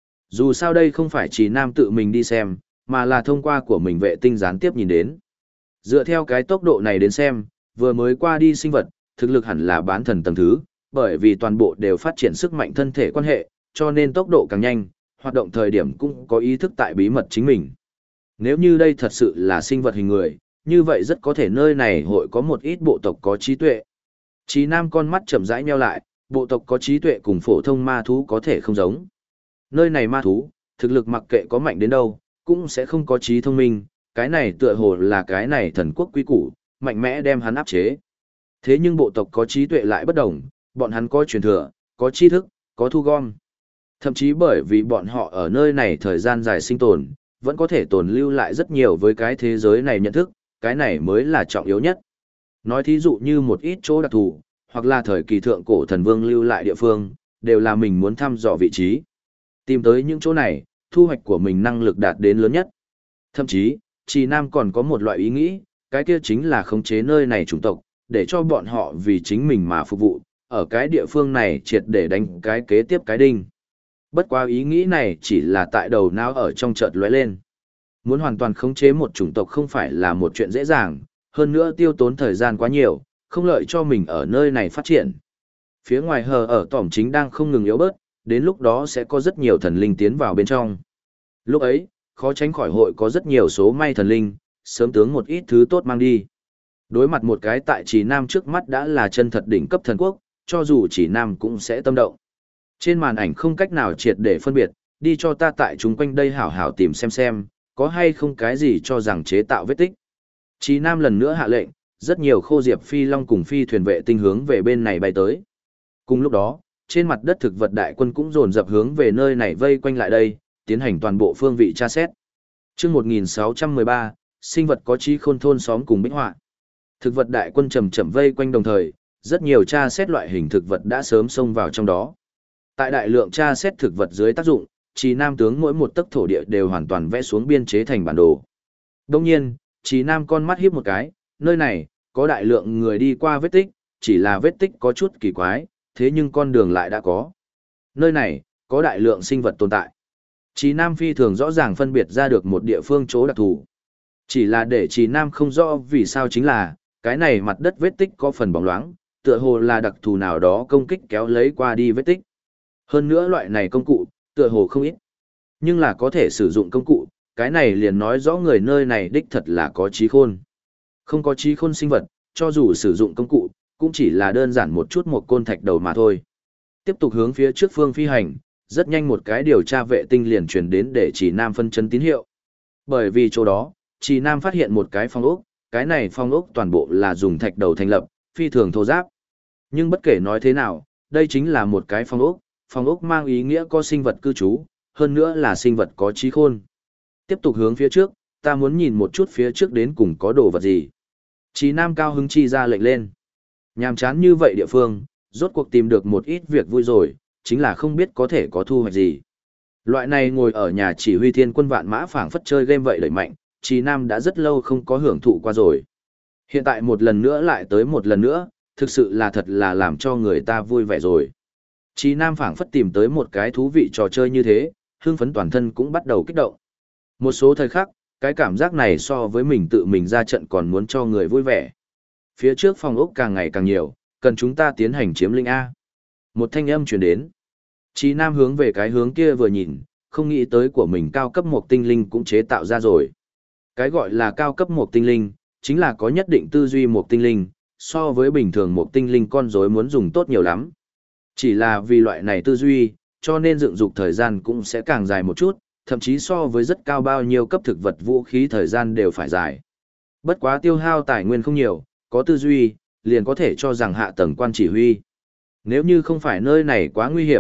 Speaker 1: Dù sao đây không phải Trì Nam tự mình đi xem, mà là thông qua của mình vệ tinh gián tiếp nhìn đến. Dựa theo cái tốc độ này đến xem, vừa mới qua đi sinh vật, thực lực hẳn là bán thần tầng thứ, bởi vì toàn bộ đều phát triển sức mạnh thân thể quan hệ, cho nên tốc độ càng nhanh, hoạt động thời điểm cũng có ý thức tại bí mật chính mình. Nếu như đây thật sự là sinh vật hình người, như vậy rất có thể nơi này hội có một ít bộ tộc có trí tuệ. Trí Nam con mắt chậm rãi nheo lại, bộ tộc có trí tuệ cùng phổ thông ma thú có thể không giống. Nơi này ma thú, thực lực mặc kệ có mạnh đến đâu, cũng sẽ không có trí thông minh, cái này tựa hồ là cái này thần quốc quý củ, mạnh mẽ đem hắn áp chế. Thế nhưng bộ tộc có trí tuệ lại bất đồng, bọn hắn có truyền thừa, có tri thức, có thu gom. Thậm chí bởi vì bọn họ ở nơi này thời gian dài sinh tồn, vẫn có thể tồn lưu lại rất nhiều với cái thế giới này nhận thức, cái này mới là trọng yếu nhất. Nói thí dụ như một ít chỗ đặc thù, hoặc là thời kỳ thượng cổ thần vương lưu lại địa phương, đều là mình muốn thăm dò vị trí. Tìm tới những chỗ này, thu hoạch của mình năng lực đạt đến lớn nhất. Thậm chí, Trì Nam còn có một loại ý nghĩ, cái kia chính là khống chế nơi này chủng tộc, để cho bọn họ vì chính mình mà phục vụ, ở cái địa phương này triệt để đánh cái kế tiếp cái đinh. Bất quá ý nghĩ này chỉ là tại đầu não ở trong chợt lóe lên. Muốn hoàn toàn khống chế một chủng tộc không phải là một chuyện dễ dàng, hơn nữa tiêu tốn thời gian quá nhiều, không lợi cho mình ở nơi này phát triển. Phía ngoài hờ ở tỏm chính đang không ngừng yếu bớt, đến lúc đó sẽ có rất nhiều thần linh tiến vào bên trong. Lúc ấy, khó tránh khỏi hội có rất nhiều số may thần linh, sớm tướng một ít thứ tốt mang đi. Đối mặt một cái tại Trì Nam trước mắt đã là chân thật đỉnh cấp thần quốc, cho dù Trì Nam cũng sẽ tâm động. Trên màn ảnh không cách nào triệt để phân biệt, đi cho ta tại chúng quanh đây hảo hảo tìm xem, có hay không cái gì cho rằng chế tạo vết tích. Trì Nam lần nữa hạ lệnh, rất nhiều khô diệp phi long cùng phi thuyền vệ tinh hướng về bên này bay tới. Cùng lúc đó, trên mặt đất thực vật đại quân cũng dồn dập hướng về nơi này vây quanh lại đây, tiến hành toàn bộ phương vị tra xét. Chương 1613, sinh vật có trí khôn thôn xóm cùng bích họa. Thực vật đại quân chậm chậm vây quanh đồng thời, rất nhiều tra xét loại hình thực vật đã sớm xông vào trong đó. Tại đại lượng tra xét thực vật dưới tác dụng, Trì Nam tướng mỗi một tấc thổ địa đều hoàn toàn vẽ xuống biên chế thành bản đồ. Đương nhiên, Trì Nam con mắt híp một cái, nơi này có đại lượng người đi qua vết tích, chỉ là vết tích có chút kỳ quái, thế nhưng con đường lại đã có. Nơi này có đại lượng sinh vật tồn tại. Trì Nam phi thường rõ ràng phân biệt ra được một địa phương chỗ đặc thù. Chỉ là để Trì Nam không rõ vì sao chính là, cái này mặt đất vết tích có phần bóng loáng, tựa hồ là đặc thù nào đó công kích kéo lấy qua đi vết tích. Hơn nữa loại này công cụ, tựa hồ không ít. Nhưng là có thể sử dụng công cụ, cái này liền nói rõ người nơi này đích thật là có trí khôn. Không có trí khôn sinh vật, cho dù sử dụng công cụ, cũng chỉ là đơn giản một chút một côn thạch đầu mà thôi. Tiếp tục hướng phía trước phương phi hành, rất nhanh một cái điều tra vệ tinh liền truyền đến để Trì Nam phân chân tín hiệu. Bởi vì chỗ đó, Trì Nam phát hiện một cái phong ốc, cái này phong ốc toàn bộ là dùng thạch đầu thành lập, phi thường thô ráp. Nhưng bất kể nói thế nào, đây chính là một cái phong ốc mang ý nghĩa có sinh vật cư trú, hơn nữa là sinh vật có trí khôn. Tiếp tục hướng phía trước, ta muốn nhìn một chút phía trước đến cùng có đồ vật gì. Trì Nam cao hứng chi ra lệnh lên. Nhàm chán như vậy địa phương, rốt cuộc tìm được một ít việc vui rồi, chính là không biết có thể có thu hoạch gì. Loại này ngồi ở nhà chỉ huy thiên quân vạn mã phảng phất chơi game vậy đẩy mạnh, Trì Nam đã rất lâu không có hưởng thụ qua rồi. Hiện tại một lần nữa lại tới một lần nữa, thực sự là thật là làm cho người ta vui vẻ rồi. Trì Nam phảng phất tìm tới một cái thú vị trò chơi như thế, hưng phấn toàn thân cũng bắt đầu kích động. Một số thời khắc, cái cảm giác này so với mình tự mình ra trận còn muốn cho người vui vẻ. Phía trước phòng ốc càng ngày càng nhiều, cần chúng ta tiến hành chiếm lĩnh A. Một thanh âm truyền đến. Trì Nam hướng về cái hướng kia vừa nhìn, không nghĩ tới của mình cao cấp một tinh linh cũng chế tạo ra rồi. Cái gọi là cao cấp một tinh linh, chính là có nhất định tư duy một tinh linh, so với bình thường một tinh linh con rối muốn dùng tốt nhiều lắm. Chỉ là vì loại này tư duy, cho nên dựng dục thời gian cũng sẽ càng dài một chút, thậm chí so với rất cao bao nhiêu cấp thực vật vũ khí thời gian đều phải dài. Bất quá tiêu hao tài nguyên không nhiều, có tư duy, liền có thể cho rằng hạ tầng quan chỉ huy. Nếu như không phải nơi này quá nguy hiểm,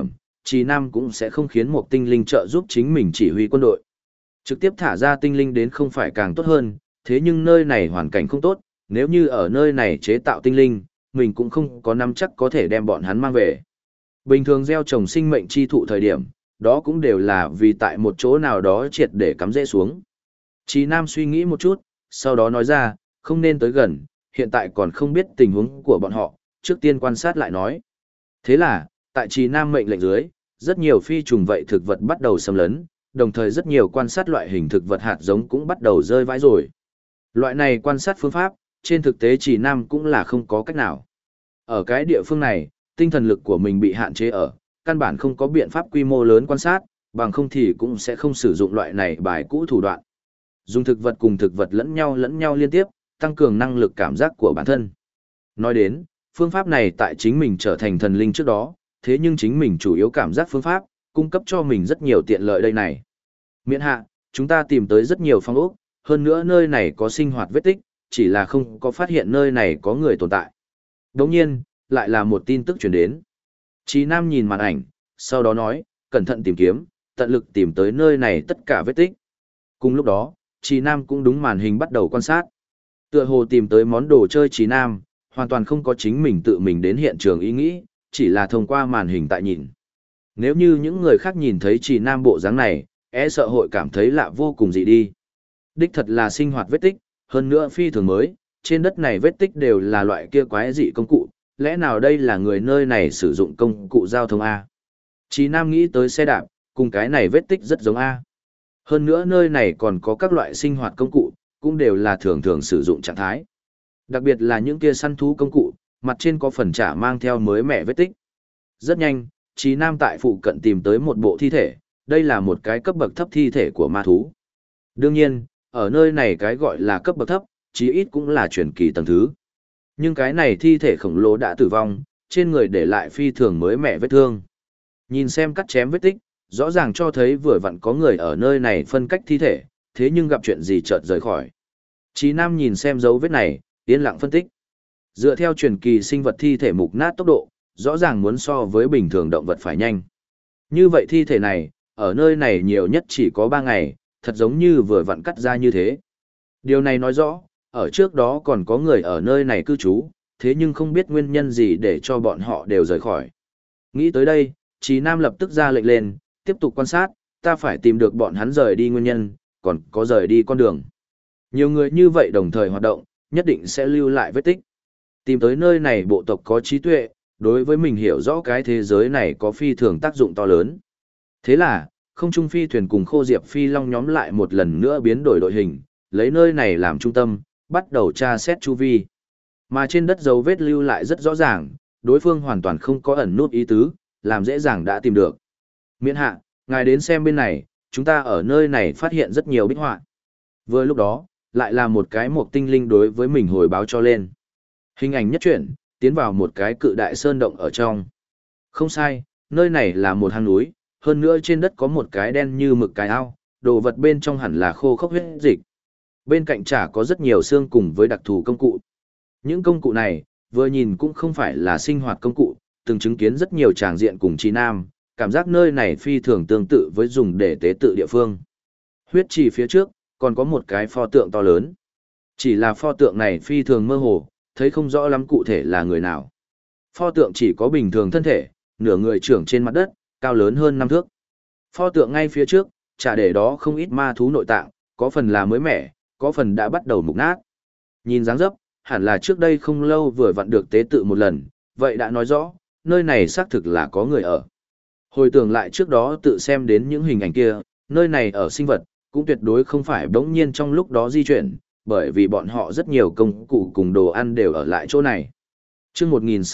Speaker 1: Trì Nam cũng sẽ không khiến một tinh linh trợ giúp chính mình chỉ huy quân đội. Trực tiếp thả ra tinh linh đến không phải càng tốt hơn, thế nhưng nơi này hoàn cảnh không tốt, nếu như ở nơi này chế tạo tinh linh, mình cũng không có nắm chắc có thể đem bọn hắn mang về. Bình thường gieo trồng sinh mệnh chi thụ thời điểm, đó cũng đều là vì tại một chỗ nào đó triệt để cắm rễ xuống. Chí Nam suy nghĩ một chút, sau đó nói ra, không nên tới gần, hiện tại còn không biết tình huống của bọn họ, trước tiên quan sát lại nói. Thế là, tại Chí Nam mệnh lệnh dưới, rất nhiều phi trùng vậy thực vật bắt đầu xâm lấn, đồng thời rất nhiều quan sát loại hình thực vật hạt giống cũng bắt đầu rơi vãi rồi. Loại này quan sát phương pháp, trên thực tế Chí Nam cũng là không có cách nào. Ở cái địa phương này, tinh thần lực của mình bị hạn chế ở, căn bản không có biện pháp quy mô lớn quan sát, bằng không thì cũng sẽ không sử dụng loại này bài cũ thủ đoạn. Dùng thực vật cùng thực vật lẫn nhau liên tiếp, tăng cường năng lực cảm giác của bản thân. Nói đến, phương pháp này tại chính mình trở thành thần linh trước đó, thế nhưng chính mình chủ yếu cảm giác phương pháp, cung cấp cho mình rất nhiều tiện lợi đây này. Miễn hạ, chúng ta tìm tới rất nhiều phong ốc, hơn nữa nơi này có sinh hoạt vết tích, chỉ là không có phát hiện nơi này có người tồn tại. Đồng nhiên, lại là một tin tức truyền đến. Chí Nam nhìn màn ảnh, sau đó nói, cẩn thận tìm kiếm, tận lực tìm tới nơi này tất cả vết tích. Cùng lúc đó, Chí Nam cũng đúng màn hình bắt đầu quan sát. Tựa hồ tìm tới món đồ chơi Chí Nam, hoàn toàn không có chính mình tự mình đến hiện trường ý nghĩ, chỉ là thông qua màn hình tại nhìn. Nếu như những người khác nhìn thấy Chí Nam bộ dáng này, sợ hội cảm thấy lạ vô cùng dị đi. Đích thật là sinh hoạt vết tích, hơn nữa phi thường mới, trên đất này vết tích đều là loại kia quái dị công cụ, lẽ nào đây là người nơi này sử dụng công cụ giao thông A? Chí Nam nghĩ tới xe đạp, cùng cái này vết tích rất giống A. Hơn nữa nơi này còn có các loại sinh hoạt công cụ, cũng đều là thường thường sử dụng trạng thái. Đặc biệt là những kia săn thú công cụ, mặt trên có phần chả mang theo mới mẻ vết tích. Rất nhanh, Chí Nam tại phụ cận tìm tới một bộ thi thể, đây là một cái cấp bậc thấp thi thể của ma thú. Đương nhiên, ở nơi này cái gọi là cấp bậc thấp, chí ít cũng là truyền kỳ tầng thứ. Nhưng cái này thi thể khổng lồ đã tử vong, trên người để lại phi thường mới mẻ vết thương. Nhìn xem cắt chém vết tích, rõ ràng cho thấy vừa vặn có người ở nơi này phân cách thi thể, thế nhưng gặp chuyện gì chợt rời khỏi. Chí Nam nhìn xem dấu vết này, yên lặng phân tích. Dựa theo truyền kỳ sinh vật thi thể mục nát tốc độ, rõ ràng muốn so với bình thường động vật phải nhanh. Như vậy thi thể này, ở nơi này nhiều nhất chỉ có 3 ngày, thật giống như vừa vặn cắt ra như thế. Điều này nói rõ, ở trước đó còn có người ở nơi này cư trú, thế nhưng không biết nguyên nhân gì để cho bọn họ đều rời khỏi. Nghĩ tới đây, Chí Nam lập tức ra lệnh lên, tiếp tục quan sát, ta phải tìm được bọn hắn rời đi nguyên nhân, còn có rời đi con đường. Nhiều người như vậy đồng thời hoạt động, nhất định sẽ lưu lại vết tích. Tìm tới nơi này bộ tộc có trí tuệ, đối với mình hiểu rõ cái thế giới này có phi thường tác dụng to lớn. Thế là, không trung phi thuyền cùng Khô Diệp Phi Long nhóm lại một lần nữa biến đổi đội hình, lấy nơi này làm trung tâm, bắt đầu tra xét chu vi. Mà trên đất dấu vết lưu lại rất rõ ràng, đối phương hoàn toàn không có ẩn nút ý tứ, làm dễ dàng đã tìm được. Miễn hạ, ngài đến xem bên này, chúng ta ở nơi này phát hiện rất nhiều bích họa. Vừa lúc đó, lại là một cái mộc tinh linh đối với mình hồi báo cho lên. Hình ảnh nhất chuyển, tiến vào một cái cự đại sơn động ở trong. Không sai, nơi này là một hang núi, hơn nữa trên đất có một cái đen như mực cái ao, đồ vật bên trong hẳn là khô khốc huyết dịch. Bên cạnh chả có rất nhiều xương cùng với đặc thù công cụ. Những công cụ này, vừa nhìn cũng không phải là sinh hoạt công cụ, từng chứng kiến rất nhiều tràng diện cùng Chí Nam, cảm giác nơi này phi thường tương tự với dùng để tế tự địa phương. Huyết trì phía trước, còn có một cái pho tượng to lớn. Chỉ là pho tượng này phi thường mơ hồ, thấy không rõ lắm cụ thể là người nào. Pho tượng chỉ có bình thường thân thể, nửa người trưởng trên mặt đất, cao lớn hơn 5 thước. Pho tượng ngay phía trước, chả để đó không ít ma thú nội tạng, có phần là mới mẻ, có phần đã bắt đầu mục nát. Nhìn dáng dấp, hẳn là trước đây không lâu vừa vặn được tế tự một lần, vậy đã nói rõ, nơi này xác thực là có người ở. Hồi tưởng lại trước đó tự xem đến những hình ảnh kia, nơi này ở sinh vật, cũng tuyệt đối không phải bỗng nhiên trong lúc đó di chuyển, bởi vì bọn họ rất nhiều công cụ cùng đồ ăn đều ở lại chỗ này. Trước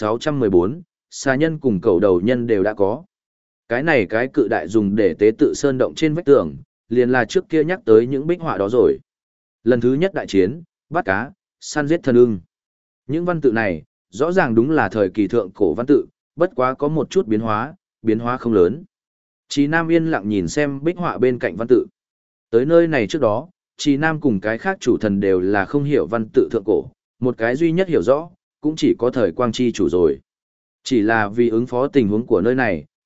Speaker 1: 1614, xà nhân cùng cầu đầu nhân đều đã có. Cái này cái cự đại dùng để tế tự sơn động trên vách tường, liền là trước kia nhắc tới những bích họa đó rồi. Lần thứ nhất đại chiến, bắt cá, săn giết thần ưng. Những văn tự này, rõ ràng đúng là thời kỳ thượng cổ văn tự, bất quá có một chút biến hóa không lớn. Chí Nam yên lặng nhìn xem bích họa bên cạnh văn tự. Tới nơi này trước đó, Chí Nam cùng cái khác chủ thần đều là không hiểu văn tự thượng cổ, một cái duy nhất hiểu rõ, cũng chỉ có thời quang chi chủ rồi. Chỉ là vì ứng phó tình huống của nơi này,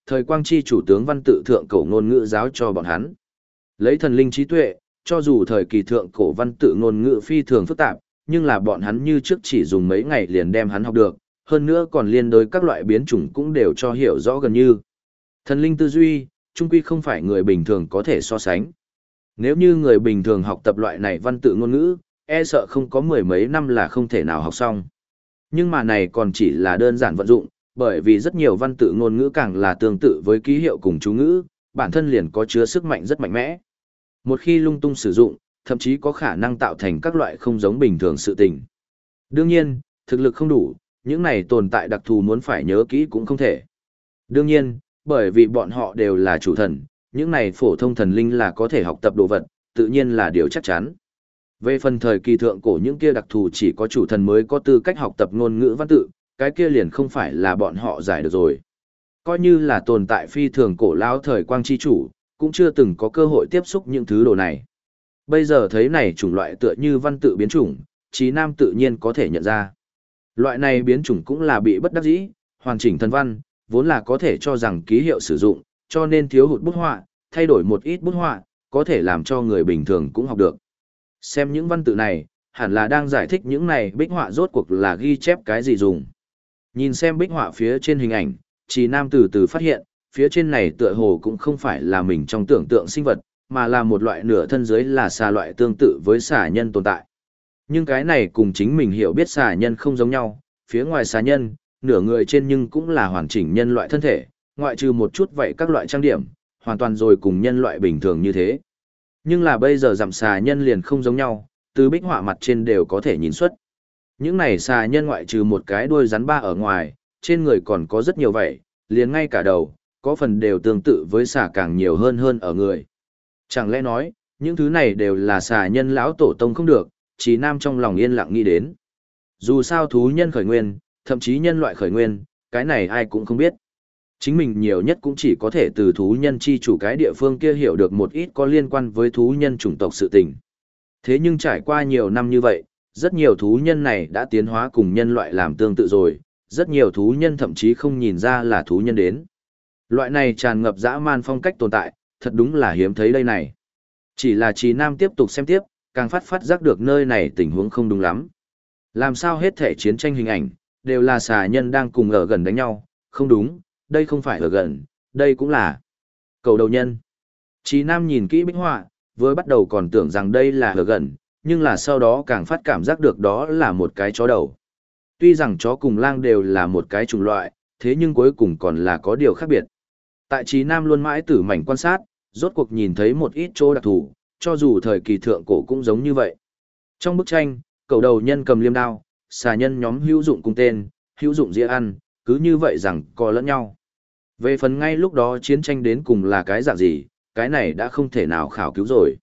Speaker 1: thời quang chi chủ tướng văn tự thượng cổ ngôn ngữ giáo cho bọn hắn. Lấy thần linh trí tuệ, cho dù thời kỳ thượng cổ văn tự ngôn ngữ phi thường phức tạp, nhưng là bọn hắn như trước chỉ dùng mấy ngày liền đem hắn học được, hơn nữa còn liên đối các loại biến chủng cũng đều cho hiểu rõ gần như. Thần linh tư duy, chung quy không phải người bình thường có thể so sánh. Nếu như người bình thường học tập loại này văn tự ngôn ngữ, e sợ không có mười mấy năm là không thể nào học xong. Nhưng mà này còn chỉ là đơn giản vận dụng, bởi vì rất nhiều văn tự ngôn ngữ càng là tương tự với ký hiệu cùng chú ngữ, bản thân liền có chứa sức mạnh rất mạnh mẽ. Một khi lung tung sử dụng, thậm chí có khả năng tạo thành các loại không giống bình thường sự tình. Đương nhiên, thực lực không đủ, những này tồn tại đặc thù muốn phải nhớ kỹ cũng không thể. Đương nhiên, bởi vì bọn họ đều là chủ thần, những này phổ thông thần linh là có thể học tập đồ vật, tự nhiên là điều chắc chắn. Về phần thời kỳ thượng cổ những kia đặc thù chỉ có chủ thần mới có tư cách học tập ngôn ngữ văn tự, cái kia liền không phải là bọn họ giải được rồi. Coi như là tồn tại phi thường cổ lão thời quang chi chủ, cũng chưa từng có cơ hội tiếp xúc những thứ đồ này. Bây giờ thấy này chủng loại tựa như văn tự biến chủng, Trí Nam tự nhiên có thể nhận ra. Loại này biến chủng cũng là bị bất đắc dĩ, hoàn chỉnh thần văn, vốn là có thể cho rằng ký hiệu sử dụng, cho nên thiếu hụt bút họa, thay đổi một ít bút họa, có thể làm cho người bình thường cũng học được. Xem những văn tự này, hẳn là đang giải thích những này bích họa rốt cuộc là ghi chép cái gì dùng. Nhìn xem bích họa phía trên hình ảnh, Trí Nam từ từ phát hiện, phía trên này tựa hồ cũng không phải là mình trong tưởng tượng sinh vật, mà là một loại nửa thân dưới là xà loại tương tự với xà nhân tồn tại. Nhưng cái này cùng chính mình hiểu biết xà nhân không giống nhau, phía ngoài xà nhân, nửa người trên nhưng cũng là hoàn chỉnh nhân loại thân thể, ngoại trừ một chút vậy các loại trang điểm, hoàn toàn rồi cùng nhân loại bình thường như thế. Nhưng là bây giờ giảm xà nhân liền không giống nhau, từ bích họa mặt trên đều có thể nhìn xuất. Những này xà nhân ngoại trừ một cái đuôi rắn ba ở ngoài, trên người còn có rất nhiều vậy, liền ngay cả đầu, có phần đều tương tự với xà càng nhiều hơn ở người. Chẳng lẽ nói, những thứ này đều là xà nhân lão tổ tông không được, Trí Nam trong lòng yên lặng nghĩ đến. Dù sao thú nhân khởi nguyên, thậm chí nhân loại khởi nguyên, cái này ai cũng không biết. Chính mình nhiều nhất cũng chỉ có thể từ thú nhân chi chủ cái địa phương kia hiểu được một ít có liên quan với thú nhân chủng tộc sự tình. Thế nhưng trải qua nhiều năm như vậy, rất nhiều thú nhân này đã tiến hóa cùng nhân loại làm tương tự rồi, rất nhiều thú nhân thậm chí không nhìn ra là thú nhân đến. Loại này tràn ngập dã man phong cách tồn tại, thật đúng là hiếm thấy đây này. Chỉ là Trí Nam tiếp tục xem tiếp, càng phát giác được nơi này tình huống không đúng lắm. Làm sao hết thể chiến tranh hình ảnh, đều là xà nhân đang cùng ở gần đánh nhau, không đúng, đây không phải ở gần, đây cũng là cầu đầu nhân. Trí Nam nhìn kỹ bích họa, vừa bắt đầu còn tưởng rằng đây là ở gần, nhưng là sau đó càng phát cảm giác được đó là một cái chó đầu. Tuy rằng chó cùng lang đều là một cái chủng loại, thế nhưng cuối cùng còn là có điều khác biệt. Tại Trí Nam luôn mãi tử mảnh quan sát, rốt cuộc nhìn thấy một ít chỗ đặc thù, cho dù thời kỳ thượng cổ cũng giống như vậy. Trong bức tranh, cầu đầu nhân cầm liêm đao, xà nhân nhóm hữu dụng cung tên, hữu dụng dĩa ăn, cứ như vậy rằng có lẫn nhau. Về phần ngay lúc đó chiến tranh đến cùng là cái dạng gì, cái này đã không thể nào khảo cứu rồi.